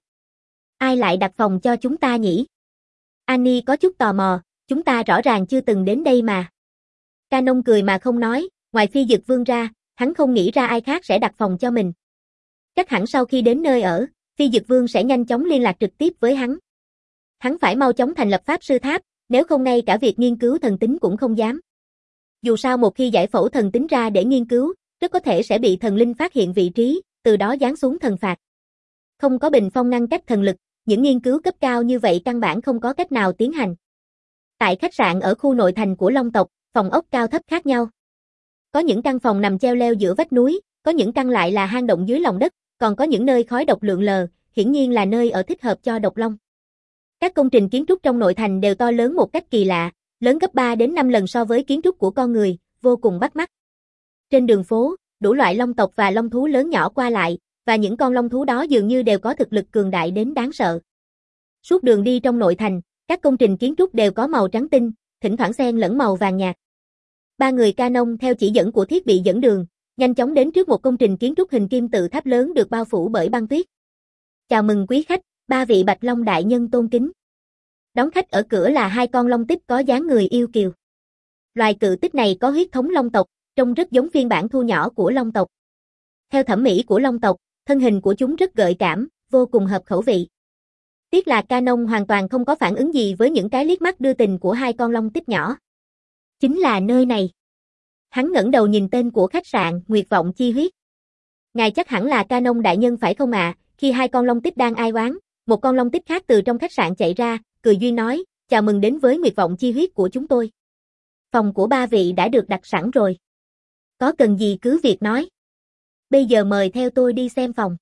Ai lại đặt phòng cho chúng ta nhỉ? Annie có chút tò mò, chúng ta rõ ràng chưa từng đến đây mà. Canon cười mà không nói, ngoài Phi Dực Vương ra, hắn không nghĩ ra ai khác sẽ đặt phòng cho mình. Chắc hẳn sau khi đến nơi ở, Phi Dực Vương sẽ nhanh chóng liên lạc trực tiếp với hắn. Hắn phải mau chóng thành lập pháp sư tháp, nếu không ngay cả việc nghiên cứu thần tính cũng không dám. Dù sao một khi giải phẫu thần tính ra để nghiên cứu, rất có thể sẽ bị thần linh phát hiện vị trí, từ đó giáng xuống thần phạt. Không có bình phong ngăn cách thần lực, những nghiên cứu cấp cao như vậy căn bản không có cách nào tiến hành. Tại khách sạn ở khu nội thành của Long tộc, phòng ốc cao thấp khác nhau. Có những căn phòng nằm treo leo giữa vách núi, có những căn lại là hang động dưới lòng đất, còn có những nơi khói độc lượn lờ, hiển nhiên là nơi ở thích hợp cho độc long. Các công trình kiến trúc trong nội thành đều to lớn một cách kỳ lạ, lớn gấp ba đến năm lần so với kiến trúc của con người, vô cùng bắt mắt. Trên đường phố, đủ loại long tộc và long thú lớn nhỏ qua lại, và những con long thú đó dường như đều có thực lực cường đại đến đáng sợ. Suốt đường đi trong nội thành, các công trình kiến trúc đều có màu trắng tinh, thỉnh thoảng xen lẫn màu vàng nhạt. Ba người Canon theo chỉ dẫn của thiết bị dẫn đường, nhanh chóng đến trước một công trình kiến trúc hình kim tự tháp lớn được bao phủ bởi băng tuyết. Chào mừng quý khách, ba vị Bạch Long đại nhân tôn kính. Đón khách ở cửa là hai con long tích có dáng người yêu kiều. Loài cự tích này có huyết thống long tộc, trông rất giống phiên bản thu nhỏ của long tộc. Theo thẩm mỹ của long tộc, thân hình của chúng rất gợi cảm, vô cùng hợp khẩu vị. Tiếc là Canon hoàn toàn không có phản ứng gì với những cái liếc mắt đưa tình của hai con long tích nhỏ. Chính là nơi này. Hắn ngẩng đầu nhìn tên của khách sạn, Nguyệt Vọng Chi Huyết. Ngài chắc hẳn là Canon đại nhân phải không ạ? À? Khi hai con long tích đang ai oán, một con long tích khác từ trong khách sạn chạy ra, cười duyên nói, chào mừng đến với Nguyệt Vọng Chi Huyết của chúng tôi. Phòng của ba vị đã được đặt sẵn rồi. Có cần gì cứ việc nói. Bây giờ mời theo tôi đi xem phòng.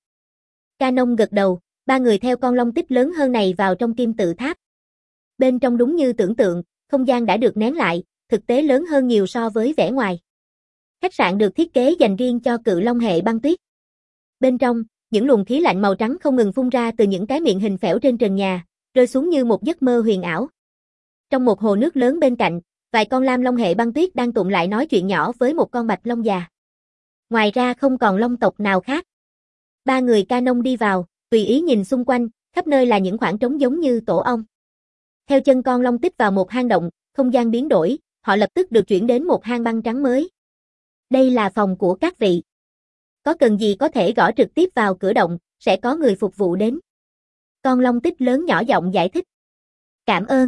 Canon gật đầu, ba người theo con long tích lớn hơn này vào trong kim tự tháp. Bên trong đúng như tưởng tượng, không gian đã được nén lại, thực tế lớn hơn nhiều so với vẻ ngoài. Khách sạn được thiết kế dành riêng cho cự long hệ băng tuyết. Bên trong, những luồng khí lạnh màu trắng không ngừng phun ra từ những cái miệng hình phễu trên trần nhà, rơi xuống như một giấc mơ huyền ảo. Trong một hồ nước lớn bên cạnh, vài con lam long hệ băng tuyết đang tụng lại nói chuyện nhỏ với một con bạch long già. Ngoài ra không còn long tộc nào khác. Ba người Canon đi vào, tùy ý nhìn xung quanh, khắp nơi là những khoảng trống giống như tổ ong. Theo chân con long tích vào một hang động, không gian biến đổi, họ lập tức được chuyển đến một hang băng trắng mới. Đây là phòng của các vị. Có cần gì có thể gõ trực tiếp vào cửa động, sẽ có người phục vụ đến. Con long tích lớn nhỏ giọng giải thích. Cảm ơn.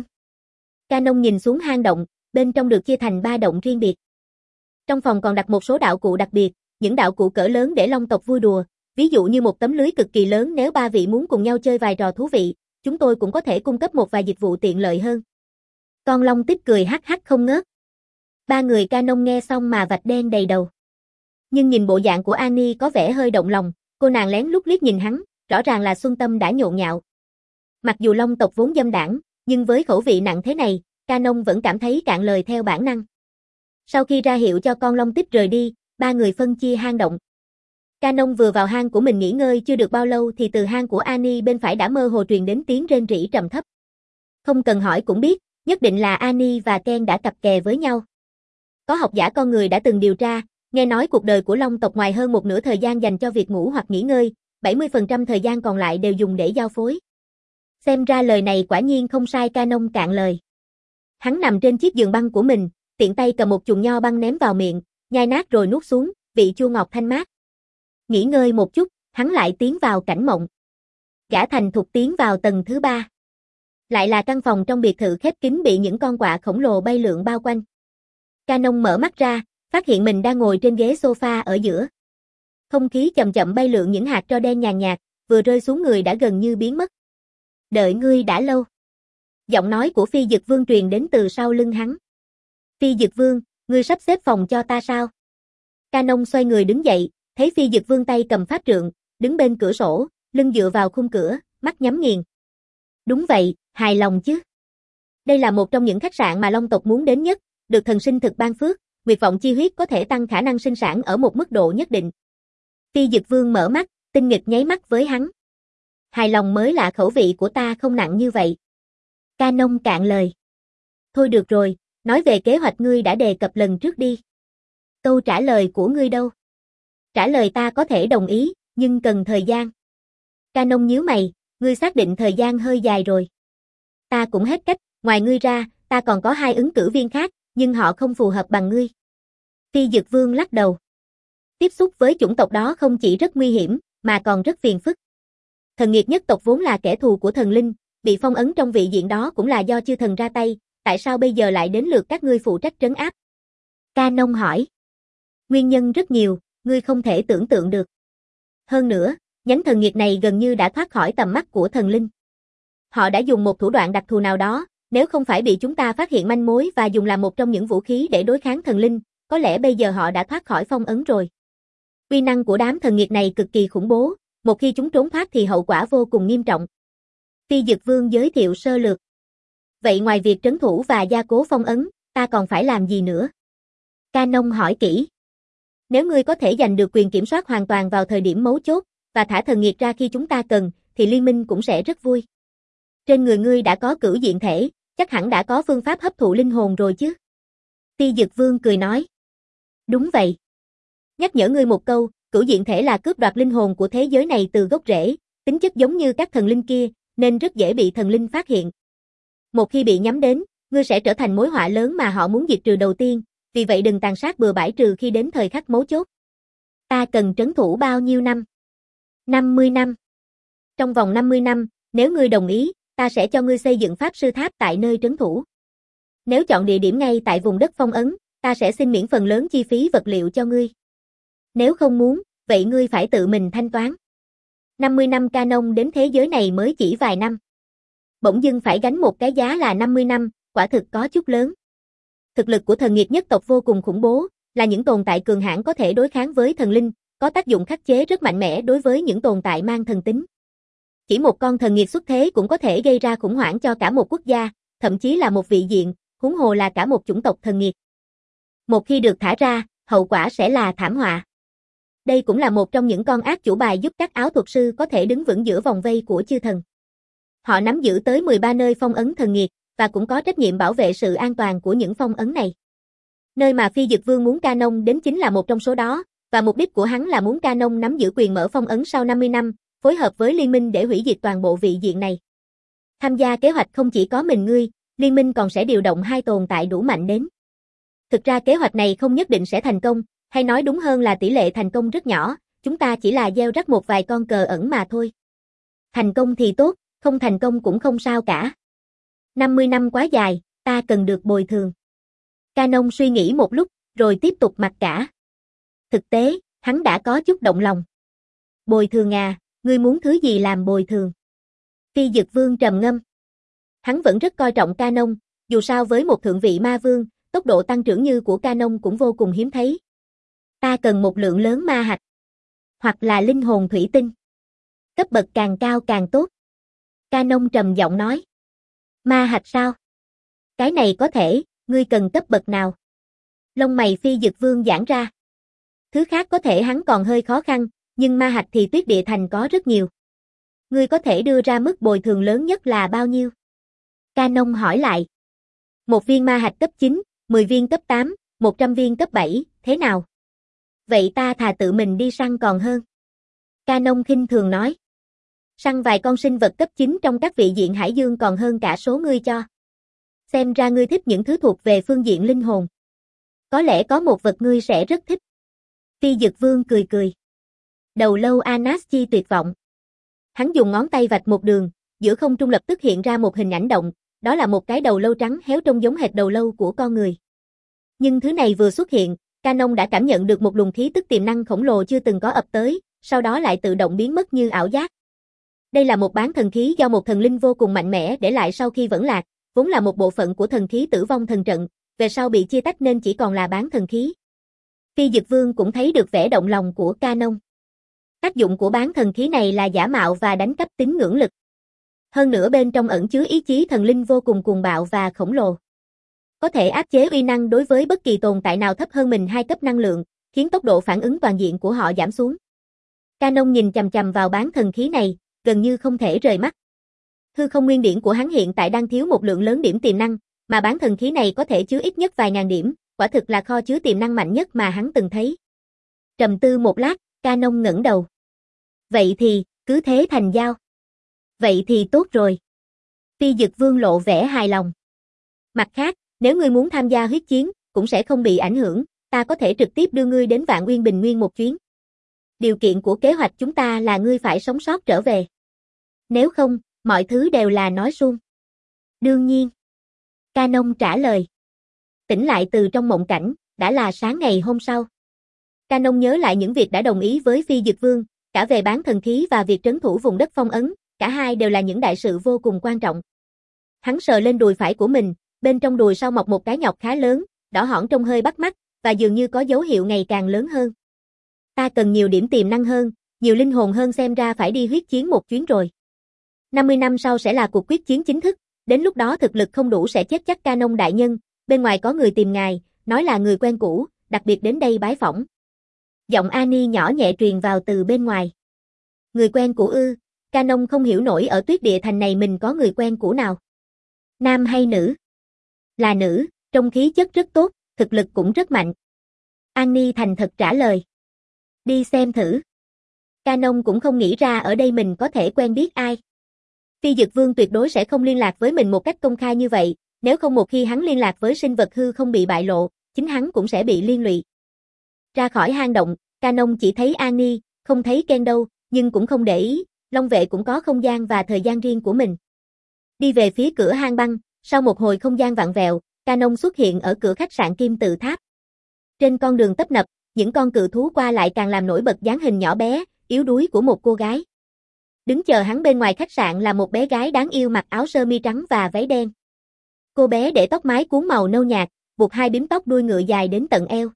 Canon nhìn xuống hang động, bên trong được chia thành ba động riêng biệt. Trong phòng còn đặt một số đạo cụ đặc biệt, những đạo cụ cỡ lớn để long tộc vui đùa, ví dụ như một tấm lưới cực kỳ lớn nếu ba vị muốn cùng nhau chơi vài trò thú vị, chúng tôi cũng có thể cung cấp một vài dịch vụ tiện lợi hơn. Con long tích cười hắc hắc không ngớt. Ba người Canon nghe xong mà vạch đen đầy đầu. Nhưng nhìn bộ dạng của Annie có vẻ hơi động lòng, cô nàng lén lút liếc nhìn hắn, rõ ràng là Xuân Tâm đã nhộn nhạo. Mặc dù long tộc vốn dâm đảng, nhưng với khẩu vị nặng thế này, Canon vẫn cảm thấy cạn lời theo bản năng. Sau khi ra hiệu cho con long tích rời đi, ba người phân chia hang động. Canon vừa vào hang của mình nghỉ ngơi chưa được bao lâu thì từ hang của Annie bên phải đã mơ hồ truyền đến tiếng rên rỉ trầm thấp. Không cần hỏi cũng biết, nhất định là Annie và Ken đã cặp kè với nhau. Có học giả con người đã từng điều tra, nghe nói cuộc đời của long tộc ngoài hơn một nửa thời gian dành cho việc ngủ hoặc nghỉ ngơi, bảy mươi phần trăm thời gian còn lại đều dùng để giao phối. Xem ra lời này quả nhiên không sai. Canon cạn lời. Hắn nằm trên chiếc giường băng của mình, tiện tay cầm một chùm nho băng ném vào miệng, nhai nát rồi nuốt xuống, vị chua ngọt thanh mát. Nghỉ ngơi một chút, hắn lại tiến vào cảnh mộng. Gã thành thục tiến vào tầng thứ ba. Lại là căn phòng trong biệt thự khép kín bị những con quạ khổng lồ bay lượn bao quanh. Canon mở mắt ra, phát hiện mình đang ngồi trên ghế sofa ở giữa. Không khí chậm chậm bay lượn những hạt tro đen nhàn nhạt, vừa rơi xuống người đã gần như biến mất. Đợi ngươi đã lâu. Giọng nói của Phi Dực Vương truyền đến từ sau lưng hắn. Phi Dực Vương, ngươi sắp xếp phòng cho ta sao? Canon xoay người đứng dậy, thấy Phi Dực Vương tay cầm pháp trượng, đứng bên cửa sổ, lưng dựa vào khung cửa, mắt nhắm nghiền. Đúng vậy, hài lòng chứ. Đây là một trong những khách sạn mà long tộc muốn đến nhất, được thần sinh thực ban phước, Nguyệt Vọng Chi Huyết có thể tăng khả năng sinh sản ở một mức độ nhất định. Phi Dực Vương mở mắt, tinh nghịch nháy mắt với hắn. Hài lòng mới là khẩu vị của ta không nặng như vậy. Canon cạn lời. Thôi được rồi, nói về kế hoạch ngươi đã đề cập lần trước đi. Câu trả lời của ngươi đâu? Trả lời ta có thể đồng ý, nhưng cần thời gian. Canon nhíu mày, ngươi xác định thời gian hơi dài rồi. Ta cũng hết cách, ngoài ngươi ra, ta còn có hai ứng cử viên khác, nhưng họ không phù hợp bằng ngươi. Phi Dực Vương lắc đầu. Tiếp xúc với chủng tộc đó không chỉ rất nguy hiểm, mà còn rất phiền phức. Thần Nghiệt nhất tộc vốn là kẻ thù của thần linh, bị phong ấn trong vị diện đó cũng là do chư thần ra tay, tại sao bây giờ lại đến lượt các ngươi phụ trách trấn áp? Canon hỏi. Nguyên nhân rất nhiều, ngươi không thể tưởng tượng được. Hơn nữa, nhánh thần nghiệt này gần như đã thoát khỏi tầm mắt của thần linh. Họ đã dùng một thủ đoạn đặc thù nào đó, nếu không phải bị chúng ta phát hiện manh mối và dùng làm một trong những vũ khí để đối kháng thần linh, có lẽ bây giờ họ đã thoát khỏi phong ấn rồi. Uy năng của đám thần nghiệt này cực kỳ khủng bố, một khi chúng trốn thoát thì hậu quả vô cùng nghiêm trọng. Phi Dực Vương giới thiệu sơ lược. Vậy ngoài việc trấn thủ và gia cố phong ấn, ta còn phải làm gì nữa? Canon hỏi kỹ. Nếu ngươi có thể giành được quyền kiểm soát hoàn toàn vào thời điểm mấu chốt, và thả thần nghiệt ra khi chúng ta cần, thì liên minh cũng sẽ rất vui. Trên người ngươi đã có cửu diện thể, chắc hẳn đã có phương pháp hấp thụ linh hồn rồi chứ? Phi Dực Vương cười nói. Đúng vậy. Nhắc nhở ngươi một câu, cửu diện thể là cướp đoạt linh hồn của thế giới này từ gốc rễ, tính chất giống như các thần linh kia, nên rất dễ bị thần linh phát hiện. Một khi bị nhắm đến, ngươi sẽ trở thành mối họa lớn mà họ muốn diệt trừ đầu tiên, vì vậy đừng tàn sát bừa bãi trừ khi đến thời khắc mấu chốt. Ta cần trấn thủ bao nhiêu năm? năm mươi năm. Trong vòng năm mươi năm, nếu ngươi đồng ý, ta sẽ cho ngươi xây dựng pháp sư tháp tại nơi trấn thủ. Nếu chọn địa điểm ngay tại vùng đất phong ấn, ta sẽ xin miễn phần lớn chi phí vật liệu cho ngươi. Nếu không muốn, vậy ngươi phải tự mình thanh toán. năm mươi năm Canon đến thế giới này mới chỉ vài năm. Bỗng dưng phải gánh một cái giá là năm mươi năm, quả thực có chút lớn. Thực lực của thần nghiệt nhất tộc vô cùng khủng bố, là những tồn tại cường hãn có thể đối kháng với thần linh, có tác dụng khắc chế rất mạnh mẽ đối với những tồn tại mang thần tính. Chỉ một con thần nghiệt xuất thế cũng có thể gây ra khủng hoảng cho cả một quốc gia, thậm chí là một vị diện, huống hồ là cả một chủng tộc thần nghiệt. Một khi được thả ra, hậu quả sẽ là thảm họa. Đây cũng là một trong những con ác chủ bài giúp các áo thuật sư có thể đứng vững giữa vòng vây của chư thần. Họ nắm giữ tới mười ba nơi phong ấn thần nghiệt, và cũng có trách nhiệm bảo vệ sự an toàn của những phong ấn này. Nơi mà Phi Dực Vương muốn Canon đến chính là một trong số đó, và mục đích của hắn là muốn Canon nắm giữ quyền mở phong ấn sau năm mươi năm, phối hợp với liên minh để hủy diệt toàn bộ vị diện này. Tham gia kế hoạch không chỉ có mình ngươi, liên minh còn sẽ điều động hai tồn tại đủ mạnh đến. Thực ra kế hoạch này không nhất định sẽ thành công, hay nói đúng hơn là tỷ lệ thành công rất nhỏ, chúng ta chỉ là gieo rắc một vài con cờ ẩn mà thôi. Thành công thì tốt, không thành công cũng không sao cả. năm mươi năm quá dài, ta cần được bồi thường. Canon suy nghĩ một lúc, rồi tiếp tục mặc cả. Thực tế, hắn đã có chút động lòng. Bồi thường à, ngươi muốn thứ gì làm bồi thường? Phi Dực Vương trầm ngâm. Hắn vẫn rất coi trọng Canon, dù sao với một thượng vị ma vương, tốc độ tăng trưởng như của Canon cũng vô cùng hiếm thấy. Ta cần một lượng lớn ma hạch, hoặc là linh hồn thủy tinh. Cấp bậc càng cao càng tốt. Canon trầm giọng nói. Ma hạch sao? Cái này có thể, ngươi cần cấp bậc nào? Lông mày Phi Dực Vương giãn ra. Thứ khác có thể hắn còn hơi khó khăn, nhưng ma hạch thì Tuyết Địa Thành có rất nhiều. Ngươi có thể đưa ra mức bồi thường lớn nhất là bao nhiêu? Canon hỏi lại. Một viên ma hạch cấp chín, mười viên cấp tám, một trăm viên cấp bảy, thế nào? Vậy ta thà tự mình đi săn còn hơn. Canon khinh thường nói. Săn vài con sinh vật cấp chín trong các vị diện hải dương còn hơn cả số ngươi cho. Xem ra ngươi thích những thứ thuộc về phương diện linh hồn. Có lẽ có một vật ngươi sẽ rất thích. Phi Dực Vương cười cười. Đầu lâu Anastasia tuyệt vọng. Hắn dùng ngón tay vạch một đường, giữa không trung lập tức hiện ra một hình ảnh động, đó là một cái đầu lâu trắng héo trông giống hệt đầu lâu của con người. Nhưng thứ này vừa xuất hiện, Canon đã cảm nhận được một luồng khí tức tiềm năng khổng lồ chưa từng có ập tới, sau đó lại tự động biến mất như ảo giác. Đây là một bán thần khí do một thần linh vô cùng mạnh mẽ để lại sau khi vẫn lạc, vốn là một bộ phận của thần khí Tử Vong Thần Trận, về sau bị chia tách nên chỉ còn là bán thần khí. Phi Dực Vương cũng thấy được vẻ động lòng của Canon. Tác dụng của bán thần khí này là giả mạo và đánh cắp tín ngưỡng lực. Hơn nữa bên trong ẩn chứa ý chí thần linh vô cùng cuồng bạo và khổng lồ. Có thể áp chế uy năng đối với bất kỳ tồn tại nào thấp hơn mình hai cấp năng lượng, khiến tốc độ phản ứng toàn diện của họ giảm xuống. Canon nhìn chằm chằm vào bán thần khí này, gần như không thể rời mắt. Hư không nguyên điển của hắn hiện tại đang thiếu một lượng lớn điểm tiềm năng, mà bán thần khí này có thể chứa ít nhất vài ngàn điểm, quả thực là kho chứa tiềm năng mạnh nhất mà hắn từng thấy. Trầm tư một lát, Canon ngẩng đầu. Vậy thì, cứ thế thành giao. Vậy thì tốt rồi. Phi Dực Vương lộ vẻ hài lòng. Mặt khác, nếu ngươi muốn tham gia huyết chiến, cũng sẽ không bị ảnh hưởng, ta có thể trực tiếp đưa ngươi đến Vạn Uyên Bình Nguyên một chuyến. Điều kiện của kế hoạch chúng ta là ngươi phải sống sót trở về. Nếu không, mọi thứ đều là nói suông. Đương nhiên. Canon trả lời. Tỉnh lại từ trong mộng cảnh, đã là sáng ngày hôm sau. Canon nhớ lại những việc đã đồng ý với Phi Dực Vương, cả về bán thần khí và việc trấn thủ vùng đất phong ấn, cả hai đều là những đại sự vô cùng quan trọng. Hắn sờ lên đùi phải của mình, bên trong đùi sau mọc một cái nhọc khá lớn, đỏ hỏn trông hơi bắt mắt, và dường như có dấu hiệu ngày càng lớn hơn. Ta cần nhiều điểm tiềm năng hơn, nhiều linh hồn hơn, xem ra phải đi huyết chiến một chuyến rồi. năm mươi năm sau sẽ là cuộc quyết chiến chính thức, đến lúc đó thực lực không đủ sẽ chết chắc. Canon đại nhân, bên ngoài có người tìm ngài, nói là người quen cũ, đặc biệt đến đây bái phỏng. Giọng Annie nhỏ nhẹ truyền vào từ bên ngoài. Người quen cũ ư? Canon không hiểu nổi ở Tuyết Địa Thành này mình có người quen cũ nào. Nam hay nữ? Là nữ, trông khí chất rất tốt, thực lực cũng rất mạnh. Annie thành thật trả lời. Đi xem thử. Canon cũng không nghĩ ra ở đây mình có thể quen biết ai. Phi Dực Vương tuyệt đối sẽ không liên lạc với mình một cách công khai như vậy, nếu không một khi hắn liên lạc với sinh vật hư không bị bại lộ, chính hắn cũng sẽ bị liên lụy. Ra khỏi hang động, Canon chỉ thấy Annie, không thấy Ken đâu, nhưng cũng không để ý, Long Vệ cũng có không gian và thời gian riêng của mình. Đi về phía cửa hang băng, sau một hồi không gian vặn vẹo, Canon xuất hiện ở cửa khách sạn Kim Tự Tháp. Trên con đường tấp nập, những con cự thú qua lại càng làm nổi bật dáng hình nhỏ bé, yếu đuối của một cô gái. Đứng chờ hắn bên ngoài khách sạn là một bé gái đáng yêu mặc áo sơ mi trắng và váy đen. Cô bé để tóc mái cuốn màu nâu nhạt, buộc hai bím tóc đuôi ngựa dài đến tận eo.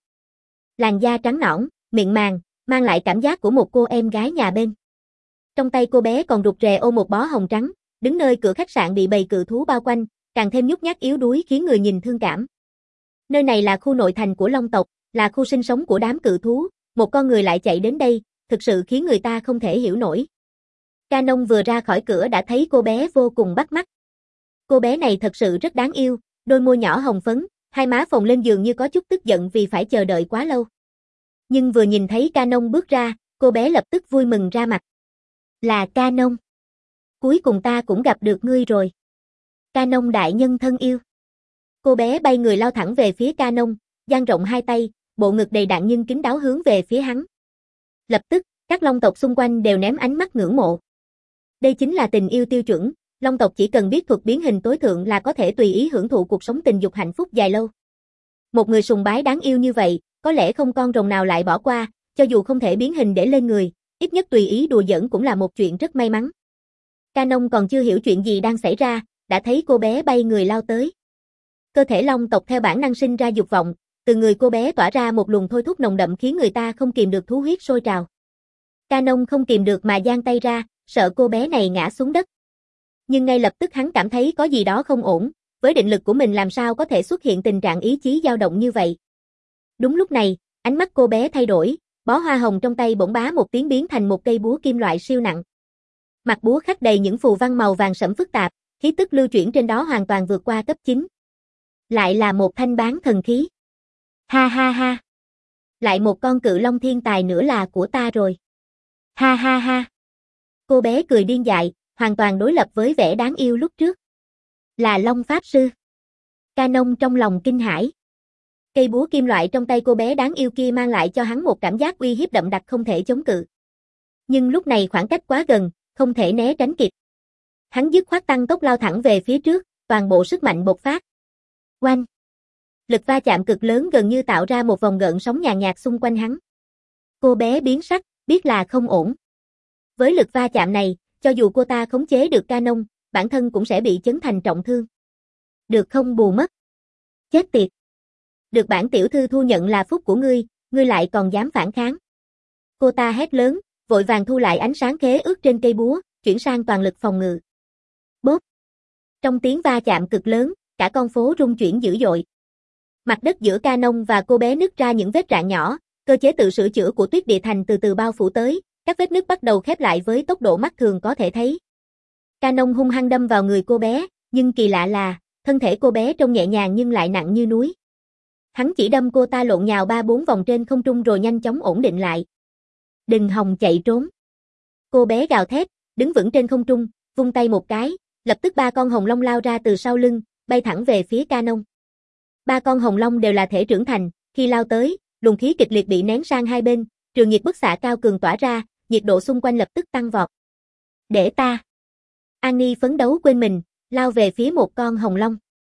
Làn da trắng nõn, miệng màng, mang lại cảm giác của một cô em gái nhà bên. Trong tay cô bé còn rụt rè ôm một bó hồng trắng, đứng nơi cửa khách sạn bị bầy cự thú bao quanh, càng thêm nhút nhát yếu đuối khiến người nhìn thương cảm. Nơi này là khu nội thành của Long tộc, là khu sinh sống của đám cự thú, một con người lại chạy đến đây, thực sự khiến người ta không thể hiểu nổi. Canon vừa ra khỏi cửa đã thấy cô bé vô cùng bắt mắt. Cô bé này thật sự rất đáng yêu, đôi môi nhỏ hồng phấn, hai má phồng lên dường như có chút tức giận vì phải chờ đợi quá lâu. Nhưng vừa nhìn thấy Canon bước ra, cô bé lập tức vui mừng ra mặt. Là Canon. Cuối cùng ta cũng gặp được ngươi rồi. Canon đại nhân thân yêu. Cô bé bay người lao thẳng về phía Canon, dang rộng hai tay, bộ ngực đầy đặn nhưng kín đáo hướng về phía hắn. Lập tức, các long tộc xung quanh đều ném ánh mắt ngưỡng mộ. Đây chính là tình yêu tiêu chuẩn, long tộc chỉ cần biết thuật biến hình tối thượng là có thể tùy ý hưởng thụ cuộc sống tình dục hạnh phúc dài lâu. Một người sùng bái đáng yêu như vậy, có lẽ không con rồng nào lại bỏ qua, cho dù không thể biến hình để lên người, ít nhất tùy ý đùa giỡn cũng là một chuyện rất may mắn. Canon còn chưa hiểu chuyện gì đang xảy ra, đã thấy cô bé bay người lao tới. Cơ thể long tộc theo bản năng sinh ra dục vọng, từ người cô bé tỏa ra một luồng thôi thúc nồng đậm khiến người ta không kìm được thú huyết sôi trào. Canon không kìm được mà giang tay ra, sợ cô bé này ngã xuống đất. Nhưng ngay lập tức hắn cảm thấy có gì đó không ổn, với định lực của mình làm sao có thể xuất hiện tình trạng ý chí dao động như vậy. Đúng lúc này, ánh mắt cô bé thay đổi, bó hoa hồng trong tay bỗng bá một tiếng biến thành một cây búa kim loại siêu nặng. Mặt búa khắc đầy những phù văn màu vàng sẫm phức tạp, khí tức lưu chuyển trên đó hoàn toàn vượt qua cấp chín. Lại là một thanh bán thần khí. Ha ha ha. Lại một con cự long thiên tài nữa là của ta rồi. Ha ha ha. Cô bé cười điên dại, hoàn toàn đối lập với vẻ đáng yêu lúc trước. Là Long Pháp Sư. Canon trong lòng kinh hãi. Cây búa kim loại trong tay cô bé đáng yêu kia mang lại cho hắn một cảm giác uy hiếp đậm đặc không thể chống cự. Nhưng lúc này khoảng cách quá gần, không thể né tránh kịp. Hắn dứt khoát tăng tốc lao thẳng về phía trước, toàn bộ sức mạnh bộc phát. Oanh! Lực va chạm cực lớn gần như tạo ra một vòng gợn sóng nhàn nhạt xung quanh hắn. Cô bé biến sắc, biết là không ổn. Với lực va chạm này, cho dù cô ta khống chế được Canon, bản thân cũng sẽ bị chấn thành trọng thương. Được không bù mất? Chết tiệt! Được bản tiểu thư thu nhận là phúc của ngươi, ngươi lại còn dám phản kháng. Cô ta hét lớn, vội vàng thu lại ánh sáng khế ước trên cây búa, chuyển sang toàn lực phòng ngự. Bốp! Trong tiếng va chạm cực lớn, cả con phố rung chuyển dữ dội. Mặt đất giữa Canon và cô bé nứt ra những vết rạn nhỏ, cơ chế tự sửa chữa của Tuyết Địa Thành từ từ bao phủ tới, các vết nứt bắt đầu khép lại với tốc độ mắt thường có thể thấy. Canon hung hăng đâm vào người cô bé, nhưng kỳ lạ là, thân thể cô bé trông nhẹ nhàng nhưng lại nặng như núi. Hắn chỉ đâm cô ta lộn nhào ba bốn vòng trên không trung rồi nhanh chóng ổn định lại. Đừng hòng chạy trốn. Cô bé gào thét, đứng vững trên không trung, vung tay một cái, lập tức ba con hồng long lao ra từ sau lưng, bay thẳng về phía Canon. Ba con hồng long đều là thể trưởng thành, khi lao tới, luồng khí kịch liệt bị nén sang hai bên, trường nhiệt bức xạ cao cường tỏa ra, nhiệt độ xung quanh lập tức tăng vọt. Để ta. Annie phấn đấu quên mình, lao về phía một con hồng long.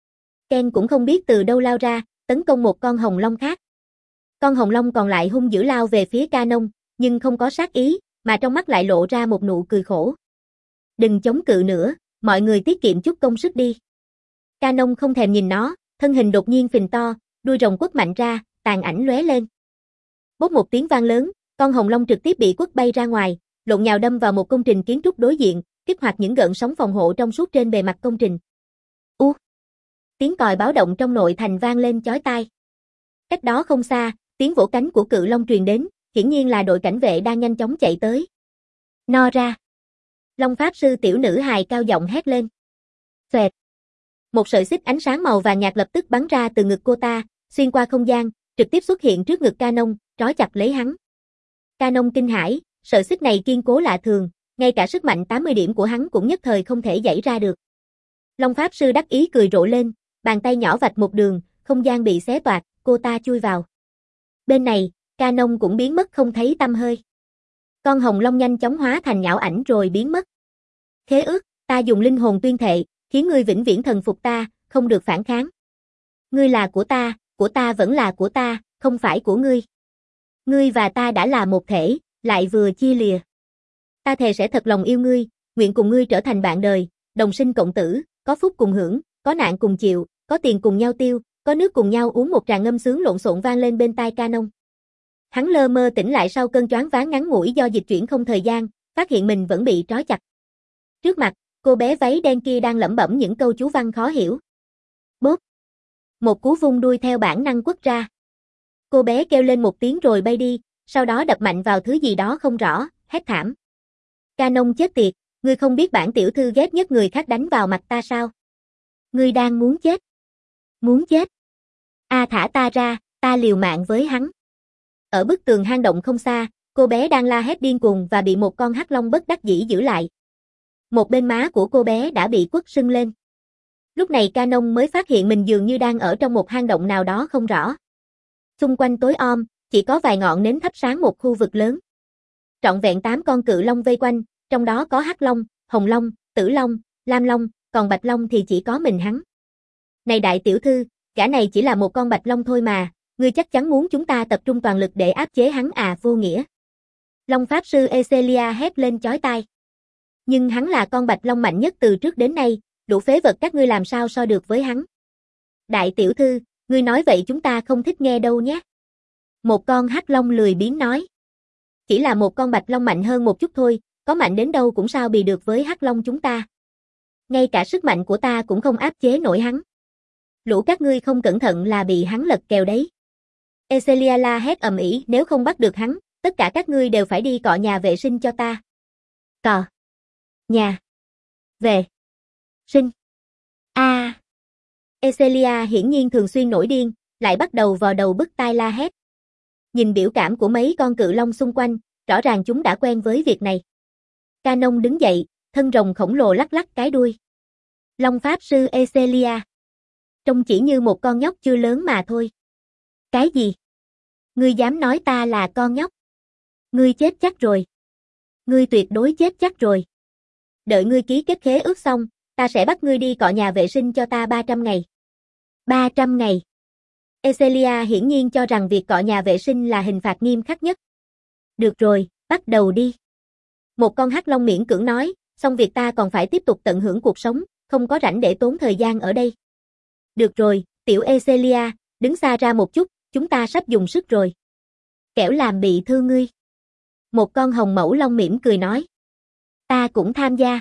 Ken cũng không biết từ đâu lao ra, tấn công một con hồng long khác. Con hồng long còn lại hung dữ lao về phía Canon, nhưng không có sát ý, mà trong mắt lại lộ ra một nụ cười khổ. Đừng chống cự nữa, mọi người tiết kiệm chút công sức đi. Canon không thèm nhìn nó, thân hình đột nhiên phình to, đuôi rồng quất mạnh ra, tàn ảnh lóe lên. Bốp một tiếng vang lớn, con hồng long trực tiếp bị quất bay ra ngoài, lộn nhào đâm vào một công trình kiến trúc đối diện, kích hoạt những gợn sóng phòng hộ trong suốt trên bề mặt công trình. U! Tiếng còi báo động trong nội thành vang lên chói tai. Cách đó không xa, tiếng vỗ cánh của cự long truyền đến, hiển nhiên là đội cảnh vệ đang nhanh chóng chạy tới. No ra. Long Pháp Sư tiểu nữ hài cao giọng hét lên. Xoẹt. Một sợi xích ánh sáng màu vàng nhạt lập tức bắn ra từ ngực cô ta, xuyên qua không gian, trực tiếp xuất hiện trước ngực Canon, trói chặt lấy hắn. Canon kinh hãi, sợi xích này kiên cố lạ thường, ngay cả sức mạnh tám mươi điểm của hắn cũng nhất thời không thể giãy ra được. Long Pháp Sư đắc ý cười rộ lên, bàn tay nhỏ vạch một đường, không gian bị xé toạc, cô ta chui vào. Bên này, Canon cũng biến mất không thấy tăm hơi. Con hồng long nhanh chóng hóa thành nhão ảnh rồi biến mất. Khế ước, ta dùng linh hồn tuyên thệ, khiến ngươi vĩnh viễn thần phục ta, không được phản kháng. Ngươi là của ta, của ta vẫn là của ta, không phải của ngươi. Ngươi và ta đã là một thể, lại vừa chia lìa. Ta thề sẽ thật lòng yêu ngươi, nguyện cùng ngươi trở thành bạn đời, đồng sinh cộng tử, có phúc cùng hưởng, có nạn cùng chịu, có tiền cùng nhau tiêu, có nước cùng nhau uống. Một tràng ngâm sướng lộn xộn vang lên bên tai Canon. Hắn lơ mơ tỉnh lại sau cơn choáng váng ngắn ngủi do dịch chuyển không thời gian, phát hiện mình vẫn bị trói chặt. Trước mặt, cô bé váy đen kia đang lẩm bẩm những câu chú văn khó hiểu. Bốp. Một cú vung đuôi theo bản năng quất ra. Cô bé kêu lên một tiếng rồi bay đi, sau đó đập mạnh vào thứ gì đó không rõ, hét thảm. Canon chết tiệt, ngươi không biết bản tiểu thư ghét nhất người khác đánh vào mặt ta sao? Ngươi đang muốn chết. Muốn chết. A à, thả ta ra, ta liều mạng với hắn. Ở bức tường hang động không xa, cô bé đang la hét điên cuồng và bị một con hắc long bất đắc dĩ giữ lại. Một bên má của cô bé đã bị quất sưng lên. Lúc này Canon mới phát hiện mình dường như đang ở trong một hang động nào đó không rõ. Xung quanh tối om, chỉ có vài ngọn nến thắp sáng một khu vực lớn. Trọn vẹn tám con cự long vây quanh, trong đó có hắc long, hồng long, tử long, lam long, còn bạch long thì chỉ có mình hắn. Này đại tiểu thư, gã này chỉ là một con bạch long thôi mà, ngươi chắc chắn muốn chúng ta tập trung toàn lực để áp chế hắn à, vô nghĩa. Long Pháp Sư Ecelia hét lên chói tai. Nhưng hắn là con bạch long mạnh nhất từ trước đến nay, đủ phế vật các ngươi làm sao so được với hắn. Đại tiểu thư, ngươi nói vậy chúng ta không thích nghe đâu nhé. Một con hắc long lười biếng nói. Chỉ là một con bạch long mạnh hơn một chút thôi, có mạnh đến đâu cũng sao bì được với hắc long chúng ta. Ngay cả sức mạnh của ta cũng không áp chế nổi hắn. Lũ các ngươi không cẩn thận là bị hắn lật kèo đấy. Ecelia la hét ầm ĩ, nếu không bắt được hắn, tất cả các ngươi đều phải đi cọ nhà vệ sinh cho ta. Cọ. Nhà. Vệ. Sinh. A. À. Ecelia hiển nhiên thường xuyên nổi điên, lại bắt đầu vò đầu bứt tai la hét. Nhìn biểu cảm của mấy con cự long xung quanh, rõ ràng chúng đã quen với việc này. Canon đứng dậy, thân rồng khổng lồ lắc lắc cái đuôi. Long Pháp Sư Ecelia. Trông chỉ như một con nhóc chưa lớn mà thôi. Cái gì? Ngươi dám nói ta là con nhóc? Ngươi chết chắc rồi. Ngươi tuyệt đối chết chắc rồi. Đợi ngươi ký kết khế ước xong, ta sẽ bắt ngươi đi cọ nhà vệ sinh cho ta ba trăm ngày. ba trăm ngày. Ecelia hiển nhiên cho rằng việc cọ nhà vệ sinh là hình phạt nghiêm khắc nhất. Được rồi, bắt đầu đi. Một con hắc long miễn cưỡng nói, xong việc ta còn phải tiếp tục tận hưởng cuộc sống, không có rảnh để tốn thời gian ở đây. Được rồi, tiểu Ecelia, đứng xa ra một chút, chúng ta sắp dùng sức rồi. Kẻo làm bị thương ngươi. Một con hồng mẫu long mỉm cười nói. Ta cũng tham gia.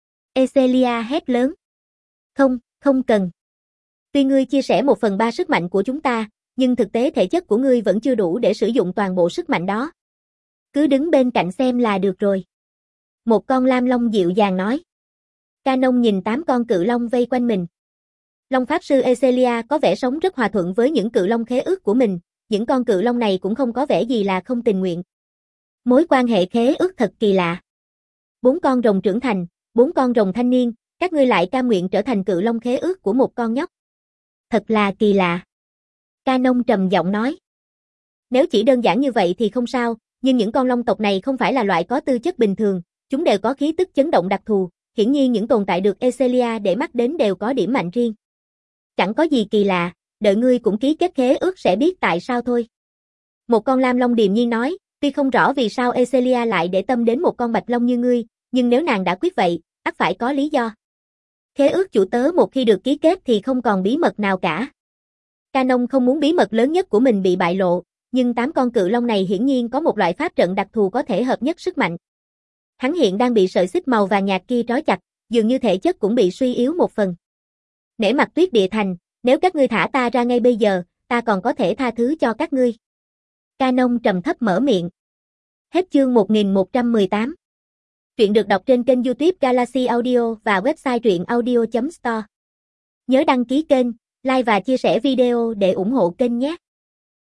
Ecelia hét lớn. Không, không cần. Tuy ngươi chia sẻ một phần ba sức mạnh của chúng ta, nhưng thực tế thể chất của ngươi vẫn chưa đủ để sử dụng toàn bộ sức mạnh đó. Cứ đứng bên cạnh xem là được rồi. Một con lam long dịu dàng nói. Canon nhìn tám con cự long vây quanh mình. Long Pháp Sư Ecelia có vẻ sống rất hòa thuận với những cự long khế ước của mình, những con cự long này cũng không có vẻ gì là không tình nguyện. Mối quan hệ khế ước thật kỳ lạ. Bốn con rồng trưởng thành, bốn con rồng thanh niên, các ngươi lại cam nguyện trở thành cự long khế ước của một con nhóc. Thật là kỳ lạ. Canon trầm giọng nói. Nếu chỉ đơn giản như vậy thì không sao, nhưng những con long tộc này không phải là loại có tư chất bình thường, chúng đều có khí tức chấn động đặc thù, hiển nhiên những tồn tại được Ecelia để mắt đến đều có điểm mạnh riêng. Chẳng có gì kỳ lạ, đợi ngươi cũng ký kết khế ước sẽ biết tại sao thôi. Một con lam long điềm nhiên nói, tuy không rõ vì sao Ecelia lại để tâm đến một con bạch long như ngươi, nhưng nếu nàng đã quyết vậy, ắt phải có lý do. Khế ước chủ tớ một khi được ký kết thì không còn bí mật nào cả. Canon không muốn bí mật lớn nhất của mình bị bại lộ, nhưng tám con cự long này hiển nhiên có một loại pháp trận đặc thù có thể hợp nhất sức mạnh. Hắn hiện đang bị sợi xích màu vàng nhạt kia trói chặt, dường như thể chất cũng bị suy yếu một phần. Nể mặt Tuyết Địa Thành, nếu các ngươi thả ta ra ngay bây giờ, ta còn có thể tha thứ cho các ngươi. Canon trầm thấp mở miệng. Hết chương một nghìn một trăm mười tám. Truyện được đọc trên kênh YouTube Galaxy Audio và website truyện audio chấm store. Nhớ đăng ký kênh, like và chia sẻ video để ủng hộ kênh nhé.